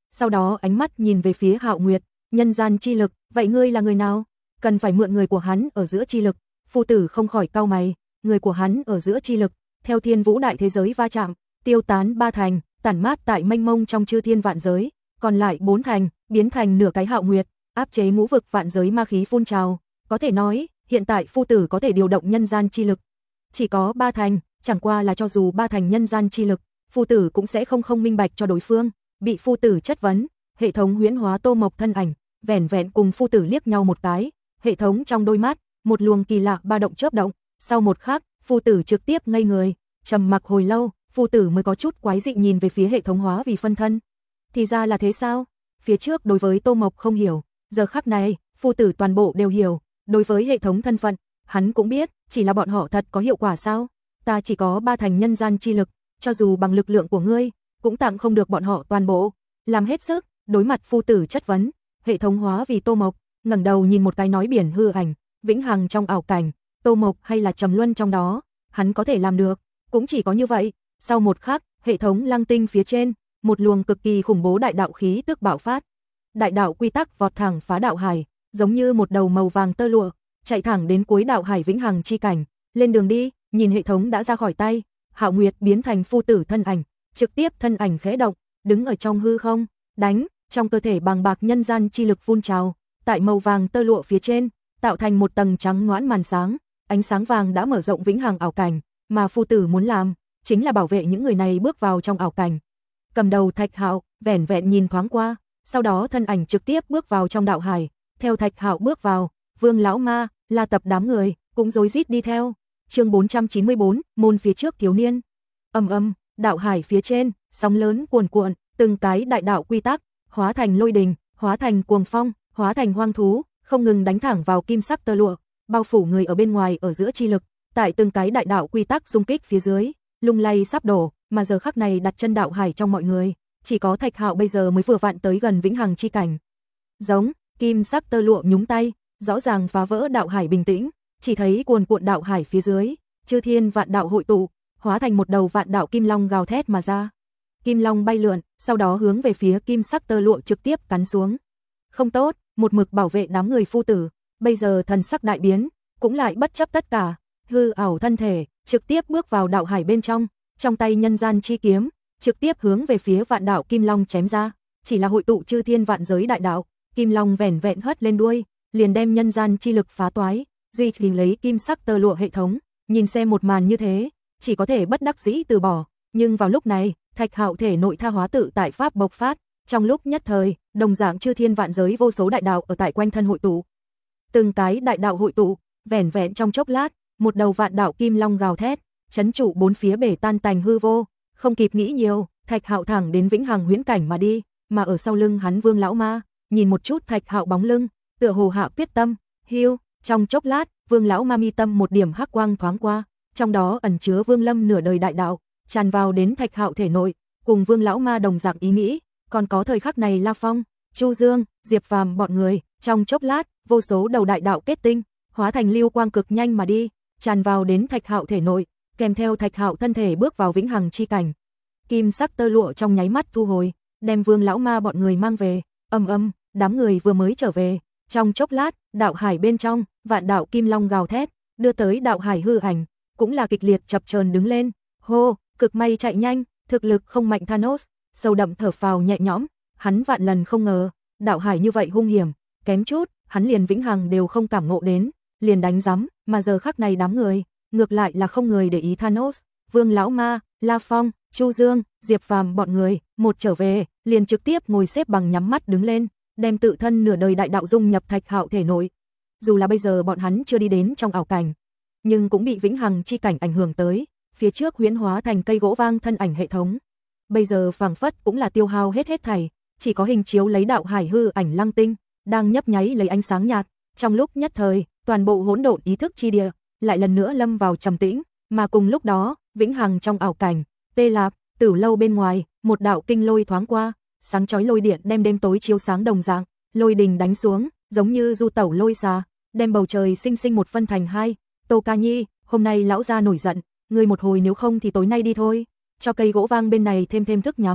sau đó ánh mắt nhìn về phía Hạo Nguyệt, nhân gian chi lực, vậy ngươi là người nào? Cần phải mượn người của hắn ở giữa chi lực. Phu tử không khỏi cau mày, người của hắn ở giữa chi lực, theo thiên vũ đại thế giới va chạm, tiêu tán ba thành, tản mát tại mênh mông trong chư thiên vạn giới, còn lại bốn thành, biến thành nửa cái Hạo Nguyệt, áp chế ngũ vực vạn giới ma khí phun trào, có thể nói, hiện tại phu tử có thể điều động nhân gian chi lực. Chỉ có ba thành, chẳng qua là cho dù ba thành nhân gian chi lực, phu tử cũng sẽ không không minh bạch cho đối phương, bị phu tử chất vấn, hệ thống huyễn hóa Tô Mộc thân ảnh, vẻn vẹn cùng phu tử liếc nhau một cái, hệ thống trong đôi mắt, một luồng kỳ lạ ba động chớp động, sau một khắc, phu tử trực tiếp ngây người, trầm mặc hồi lâu, phu tử mới có chút quái dị nhìn về phía hệ thống hóa vì phân thân. Thì ra là thế sao? Phía trước đối với Tô Mộc không hiểu, giờ khắc này, phu tử toàn bộ đều hiểu, đối với hệ thống thân phận, hắn cũng biết, chỉ là bọn họ thật có hiệu quả sao? Ta chỉ có ba thành nhân gian chi lực, cho dù bằng lực lượng của ngươi, cũng tặng không được bọn họ toàn bộ. Làm hết sức, đối mặt phu tử chất vấn, hệ thống hóa vì Tô Mộc, ngẩng đầu nhìn một cái nói biển hư ảnh, vĩnh hằng trong ảo cảnh, Tô Mộc hay là trầm luân trong đó, hắn có thể làm được, cũng chỉ có như vậy. Sau một khắc, hệ thống lăng tinh phía trên, một luồng cực kỳ khủng bố đại đạo khí tức bạo phát. Đại đạo quy tắc vọt thẳng phá đạo hải, giống như một đầu màu vàng tơ lụa, chạy thẳng đến cuối đạo hải vĩnh hằng chi cảnh. Lên đường đi, nhìn hệ thống đã ra khỏi tay, Hạo Nguyệt biến thành phu tử thân ảnh, trực tiếp thân ảnh khẽ động, đứng ở trong hư không, đánh, trong cơ thể bàng bạc nhân gian chi lực phun trào, tại màu vàng tơ lụa phía trên, tạo thành một tầng trắng ngoãn màn sáng, ánh sáng vàng đã mở rộng vĩnh hằng ảo cảnh, mà phu tử muốn làm chính là bảo vệ những người này bước vào trong ảo cảnh. Cầm đầu Thạch Hạo, vẻn vẹn nhìn thoáng qua, sau đó thân ảnh trực tiếp bước vào trong đạo hải, theo Thạch Hạo bước vào, Vương lão ma, La Tập đám người cũng rối rít đi theo. Chương bốn trăm chín mươi bốn, môn phía trước thiếu niên. Ầm ầm, đạo hải phía trên, sóng lớn cuồn cuộn, từng cái đại đạo quy tắc hóa thành lôi đình, hóa thành cuồng phong, hóa thành hoang thú, không ngừng đánh thẳng vào kim sắc tơ lụa, bao phủ người ở bên ngoài ở giữa chi lực, tại từng cái đại đạo quy tắc xung kích phía dưới, lung lay sắp đổ, mà giờ khắc này đặt chân đạo hải trong mọi người, chỉ có Thạch Hạo bây giờ mới vừa vặn tới gần vĩnh hằng chi cảnh. Giống, kim sắc tơ lụa nhúng tay, rõ ràng phá vỡ đạo hải bình tĩnh, chỉ thấy cuồn cuộn đạo hải phía dưới, chư thiên vạn đạo hội tụ, hóa thành một đầu vạn đạo kim long gào thét mà ra. Kim long bay lượn, sau đó hướng về phía kim sắc tơ lụa trực tiếp cắn xuống. Không tốt, một mực bảo vệ đám người phu tử, bây giờ thần sắc đại biến, cũng lại bất chấp tất cả, hư ảo thân thể, trực tiếp bước vào đạo hải bên trong, trong tay nhân gian chi kiếm, trực tiếp hướng về phía vạn đạo kim long chém ra, chỉ là hội tụ chư thiên vạn giới đại đạo, kim long vẻn vẹn hất lên đuôi, liền đem nhân gian chi lực phá toái, duy trì lấy kim sắc tơ lụa hệ thống, nhìn xem một màn như thế, chỉ có thể bất đắc dĩ từ bỏ, nhưng vào lúc này, Thạch Hạo thể nội tha hóa tự tại pháp bộc phát, trong lúc nhất thời, đồng dạng chư thiên vạn giới vô số đại đạo ở tại quanh thân hội tụ. Từng cái đại đạo hội tụ, vẻn vẹn trong chốc lát, một đầu vạn đạo kim long gào thét, chấn trụ bốn phía bể tan tành hư vô, không kịp nghĩ nhiều, Thạch Hạo thẳng đến vĩnh hằng huyễn cảnh mà đi, mà ở sau lưng hắn Vương lão ma, nhìn một chút Thạch Hạo bóng lưng, tựa hồ hạ quyết tâm, hiu, trong chốc lát, Vương lão ma mi tâm một điểm hắc quang thoáng qua, trong đó ẩn chứa Vương Lâm nửa đời đại đạo, tràn vào đến Thạch Hạo thể nội, cùng Vương lão ma đồng dạng ý nghĩ, còn có thời khắc này La Phong, Chu Dương, Diệp Phàm bọn người, trong chốc lát, vô số đầu đại đạo kết tinh, hóa thành lưu quang cực nhanh mà đi, tràn vào đến Thạch Hạo thể nội, kèm theo Thạch Hạo thân thể bước vào vĩnh hằng chi cảnh. Kim sắc tơ lụa trong nháy mắt thu hồi, đem Vương lão ma bọn người mang về, ầm ầm, đám người vừa mới trở về, trong chốc lát, đạo hải bên trong, vạn đạo kim long gào thét, đưa tới đạo hải hư ảnh, cũng là kịch liệt chập chờn đứng lên. Hô, cực may chạy nhanh, thực lực không mạnh Thanos, sâu đậm thở phào nhẹ nhõm, hắn vạn lần không ngờ, đạo hải như vậy hung hiểm, kém chút, hắn liền vĩnh hằng đều không cảm ngộ đến, liền đánh rắm, mà giờ khắc này đám người, ngược lại là không người để ý Thanos, Vương lão ma, La Phong, Chu Dương, Diệp Phàm bọn người, một trở về, liền trực tiếp ngồi xếp bằng nhắm mắt đứng lên, đem tự thân nửa đời đại đạo dung nhập Thạch Hạo thể nội. Dù là bây giờ bọn hắn chưa đi đến trong ảo cảnh, nhưng cũng bị vĩnh hằng chi cảnh ảnh hưởng tới, phía trước huyễn hóa thành cây gỗ vang thân ảnh hệ thống. Bây giờ phảng phất cũng là tiêu hao hết hết thảy, chỉ có hình chiếu lấy đạo hải hư ảnh lăng tinh, đang nhấp nháy lấy ánh sáng nhạt, trong lúc nhất thời, toàn bộ hỗn độn ý thức chi địa lại lần nữa lâm vào trầm tĩnh, mà cùng lúc đó, vĩnh hằng trong ảo cảnh, Tê Lạp, Tử Lâu bên ngoài, một đạo kinh lôi thoáng qua, sáng chói lôi điện đem đêm tối chiếu sáng đồng dạng, lôi đình đánh xuống, giống như du tẩu lôi xà, đem bầu trời sinh sinh một phân thành hai. Tô Ca Nhi, hôm nay lão gia nổi giận, ngươi một hồi nếu không thì tối nay đi thôi, cho cây gỗ vang bên này thêm thêm thức nhắm,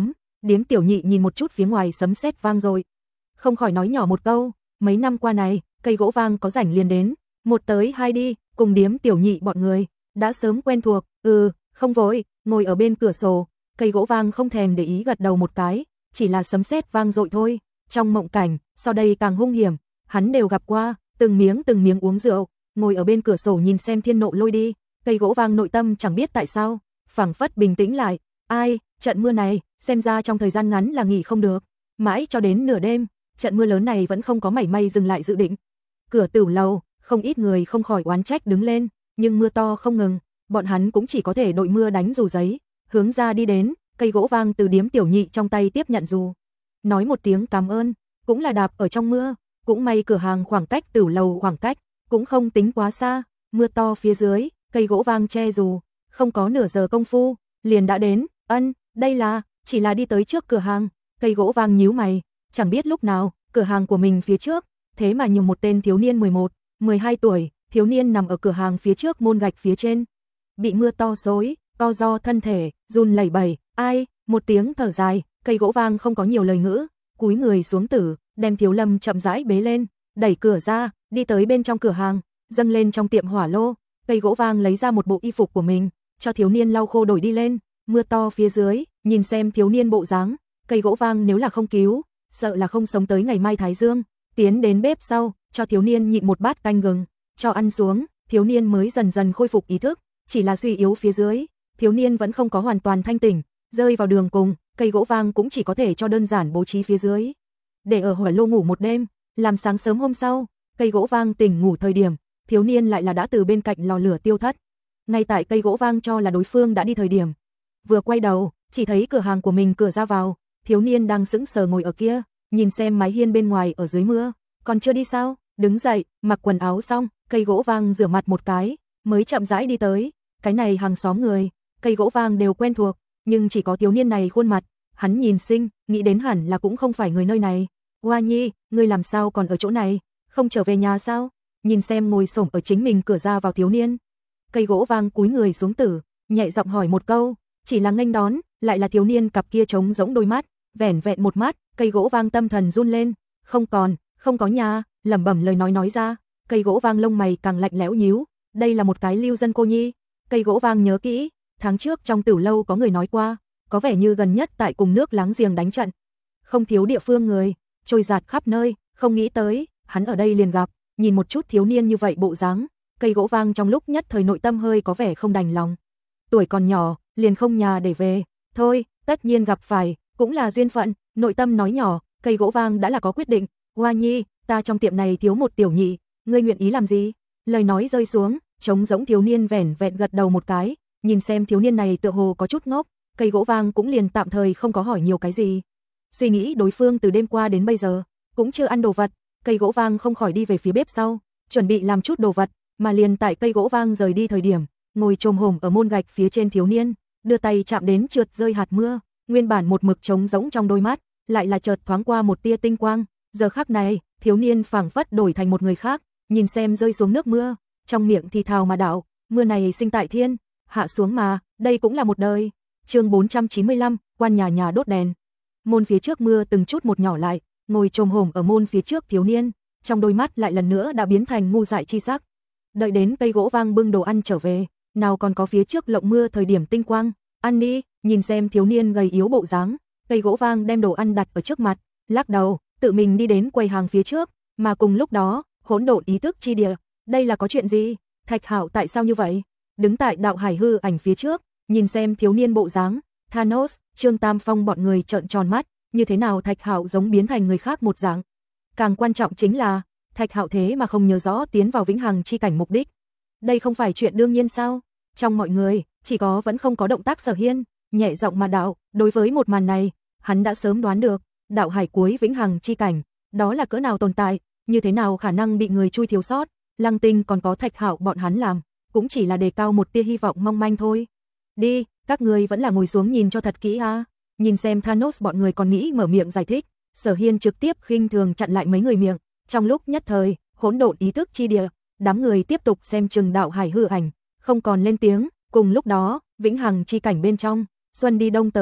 Điếm Tiểu Nhị nhìn một chút phía ngoài sấm sét vang rồi, không khỏi nói nhỏ một câu, mấy năm qua này, cây gỗ vang có rảnh liền đến, một tới hai đi, cùng Điếm Tiểu Nhị bọn người đã sớm quen thuộc. Ừ, không vội, ngồi ở bên cửa sổ, cây gỗ vang không thèm để ý gật đầu một cái, chỉ là sấm sét vang dội thôi, trong mộng cảnh, sau đây càng hung hiểm, hắn đều gặp qua, từng miếng từng miếng uống rượu, ngồi ở bên cửa sổ nhìn xem thiên nộ lôi đi, cây gỗ vang nội tâm chẳng biết tại sao, phảng phất bình tĩnh lại, ai, trận mưa này, xem ra trong thời gian ngắn là nghỉ không được, mãi cho đến nửa đêm, trận mưa lớn này vẫn không có mảy may dừng lại dự định. Cửa tửu lầu, không ít người không khỏi oán trách đứng lên, nhưng mưa to không ngừng, bọn hắn cũng chỉ có thể đội mưa đánh dù giấy, hướng ra đi đến, cây gỗ vang từ Điếm Tiểu Nhị trong tay tiếp nhận dù, nói một tiếng cảm ơn, cũng là đạp ở trong mưa, cũng may cửa hàng khoảng cách tửu lầu khoảng cách cũng không tính quá xa, mưa to phía dưới, cây gỗ vang che dù, không có nửa giờ công phu, liền đã đến. Ân, đây là, chỉ là đi tới trước cửa hàng, cây gỗ vang nhíu mày, chẳng biết lúc nào, cửa hàng của mình phía trước, thế mà nhiều một tên thiếu niên mười một, mười hai tuổi, thiếu niên nằm ở cửa hàng phía trước môn gạch phía trên, bị mưa to xối, co ro thân thể, run lẩy bẩy, ai, một tiếng thở dài, cây gỗ vang không có nhiều lời ngữ, cúi người xuống tử, đem Thiếu Lâm chậm rãi bế lên, đẩy cửa ra, đi tới bên trong cửa hàng, dâng lên trong tiệm hỏa lô, cây gỗ vang lấy ra một bộ y phục của mình, cho thiếu niên lau khô đổi đi lên, mưa to phía dưới, nhìn xem thiếu niên bộ dáng, cây gỗ vang nếu là không cứu, sợ là không sống tới ngày mai thái dương, tiến đến bếp sau, cho thiếu niên nhịn một bát canh gừng, cho ăn xuống, thiếu niên mới dần dần khôi phục ý thức, chỉ là suy yếu phía dưới, thiếu niên vẫn không có hoàn toàn thanh tỉnh, rơi vào đường cùng, cây gỗ vang cũng chỉ có thể cho đơn giản bố trí phía dưới, để ở hỏa lô ngủ một đêm, làm sáng sớm hôm sau, cây gỗ vang tỉnh ngủ thời điểm, thiếu niên lại là đã từ bên cạnh lò lửa tiêu thất. Ngay tại cây gỗ vang cho là đối phương đã đi thời điểm, vừa quay đầu, chỉ thấy cửa hàng của mình cửa ra vào, thiếu niên đang sững sờ ngồi ở kia, nhìn xem mái hiên bên ngoài ở dưới mưa, còn chưa đi sao? Đứng dậy, mặc quần áo xong, cây gỗ vang rửa mặt một cái, mới chậm rãi đi tới. Cái này hàng xóm người, cây gỗ vang đều quen thuộc, nhưng chỉ có thiếu niên này khuôn mặt, hắn nhìn sinh, nghĩ đến hẳn là cũng không phải người nơi này. Hoa Nhi, ngươi làm sao còn ở chỗ này, không trở về nhà sao? Nhìn xem ngồi xổm ở chính mình cửa ra vào thiếu niên, cây gỗ vang cúi người xuống tử, nhẹ giọng hỏi một câu, chỉ là nghênh đón, lại là thiếu niên cặp kia trống rỗng đôi mắt, vẻn vẹn một mắt, cây gỗ vang tâm thần run lên, không còn, không có nhà, lẩm bẩm lời nói nói ra, cây gỗ vang lông mày càng lạnh lẽo nhíu, đây là một cái lưu dân cô nhi, cây gỗ vang nhớ kỹ, tháng trước trong Tửu lâu có người nói qua, có vẻ như gần nhất tại cùng nước láng giềng đánh trận, không thiếu địa phương người, trôi dạt khắp nơi, không nghĩ tới, hắn ở đây liền gặp, nhìn một chút thiếu niên như vậy bộ dáng, cây gỗ vang trong lúc nhất thời nội tâm hơi có vẻ không đành lòng. Tuổi còn nhỏ, liền không nhà để về, thôi, tất nhiên gặp phải, cũng là duyên phận, nội tâm nói nhỏ, cây gỗ vang đã là có quyết định, Hoa Nhi, ta trong tiệm này thiếu một tiểu nhị, ngươi nguyện ý làm gì? Lời nói rơi xuống, trống rỗng thiếu niên vẻn vẹn gật đầu một cái, nhìn xem thiếu niên này tựa hồ có chút ngốc, cây gỗ vang cũng liền tạm thời không có hỏi nhiều cái gì. Suy nghĩ đối phương từ đêm qua đến bây giờ, cũng chưa ăn đồ vật, cây gỗ vang không khỏi đi về phía bếp sau, chuẩn bị làm chút đồ vật, mà liền tại cây gỗ vang rời đi thời điểm, ngồi chồm hổm ở môn gạch phía trên thiếu niên, đưa tay chạm đến trượt rơi hạt mưa, nguyên bản một mực trống rỗng trong đôi mắt, lại là chợt thoáng qua một tia tinh quang, giờ khắc này, thiếu niên phảng phất đổi thành một người khác, nhìn xem rơi xuống nước mưa, trong miệng thì thào mà đạo, mưa này sinh tại thiên, hạ xuống mà, đây cũng là một đời. Chương bốn trăm chín mươi lăm, quan nhà nhà đốt đèn. Môn phía trước mưa từng chút một nhỏ lại, ngồi chồm hổm ở môn phía trước thiếu niên, trong đôi mắt lại lần nữa đã biến thành ngu dại chi sắc. Đợi đến cây gỗ vang bưng đồ ăn trở về, nào còn có phía trước lộng mưa thời điểm tinh quang, ăn đi, nhìn xem thiếu niên gầy yếu bộ dáng, cây gỗ vang đem đồ ăn đặt ở trước mặt, lắc đầu, tự mình đi đến quầy hàng phía trước, mà cùng lúc đó, hỗn độn ý thức chi địa, đây là có chuyện gì? Thạch Hạo tại sao như vậy? Đứng tại đạo hải hư ảnh phía trước, nhìn xem thiếu niên bộ dáng, Thanos, Trương Tam Phong bọn người trợn tròn mắt, như thế nào Thạch Hạo giống biến thành người khác một dạng. Càng quan trọng chính là, Thạch Hạo thế mà không nhớ rõ tiến vào vĩnh hằng chi cảnh mục đích. Đây không phải chuyện đương nhiên sao? Trong mọi người, chỉ có vẫn không có động tác Sở Hiên, nhẹ giọng mà đạo, đối với một màn này, hắn đã sớm đoán được, đạo hải cuối vĩnh hằng chi cảnh, đó là cỡ nào tồn tại, như thế nào khả năng bị người chui thiếu sót, Lăng Tinh còn có Thạch Hạo bọn hắn làm, cũng chỉ là đề cao một tia hy vọng mong manh thôi. Đi, các người vẫn là ngồi xuống nhìn cho thật kỹ a. Nhìn xem Thanos bọn người còn nghĩ mở miệng giải thích, Sở Hiên trực tiếp khinh thường chặn lại mấy người miệng, trong lúc nhất thời, hỗn độn ý thức chi địa, đám người tiếp tục xem chừng đạo hải hư ảnh, không còn lên tiếng, cùng lúc đó, vĩnh hằng chi cảnh bên trong, xuân đi đông tới,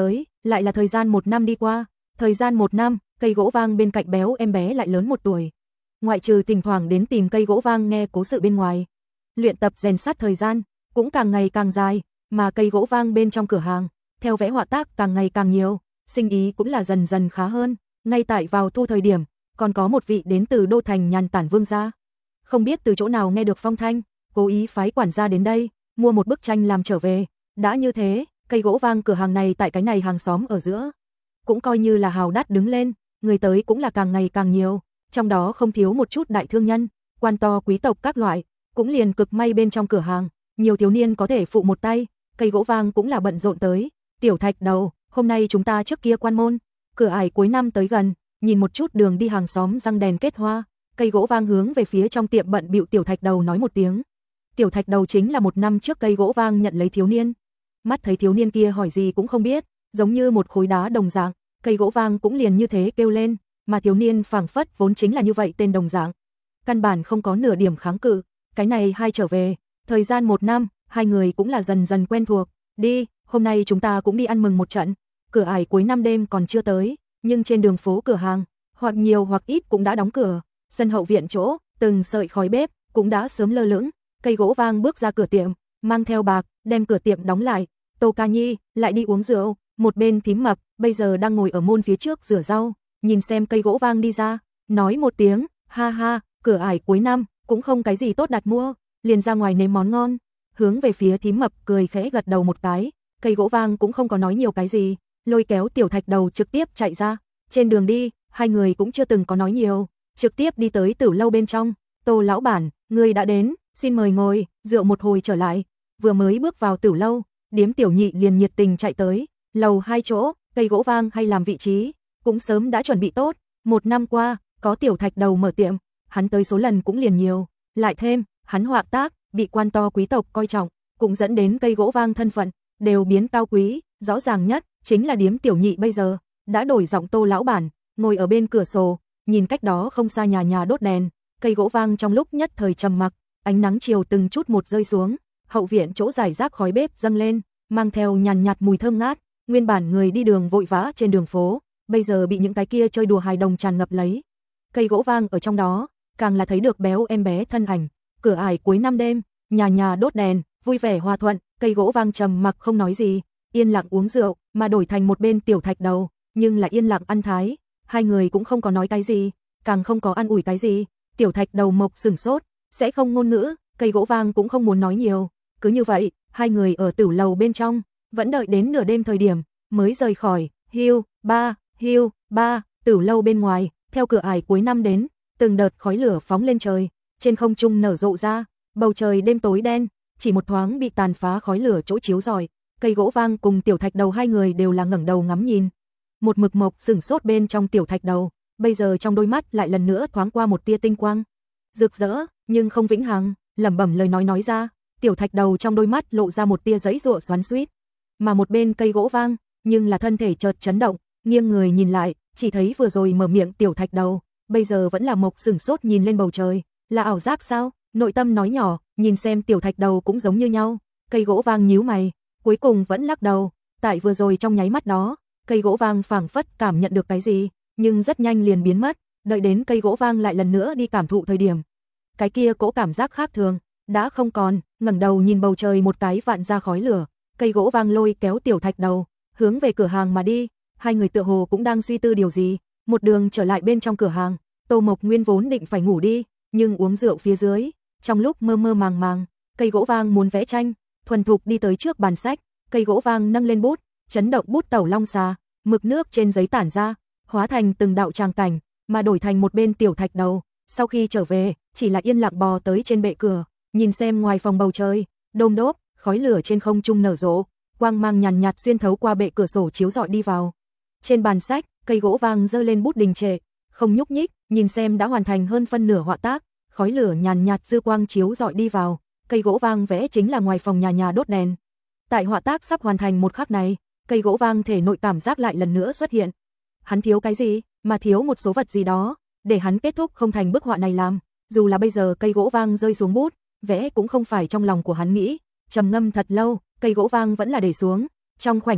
Lại là thời gian một năm đi qua, thời gian một năm, cây gỗ vang bên cạnh béo em bé lại lớn một tuổi. Ngoại trừ thỉnh thoảng đến tìm cây gỗ vang nghe cố sự bên ngoài, luyện tập rèn sắt thời gian cũng càng ngày càng dài, mà cây gỗ vang bên trong cửa hàng, theo vẽ họa tác càng ngày càng nhiều, sinh ý cũng là dần dần khá hơn. Ngay tại vào thu thời điểm, còn có một vị đến từ đô thành nhàn tản vương gia, không biết từ chỗ nào nghe được phong thanh, cố ý phái quản gia đến đây, mua một bức tranh làm trở về. Đã như thế, cây gỗ vang cửa hàng này tại cái này hàng xóm ở giữa, cũng coi như là hào đắt đứng lên, người tới cũng là càng ngày càng nhiều, trong đó không thiếu một chút đại thương nhân, quan to quý tộc các loại, cũng liền cực may bên trong cửa hàng, nhiều thiếu niên có thể phụ một tay, cây gỗ vang cũng là bận rộn tới. Tiểu Thạch Đầu, hôm nay chúng ta trước kia quan môn, cửa ải cuối năm tới gần, nhìn một chút đường đi hàng xóm răng đèn kết hoa, cây gỗ vang hướng về phía trong tiệm bận bịu Tiểu Thạch Đầu nói một tiếng. Tiểu Thạch Đầu chính là một năm trước cây gỗ vang nhận lấy thiếu niên. Mắt thấy thiếu niên kia hỏi gì cũng không biết, giống như một khối đá đồng dạng, cây gỗ vang cũng liền như thế kêu lên, mà thiếu niên phảng phất vốn chính là như vậy tên đồng dạng, căn bản không có nửa điểm kháng cự. Cái này hai trở về, thời gian một năm, hai người cũng là dần dần quen thuộc. Đi, hôm nay chúng ta cũng đi ăn mừng một trận. Cửa ải cuối năm đêm còn chưa tới, nhưng trên đường phố cửa hàng, hoặc nhiều hoặc ít cũng đã đóng cửa. Sân hậu viện chỗ, từng sợi khói bếp cũng đã sớm lơ lửng. Cây gỗ vang bước ra cửa tiệm, mang theo bạc, đem cửa tiệm đóng lại. Tô Ca Nhi lại đi uống rượu, một bên thím mập bây giờ đang ngồi ở môn phía trước rửa rau, nhìn xem cây gỗ vang đi ra, nói một tiếng, ha ha, cửa ải cuối năm cũng không cái gì tốt đặt mua, liền ra ngoài nếm món ngon. Hướng về phía thím mập cười khẽ gật đầu một cái, cây gỗ vang cũng không có nói nhiều cái gì, lôi kéo Tiểu Thạch Đầu trực tiếp chạy ra. Trên đường đi, hai người cũng chưa từng có nói nhiều, trực tiếp đi tới tử lâu bên trong. Tô lão bản, người đã đến, xin mời ngồi. Rượu một hồi trở lại, vừa mới bước vào tử lâu, điếm Tiểu Nhị liền nhiệt tình chạy tới. Lầu hai chỗ, cây gỗ vang hay làm vị trí, cũng sớm đã chuẩn bị tốt. Một năm qua, có Tiểu Thạch Đầu mở tiệm, hắn tới số lần cũng liền nhiều, lại thêm hắn họa tác bị quan to quý tộc coi trọng, cũng dẫn đến cây gỗ vang thân phận đều biến cao quý. Rõ ràng nhất chính là điếm Tiểu Nhị bây giờ đã đổi giọng Tô lão bản, ngồi ở bên cửa sổ, nhìn cách đó không xa nhà nhà đốt đèn. Cây gỗ vang trong lúc nhất thời trầm mặc, ánh nắng chiều từng chút một rơi xuống, hậu viện chỗ rải rác khói bếp dâng lên, mang theo nhàn nhạt mùi thơm ngát. Nguyên bản người đi đường vội vã trên đường phố, bây giờ bị những cái kia chơi đùa hài đồng tràn ngập lấy. Cây gỗ vang ở trong đó, càng là thấy được béo em bé thân ảnh. Cửa ải cuối năm đêm, nhà nhà đốt đèn, vui vẻ hòa thuận. Cây gỗ vang trầm mặc không nói gì, yên lặng uống rượu, mà đổi thành một bên Tiểu Thạch Đầu, nhưng là yên lặng ăn thái. Hai người cũng không có nói cái gì, càng không có ăn ủi cái gì. Tiểu Thạch Đầu mộc sửng sốt, sẽ không ngôn ngữ, cây gỗ vang cũng không muốn nói nhiều. Cứ như vậy, hai người ở tử lầu bên trong, vẫn đợi đến nửa đêm thời điểm, mới rời khỏi. Hiu, ba, hiu, ba, tử lâu bên ngoài, theo cửa ải cuối năm đến, từng đợt khói lửa phóng lên trời, trên không trung nở rộ ra, bầu trời đêm tối đen, chỉ một thoáng bị tàn phá khói lửa chỗ chiếu rọi. Cây gỗ vang cùng Tiểu Thạch Đầu hai người đều là ngẩng đầu ngắm nhìn. Một mực mộc sửng sốt bên trong Tiểu Thạch Đầu, bây giờ trong đôi mắt lại lần nữa thoáng qua một tia tinh quang, rực rỡ nhưng không vĩnh hằng, lẩm bẩm lời nói nói ra. Tiểu Thạch Đầu trong đôi mắt lộ ra một tia giãy giụa xoắn xuýt, mà một bên cây gỗ vang, nhưng là thân thể chợt chấn động, nghiêng người nhìn lại, chỉ thấy vừa rồi mở miệng Tiểu Thạch Đầu, bây giờ vẫn là mộc sửng sốt nhìn lên bầu trời, là ảo giác sao? Nội tâm nói nhỏ, nhìn xem Tiểu Thạch Đầu cũng giống như nhau. Cây gỗ vang nhíu mày, cuối cùng vẫn lắc đầu. Tại vừa rồi trong nháy mắt đó, cây gỗ vang phảng phất cảm nhận được cái gì, nhưng rất nhanh liền biến mất. Đợi đến cây gỗ vang lại lần nữa đi cảm thụ thời điểm, cái kia cỗ cảm giác khác thường đã không còn. Ngẩng đầu nhìn bầu trời một cái vạn ra khói lửa, cây gỗ vang lôi kéo Tiểu Thạch Đầu hướng về cửa hàng mà đi. Hai người tựa hồ cũng đang suy tư điều gì. Một đường trở lại bên trong cửa hàng, Tô Mộc Nguyên vốn định phải ngủ đi, nhưng uống rượu phía dưới, trong lúc mơ mơ màng màng, cây gỗ vang muốn vẽ tranh, thuần thục đi tới trước bàn sách, cây gỗ vang nâng lên bút, chấn động bút tẩu long xà, mực nước trên giấy tản ra, hóa thành từng đạo tràng cảnh, mà đổi thành một bên Tiểu Thạch Đầu. Sau khi trở về, chỉ là yên lặng bò tới trên bệ cửa, nhìn xem ngoài phòng bầu trời, đôm đốp, khói lửa trên không trung nở rộ, quang mang nhàn nhạt xuyên thấu qua bệ cửa sổ chiếu rọi đi vào. Trên bàn sách, cây gỗ vang giơ lên bút đình trệ, không nhúc nhích, nhìn xem đã hoàn thành hơn phân nửa họa tác, khói lửa nhàn nhạt dư quang chiếu rọi đi vào, cây gỗ vang vẽ chính là ngoài phòng nhà nhà đốt đèn. Tại họa tác sắp hoàn thành một khắc này, cây gỗ vang thể nội cảm giác lại lần nữa xuất hiện. Hắn thiếu cái gì, mà thiếu một số vật gì đó, để hắn kết thúc không thành bức họa này làm. Dù là bây giờ cây gỗ vang rơi xuống bút, vẽ cũng không phải trong lòng của hắn nghĩ. Trầm ngâm thật lâu, cây gỗ vang vẫn là để xuống. Trong khoảnh khắc,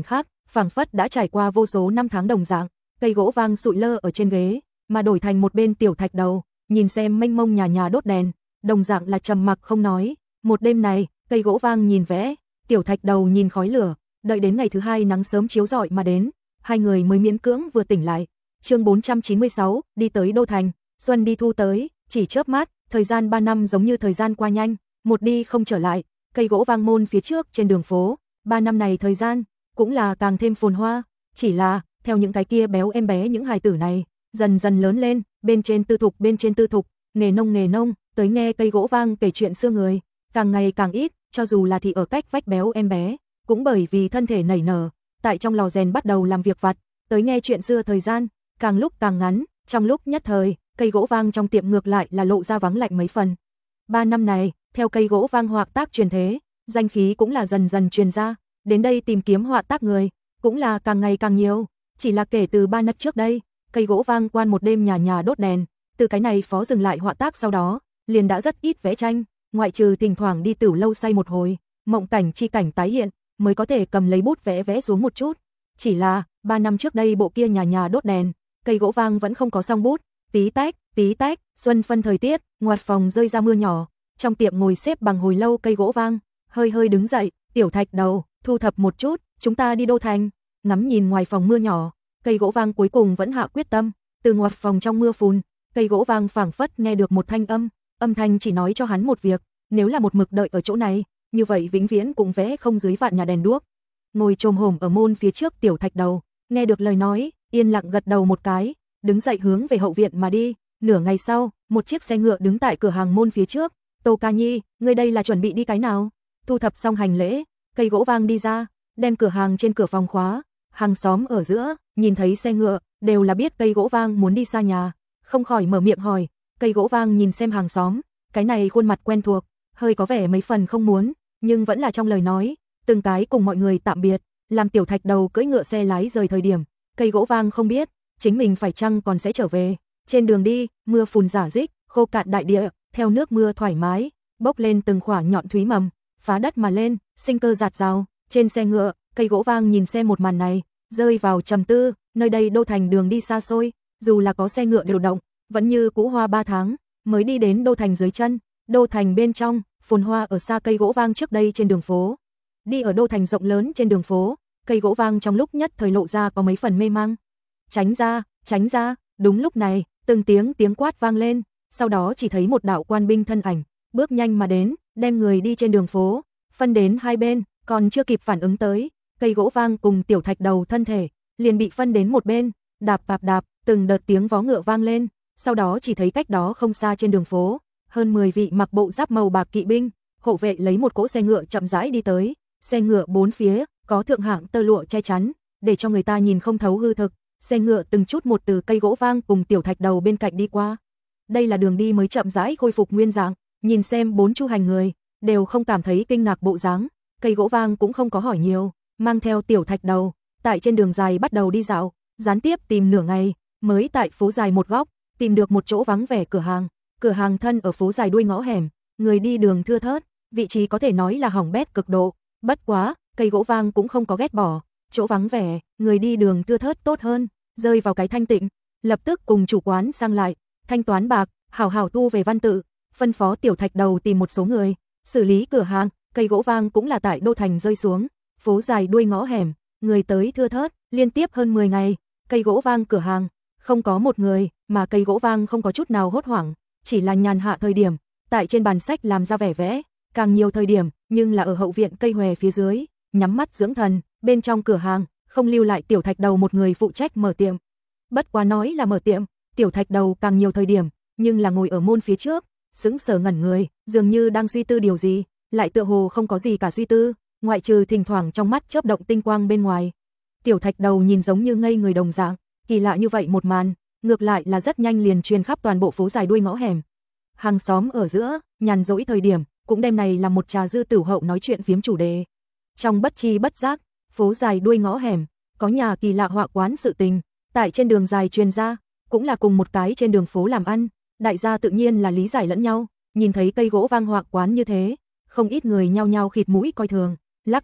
phảng phất đã trải qua vô số năm tháng đồng dạng, cây gỗ vang sụi lơ ở trên ghế, mà đổi thành một bên tiểu thạch đầu, nhìn xem mênh mông nhà nhà đốt đèn, đồng dạng là trầm mặc không nói. Một đêm này, cây gỗ vang nhìn vẽ, tiểu thạch đầu nhìn khói lửa, đợi đến ngày thứ hai nắng sớm chiếu rọi mà đến, hai người mới miễn cưỡng vừa tỉnh lại. Chương bốn trăm chín mươi sáu, đi tới Đô Thành, xuân đi thu tới, chỉ chớp mắt, thời gian ba năm giống như thời gian qua nhanh, một đi không trở lại. Cây gỗ vang môn phía trước trên đường phố, ba năm này thời gian cũng là càng thêm phồn hoa, chỉ là theo những cái kia béo em bé những hài tử này dần dần lớn lên, bên trên tư thục bên trên tư thục, nghề nông nghề nông, tới nghe cây gỗ vang kể chuyện xưa người, càng ngày càng ít, cho dù là thì ở cách vách béo em bé, cũng bởi vì thân thể nảy nở, tại trong lò rèn bắt đầu làm việc vặt, tới nghe chuyện xưa thời gian càng lúc càng ngắn, trong lúc nhất thời, cây gỗ vang trong tiệm ngược lại là lộ ra vắng lạnh mấy phần. Ba năm này, theo cây gỗ vang họa tác truyền thế, danh khí cũng là dần dần truyền ra, đến đây tìm kiếm họa tác người, cũng là càng ngày càng nhiều, chỉ là kể từ ba năm trước đây, cây gỗ vang quan một đêm nhà nhà đốt đèn, từ cái này phó dừng lại họa tác sau đó, liền đã rất ít vẽ tranh, ngoại trừ thỉnh thoảng đi tửu lâu say một hồi, mộng cảnh chi cảnh tái hiện, mới có thể cầm lấy bút vẽ vẽ xuống một chút. Chỉ là, ba năm trước đây bộ kia nhà nhà đốt đèn, cây gỗ vang vẫn không có xong bút, tí tách, tí tách, xuân phân thời tiết, ngoặt phòng rơi ra mưa nhỏ, trong tiệm ngồi xếp bằng hồi lâu cây gỗ vang, hơi hơi đứng dậy, tiểu thạch đầu, thu thập một chút, chúng ta đi Đô Thành. Ngắm nhìn ngoài phòng mưa nhỏ, cây gỗ vang cuối cùng vẫn hạ quyết tâm, từ ngoặt phòng trong mưa phùn, cây gỗ vang phảng phất nghe được một thanh âm, âm thanh chỉ nói cho hắn một việc, nếu là một mực đợi ở chỗ này, như vậy vĩnh viễn cũng vẽ không dưới vạn nhà đèn đuốc. Ngồi chồm hổm ở môn phía trước tiểu thạch đầu, nghe được lời nói, yên lặng gật đầu một cái, đứng dậy hướng về hậu viện mà đi. Nửa ngày sau, một chiếc xe ngựa đứng tại cửa hàng môn phía trước. Tô Ca Nhi, ngươi đây là chuẩn bị đi cái nào? Thu thập xong hành lễ, cây gỗ vang đi ra, đem cửa hàng trên cửa phòng khóa. Hàng xóm ở giữa, nhìn thấy xe ngựa, đều là biết cây gỗ vang muốn đi xa nhà, không khỏi mở miệng hỏi. Cây gỗ vang nhìn xem hàng xóm, cái này khuôn mặt quen thuộc, hơi có vẻ mấy phần không muốn, nhưng vẫn là trong lời nói, từng cái cùng mọi người tạm biệt, làm tiểu thạch đầu cưỡi ngựa xe lái rời thời điểm, cây gỗ vang không biết, chính mình phải chăng còn sẽ trở về. Trên đường đi, mưa phùn rả rích, khô cạn đại địa, theo nước mưa thoải mái, bốc lên từng khoảng nhọn thúy mầm, phá đất mà lên, sinh cơ rạt rào. Trên xe ngựa, cây gỗ vang nhìn xem một màn này, rơi vào trầm tư, nơi đây Đô Thành đường đi xa xôi, dù là có xe ngựa điều động, vẫn như cũ hoa ba tháng, mới đi đến Đô Thành dưới chân. Đô Thành bên trong, phồn hoa ở xa cây gỗ vang trước đây trên đường phố. Đi ở Đô Thành rộng lớn trên đường phố, cây gỗ vang trong lúc nhất thời lộ ra có mấy phần mê mang. Tránh ra, tránh ra, đúng lúc này, từng tiếng tiếng quát vang lên, sau đó chỉ thấy một đạo quan binh thân ảnh, bước nhanh mà đến, đem người đi trên đường phố, phân đến hai bên, còn chưa kịp phản ứng tới, cây gỗ vang cùng tiểu thạch đầu thân thể, liền bị phân đến một bên, đạp đạp đạp, từng đợt tiếng vó ngựa vang lên, sau đó chỉ thấy cách đó không xa trên đường phố, hơn mười vị mặc bộ giáp màu bạc kỵ binh, hộ vệ lấy một cỗ xe ngựa chậm rãi đi tới, xe ngựa bốn phía, có thượng hạng tơ lụa che chắn, để cho người ta nhìn không thấu hư thực, xe ngựa từng chút một từ cây gỗ vang cùng tiểu thạch đầu bên cạnh đi qua. Đây là đường đi mới chậm rãi khôi phục nguyên dạng, nhìn xem bốn chu hành người, đều không cảm thấy kinh ngạc bộ dáng, cây gỗ vang cũng không có hỏi nhiều, mang theo tiểu thạch đầu, tại trên đường dài bắt đầu đi dạo, gián tiếp tìm nửa ngày, mới tại phố dài một góc, tìm được một chỗ vắng vẻ cửa hàng, cửa hàng thân ở phố dài đuôi ngõ hẻm, người đi đường thưa thớt, vị trí có thể nói là hỏng bét cực độ, bất quá, cây gỗ vang cũng không có ghét bỏ, chỗ vắng vẻ, người đi đường thưa thớt tốt hơn, rơi vào cái thanh tịnh, lập tức cùng chủ quán sang lại, thanh toán bạc, hảo hảo thu về văn tự, phân phó tiểu thạch đầu tìm một số người, xử lý cửa hàng. Cây gỗ vang cũng là tại Đô Thành rơi xuống, phố dài đuôi ngõ hẻm, người tới thưa thớt, liên tiếp hơn mười ngày, cây gỗ vang cửa hàng, không có một người, mà cây gỗ vang không có chút nào hốt hoảng, chỉ là nhàn hạ thời điểm, tại trên bàn sách làm ra vẻ vẽ, càng nhiều thời điểm, nhưng là ở hậu viện cây hòe phía dưới, nhắm mắt dưỡng thần, bên trong cửa hàng, không lưu lại tiểu thạch đầu một người phụ trách mở tiệm. Bất quá nói là mở tiệm, tiểu thạch đầu càng nhiều thời điểm, nhưng là ngồi ở môn phía trước, sững sờ ngẩn người, dường như đang suy tư điều gì, lại tựa hồ không có gì cả suy tư, ngoại trừ thỉnh thoảng trong mắt chớp động tinh quang bên ngoài. Tiểu thạch đầu nhìn giống như ngây người đồng dạng, kỳ lạ như vậy một màn, ngược lại là rất nhanh liền truyền khắp toàn bộ phố dài đuôi ngõ hẻm. Hàng xóm ở giữa, nhàn rỗi thời điểm, cũng đem này làm một trà dư tửu hậu nói chuyện phiếm chủ đề. Trong bất chi bất giác, phố dài đuôi ngõ hẻm, có nhà kỳ lạ họa quán sự tình, tại trên đường dài truyền ra, cũng là cùng một cái trên đường phố làm ăn, đại gia tự nhiên là lý giải lẫn nhau, nhìn thấy cây gỗ vang họa quán như thế, không ít người nhao nhao khịt mũi coi thường, lắc đầu,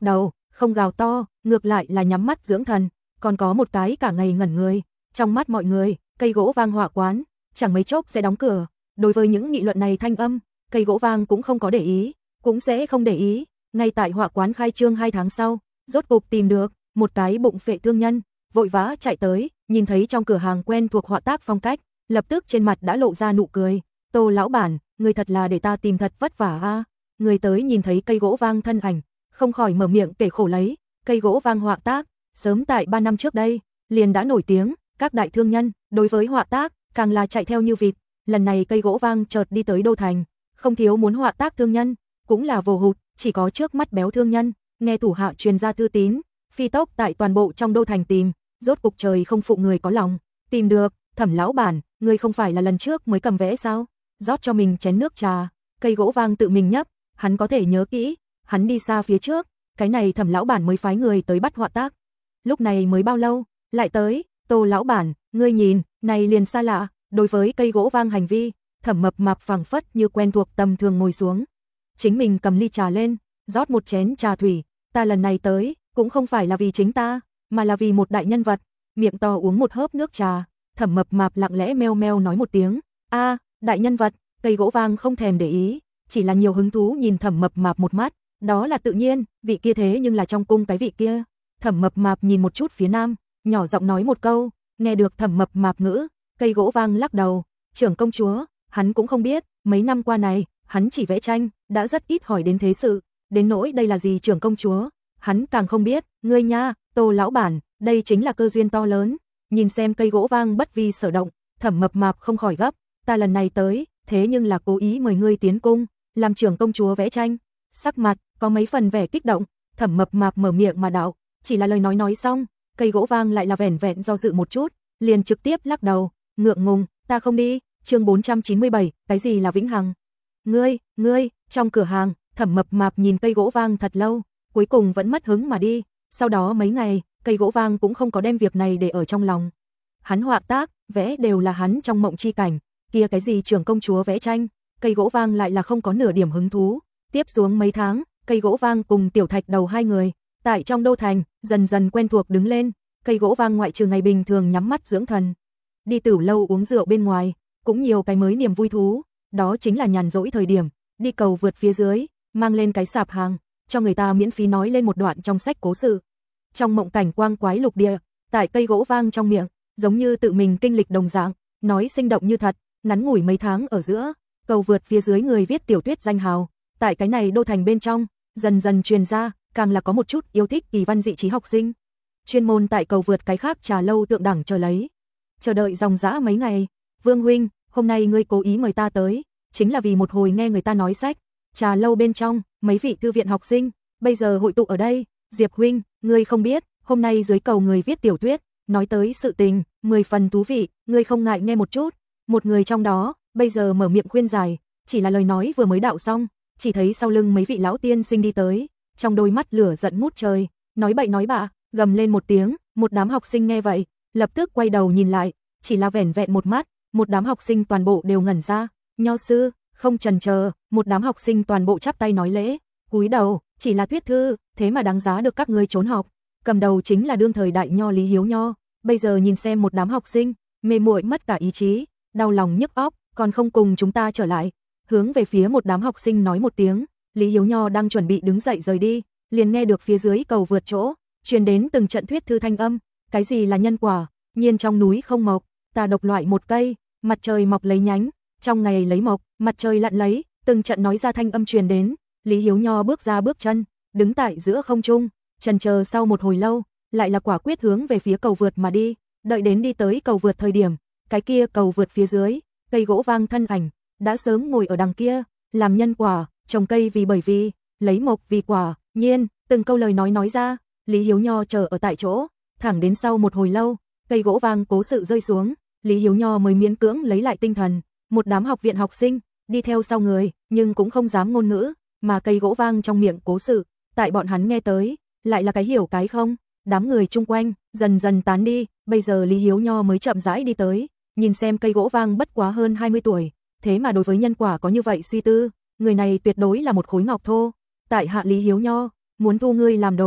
không gào to, ngược lại là nhắm mắt dưỡng thần, còn có một cái cả ngày ngẩn người. Trong mắt mọi người, cây gỗ vang họa quán, chẳng mấy chốc sẽ đóng cửa. Đối với những nghị luận này thanh âm, cây gỗ vang cũng không có để ý, cũng sẽ không để ý. Ngay tại họa quán khai trương hai tháng sau, rốt cục tìm được một cái bụng phệ thương nhân, vội vã chạy tới, nhìn thấy trong cửa hàng quen thuộc họa tác phong cách, lập tức trên mặt đã lộ ra nụ cười. Tô lão bản, người thật là để ta tìm thật vất vả a. Người tới nhìn thấy cây gỗ vang thân ảnh, không khỏi mở miệng kể khổ lấy. Cây gỗ vang họa tác, sớm tại ba năm trước đây, liền đã nổi tiếng, các đại thương nhân đối với họa tác càng là chạy theo như vịt. Lần này cây gỗ vang chợt đi tới Đô Thành, không thiếu muốn họa tác thương nhân, cũng là vồ hụt, chỉ có trước mắt béo thương nhân, nghe thủ hạ truyền ra thư tín, phi tốc tại toàn bộ trong Đô Thành tìm, rốt cục trời không phụ người có lòng, tìm được. Thẩm lão bản, ngươi không phải là lần trước mới cầm vẽ sao? Rót cho mình chén nước trà, cây gỗ vang tự mình nhấp, hắn có thể nhớ kỹ, hắn đi xa phía trước, cái này Thẩm lão bản mới phái người tới bắt họa tác. Lúc này mới bao lâu, lại tới, Tô lão bản, ngươi nhìn, này liền xa lạ. Đối với cây gỗ vang hành vi, Thẩm Mập Mạp phảng phất như quen thuộc tầm thường ngồi xuống. Chính mình cầm ly trà lên, rót một chén trà thủy, ta lần này tới, cũng không phải là vì chính ta, mà là vì một đại nhân vật. Miệng to uống một hớp nước trà, Thẩm Mập Mạp lặng lẽ meo meo nói một tiếng, a, đại nhân vật. Cây gỗ vang không thèm để ý, chỉ là nhiều hứng thú nhìn Thẩm Mập Mạp một mắt, đó là tự nhiên, vị kia thế nhưng là trong cung cái vị kia. Thẩm Mập Mạp nhìn một chút phía nam, nhỏ giọng nói một câu, nghe được Thẩm Mập Mạp ngữ, cây gỗ vang lắc đầu, trưởng công chúa, hắn cũng không biết, mấy năm qua này, hắn chỉ vẽ tranh, đã rất ít hỏi đến thế sự, đến nỗi đây là gì trưởng công chúa, hắn càng không biết. Ngươi nha, Tô lão bản, đây chính là cơ duyên to lớn. Nhìn xem cây gỗ vang bất vi sở động, Thẩm Mập Mạp không khỏi gấp, ta lần này tới, thế nhưng là cố ý mời ngươi tiến cung, làm trưởng công chúa vẽ tranh. Sắc mặt có mấy phần vẻ kích động, Thẩm Mập Mạp mở miệng mà đạo, chỉ là lời nói nói xong, cây gỗ vang lại là vẻn vẹn do dự một chút, liền trực tiếp lắc đầu, ngượng ngùng, ta không đi. Chương bốn trăm chín mươi bảy, cái gì là vĩnh hằng? Ngươi, ngươi, trong cửa hàng, Thẩm Mập Mạp nhìn cây gỗ vang thật lâu, cuối cùng vẫn mất hứng mà đi. Sau đó mấy ngày, cây gỗ vang cũng không có đem việc này để ở trong lòng. Hắn họa tác, vẽ đều là hắn trong mộng chi cảnh, kia cái gì trưởng công chúa vẽ tranh, cây gỗ vang lại là không có nửa điểm hứng thú. Tiếp xuống mấy tháng, cây gỗ vang cùng Tiểu Thạch Đầu hai người, tại trong Đô Thành, dần dần quen thuộc đứng lên. Cây gỗ vang ngoại trừ ngày bình thường nhắm mắt dưỡng thần, đi tửu lâu uống rượu bên ngoài, cũng nhiều cái mới niềm vui thú, đó chính là nhàn rỗi thời điểm, đi cầu vượt phía dưới, mang lên cái sạp hàng, cho người ta miễn phí nói lên một đoạn trong sách cố sự. Trong mộng cảnh quang quái lục địa, tại cây gỗ vang trong miệng, giống như tự mình kinh lịch đồng dạng, nói sinh động như thật. Ngắn ngủi mấy tháng ở giữa, cầu vượt phía dưới người viết tiểu thuyết danh hào, tại cái này Đô Thành bên trong, dần dần truyền ra, càng là có một chút yêu thích kỳ văn dị trí học sinh, chuyên môn tại cầu vượt cái khác trà lâu tượng đẳng chờ lấy. Chờ đợi dòng dã mấy ngày, Vương huynh, hôm nay ngươi cố ý mời ta tới, chính là vì một hồi nghe người ta nói sách. Trà lâu bên trong, mấy vị thư viện học sinh, bây giờ hội tụ ở đây. Diệp huynh, ngươi không biết, hôm nay dưới cầu người viết tiểu thuyết, nói tới sự tình, mười phần thú vị, ngươi không ngại nghe một chút. Một người trong đó, bây giờ mở miệng khuyên giải, chỉ là lời nói vừa mới đạo xong, chỉ thấy sau lưng mấy vị lão tiên sinh đi tới, trong đôi mắt lửa giận ngút trời, nói bậy nói bạ, gầm lên một tiếng. Một đám học sinh nghe vậy, lập tức quay đầu nhìn lại, chỉ là vẻn vẹn một mắt, một đám học sinh toàn bộ đều ngẩn ra. Nho sư, không chần chờ, một đám học sinh toàn bộ chắp tay nói lễ, cúi đầu, chỉ là thuyết thư, thế mà đáng giá được các ngươi trốn học. Cầm đầu chính là đương thời đại nho Lý Hiếu Nho, bây giờ nhìn xem một đám học sinh, mê muội mất cả ý chí, đau lòng nhức óc, còn không cùng chúng ta trở lại. Hướng về phía một đám học sinh nói một tiếng, Lý Hiếu Nho đang chuẩn bị đứng dậy rời đi, liền nghe được phía dưới cầu vượt chỗ, truyền đến từng trận thuyết thư thanh âm. Cái gì là nhân quả? Nhiên trong núi không mộc, ta độc loại một cây, mặt trời mọc lấy nhánh, trong ngày lấy mộc, mặt trời lặn lấy, từng trận nói ra thanh âm truyền đến. Lý Hiếu Nho bước ra bước chân, đứng tại giữa không trung, chần chờ sau một hồi lâu, lại là quả quyết hướng về phía cầu vượt mà đi. Đợi đến đi tới cầu vượt thời điểm, cái kia cầu vượt phía dưới, cây gỗ vang thân ảnh đã sớm ngồi ở đằng kia, làm nhân quả, trồng cây vì bởi vì, lấy mộc vì quả. Nhiên, từng câu lời nói nói ra, Lý Hiếu Nho chờ ở tại chỗ, thẳng đến sau một hồi lâu, cây gỗ vang cố sự rơi xuống, Lý Hiếu Nho mới miễn cưỡng lấy lại tinh thần. Một đám học viện học sinh đi theo sau người, nhưng cũng không dám ngôn ngữ, mà cây gỗ vang trong miệng cố sự, tại bọn hắn nghe tới, lại là cái hiểu cái không. Đám người chung quanh dần dần tán đi, bây giờ Lý Hiếu Nho mới chậm rãi đi tới, nhìn xem cây gỗ vang bất quá hơn hai mươi tuổi, thế mà đối với nhân quả có như vậy suy tư, người này tuyệt đối là một khối ngọc thô. Tại hạ Lý Hiếu Nho, muốn thu ngươi làm đồ.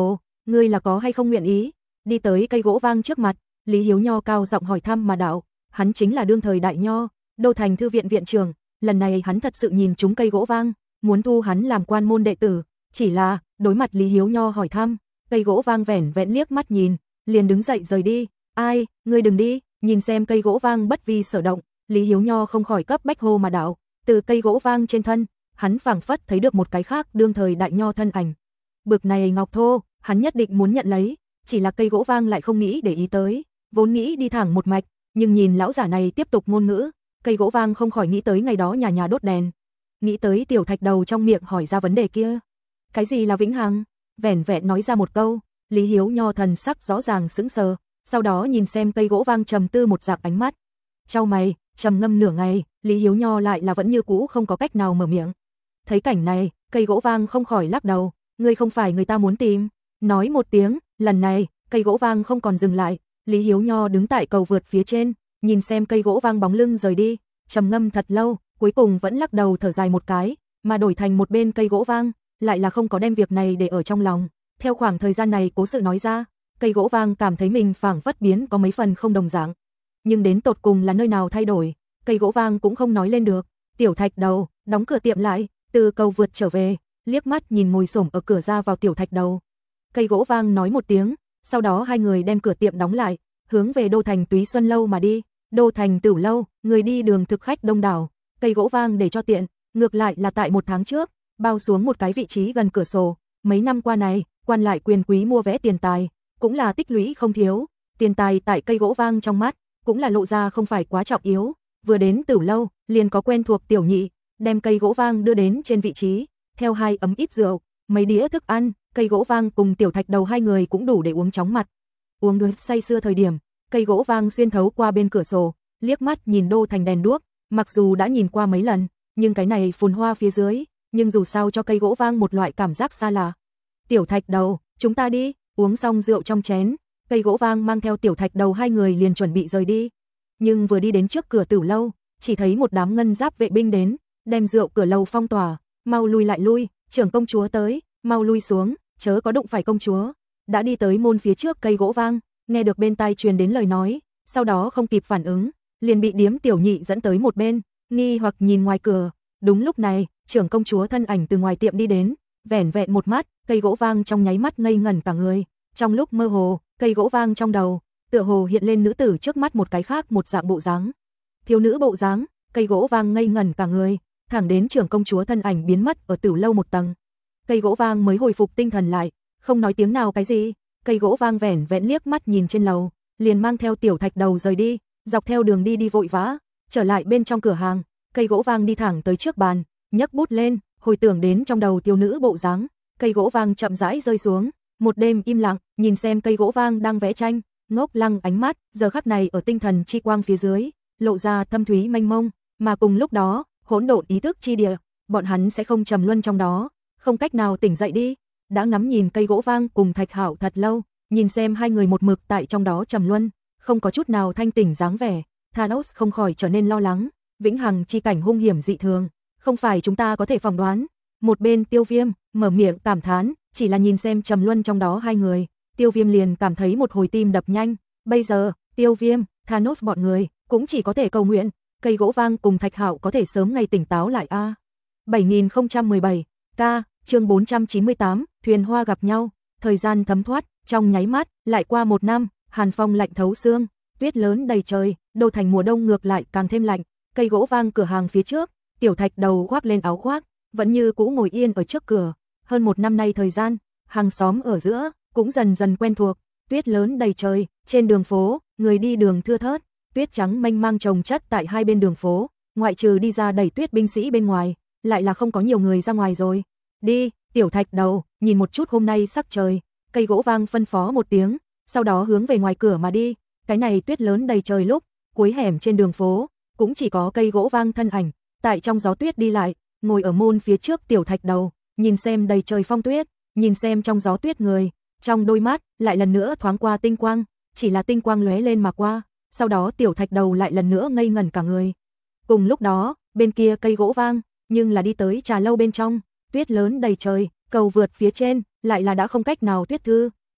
ngươi là có hay không nguyện ý? Đi tới cây gỗ vang trước mặt, Lý Hiếu Nho cao giọng hỏi thăm mà đạo, hắn chính là đương thời đại nho, Đô Thành thư viện viện trưởng, lần này hắn thật sự nhìn trúng cây gỗ vang, muốn thu hắn làm quan môn đệ tử, chỉ là, đối mặt Lý Hiếu Nho hỏi thăm, cây gỗ vang vẻn vẹn liếc mắt nhìn, liền đứng dậy rời đi, ai, ngươi đừng đi, nhìn xem cây gỗ vang bất vi sở động, Lý Hiếu Nho không khỏi cấp bách hô mà đạo, từ cây gỗ vang trên thân, hắn phảng phất thấy được một cái khác đương thời đại nho thân ảnh. Bực này ngọc thô, hắn nhất định muốn nhận lấy, chỉ là cây gỗ vang lại không nghĩ để ý tới, vốn nghĩ đi thẳng một mạch, nhưng nhìn lão giả này tiếp tục ngôn ngữ, cây gỗ vang không khỏi nghĩ tới ngày đó nhà nhà đốt đèn, nghĩ tới tiểu thạch đầu trong miệng hỏi ra vấn đề kia. Cái gì là vĩnh hằng? Vẻn vẹn nói ra một câu, Lý Hiếu Nho thần sắc rõ ràng sững sờ, sau đó nhìn xem cây gỗ vang trầm tư một dạng ánh mắt. Chau mày, trầm ngâm nửa ngày, Lý Hiếu Nho lại là vẫn như cũ không có cách nào mở miệng. Thấy cảnh này, cây gỗ vang không khỏi lắc đầu, ngươi không phải người ta muốn tìm. Nói một tiếng, lần này, cây gỗ vang không còn dừng lại, Lý Hiếu Nho đứng tại cầu vượt phía trên, nhìn xem cây gỗ vang bóng lưng rời đi, trầm ngâm thật lâu, cuối cùng vẫn lắc đầu thở dài một cái, mà đổi thành một bên cây gỗ vang, lại là không có đem việc này để ở trong lòng. Theo khoảng thời gian này cố sự nói ra, cây gỗ vang cảm thấy mình phảng phất biến có mấy phần không đồng dạng. Nhưng đến tột cùng là nơi nào thay đổi, cây gỗ vang cũng không nói lên được. Tiểu thạch đầu, đóng cửa tiệm lại, từ cầu vượt trở về, liếc mắt nhìn ngồi xổm ở cửa ra vào tiểu thạch đầu. Cây gỗ vang nói một tiếng, sau đó hai người đem cửa tiệm đóng lại, hướng về Đô Thành Túy Xuân Lâu mà đi. Đô Thành Tửu Lâu, người đi đường thực khách đông đảo, cây gỗ vang để cho tiện, ngược lại là tại một tháng trước, bao xuống một cái vị trí gần cửa sổ. Mấy năm qua này, quan lại quyền quý mua vé tiền tài, cũng là tích lũy không thiếu, tiền tài tại cây gỗ vang trong mắt, cũng là lộ ra không phải quá trọng yếu. Vừa đến Tửu Lâu, liền có quen thuộc tiểu nhị, đem cây gỗ vang đưa đến trên vị trí, theo hai ấm ít rượu, mấy đĩa thức ăn, cây gỗ vang cùng tiểu thạch đầu hai người cũng đủ để uống chóng mặt. Uống đến say sưa thời điểm, cây gỗ vang xuyên thấu qua bên cửa sổ, liếc mắt nhìn Đô Thành đèn đuốc, mặc dù đã nhìn qua mấy lần, nhưng cái này phồn hoa phía dưới, nhưng dù sao cho cây gỗ vang một loại cảm giác xa lạ. Tiểu thạch đầu, chúng ta đi, uống xong rượu trong chén, cây gỗ vang mang theo tiểu thạch đầu hai người liền chuẩn bị rời đi. Nhưng vừa đi đến trước cửa Tửu Lâu, chỉ thấy một đám ngân giáp vệ binh đến, đem rượu cửa lầu phong tỏa, mau lui lại lui, trưởng công chúa tới, mau lui xuống, chớ có đụng phải công chúa. Đã đi tới môn phía trước cây gỗ vang, nghe được bên tai truyền đến lời nói, sau đó không kịp phản ứng, liền bị điếm tiểu nhị dẫn tới một bên, nghi hoặc nhìn ngoài cửa. Đúng lúc này, trưởng công chúa thân ảnh từ ngoài tiệm đi đến, vẻn vẹn một mắt, cây gỗ vang trong nháy mắt ngây ngẩn cả người. Trong lúc mơ hồ, cây gỗ vang trong đầu, tựa hồ hiện lên nữ tử trước mắt một cái khác một dạng bộ dáng. Thiếu nữ bộ dáng, cây gỗ vang ngây ngẩn cả người, thẳng đến trưởng công chúa thân ảnh biến mất ở Tửu Lâu một tầng. Cây gỗ vang mới hồi phục tinh thần lại, không nói tiếng nào cái gì, cây gỗ vang vẻn vẹn liếc mắt nhìn trên lầu, liền mang theo tiểu thạch đầu rời đi, dọc theo đường đi đi vội vã, trở lại bên trong cửa hàng, cây gỗ vang đi thẳng tới trước bàn, nhấc bút lên, hồi tưởng đến trong đầu thiếu nữ bộ dáng, cây gỗ vang chậm rãi rơi xuống, một đêm im lặng, nhìn xem cây gỗ vang đang vẽ tranh, ngốc lăng ánh mắt, giờ khắc này ở tinh thần chi quang phía dưới, lộ ra thâm thúy mênh mông, mà cùng lúc đó, hỗn độn ý thức chi địa, bọn hắn sẽ không trầm luân trong đó, không cách nào tỉnh dậy đi. Đã ngắm nhìn cây gỗ vang cùng Thạch Hạo thật lâu, nhìn xem hai người một mực tại trong đó trầm luân, không có chút nào thanh tỉnh dáng vẻ, Thanos không khỏi trở nên lo lắng, vĩnh hằng chi cảnh hung hiểm dị thường, không phải chúng ta có thể phỏng đoán. Một bên Tiêu Viêm mở miệng cảm thán, chỉ là nhìn xem trầm luân trong đó hai người, Tiêu Viêm liền cảm thấy một hồi tim đập nhanh. Bây giờ, Tiêu Viêm, Thanos bọn người cũng chỉ có thể cầu nguyện, cây gỗ vang cùng Thạch Hạo có thể sớm ngày tỉnh táo lại a. bảy nghìn không trăm mười bảy K, chương bốn trăm chín mươi tám, thuyền hoa gặp nhau, thời gian thấm thoát, trong nháy mắt, lại qua một năm, hàn phong lạnh thấu xương, tuyết lớn đầy trời, Đô Thành mùa đông ngược lại càng thêm lạnh, cây gỗ vang cửa hàng phía trước, tiểu thạch đầu khoác lên áo khoác, vẫn như cũ ngồi yên ở trước cửa, hơn một năm nay thời gian, hàng xóm ở giữa, cũng dần dần quen thuộc, tuyết lớn đầy trời, trên đường phố, người đi đường thưa thớt, tuyết trắng mênh mang chồng chất tại hai bên đường phố, ngoại trừ đi ra đẩy tuyết binh sĩ bên ngoài, lại là không có nhiều người ra ngoài rồi. Đi, tiểu thạch đầu, nhìn một chút hôm nay sắc trời, cây gỗ vang phân phó một tiếng, sau đó hướng về ngoài cửa mà đi, cái này tuyết lớn đầy trời lúc, cuối hẻm trên đường phố, cũng chỉ có cây gỗ vang thân ảnh, tại trong gió tuyết đi lại, ngồi ở môn phía trước tiểu thạch đầu, nhìn xem đầy trời phong tuyết, nhìn xem trong gió tuyết người, trong đôi mắt, lại lần nữa thoáng qua tinh quang, chỉ là tinh quang lóe lên mà qua, sau đó tiểu thạch đầu lại lần nữa ngây ngẩn cả người. Cùng lúc đó, bên kia cây gỗ vang, nhưng là đi tới trà lâu bên trong, tuyết lớn đầy trời, cầu vượt phía trên, lại là đã không cách nào tuyết thư,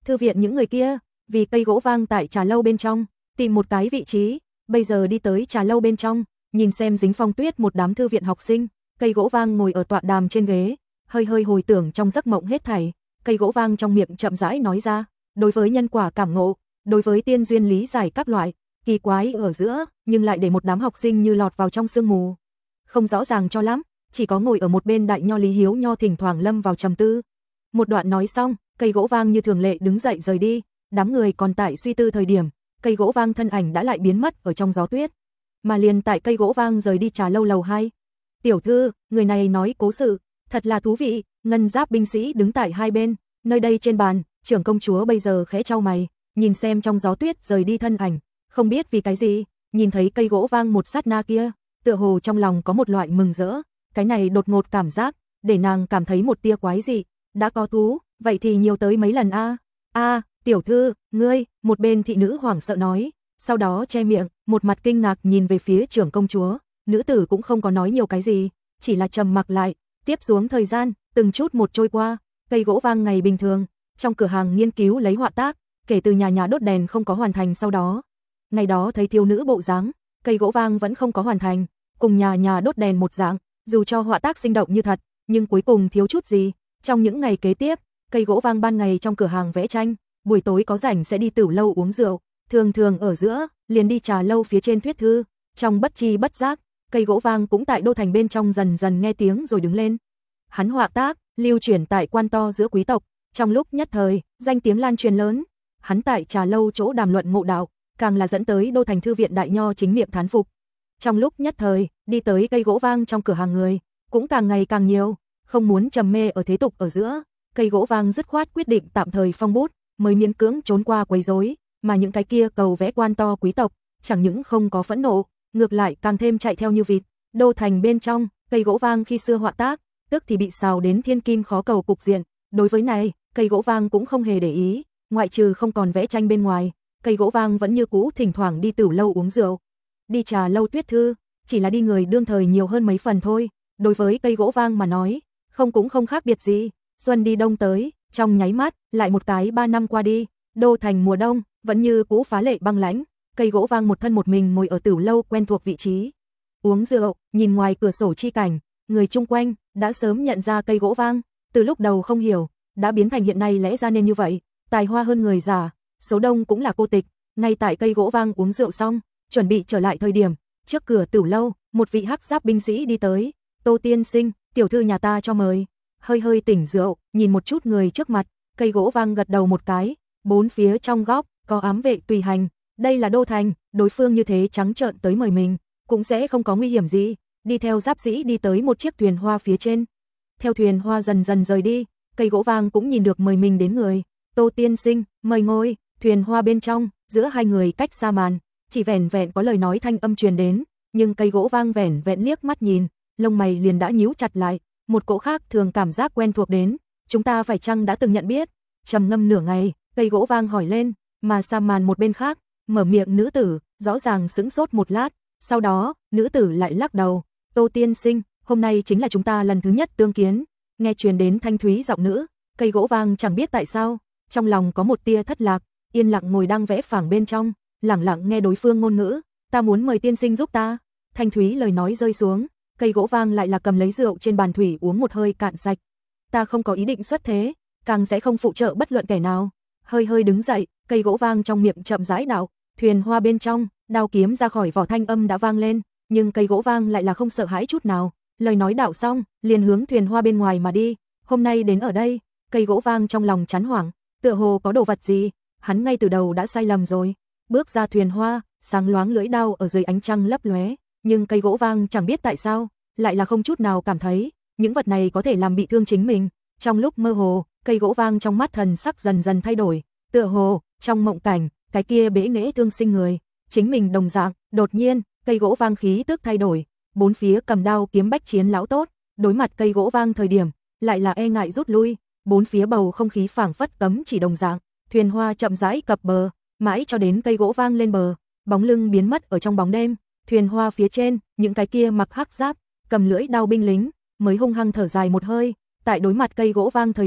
thư viện những người kia, vì cây gỗ vang tại trà lâu bên trong, tìm một cái vị trí, bây giờ đi tới trà lâu bên trong, nhìn xem dính phong tuyết một đám thư viện học sinh, cây gỗ vang ngồi ở tọa đàm trên ghế, hơi hơi hồi tưởng trong giấc mộng hết thảy, cây gỗ vang trong miệng chậm rãi nói ra, đối với nhân quả cảm ngộ, đối với tiên duyên lý giải các loại, kỳ quái ở giữa, nhưng lại để một đám học sinh như lọt vào trong sương mù. Không rõ ràng cho lắm, chỉ có ngồi ở một bên đại nho Lý Hiếu Nho thỉnh thoảng lâm vào trầm tư. Một đoạn nói xong, cây gỗ vang như thường lệ đứng dậy rời đi, đám người còn tại suy tư thời điểm, cây gỗ vang thân ảnh đã lại biến mất ở trong gió tuyết. Mà liền tại cây gỗ vang rời đi trà lâu lầu hai. Tiểu thư, người này nói cố sự, thật là thú vị, ngân giáp binh sĩ đứng tại hai bên, nơi đây trên bàn, trưởng công chúa bây giờ khẽ chau mày, nhìn xem trong gió tuyết rời đi thân ảnh, không biết vì cái gì, nhìn thấy cây gỗ vang một sát na kia, tựa hồ trong lòng có một loại mừng rỡ, cái này đột ngột cảm giác, để nàng cảm thấy một tia quái dị, đã có thú, vậy thì nhiều tới mấy lần a? A, tiểu thư, ngươi, một bên thị nữ hoảng sợ nói, sau đó che miệng, một mặt kinh ngạc nhìn về phía trưởng công chúa, nữ tử cũng không có nói nhiều cái gì, chỉ là trầm mặc lại, tiếp xuống thời gian, từng chút một trôi qua, cây gỗ vang ngày bình thường, trong cửa hàng nghiên cứu lấy họa tác, kể từ nhà nhà đốt đèn không có hoàn thành sau đó. Ngày đó thấy thiếu nữ bộ dáng, cây gỗ vang vẫn không có hoàn thành, cùng nhà nhà đốt đèn một dạng, dù cho họa tác sinh động như thật, nhưng cuối cùng thiếu chút gì. Trong những ngày kế tiếp, cây gỗ vang ban ngày trong cửa hàng vẽ tranh, buổi tối có rảnh sẽ đi tửu lâu uống rượu, thường thường ở giữa, liền đi trà lâu phía trên thuyết thư, trong bất chi bất giác, cây gỗ vang cũng tại đô thành bên trong dần dần nghe tiếng rồi đứng lên. Hắn họa tác, lưu truyền tại quan to giữa quý tộc, trong lúc nhất thời, danh tiếng lan truyền lớn. Hắn tại trà lâu chỗ đàm luận ngộ đạo, càng là dẫn tới đô thành thư viện đại nho chính miệng thán phục. Trong lúc nhất thời, đi tới cây gỗ vang trong cửa hàng người, cũng càng ngày càng nhiều, không muốn trầm mê ở thế tục ở giữa, cây gỗ vang dứt khoát quyết định tạm thời phong bút, mới miễn cưỡng trốn qua quấy rối, mà những cái kia cầu vẽ quan to quý tộc, chẳng những không có phẫn nộ, ngược lại càng thêm chạy theo như vịt. Đô thành bên trong, cây gỗ vang khi xưa họa tác, tức thì bị xào đến thiên kim khó cầu cục diện, đối với này, cây gỗ vang cũng không hề để ý, ngoại trừ không còn vẽ tranh bên ngoài, cây gỗ vang vẫn như cũ thỉnh thoảng đi tửu lâu uống rượu, đi trà lâu thuyết thư, chỉ là đi người đương thời nhiều hơn mấy phần thôi, đối với cây gỗ vang mà nói, không cũng không khác biệt gì. Xuân đi đông tới, trong nháy mắt, lại một cái ba năm qua đi, đô thành mùa đông, vẫn như cũ phá lệ băng lãnh, cây gỗ vang một thân một mình ngồi ở tửu lâu quen thuộc vị trí, uống rượu, nhìn ngoài cửa sổ chi cảnh, người chung quanh đã sớm nhận ra cây gỗ vang, từ lúc đầu không hiểu, đã biến thành hiện nay lẽ ra nên như vậy, tài hoa hơn người già, số đông cũng là cô tịch. Ngay tại cây gỗ vang uống rượu xong, chuẩn bị trở lại thời điểm, trước cửa tửu lâu, một vị hắc giáp binh sĩ đi tới, Tô tiên sinh, tiểu thư nhà ta cho mời. Hơi hơi tỉnh rượu, nhìn một chút người trước mặt, cây gỗ vang gật đầu một cái, bốn phía trong góc có ám vệ tùy hành, đây là đô thành, đối phương như thế trắng trợn tới mời mình, cũng sẽ không có nguy hiểm gì. Đi theo giáp sĩ đi tới một chiếc thuyền hoa phía trên, theo thuyền hoa dần dần rời đi, cây gỗ vang cũng nhìn được mời mình đến người, Tô tiên sinh, mời ngồi. Thuyền hoa bên trong, giữa hai người cách xa màn, chỉ vẻn vẹn có lời nói thanh âm truyền đến, nhưng cây gỗ vang vẻn vẹn liếc mắt nhìn, lông mày liền đã nhíu chặt lại, một cỗ khác thường cảm giác quen thuộc đến, chúng ta phải chăng đã từng nhận biết? Trầm ngâm nửa ngày, cây gỗ vang hỏi lên, mà xa màn một bên khác, mở miệng nữ tử, rõ ràng sững sốt một lát, sau đó, nữ tử lại lắc đầu, Tô tiên sinh, hôm nay chính là chúng ta lần thứ nhất tương kiến. Nghe truyền đến thanh thúy giọng nữ, cây gỗ vang chẳng biết tại sao, trong lòng có một tia thất lạc, yên lặng ngồi đang vẽ phẳng bên trong, lẳng lặng nghe đối phương ngôn ngữ, ta muốn mời tiên sinh giúp ta. Thanh thúy lời nói rơi xuống, cây gỗ vang lại là cầm lấy rượu trên bàn thủy uống một hơi cạn sạch. Ta không có ý định xuất thế, càng sẽ không phụ trợ bất luận kẻ nào. Hơi hơi đứng dậy, cây gỗ vang trong miệng chậm rãi đạo, thuyền hoa bên trong, đao kiếm ra khỏi vỏ thanh âm đã vang lên, nhưng cây gỗ vang lại là không sợ hãi chút nào. Lời nói đạo xong, liền hướng thuyền hoa bên ngoài mà đi. Hôm nay đến ở đây, cây gỗ vang trong lòng chán hoảng, tựa hồ có đồ vật gì, hắn ngay từ đầu đã sai lầm rồi. Bước ra thuyền hoa, sáng loáng lưỡi đao ở dưới ánh trăng lấp lóe, nhưng cây gỗ vang chẳng biết tại sao, lại là không chút nào cảm thấy những vật này có thể làm bị thương chính mình. Trong lúc mơ hồ, cây gỗ vang trong mắt thần sắc dần dần thay đổi, tựa hồ trong mộng cảnh, cái kia bế nghệ thương sinh người, chính mình đồng dạng. Đột nhiên, cây gỗ vang khí tức thay đổi, bốn phía cầm đao kiếm bách chiến lão tốt, đối mặt cây gỗ vang thời điểm, lại là e ngại rút lui, bốn phía bầu không khí phảng phất cấm chỉ đồng dạng. Thuyền hoa chậm rãi cập bờ, mãi cho đến cây gỗ vang lên bờ, bóng lưng biến mất ở trong bóng đêm. Thuyền hoa phía trên, những cái kia mặc hắc giáp, cầm lưỡi đao binh lính, mới hung hăng thở dài một hơi, tại đối mặt cây gỗ vang thời điểm,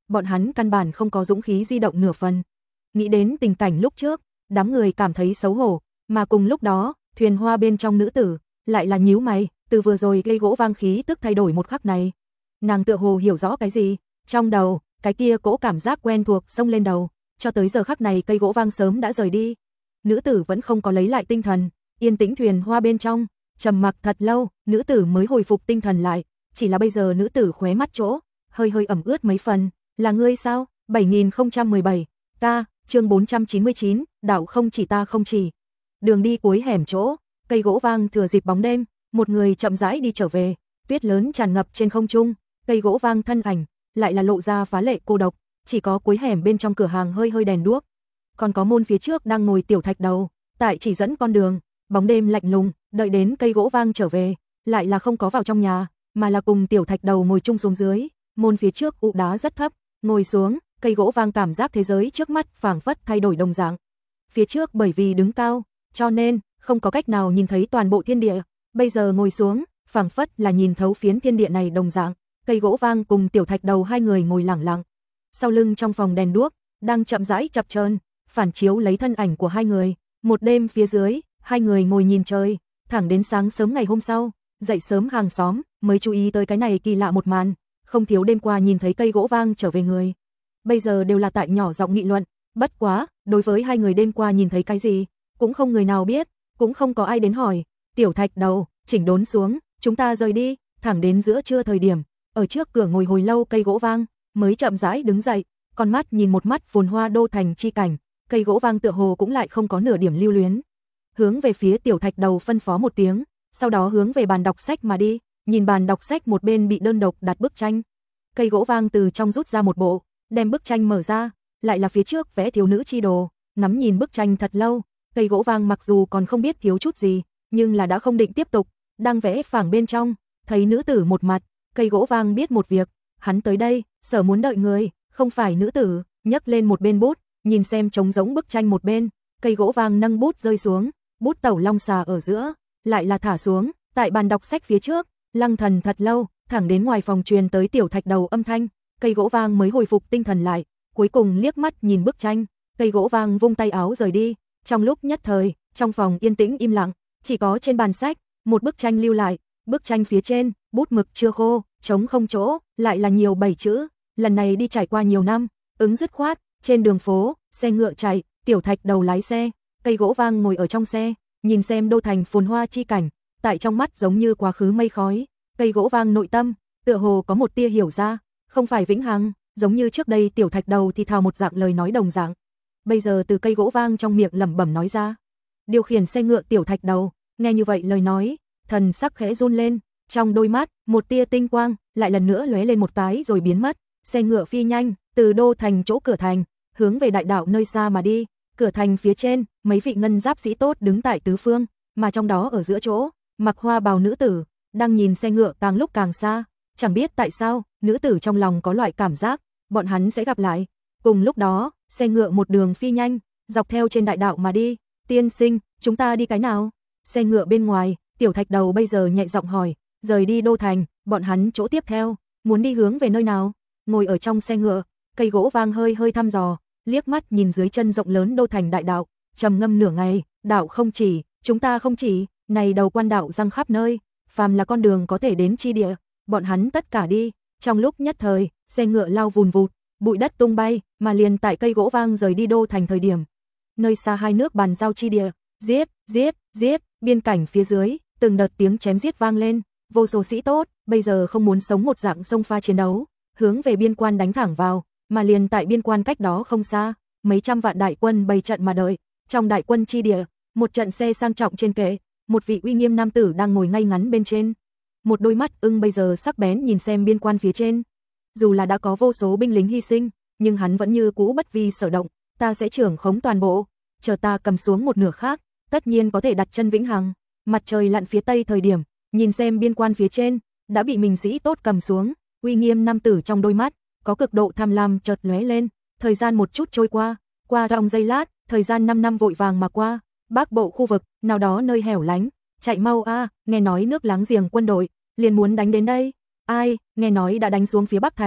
bọn hắn căn bản không có dũng khí di động nửa phần. Nghĩ đến tình cảnh lúc trước, đám người cảm thấy xấu hổ, mà cùng lúc đó, thuyền hoa bên trong nữ tử lại là nhíu mày, từ vừa rồi gây gỗ vang khí tức thay đổi một khắc này. Nàng tựa hồ hiểu rõ cái gì, trong đầu, cái kia cỗ cảm giác quen thuộc xông lên đầu, cho tới giờ khắc này cây gỗ vang sớm đã rời đi. Nữ tử vẫn không có lấy lại tinh thần, yên tĩnh thuyền hoa bên trong, trầm mặc thật lâu, nữ tử mới hồi phục tinh thần lại, chỉ là bây giờ nữ tử khóe mắt chỗ, hơi hơi ẩm ướt mấy phần, là ngươi sao? bảy nghìn không trăm mười bảy, ca, chương bốn trăm chín mươi chín, đạo không chỉ ta không chỉ. Đường đi cuối hẻm chỗ, cây gỗ vang thừa dịp bóng đêm, một người chậm rãi đi trở về, tuyết lớn tràn ngập trên không trung, cây gỗ vang thân ảnh lại là lộ ra phá lệ cô độc, chỉ có cuối hẻm bên trong cửa hàng hơi hơi đèn đuốc. Còn có môn phía trước đang ngồi tiểu thạch đầu, tại chỉ dẫn con đường, bóng đêm lạnh lùng, đợi đến cây gỗ vang trở về, lại là không có vào trong nhà, mà là cùng tiểu thạch đầu ngồi chung xuống dưới, môn phía trước ụ đá rất thấp, ngồi xuống, cây gỗ vang cảm giác thế giới trước mắt phảng phất thay đổi đồng dạng. Phía trước bởi vì đứng cao, cho nên không có cách nào nhìn thấy toàn bộ thiên địa, bây giờ ngồi xuống, phảng phất là nhìn thấu phiến thiên địa này đồng dạng. Cây gỗ vang cùng tiểu thạch đầu hai người ngồi lặng lặng. Sau lưng trong phòng đèn đuốc đang chậm rãi chập chờn, phản chiếu lấy thân ảnh của hai người. Một đêm phía dưới, hai người ngồi nhìn trời, thẳng đến sáng sớm ngày hôm sau, dậy sớm hàng xóm mới chú ý tới cái này kỳ lạ một màn, không thiếu đêm qua nhìn thấy cây gỗ vang trở về người. Bây giờ đều là tại nhỏ giọng nghị luận, bất quá, đối với hai người đêm qua nhìn thấy cái gì, cũng không người nào biết, cũng không có ai đến hỏi. Tiểu thạch đầu, chỉnh đốn xuống, chúng ta rời đi, thẳng đến giữa trưa thời điểm, ở trước cửa ngồi hồi lâu cây gỗ vang, mới chậm rãi đứng dậy, con mắt nhìn một mắt phồn hoa đô thành chi cảnh, cây gỗ vang tựa hồ cũng lại không có nửa điểm lưu luyến. Hướng về phía tiểu thạch đầu phân phó một tiếng, sau đó hướng về bàn đọc sách mà đi, nhìn bàn đọc sách một bên bị đơn độc đặt bức tranh. Cây gỗ vang từ trong rút ra một bộ, đem bức tranh mở ra, lại là phía trước vẽ thiếu nữ chi đồ, ngắm nhìn bức tranh thật lâu, cây gỗ vang mặc dù còn không biết thiếu chút gì, nhưng là đã không định tiếp tục, đang vẽ phẳng bên trong, thấy nữ tử một mặt, cây gỗ vang biết một việc, hắn tới đây, sở muốn đợi người, không phải nữ tử, nhấc lên một bên bút, nhìn xem trống rỗng bức tranh một bên, cây gỗ vang nâng bút rơi xuống, bút tẩu long xà ở giữa, lại là thả xuống, tại bàn đọc sách phía trước, lăng thần thật lâu, thẳng đến ngoài phòng truyền tới tiểu thạch đầu âm thanh, cây gỗ vang mới hồi phục tinh thần lại, cuối cùng liếc mắt nhìn bức tranh, cây gỗ vang vung tay áo rời đi, trong lúc nhất thời, trong phòng yên tĩnh im lặng, chỉ có trên bàn sách, một bức tranh lưu lại, bức tranh phía trên, bút mực chưa khô, trống không chỗ, lại là nhiều bảy chữ, lần này đi trải qua nhiều năm, ứng dứt khoát, trên đường phố, xe ngựa chạy, tiểu thạch đầu lái xe, cây gỗ vang ngồi ở trong xe, nhìn xem đô thành phồn hoa chi cảnh, tại trong mắt giống như quá khứ mây khói, cây gỗ vang nội tâm, tựa hồ có một tia hiểu ra, không phải vĩnh hằng, giống như trước đây tiểu thạch đầu thì thào một dạng lời nói đồng dạng. Bây giờ từ cây gỗ vang trong miệng lẩm bẩm nói ra. Điều khiển xe ngựa tiểu thạch đầu, nghe như vậy lời nói, thần sắc khẽ run lên, trong đôi mắt, một tia tinh quang, lại lần nữa lóe lên một cái rồi biến mất, xe ngựa phi nhanh, từ đô thành chỗ cửa thành, hướng về đại đạo nơi xa mà đi, cửa thành phía trên, mấy vị ngân giáp sĩ tốt đứng tại tứ phương, mà trong đó ở giữa chỗ, mặc hoa bào nữ tử, đang nhìn xe ngựa càng lúc càng xa, chẳng biết tại sao, nữ tử trong lòng có loại cảm giác, bọn hắn sẽ gặp lại. Cùng lúc đó, xe ngựa một đường phi nhanh, dọc theo trên đại đạo mà đi, tiên sinh, chúng ta đi cái nào? Xe ngựa bên ngoài, tiểu thạch đầu bây giờ nhẹ giọng hỏi, rời đi đô thành, bọn hắn chỗ tiếp theo, muốn đi hướng về nơi nào? Ngồi ở trong xe ngựa, cây gỗ vang hơi hơi thăm dò, liếc mắt nhìn dưới chân rộng lớn đô thành đại đạo, trầm ngâm nửa ngày, đạo không chỉ, chúng ta không chỉ, này đầu quan đạo răng khắp nơi, phàm là con đường có thể đến chi địa, bọn hắn tất cả đi. Trong lúc nhất thời, xe ngựa lao vùn vụt, bụi đất tung bay, mà liền tại cây gỗ vang rời đi đô thành thời điểm, nơi xa hai nước bàn giao chi địa, giết, giết, giết, biên cảnh phía dưới, từng đợt tiếng chém giết vang lên, vô số sĩ tốt, bây giờ không muốn sống một dạng sông pha chiến đấu, hướng về biên quan đánh thẳng vào, mà liền tại biên quan cách đó không xa, mấy trăm vạn đại quân bày trận mà đợi, trong đại quân chi địa, một trận xe sang trọng trên kệ, một vị uy nghiêm nam tử đang ngồi ngay ngắn bên trên, một đôi mắt ưng bây giờ sắc bén nhìn xem biên quan phía trên, dù là đã có vô số binh lính hy sinh, nhưng hắn vẫn như cũ bất vi sở động, ta sẽ trưởng khống toàn bộ, chờ ta cầm xuống một nửa khác, tất nhiên có thể đặt chân vĩnh hằng. Mặt trời lặn phía tây thời điểm, nhìn xem biên quan phía trên, đã bị mình sĩ tốt cầm xuống, uy nghiêm nam tử trong đôi mắt, có cực độ tham lam chợt lóe lên, thời gian một chút trôi qua, qua trong giây lát, thời gian năm năm vội vàng mà qua, bắc bộ khu vực, nào đó nơi hẻo lánh, chạy mau a, nghe nói nước láng giềng quân đội, liền muốn đánh đến đây, ai, nghe nói đã đánh xuống phía Bắc Thành,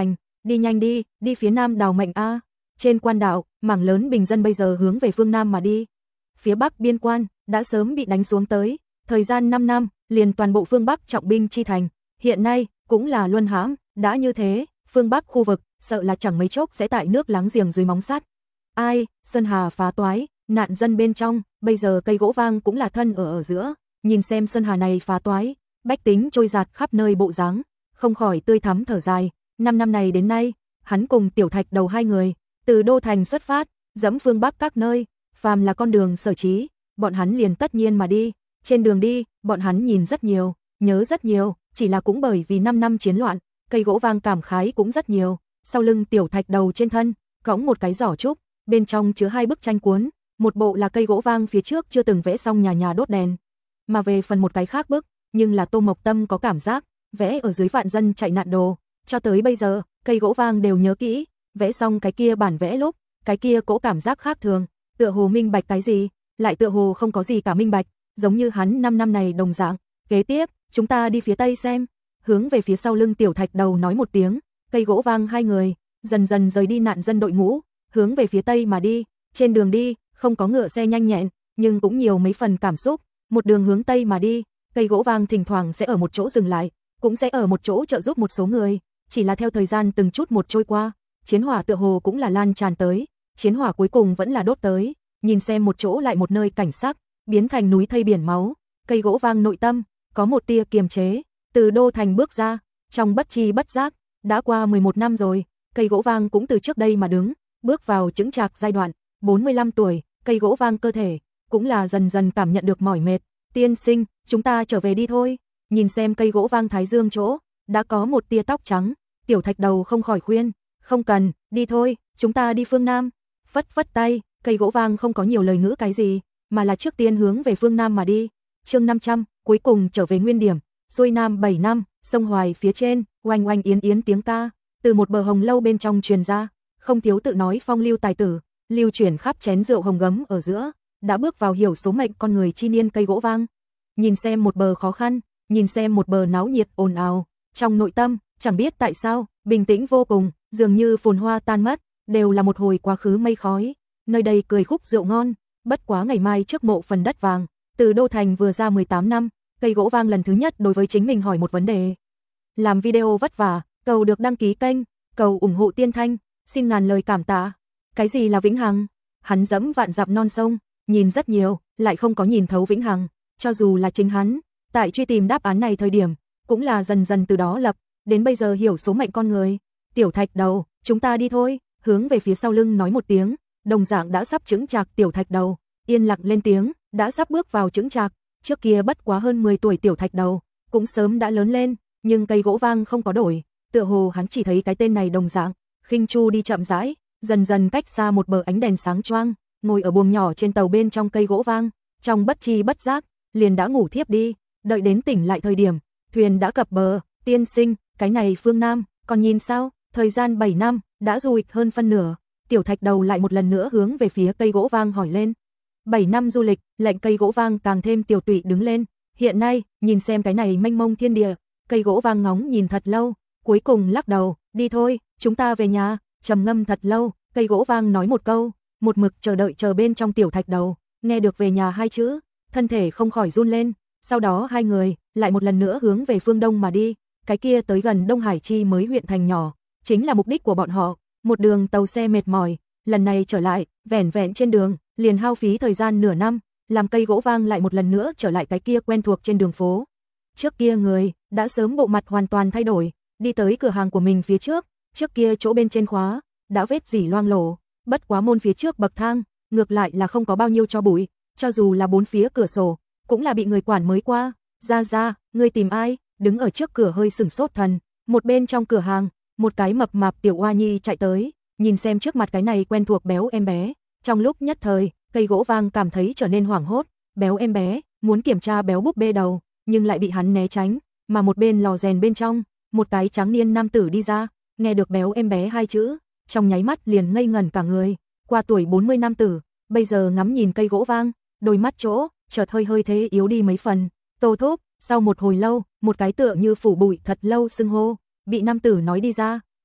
đi nhanh đi, đi phía nam đào mệnh a. Trên quan đảo, mảng lớn bình dân bây giờ hướng về phương nam mà đi. Phía bắc biên quan đã sớm bị đánh xuống tới, thời gian năm năm, liền toàn bộ phương bắc trọng binh chi thành, hiện nay cũng là luân hãm, đã như thế, phương bắc khu vực sợ là chẳng mấy chốc sẽ tại nước láng giềng dưới móng sắt. Ai, Sơn Hà phá toái, nạn dân bên trong, bây giờ cây gỗ vang cũng là thân ở ở giữa, nhìn xem Sơn Hà này phá toái, bách tính trôi giạt khắp nơi bộ dáng, không khỏi tươi thắm thở dài. Năm năm này đến nay, hắn cùng Tiểu Thạch Đầu hai người, từ đô thành xuất phát, dẫm phương bắc các nơi, phàm là con đường sở trí, bọn hắn liền tất nhiên mà đi. Trên đường đi, bọn hắn nhìn rất nhiều, nhớ rất nhiều, chỉ là cũng bởi vì năm năm chiến loạn, cây gỗ vang cảm khái cũng rất nhiều. Sau lưng Tiểu Thạch Đầu trên thân, cõng một cái giỏ trúc, bên trong chứa hai bức tranh cuốn, một bộ là cây gỗ vang phía trước chưa từng vẽ xong nhà nhà đốt đèn, mà về phần một cái khác bức, nhưng là Tô Mộc Tâm có cảm giác, vẽ ở dưới vạn dân chạy nạn đồ, cho tới bây giờ, cây gỗ vang đều nhớ kỹ, vẽ xong cái kia bản vẽ lúc, cái kia cỗ cảm giác khác thường, tựa hồ minh bạch cái gì, lại tựa hồ không có gì cả minh bạch, giống như hắn năm năm này đồng dạng. Kế tiếp, chúng ta đi phía tây xem, hướng về phía sau lưng Tiểu Thạch Đầu nói một tiếng, cây gỗ vang hai người, dần dần rời đi nạn dân đội ngũ, hướng về phía tây mà đi, trên đường đi, không có ngựa xe nhanh nhẹn, nhưng cũng nhiều mấy phần cảm xúc, một đường hướng tây mà đi, cây gỗ vang thỉnh thoảng sẽ ở một chỗ dừng lại, cũng sẽ ở một chỗ trợ giúp một số người, chỉ là theo thời gian từng chút một trôi qua, chiến hỏa tựa hồ cũng là lan tràn tới, chiến hỏa cuối cùng vẫn là đốt tới, nhìn xem một chỗ lại một nơi cảnh sắc, biến thành núi thây biển máu, cây gỗ vang nội tâm, có một tia kiềm chế, từ đô thành bước ra, trong bất chi bất giác, đã qua mười một năm rồi, cây gỗ vang cũng từ trước đây mà đứng, bước vào chững chạc giai đoạn, bốn mươi lăm tuổi, cây gỗ vang cơ thể, cũng là dần dần cảm nhận được mỏi mệt, tiên sinh, chúng ta trở về đi thôi, nhìn xem cây gỗ vang thái dương chỗ, đã có một tia tóc trắng, Tiểu Thạch Đầu không khỏi khuyên, không cần, đi thôi, chúng ta đi phương Nam, phất phất tay, cây gỗ vang không có nhiều lời ngữ cái gì, mà là trước tiên hướng về phương Nam mà đi. Chương năm trăm, cuối cùng trở về nguyên điểm, xuôi Nam bảy năm, sông Hoài phía trên, oanh oanh yến yến tiếng ca, từ một bờ hồng lâu bên trong truyền ra, không thiếu tự nói phong lưu tài tử, lưu chuyển khắp chén rượu hồng gấm ở giữa, đã bước vào hiểu số mệnh con người chi niên cây gỗ vang. Nhìn xem một bờ khó khăn, nhìn xem một bờ náo nhiệt ồn ào, trong nội tâm, chẳng biết tại sao, bình tĩnh vô cùng, dường như phồn hoa tan mất, đều là một hồi quá khứ mây khói, nơi đây cười khúc rượu ngon, bất quá ngày mai trước mộ phần đất vàng, từ đô thành vừa ra mười tám năm, cây gỗ vang lần thứ nhất đối với chính mình hỏi một vấn đề. Làm video vất vả, cầu được đăng ký kênh, cầu ủng hộ Tiên Thanh, xin ngàn lời cảm tạ. Cái gì là vĩnh hằng? Hắn dẫm vạn dặm non sông, nhìn rất nhiều, lại không có nhìn thấu vĩnh hằng, cho dù là chính hắn, tại truy tìm đáp án này thời điểm, cũng là dần dần từ đó lập, đến bây giờ hiểu số mệnh con người. Tiểu Thạch Đầu, chúng ta đi thôi, hướng về phía sau lưng nói một tiếng, đồng dạng đã sắp chững chạc Tiểu Thạch Đầu, yên lặng lên tiếng, đã sắp bước vào chững chạc, trước kia bất quá hơn mười tuổi Tiểu Thạch Đầu, cũng sớm đã lớn lên, nhưng cây gỗ vang không có đổi, tựa hồ hắn chỉ thấy cái tên này đồng dạng, khinh chu đi chậm rãi, dần dần cách xa một bờ ánh đèn sáng choang, ngồi ở buồng nhỏ trên tàu bên trong cây gỗ vang, trong bất chi bất giác, liền đã ngủ thiếp đi, đợi đến tỉnh lại thời điểm, thuyền đã cập bờ, tiên sinh, cái này phương Nam, còn nhìn sao, thời gian bảy năm, đã du lịch hơn phân nửa, Tiểu Thạch Đầu lại một lần nữa hướng về phía cây gỗ vang hỏi lên. bảy năm du lịch, lệnh cây gỗ vang càng thêm tiểu tụy đứng lên, hiện nay, nhìn xem cái này mênh mông thiên địa, cây gỗ vang ngóng nhìn thật lâu, cuối cùng lắc đầu, đi thôi, chúng ta về nhà, trầm ngâm thật lâu, cây gỗ vang nói một câu, một mực chờ đợi chờ bên trong Tiểu Thạch Đầu, nghe được về nhà hai chữ, thân thể không khỏi run lên, sau đó hai người, lại một lần nữa hướng về phương Đông mà đi, cái kia tới gần Đông Hải Chi mới huyện thành nhỏ, chính là mục đích của bọn họ, một đường tàu xe mệt mỏi, lần này trở lại, vẻn vẹn trên đường, liền hao phí thời gian nửa năm, làm cây gỗ vang lại một lần nữa trở lại cái kia quen thuộc trên đường phố. Trước kia người, đã sớm bộ mặt hoàn toàn thay đổi, đi tới cửa hàng của mình phía trước, trước kia chỗ bên trên khóa, đã vết dỉ loang lổ, bất quá môn phía trước bậc thang, ngược lại là không có bao nhiêu cho bụi, cho dù là bốn phía cửa sổ, cũng là bị người quản mới qua. Ra ra, ngươi tìm ai? Đứng ở trước cửa hơi sửng sốt thần, một bên trong cửa hàng, một cái mập mạp tiểu oa nhi chạy tới, nhìn xem trước mặt cái này quen thuộc béo em bé, trong lúc nhất thời, cây gỗ vang cảm thấy trở nên hoảng hốt, béo em bé, muốn kiểm tra béo búp bê đầu, nhưng lại bị hắn né tránh, mà một bên lò rèn bên trong, một cái tráng niên nam tử đi ra, nghe được béo em bé hai chữ, trong nháy mắt liền ngây ngẩn cả người, qua tuổi bốn mươi nam tử, bây giờ ngắm nhìn cây gỗ vang, đôi mắt chỗ, chợt hơi hơi thế yếu đi mấy phần, Tô thúc, sau một hồi lâu, một cái tựa như phủ bụi thật lâu xưng hô, bị nam tử nói đi ra,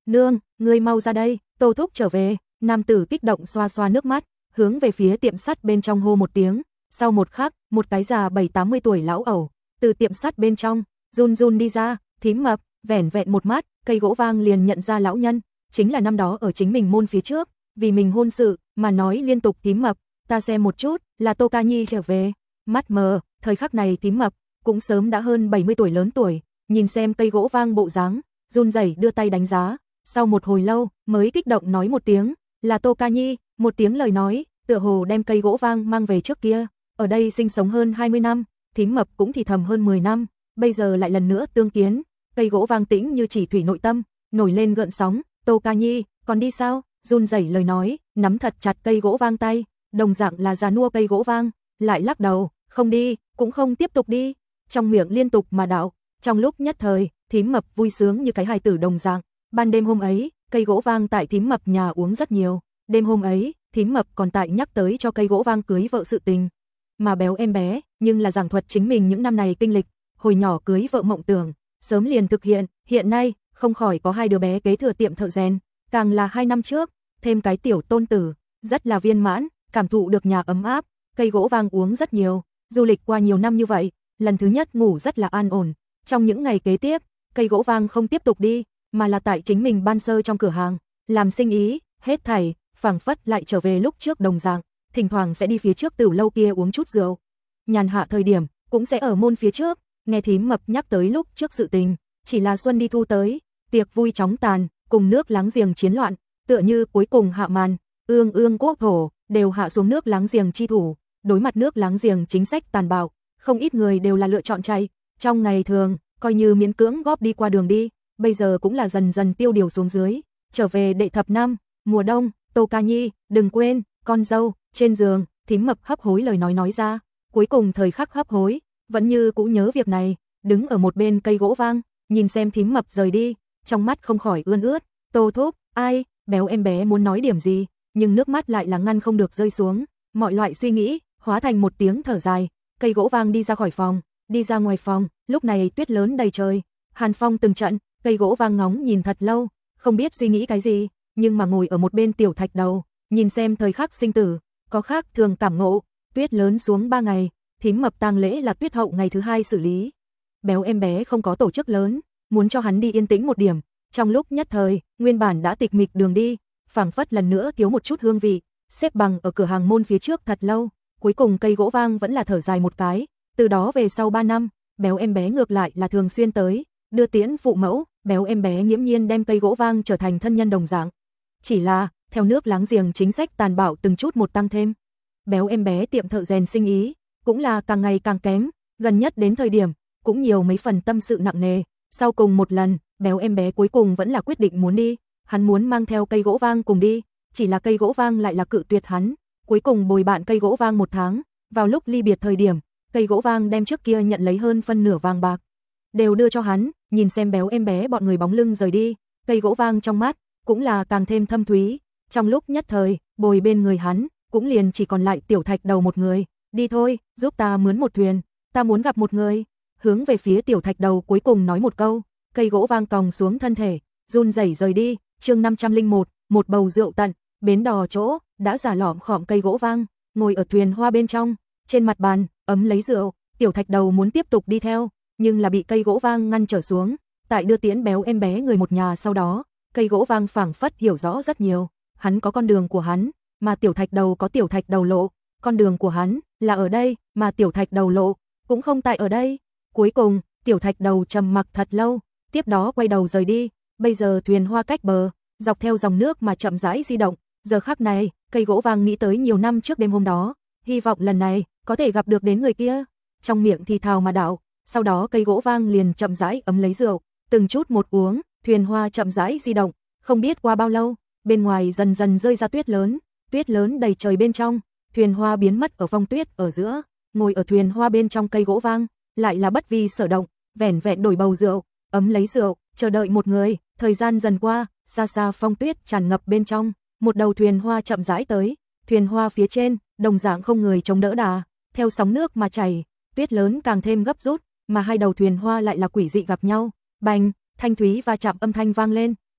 Nương, ngươi mau ra đây, Tô thúc trở về. Nam tử kích động xoa xoa nước mắt, hướng về phía tiệm sắt bên trong hô một tiếng. Sau một khắc, một cái già bảy tám mươi tuổi lão ẩu từ tiệm sắt bên trong run run đi ra. Thím Mập, vẻn vẹn một mắt, cây gỗ vang liền nhận ra lão nhân, chính là năm đó ở chính mình môn phía trước, vì mình hôn sự mà nói liên tục Thím Mập, ta xem một chút, là Tô Ca Nhi trở về. Mắt mờ, thời khắc này Thím Mập cũng sớm đã hơn bảy mươi tuổi lớn tuổi, nhìn xem cây gỗ vang bộ dáng, run rẩy đưa tay đánh giá, sau một hồi lâu mới kích động nói một tiếng, là Tô Ca Nhi. Một tiếng lời nói, tựa hồ đem cây gỗ vang mang về trước kia, ở đây sinh sống hơn hai mươi năm, Thím Mập cũng thì thầm hơn mười năm, bây giờ lại lần nữa tương kiến. Cây gỗ vang tĩnh như chỉ thủy nội tâm, nổi lên gợn sóng. Tô Ca Nhi, còn đi sao? Run rẩy lời nói, nắm thật chặt cây gỗ vang tay, đồng dạng là già nua cây gỗ vang, lại lắc đầu, không đi, cũng không tiếp tục đi, trong miệng liên tục mà đạo. Trong lúc nhất thời, Thím Mập vui sướng như cái hài tử đồng dạng. Ban đêm hôm ấy, cây gỗ vang tại Thím Mập nhà uống rất nhiều, đêm hôm ấy, Thím Mập còn tại nhắc tới cho cây gỗ vang cưới vợ sự tình, mà béo em bé, nhưng là giảng thuật chính mình những năm này kinh lịch, hồi nhỏ cưới vợ mộng tưởng, sớm liền thực hiện, hiện nay, không khỏi có hai đứa bé kế thừa tiệm thợ rèn, càng là hai năm trước, thêm cái tiểu tôn tử, rất là viên mãn, cảm thụ được nhà ấm áp. Cây gỗ vang uống rất nhiều, du lịch qua nhiều năm như vậy, lần thứ nhất ngủ rất là an ổn. Trong những ngày kế tiếp, cây gỗ vang không tiếp tục đi, mà là tại chính mình ban sơ trong cửa hàng, làm sinh ý, hết thảy, phảng phất lại trở về lúc trước đồng dạng, thỉnh thoảng sẽ đi phía trước tửu lâu kia uống chút rượu. Nhàn hạ thời điểm, cũng sẽ ở môn phía trước, nghe Thím Mập nhắc tới lúc trước sự tình, chỉ là xuân đi thu tới, tiệc vui chóng tàn, cùng nước láng giềng chiến loạn, tựa như cuối cùng hạ màn, ương ương quốc thổ, đều hạ xuống nước láng giềng chi thủ, đối mặt nước láng giềng chính sách tàn bạo, không ít người đều là lựa chọn chạy, trong ngày thường, coi như miễn cưỡng góp đi qua đường đi, bây giờ cũng là dần dần tiêu điều xuống dưới, trở về đệ thập năm, mùa đông, Tô Ca Nhi, đừng quên, con dâu, trên giường, Thím Mập hấp hối lời nói nói ra, cuối cùng thời khắc hấp hối, vẫn như cũ nhớ việc này, đứng ở một bên cây gỗ vang, nhìn xem Thím Mập rời đi, trong mắt không khỏi ươn ướt. Tô thúc, ai? Béo em bé muốn nói điểm gì, nhưng nước mắt lại là ngăn không được rơi xuống, mọi loại suy nghĩ hóa thành một tiếng thở dài. Cây gỗ vang đi ra khỏi phòng, đi ra ngoài phòng, lúc này tuyết lớn đầy trời, hàn phong từng trận. Cây gỗ vang ngóng nhìn thật lâu, không biết suy nghĩ cái gì, nhưng mà ngồi ở một bên tiểu thạch đầu, nhìn xem thời khắc sinh tử, có khác thường cảm ngộ. Tuyết lớn xuống ba ngày, Thím Mập tang lễ là tuyết hậu ngày thứ hai xử lý. Béo em bé không có tổ chức lớn, muốn cho hắn đi yên tĩnh một điểm. Trong lúc nhất thời, nguyên bản đã tịch mịch đường đi, phảng phất lần nữa thiếu một chút hương vị. Xếp bằng ở cửa hàng môn phía trước thật lâu, cuối cùng cây gỗ vang vẫn là thở dài một cái. Từ đó về sau ba năm, béo em bé ngược lại là thường xuyên tới đưa tiễn phụ mẫu. Béo em bé nghiễm nhiên đem cây gỗ vang trở thành thân nhân đồng dạng. Chỉ là, theo nước láng giềng chính sách tàn bạo từng chút một tăng thêm, béo em bé tiệm thợ rèn sinh ý cũng là càng ngày càng kém, gần nhất đến thời điểm cũng nhiều mấy phần tâm sự nặng nề. Sau cùng một lần, béo em bé cuối cùng vẫn là quyết định muốn đi, hắn muốn mang theo cây gỗ vang cùng đi, chỉ là cây gỗ vang lại là cự tuyệt hắn. Cuối cùng bồi bạn cây gỗ vang một tháng, vào lúc ly biệt thời điểm, cây gỗ vang đem trước kia nhận lấy hơn phân nửa vàng bạc đều đưa cho hắn. Nhìn xem béo em bé bọn người bóng lưng rời đi, cây gỗ vang trong mắt cũng là càng thêm thâm thúy. Trong lúc nhất thời, bồi bên người hắn cũng liền chỉ còn lại tiểu thạch đầu một người. Đi thôi, giúp ta mướn một thuyền, ta muốn gặp một người. Hướng về phía tiểu thạch đầu cuối cùng nói một câu, cây gỗ vang còng xuống thân thể, run rẩy rời đi. Chương năm trăm lẻ một, một bầu rượu tận, bến đò chỗ, đã giả lỏm khọm cây gỗ vang, ngồi ở thuyền hoa bên trong, trên mặt bàn ấm lấy rượu. Tiểu thạch đầu muốn tiếp tục đi theo, nhưng là bị cây gỗ vang ngăn trở xuống. Tại đưa tiễn béo em bé người một nhà sau đó, cây gỗ vang phảng phất hiểu rõ rất nhiều, hắn có con đường của hắn, mà tiểu thạch đầu có tiểu thạch đầu lộ, con đường của hắn là ở đây, mà tiểu thạch đầu lộ cũng không tại ở đây. Cuối cùng, tiểu thạch đầu trầm mặc thật lâu, tiếp đó quay đầu rời đi. Bây giờ thuyền hoa cách bờ, dọc theo dòng nước mà chậm rãi di động. Giờ khắc này, cây gỗ vang nghĩ tới nhiều năm trước đêm hôm đó, hy vọng lần này có thể gặp được đến người kia. Trong miệng thì thào mà đạo, sau đó cây gỗ vang liền chậm rãi ấm lấy rượu, từng chút một uống. Thuyền hoa chậm rãi di động, không biết qua bao lâu, bên ngoài dần dần rơi ra tuyết lớn, tuyết lớn đầy trời bên trong, thuyền hoa biến mất ở phong tuyết ở giữa. Ngồi ở thuyền hoa bên trong cây gỗ vang, lại là bất vi sở động, vẻn vẹn đổi bầu rượu, ấm lấy rượu, chờ đợi một người. Thời gian dần qua, xa xa phong tuyết tràn ngập bên trong, một đầu thuyền hoa chậm rãi tới. Thuyền hoa phía trên, đồng dạng không người chống đỡ đà, theo sóng nước mà chảy, tuyết lớn càng thêm gấp rút, mà hai đầu thuyền hoa lại là quỷ dị gặp nhau. Bành, thanh thúy va chạm âm thanh vang lên,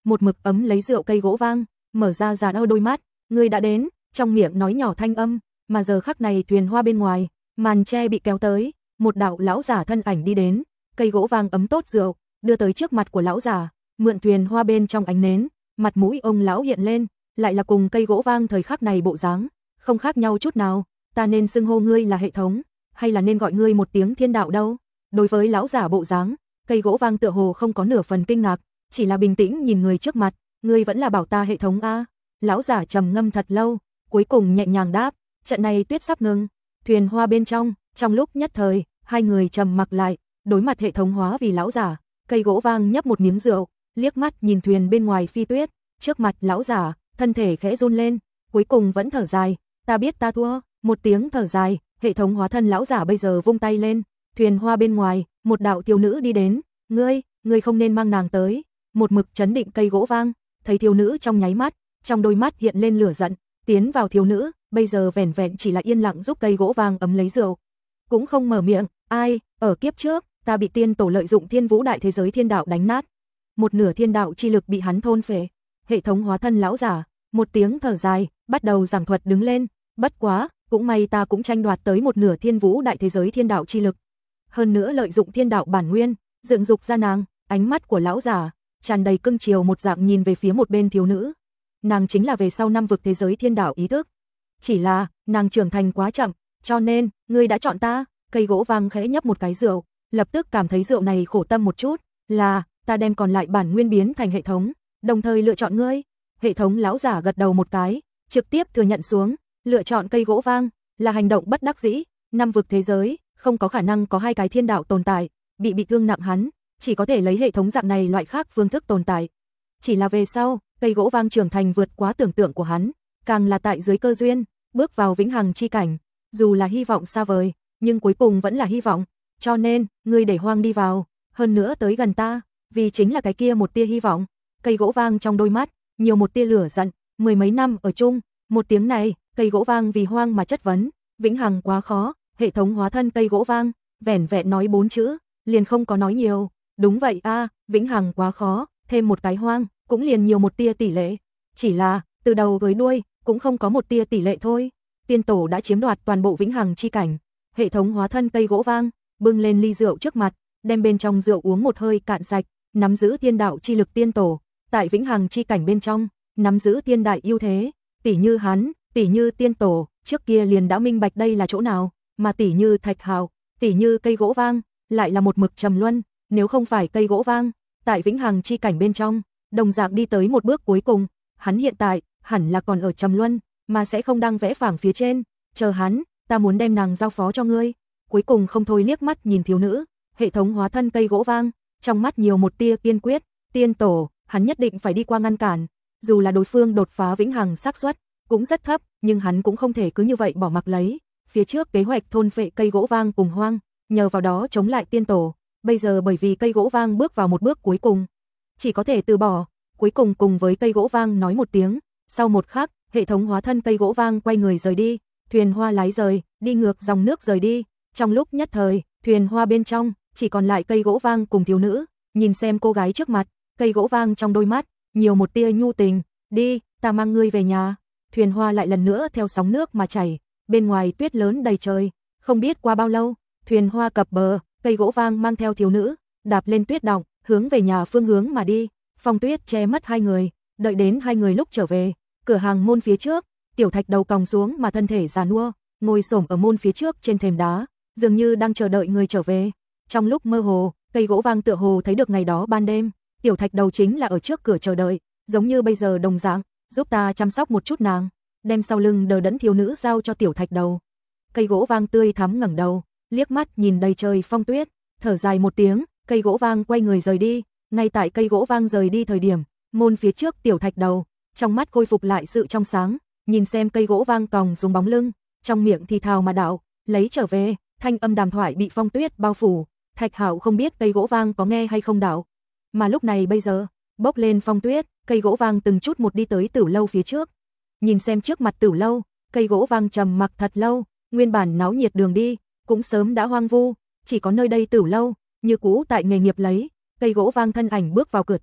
một mực ấm lấy rượu cây gỗ vang, mở ra già đau đôi mắt, người đã đến, trong miệng nói nhỏ thanh âm, mà giờ khắc này thuyền hoa bên ngoài, màn che bị kéo tới, một đạo lão giả thân ảnh đi đến, cây gỗ vang ấm tốt rượu, đưa tới trước mặt của lão giả, mượn thuyền hoa bên trong ánh nến, mặt mũi ông lão hiện lên, lại là cùng cây gỗ vang thời khắc này bộ dáng, không khác nhau chút nào, ta nên xưng hô ngươi là hệ thống, hay là nên gọi ngươi một tiếng thiên đạo đâu? Đối với lão giả bộ dáng, cây gỗ vang tựa hồ không có nửa phần kinh ngạc, chỉ là bình tĩnh nhìn người trước mặt, ngươi vẫn là bảo ta hệ thống a? Lão giả trầm ngâm thật lâu, cuối cùng nhẹ nhàng đáp, trận này tuyết sắp ngừng. Thuyền hoa bên trong, trong lúc nhất thời, hai người trầm mặc lại, đối mặt hệ thống hóa vì lão giả, cây gỗ vang nhấp một miếng rượu, liếc mắt nhìn thuyền bên ngoài phi tuyết, trước mặt lão giả, thân thể khẽ run lên, cuối cùng vẫn thở dài, ta biết ta thua, một tiếng thở dài, hệ thống hóa thân lão giả bây giờ vung tay lên, thuyền hoa bên ngoài, một đạo thiếu nữ đi đến, ngươi, ngươi không nên mang nàng tới, một mực chấn định cây gỗ vang, thấy thiếu nữ trong nháy mắt, trong đôi mắt hiện lên lửa giận, tiến vào thiếu nữ, bây giờ vẻn vẹn chỉ là yên lặng giúp cây gỗ vang ấm lấy rượu, cũng không mở miệng, ai, ở kiếp trước, ta bị tiên tổ lợi dụng thiên vũ đại thế giới thiên đạo đánh nát, một nửa thiên đạo chi lực bị hắn thôn phệ, hệ thống hóa thân lão giả, một tiếng thở dài, bắt đầu giảng thuật đứng lên, bất quá, cũng may ta cũng tranh đoạt tới một nửa thiên vũ đại thế giới thiên đạo chi lực, hơn nữa lợi dụng thiên đạo bản nguyên, dựng dục ra nàng, ánh mắt của lão giả tràn đầy cưng chiều một dạng nhìn về phía một bên thiếu nữ, nàng chính là về sau năm vực thế giới thiên đạo ý thức, chỉ là nàng trưởng thành quá chậm, cho nên ngươi đã chọn ta. Cây gỗ vang khẽ nhấp một cái rượu, lập tức cảm thấy rượu này khổ tâm một chút, là ta đem còn lại bản nguyên biến thành hệ thống, đồng thời lựa chọn ngươi. Hệ thống lão giả gật đầu một cái, trực tiếp thừa nhận xuống, lựa chọn cây gỗ vang là hành động bất đắc dĩ, năm vực thế giới không có khả năng có hai cái thiên đạo tồn tại, bị bị thương nặng hắn, chỉ có thể lấy hệ thống dạng này loại khác phương thức tồn tại. Chỉ là về sau, cây gỗ vang trưởng thành vượt quá tưởng tượng của hắn, càng là tại dưới cơ duyên, bước vào vĩnh hằng chi cảnh, dù là hy vọng xa vời, nhưng cuối cùng vẫn là hy vọng, cho nên, ngươi để hoang đi vào, hơn nữa tới gần ta, vì chính là cái kia một tia hy vọng. Cây gỗ vang trong đôi mắt, nhiều một tia lửa giận, mười mấy năm ở chung, một tiếng này, cây gỗ vang vì hoang mà chất vấn, vĩnh hằng quá khó, hệ thống hóa thân cây gỗ vang, vẻn vẹn nói bốn chữ, liền không có nói nhiều, đúng vậy a, à, vĩnh hằng quá khó, thêm một cái hoang, cũng liền nhiều một tia tỷ lệ, chỉ là, từ đầu với đuôi, cũng không có một tia tỷ lệ thôi, tiên tổ đã chiếm đoạt toàn bộ vĩnh hằng chi cảnh. Hệ thống hóa thân cây gỗ vang, bưng lên ly rượu trước mặt, đem bên trong rượu uống một hơi cạn sạch, nắm giữ thiên đạo chi lực tiên tổ, tại vĩnh hằng chi cảnh bên trong, nắm giữ thiên đại ưu thế, tỷ như hắn, tỷ như tiên tổ, trước kia liền đã minh bạch đây là chỗ nào, mà tỷ như thạch hào, tỷ như cây gỗ vang, lại là một mực trầm luân, nếu không phải cây gỗ vang, tại vĩnh hằng chi cảnh bên trong, đồng dạng đi tới một bước cuối cùng, hắn hiện tại, hẳn là còn ở trầm luân, mà sẽ không đang vẽ phẳng phía trên, chờ hắn, ta muốn đem nàng giao phó cho ngươi. Cuối cùng không thôi liếc mắt nhìn thiếu nữ, hệ thống hóa thân cây gỗ vang, trong mắt nhiều một tia kiên quyết, tiên tổ, hắn nhất định phải đi qua ngăn cản, dù là đối phương đột phá vĩnh hằng xác suất cũng rất thấp, nhưng hắn cũng không thể cứ như vậy bỏ mặc lấy. Phía trước kế hoạch thôn phệ cây gỗ vang cùng hoang, nhờ vào đó chống lại tiên tổ, bây giờ bởi vì cây gỗ vang bước vào một bước cuối cùng, chỉ có thể từ bỏ. Cuối cùng cùng với cây gỗ vang nói một tiếng, sau một khắc, hệ thống hóa thân cây gỗ vang quay người rời đi, thuyền hoa lái rời, đi ngược dòng nước rời đi. Trong lúc nhất thời, thuyền hoa bên trong chỉ còn lại cây gỗ vang cùng thiếu nữ, nhìn xem cô gái trước mặt, cây gỗ vang trong đôi mắt nhiều một tia nhu tình, đi, ta mang ngươi về nhà. Thuyền hoa lại lần nữa theo sóng nước mà chảy, bên ngoài tuyết lớn đầy trời, không biết qua bao lâu, thuyền hoa cập bờ, cây gỗ vang mang theo thiếu nữ, đạp lên tuyết đọng, hướng về nhà phương hướng mà đi. Phong tuyết che mất hai người, đợi đến hai người lúc trở về, cửa hàng môn phía trước, tiểu thạch đầu còng xuống mà thân thể già nua, ngồi xổm ở môn phía trước trên thềm đá, dường như đang chờ đợi người trở về. Trong lúc mơ hồ, cây gỗ vang tựa hồ thấy được ngày đó ban đêm, tiểu thạch đầu chính là ở trước cửa chờ đợi, giống như bây giờ đồng dạng, giúp ta chăm sóc một chút nàng, đem sau lưng đờ đẫn thiếu nữ giao cho tiểu thạch đầu. Cây gỗ vang tươi thắm ngẩng đầu, liếc mắt nhìn đầy trời phong tuyết, thở dài một tiếng, cây gỗ vang quay người rời đi. Ngay tại cây gỗ vang rời đi thời điểm, môn phía trước tiểu thạch đầu, trong mắt khôi phục lại sự trong sáng, nhìn xem cây gỗ vang còng xuống bóng lưng, trong miệng thì thào mà đạo, lấy trở về, thanh âm đàm thoại bị phong tuyết bao phủ, Thạch Hạo không biết cây gỗ vang có nghe hay không đạo. Mà lúc này bây giờ, bốc lên phong tuyết, cây gỗ vang từng chút một đi tới Tử lâu phía trước. Nhìn xem trước mặt Tử lâu, cây gỗ vang trầm mặc thật lâu, nguyên bản náo nhiệt đường đi, cũng sớm đã hoang vu, chỉ có nơi đây Tử lâu, như cũ tại nghề nghiệp lấy. Cây gỗ vang thân ảnh bước vào cửa tiệm,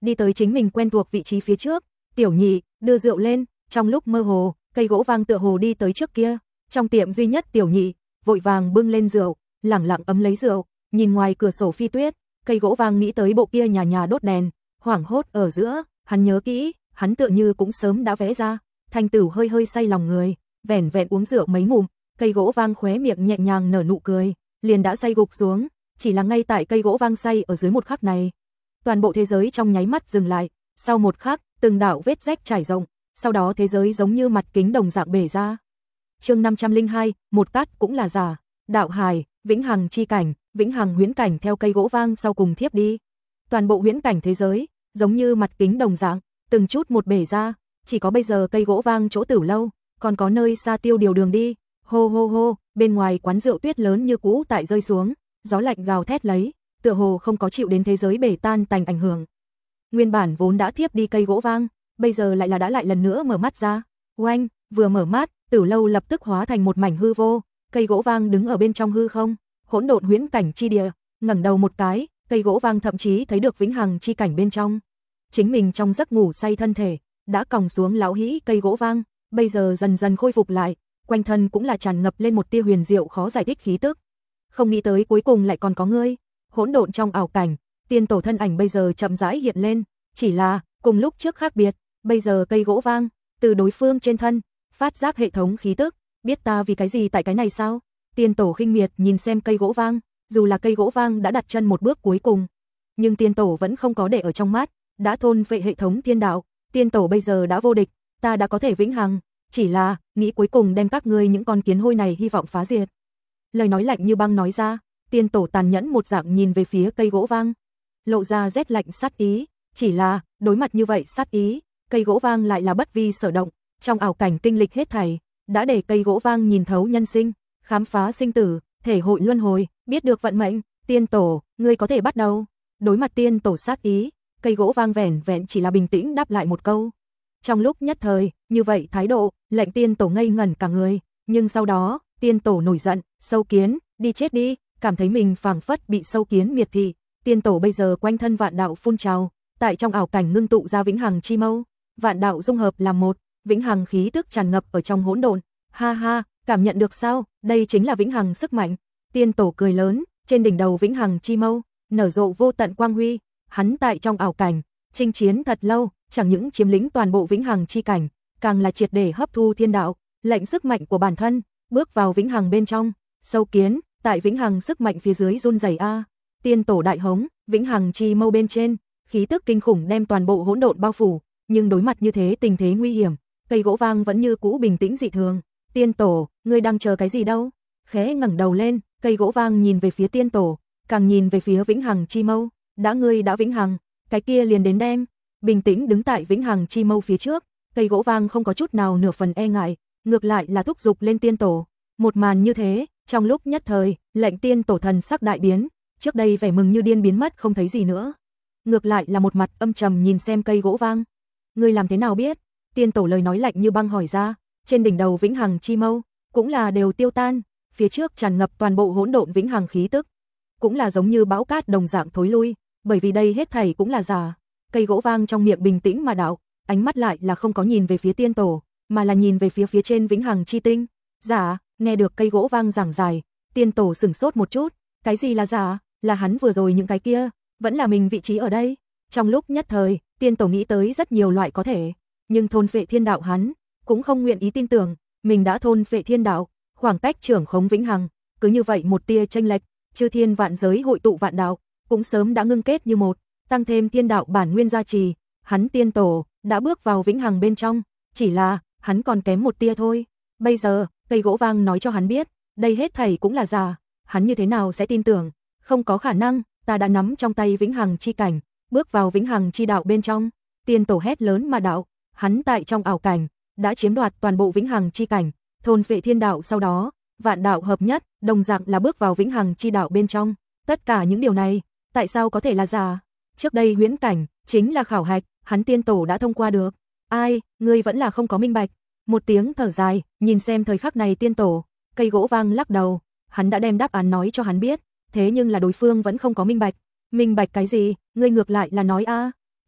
đi tới chính mình quen thuộc vị trí phía trước. Tiểu Nhị, đưa rượu lên. Trong lúc mơ hồ, cây gỗ vang tựa hồ đi tới trước kia. Trong tiệm duy nhất Tiểu Nhị, vội vàng bưng lên rượu, lẳng lặng ấm lấy rượu, nhìn ngoài cửa sổ phi tuyết. Cây gỗ vang nghĩ tới bộ kia nhà nhà đốt đèn, hoảng hốt ở giữa, hắn nhớ kỹ, hắn tựa như cũng sớm đã vẽ ra. Thanh Tửu hơi hơi say lòng người, vẻn vẹn uống rượu mấy ngụm, cây gỗ vang khóe miệng nhẹ nhàng nở nụ cười, liền đã say gục xuống. Chỉ là ngay tại cây gỗ vang say ở dưới một khắc này, toàn bộ thế giới trong nháy mắt dừng lại. Sau một khắc, từng đạo vết rách trải rộng, sau đó thế giới giống như mặt kính đồng dạng bể ra. Chương năm trăm lẻ hai, một cát cũng là giả. Đạo hài, vĩnh hằng chi cảnh, vĩnh hằng huyễn cảnh theo cây gỗ vang sau cùng thiếp đi. Toàn bộ huyễn cảnh thế giới, giống như mặt kính đồng dạng, từng chút một bể ra, chỉ có bây giờ cây gỗ vang chỗ Tử lâu, còn có nơi xa Tiêu Điều đường đi. Hô hô hô, bên ngoài quán rượu tuyết lớn như cũ tại rơi xuống, gió lạnh gào thét lấy, tựa hồ không có chịu đến thế giới bể tan tành ảnh hưởng. Nguyên bản vốn đã thiếp đi cây gỗ vang, bây giờ lại là đã lại lần nữa mở mắt ra. Oanh, vừa mở mắt, Tử lâu lập tức hóa thành một mảnh hư vô, cây gỗ vang đứng ở bên trong hư không, hỗn độn huyễn cảnh chi địa, ngẩng đầu một cái, cây gỗ vang thậm chí thấy được vĩnh hằng chi cảnh bên trong. Chính mình trong giấc ngủ say thân thể, đã còng xuống lão hĩ cây gỗ vang, bây giờ dần dần khôi phục lại, quanh thân cũng là tràn ngập lên một tia huyền diệu khó giải thích khí tức. Không nghĩ tới cuối cùng lại còn có ngươi. Hỗn độn trong ảo cảnh, tiên tổ thân ảnh bây giờ chậm rãi hiện lên, chỉ là cùng lúc trước khác biệt, bây giờ cây gỗ vang từ đối phương trên thân phát giác hệ thống khí tức, biết ta vì cái gì tại cái này sao? Tiên tổ khinh miệt nhìn xem cây gỗ vang, dù là cây gỗ vang đã đặt chân một bước cuối cùng, nhưng tiên tổ vẫn không có để ở trong mắt, đã thôn phệ hệ thống thiên đạo, tiên tổ bây giờ đã vô địch, ta đã có thể vĩnh hằng, chỉ là nghĩ cuối cùng đem các ngươi những con kiến hôi này hy vọng phá diệt. Lời nói lạnh như băng nói ra, tiên tổ tàn nhẫn một dạng nhìn về phía cây gỗ vang, lộ ra rét lạnh sát ý, chỉ là đối mặt như vậy sát ý, cây gỗ vang lại là bất vi sở động, trong ảo cảnh kinh lịch hết thảy, đã để cây gỗ vang nhìn thấu nhân sinh, khám phá sinh tử, thể hội luân hồi, biết được vận mệnh. Tiên tổ, ngươi có thể bắt đầu. Đối mặt tiên tổ sát ý, cây gỗ vang vẻn vẹn chỉ là bình tĩnh đáp lại một câu. Trong lúc nhất thời, như vậy thái độ, lệnh tiên tổ ngây ngẩn cả người, nhưng sau đó, tiên tổ nổi giận, sâu kiến, đi chết đi, cảm thấy mình phảng phất bị sâu kiến miệt thị. Tiên tổ bây giờ quanh thân vạn đạo phun trào, tại trong ảo cảnh ngưng tụ ra vĩnh hằng chi mâu, vạn đạo dung hợp làm một, vĩnh hằng khí tức tràn ngập ở trong hỗn độn. Ha ha, cảm nhận được sao? Đây chính là vĩnh hằng sức mạnh. Tiên tổ cười lớn, trên đỉnh đầu vĩnh hằng chi mâu nở rộ vô tận quang huy, hắn tại trong ảo cảnh chinh chiến thật lâu, chẳng những chiếm lĩnh toàn bộ vĩnh hằng chi cảnh, càng là triệt để hấp thu thiên đạo, lệnh sức mạnh của bản thân bước vào vĩnh hằng bên trong. Sâu kiến, tại vĩnh hằng sức mạnh phía dưới run rẩy a. Tiên tổ đại hống, vĩnh hằng chi mâu bên trên, khí tức kinh khủng đem toàn bộ hỗn độn bao phủ, nhưng đối mặt như thế tình thế nguy hiểm, cây gỗ vang vẫn như cũ bình tĩnh dị thường. Tiên tổ, ngươi đang chờ cái gì đâu? Khẽ ngẩng đầu lên, cây gỗ vang nhìn về phía tiên tổ, càng nhìn về phía vĩnh hằng chi mâu, đã ngươi đã vĩnh hằng, cái kia liền đến đem. Bình tĩnh đứng tại vĩnh hằng chi mâu phía trước, cây gỗ vang không có chút nào nửa phần e ngại, ngược lại là thúc giục lên tiên tổ. Một màn như thế, trong lúc nhất thời, lệnh tiên tổ thần sắc đại biến, trước đây vẻ mừng như điên biến mất không thấy gì nữa. Ngược lại là một mặt âm trầm nhìn xem cây gỗ vang. Ngươi làm thế nào biết? Tiên tổ lời nói lạnh như băng hỏi ra, trên đỉnh đầu vĩnh hằng chi mâu cũng là đều tiêu tan, phía trước tràn ngập toàn bộ hỗn độn vĩnh hằng khí tức, cũng là giống như bão cát đồng dạng thối lui, bởi vì đây hết thảy cũng là giả. Cây gỗ vang trong miệng bình tĩnh mà đạo, ánh mắt lại là không có nhìn về phía tiên tổ, mà là nhìn về phía phía trên vĩnh hằng chi tinh. Giả? Nghe được cây gỗ vang giảng giải, tiên tổ sửng sốt một chút, cái gì là giả? Là hắn vừa rồi những cái kia, vẫn là mình vị trí ở đây. Trong lúc nhất thời, tiên tổ nghĩ tới rất nhiều loại có thể, nhưng thôn phệ thiên đạo hắn cũng không nguyện ý tin tưởng, mình đã thôn phệ thiên đạo, khoảng cách trưởng khống vĩnh hằng, cứ như vậy một tia chênh lệch, chư thiên vạn giới hội tụ vạn đạo, cũng sớm đã ngưng kết như một, tăng thêm thiên đạo bản nguyên gia trì, hắn tiên tổ đã bước vào vĩnh hằng bên trong, chỉ là hắn còn kém một tia thôi. Bây giờ, cây gỗ vang nói cho hắn biết, đây hết thảy cũng là giả, hắn như thế nào sẽ tin tưởng? Không có khả năng, ta đã nắm trong tay vĩnh hằng chi cảnh, bước vào vĩnh hằng chi đạo bên trong. Tiên tổ hét lớn mà đạo, hắn tại trong ảo cảnh đã chiếm đoạt toàn bộ vĩnh hằng chi cảnh, thôn phệ thiên đạo, sau đó vạn đạo hợp nhất, đồng dạng là bước vào vĩnh hằng chi đạo bên trong. Tất cả những điều này, tại sao có thể là giả? Trước đây huyễn cảnh chính là khảo hạch, hắn tiên tổ đã thông qua được. Ai, ngươi vẫn là không có minh bạch. Một tiếng thở dài, nhìn xem thời khắc này tiên tổ, cây gỗ vang lắc đầu, hắn đã đem đáp án nói cho hắn biết, thế nhưng là đối phương vẫn không có minh bạch. Minh bạch cái gì? Ngươi ngược lại là nói a.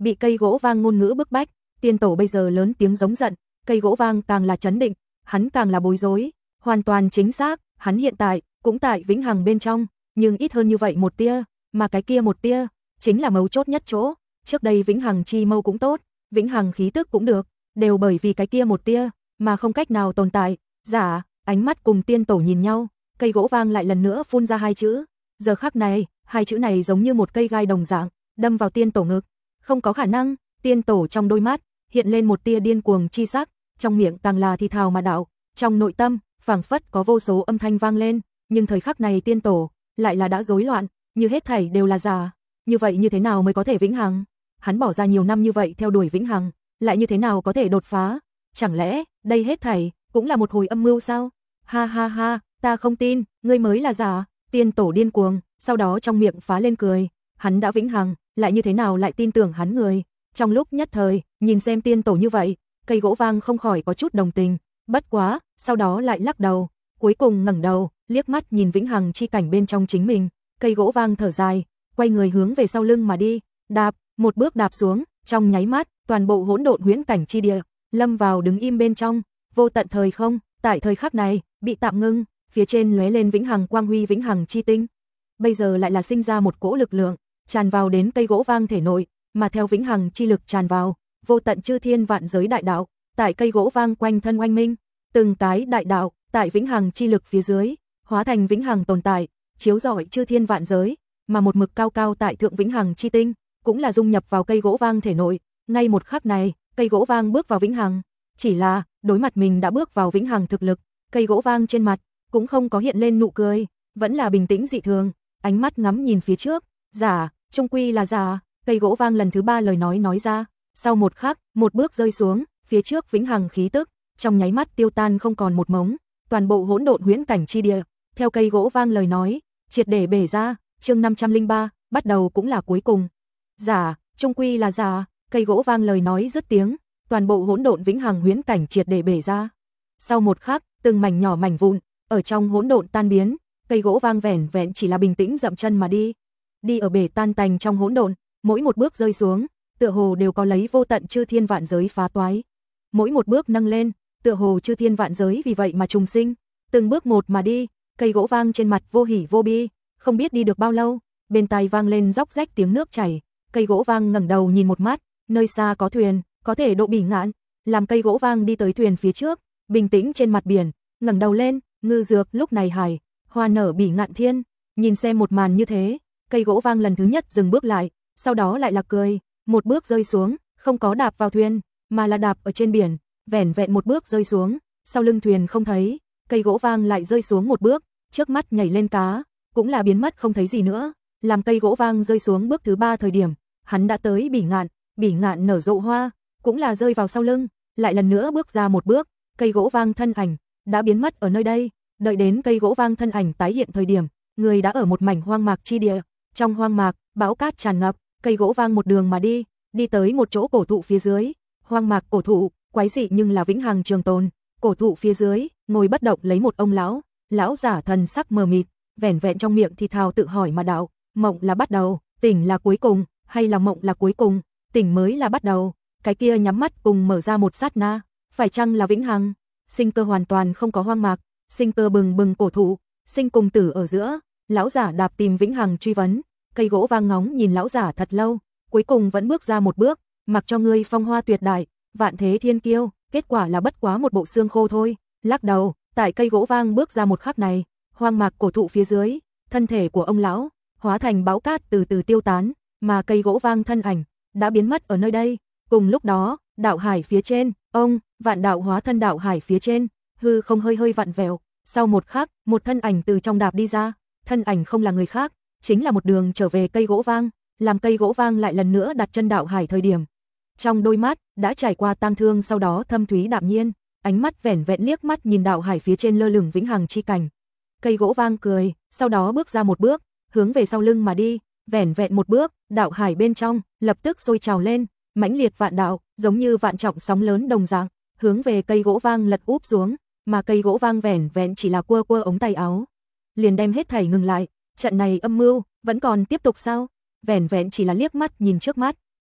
bị cây gỗ vang ngôn ngữ bức bách, tiên tổ bây giờ lớn tiếng giống giận, cây gỗ vang càng là chấn định, hắn càng là bối rối, hoàn toàn chính xác, hắn hiện tại cũng tại vĩnh hằng bên trong, nhưng ít hơn như vậy một tia, mà cái kia một tia chính là mấu chốt nhất chỗ, trước đây vĩnh hằng chi mâu cũng tốt, vĩnh hằng khí tức cũng được, đều bởi vì cái kia một tia mà không cách nào tồn tại. Giả, ánh mắt cùng tiên tổ nhìn nhau, cây gỗ vang lại lần nữa phun ra hai chữ, giờ khắc này, hai chữ này giống như một cây gai đồng dạng, đâm vào tiên tổ ngực. Không có khả năng, tiên tổ trong đôi mắt hiện lên một tia điên cuồng chi sắc, trong miệng càng là thì thào mà đạo, trong nội tâm phảng phất có vô số âm thanh vang lên, nhưng thời khắc này tiên tổ lại là đã rối loạn, như hết thảy đều là giả, như vậy như thế nào mới có thể vĩnh hằng? Hắn bỏ ra nhiều năm như vậy theo đuổi vĩnh hằng, lại như thế nào có thể đột phá? Chẳng lẽ đây hết thảy cũng là một hồi âm mưu sao? Ha ha ha, ta không tin, ngươi mới là giả. Tiên tổ điên cuồng, sau đó trong miệng phá lên cười, hắn đã vĩnh hằng, lại như thế nào lại tin tưởng hắn người? Trong lúc nhất thời, nhìn xem tiên tổ như vậy, cây gỗ vang không khỏi có chút đồng tình, bất quá, sau đó lại lắc đầu, cuối cùng ngẩng đầu, liếc mắt nhìn vĩnh hằng chi cảnh bên trong chính mình, cây gỗ vang thở dài, quay người hướng về sau lưng mà đi, đạp, một bước đạp xuống, trong nháy mắt, toàn bộ hỗn độn huyễn cảnh chi địa lâm vào đứng im bên trong, vô tận thời không, tại thời khắc này bị tạm ngưng, phía trên lóe lên vĩnh hằng quang huy vĩnh hằng chi tinh. Bây giờ lại là sinh ra một cỗ lực lượng, tràn vào đến cây gỗ vang thể nội, mà theo vĩnh hằng chi lực tràn vào, vô tận chư thiên vạn giới đại đạo, tại cây gỗ vang quanh thân oanh minh, từng cái đại đạo, tại vĩnh hằng chi lực phía dưới, hóa thành vĩnh hằng tồn tại, chiếu rọi chư thiên vạn giới, mà một mực cao cao tại thượng vĩnh hằng chi tinh, cũng là dung nhập vào cây gỗ vang thể nội, ngay một khắc này, cây gỗ vang bước vào vĩnh hằng, chỉ là, đối mặt mình đã bước vào vĩnh hằng thực lực, cây gỗ vang trên mặt cũng không có hiện lên nụ cười, vẫn là bình tĩnh dị thường, ánh mắt ngắm nhìn phía trước, giả, trung quy là giả, cây gỗ vang lần thứ ba lời nói nói ra, sau một khắc, một bước rơi xuống, phía trước vĩnh hằng khí tức, trong nháy mắt tiêu tan không còn một mống, toàn bộ hỗn độn huyễn cảnh chi địa, theo cây gỗ vang lời nói, triệt để bể ra, chương năm trăm lẻ ba, bắt đầu cũng là cuối cùng. Giả, trung quy là giả, cây gỗ vang lời nói dứt tiếng, toàn bộ hỗn độn vĩnh hằng huyễn cảnh triệt để bể ra. Sau một khắc, từng mảnh nhỏ mảnh vụn ở trong hỗn độn tan biến, cây gỗ vang vẻn vẹn chỉ là bình tĩnh dậm chân mà đi. Đi ở bể tan tành trong hỗn độn, mỗi một bước rơi xuống, tựa hồ đều có lấy vô tận chư thiên vạn giới phá toái. Mỗi một bước nâng lên, tựa hồ chư thiên vạn giới vì vậy mà trùng sinh, từng bước một mà đi, cây gỗ vang trên mặt vô hỉ vô bi, không biết đi được bao lâu, bên tai vang lên róc rách tiếng nước chảy, cây gỗ vang ngẩng đầu nhìn một mắt, nơi xa có thuyền, có thể độ Bỉ Ngạn, làm cây gỗ vang đi tới thuyền phía trước, bình tĩnh trên mặt biển, ngẩng đầu lên, ngư dược lúc này hải, hoa nở Bỉ Ngạn thiên, nhìn xem một màn như thế, cây gỗ vang lần thứ nhất dừng bước lại, sau đó lại là cười, một bước rơi xuống, không có đạp vào thuyền, mà là đạp ở trên biển, vẻn vẹn một bước rơi xuống, sau lưng thuyền không thấy, cây gỗ vang lại rơi xuống một bước, trước mắt nhảy lên cá, cũng là biến mất không thấy gì nữa, làm cây gỗ vang rơi xuống bước thứ ba thời điểm, hắn đã tới Bỉ Ngạn, Bỉ Ngạn nở rộ hoa, cũng là rơi vào sau lưng, lại lần nữa bước ra một bước, cây gỗ vang thân ảnh đã biến mất ở nơi đây, đợi đến cây gỗ vang thân ảnh tái hiện thời điểm, người đã ở một mảnh hoang mạc chi địa, trong hoang mạc, bão cát tràn ngập, cây gỗ vang một đường mà đi, đi tới một chỗ cổ thụ phía dưới, hoang mạc cổ thụ, quái dị nhưng là vĩnh hằng trường tồn, cổ thụ phía dưới, ngồi bất động lấy một ông lão, lão giả thần sắc mờ mịt, vẻn vẹn trong miệng thì thào tự hỏi mà đạo, mộng là bắt đầu, tỉnh là cuối cùng, hay là mộng là cuối cùng, tỉnh mới là bắt đầu, cái kia nhắm mắt cùng mở ra một sát na, phải chăng là vĩnh hằng, sinh cơ hoàn toàn không có hoang mạc, sinh cơ bừng bừng cổ thụ, sinh cùng tử ở giữa, lão giả đạp tìm vĩnh hằng truy vấn, cây gỗ vang ngóng nhìn lão giả thật lâu, cuối cùng vẫn bước ra một bước, mặc cho ngươi phong hoa tuyệt đại, vạn thế thiên kiêu, kết quả là bất quá một bộ xương khô thôi, lắc đầu, tại cây gỗ vang bước ra một khắc này, hoang mạc cổ thụ phía dưới, thân thể của ông lão hóa thành bão cát từ từ tiêu tán, mà cây gỗ vang thân ảnh đã biến mất ở nơi đây. Cùng lúc đó, đạo hải phía trên, ông, vạn đạo hóa thân đạo hải phía trên, hư không hơi hơi vặn vẹo, sau một khắc, một thân ảnh từ trong đạp đi ra, thân ảnh không là người khác, chính là một đường trở về cây gỗ vang, làm cây gỗ vang lại lần nữa đặt chân đạo hải thời điểm. Trong đôi mắt, đã trải qua tang thương sau đó thâm thúy đạm nhiên, ánh mắt vẻn vẹn liếc mắt nhìn đạo hải phía trên lơ lửng vĩnh hằng chi cảnh. Cây gỗ vang cười, sau đó bước ra một bước, hướng về sau lưng mà đi, vẻn vẹn một bước, đạo hải bên trong lập tức sôi trào lên, mãnh liệt vạn đạo, giống như vạn trọng sóng lớn đồng dạng, hướng về cây gỗ vang lật úp xuống, mà cây gỗ vang vẻn vẹn chỉ là quơ quơ ống tay áo, liền đem hết thảy ngừng lại. Trận này âm mưu vẫn còn tiếp tục sao? Vẻn vẹn chỉ là liếc mắt nhìn trước mắt,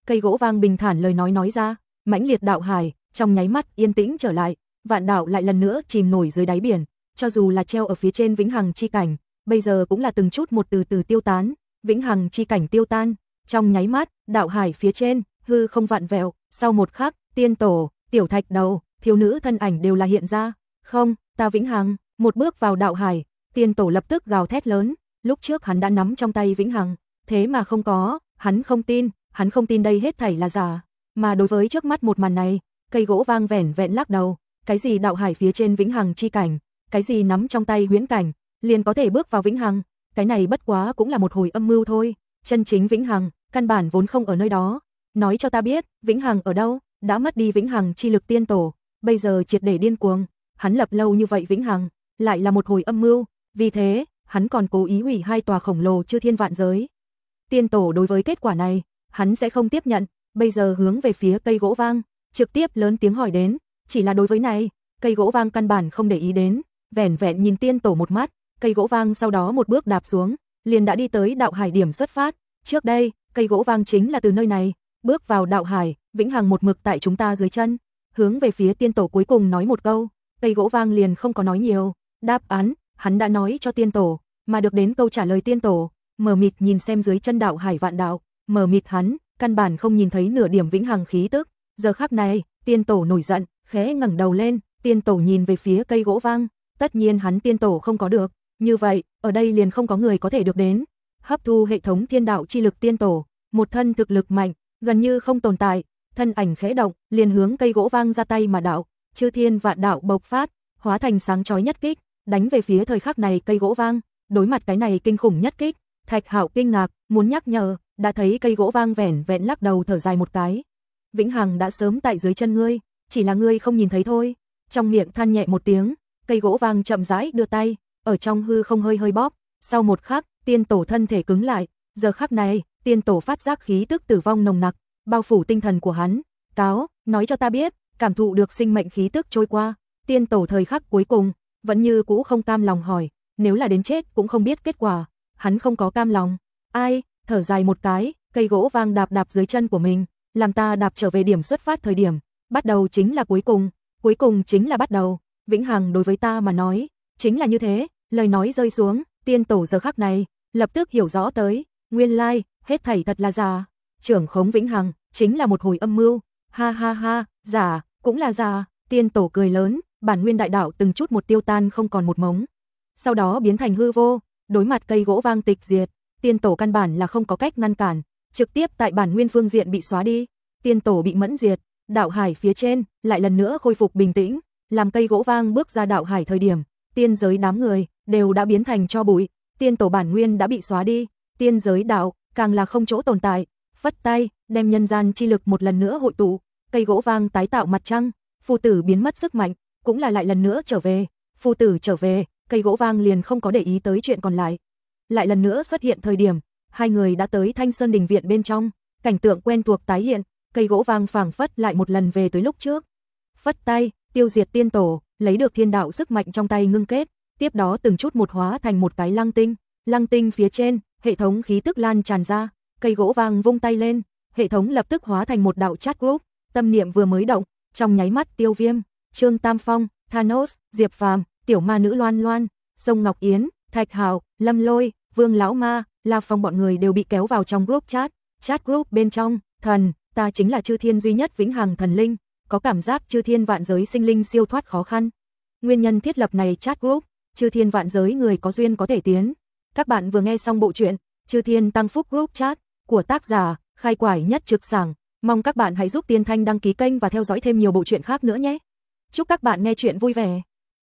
Cây gỗ vang bình thản lời nói nói ra, mãnh liệt đạo hải, trong nháy mắt yên tĩnh trở lại, vạn đạo lại lần nữa chìm nổi dưới đáy biển, cho dù là treo ở phía trên vĩnh hằng chi cảnh, bây giờ cũng là từng chút một từ từ tiêu tán, vĩnh hằng chi cảnh tiêu tan, trong nháy mắt, đạo hải phía trên, hư không vạn vẹo, sau một khắc, tiên tổ, tiểu thạch đầu, thiếu nữ thân ảnh đều là hiện ra, không, ta vĩnh hằng, một bước vào đạo hải, tiên tổ lập tức gào thét lớn, lúc trước hắn đã nắm trong tay vĩnh hằng, thế mà không có, hắn không tin, hắn không tin đây hết thảy là giả, mà đối với trước mắt một màn này, cây gỗ vang vẻn vẹn lắc đầu, cái gì đạo hải phía trên vĩnh hằng chi cảnh, cái gì nắm trong tay huyễn cảnh, liền có thể bước vào vĩnh hằng, cái này bất quá cũng là một hồi âm mưu thôi, chân chính vĩnh hằng, căn bản vốn không ở nơi đó, nói cho ta biết, vĩnh hằng ở đâu, đã mất đi vĩnh hằng chi lực tiên tổ, bây giờ triệt để điên cuồng, hắn lập lâu như vậy vĩnh hằng, lại là một hồi âm mưu, vì thế, hắn còn cố ý hủy hai tòa khổng lồ chư thiên vạn giới. Tiên tổ đối với kết quả này, hắn sẽ không tiếp nhận, bây giờ hướng về phía cây gỗ vang, trực tiếp lớn tiếng hỏi đến, chỉ là đối với này, cây gỗ vang căn bản không để ý đến, vẻn vẹn nhìn tiên tổ một mắt, cây gỗ vang sau đó một bước đạp xuống, liền đã đi tới đạo hải điểm xuất phát, trước đây, cây gỗ vang chính là từ nơi này, bước vào đạo hải, vĩnh hằng một mực tại chúng ta dưới chân, hướng về phía tiên tổ cuối cùng nói một câu, cây gỗ vang liền không có nói nhiều, đáp án, hắn đã nói cho tiên tổ, mà được đến câu trả lời tiên tổ, mờ mịt nhìn xem dưới chân đạo hải vạn đạo, mờ mịt hắn, căn bản không nhìn thấy nửa điểm vĩnh hằng khí tức, giờ khắc này, tiên tổ nổi giận, khẽ ngẩng đầu lên, tiên tổ nhìn về phía cây gỗ vang, tất nhiên hắn tiên tổ không có được, như vậy, ở đây liền không có người có thể được đến, hấp thu hệ thống thiên đạo chi lực tiên tổ, một thân thực lực mạnh, gần như không tồn tại, thân ảnh khẽ động, liền hướng cây gỗ vang ra tay mà đạo, chư thiên vạn đạo bộc phát, hóa thành sáng chói nhất kích, đánh về phía thời khắc này cây gỗ vang, đối mặt cái này kinh khủng nhất kích, Thạch Hạo kinh ngạc, muốn nhắc nhở, đã thấy cây gỗ vang vẻn vẹn lắc đầu thở dài một cái. Vĩnh hằng đã sớm tại dưới chân ngươi, chỉ là ngươi không nhìn thấy thôi. Trong miệng than nhẹ một tiếng, cây gỗ vang chậm rãi đưa tay, ở trong hư không hơi hơi bóp, sau một khắc, tiên tổ thân thể cứng lại, giờ khắc này, tiên tổ phát giác khí tức tử vong nồng nặc, bao phủ tinh thần của hắn. Cáo, nói cho ta biết, cảm thụ được sinh mệnh khí tức trôi qua, tiên tổ thời khắc cuối cùng, vẫn như cũ không cam lòng hỏi, nếu là đến chết cũng không biết kết quả, hắn không có cam lòng. Ai, thở dài một cái, cây gỗ vang đạp đạp dưới chân của mình, làm ta đạp trở về điểm xuất phát thời điểm, bắt đầu chính là cuối cùng, cuối cùng chính là bắt đầu, vĩnh hằng đối với ta mà nói, chính là như thế, lời nói rơi xuống, tiên tổ giờ khắc này, lập tức hiểu rõ tới, nguyên lai, like, hết thảy thật là giả, trưởng khống vĩnh hằng, chính là một hồi âm mưu, ha ha ha, giả, cũng là giả, tiên tổ cười lớn, bản nguyên đại đạo từng chút một tiêu tan không còn một mống, sau đó biến thành hư vô, đối mặt cây gỗ vang tịch diệt, tiên tổ căn bản là không có cách ngăn cản, trực tiếp tại bản nguyên phương diện bị xóa đi, tiên tổ bị mẫn diệt, đạo hải phía trên lại lần nữa khôi phục bình tĩnh, làm cây gỗ vang bước ra đạo hải thời điểm, tiên giới đám người đều đã biến thành tro bụi, tiên tổ bản nguyên đã bị xóa đi, tiên giới đạo càng là không chỗ tồn tại, phất tay, đem nhân gian chi lực một lần nữa hội tụ, cây gỗ vang tái tạo mặt trăng, phù tử biến mất sức mạnh, cũng là lại lần nữa trở về, phù tử trở về, cây gỗ vang liền không có để ý tới chuyện còn lại. Lại lần nữa xuất hiện thời điểm, hai người đã tới Thanh Sơn đình viện bên trong, cảnh tượng quen thuộc tái hiện, cây gỗ vang phảng phất lại một lần về tới lúc trước. Phất tay, tiêu diệt tiên tổ, lấy được thiên đạo sức mạnh trong tay ngưng kết, tiếp đó từng chút một hóa thành một cái lăng tinh, lăng tinh phía trên, hệ thống khí tức lan tràn ra, cây gỗ vang vung tay lên, hệ thống lập tức hóa thành một đạo chat group, tâm niệm vừa mới động, trong nháy mắt Tiêu Viêm, Trương Tam Phong, Thanos, Diệp Phàm, tiểu ma nữ Loan Loan, Sông Ngọc Yến, Thạch Hạo, Lâm Lôi, Vương Lão Ma, La Phong bọn người đều bị kéo vào trong group chat, chat group bên trong, thần, ta chính là chư thiên duy nhất vĩnh hằng thần linh, có cảm giác chư thiên vạn giới sinh linh siêu thoát khó khăn. Nguyên nhân thiết lập này chat group, chư thiên vạn giới người có duyên có thể tiến. Các bạn vừa nghe xong bộ truyện Chư Thiên Tăng Phúc Group Chat của tác giả Khai Quải Nhất Trực Sảng, mong các bạn hãy giúp Tiên Thanh đăng ký kênh và theo dõi thêm nhiều bộ truyện khác nữa nhé. Chúc các bạn nghe truyện vui vẻ.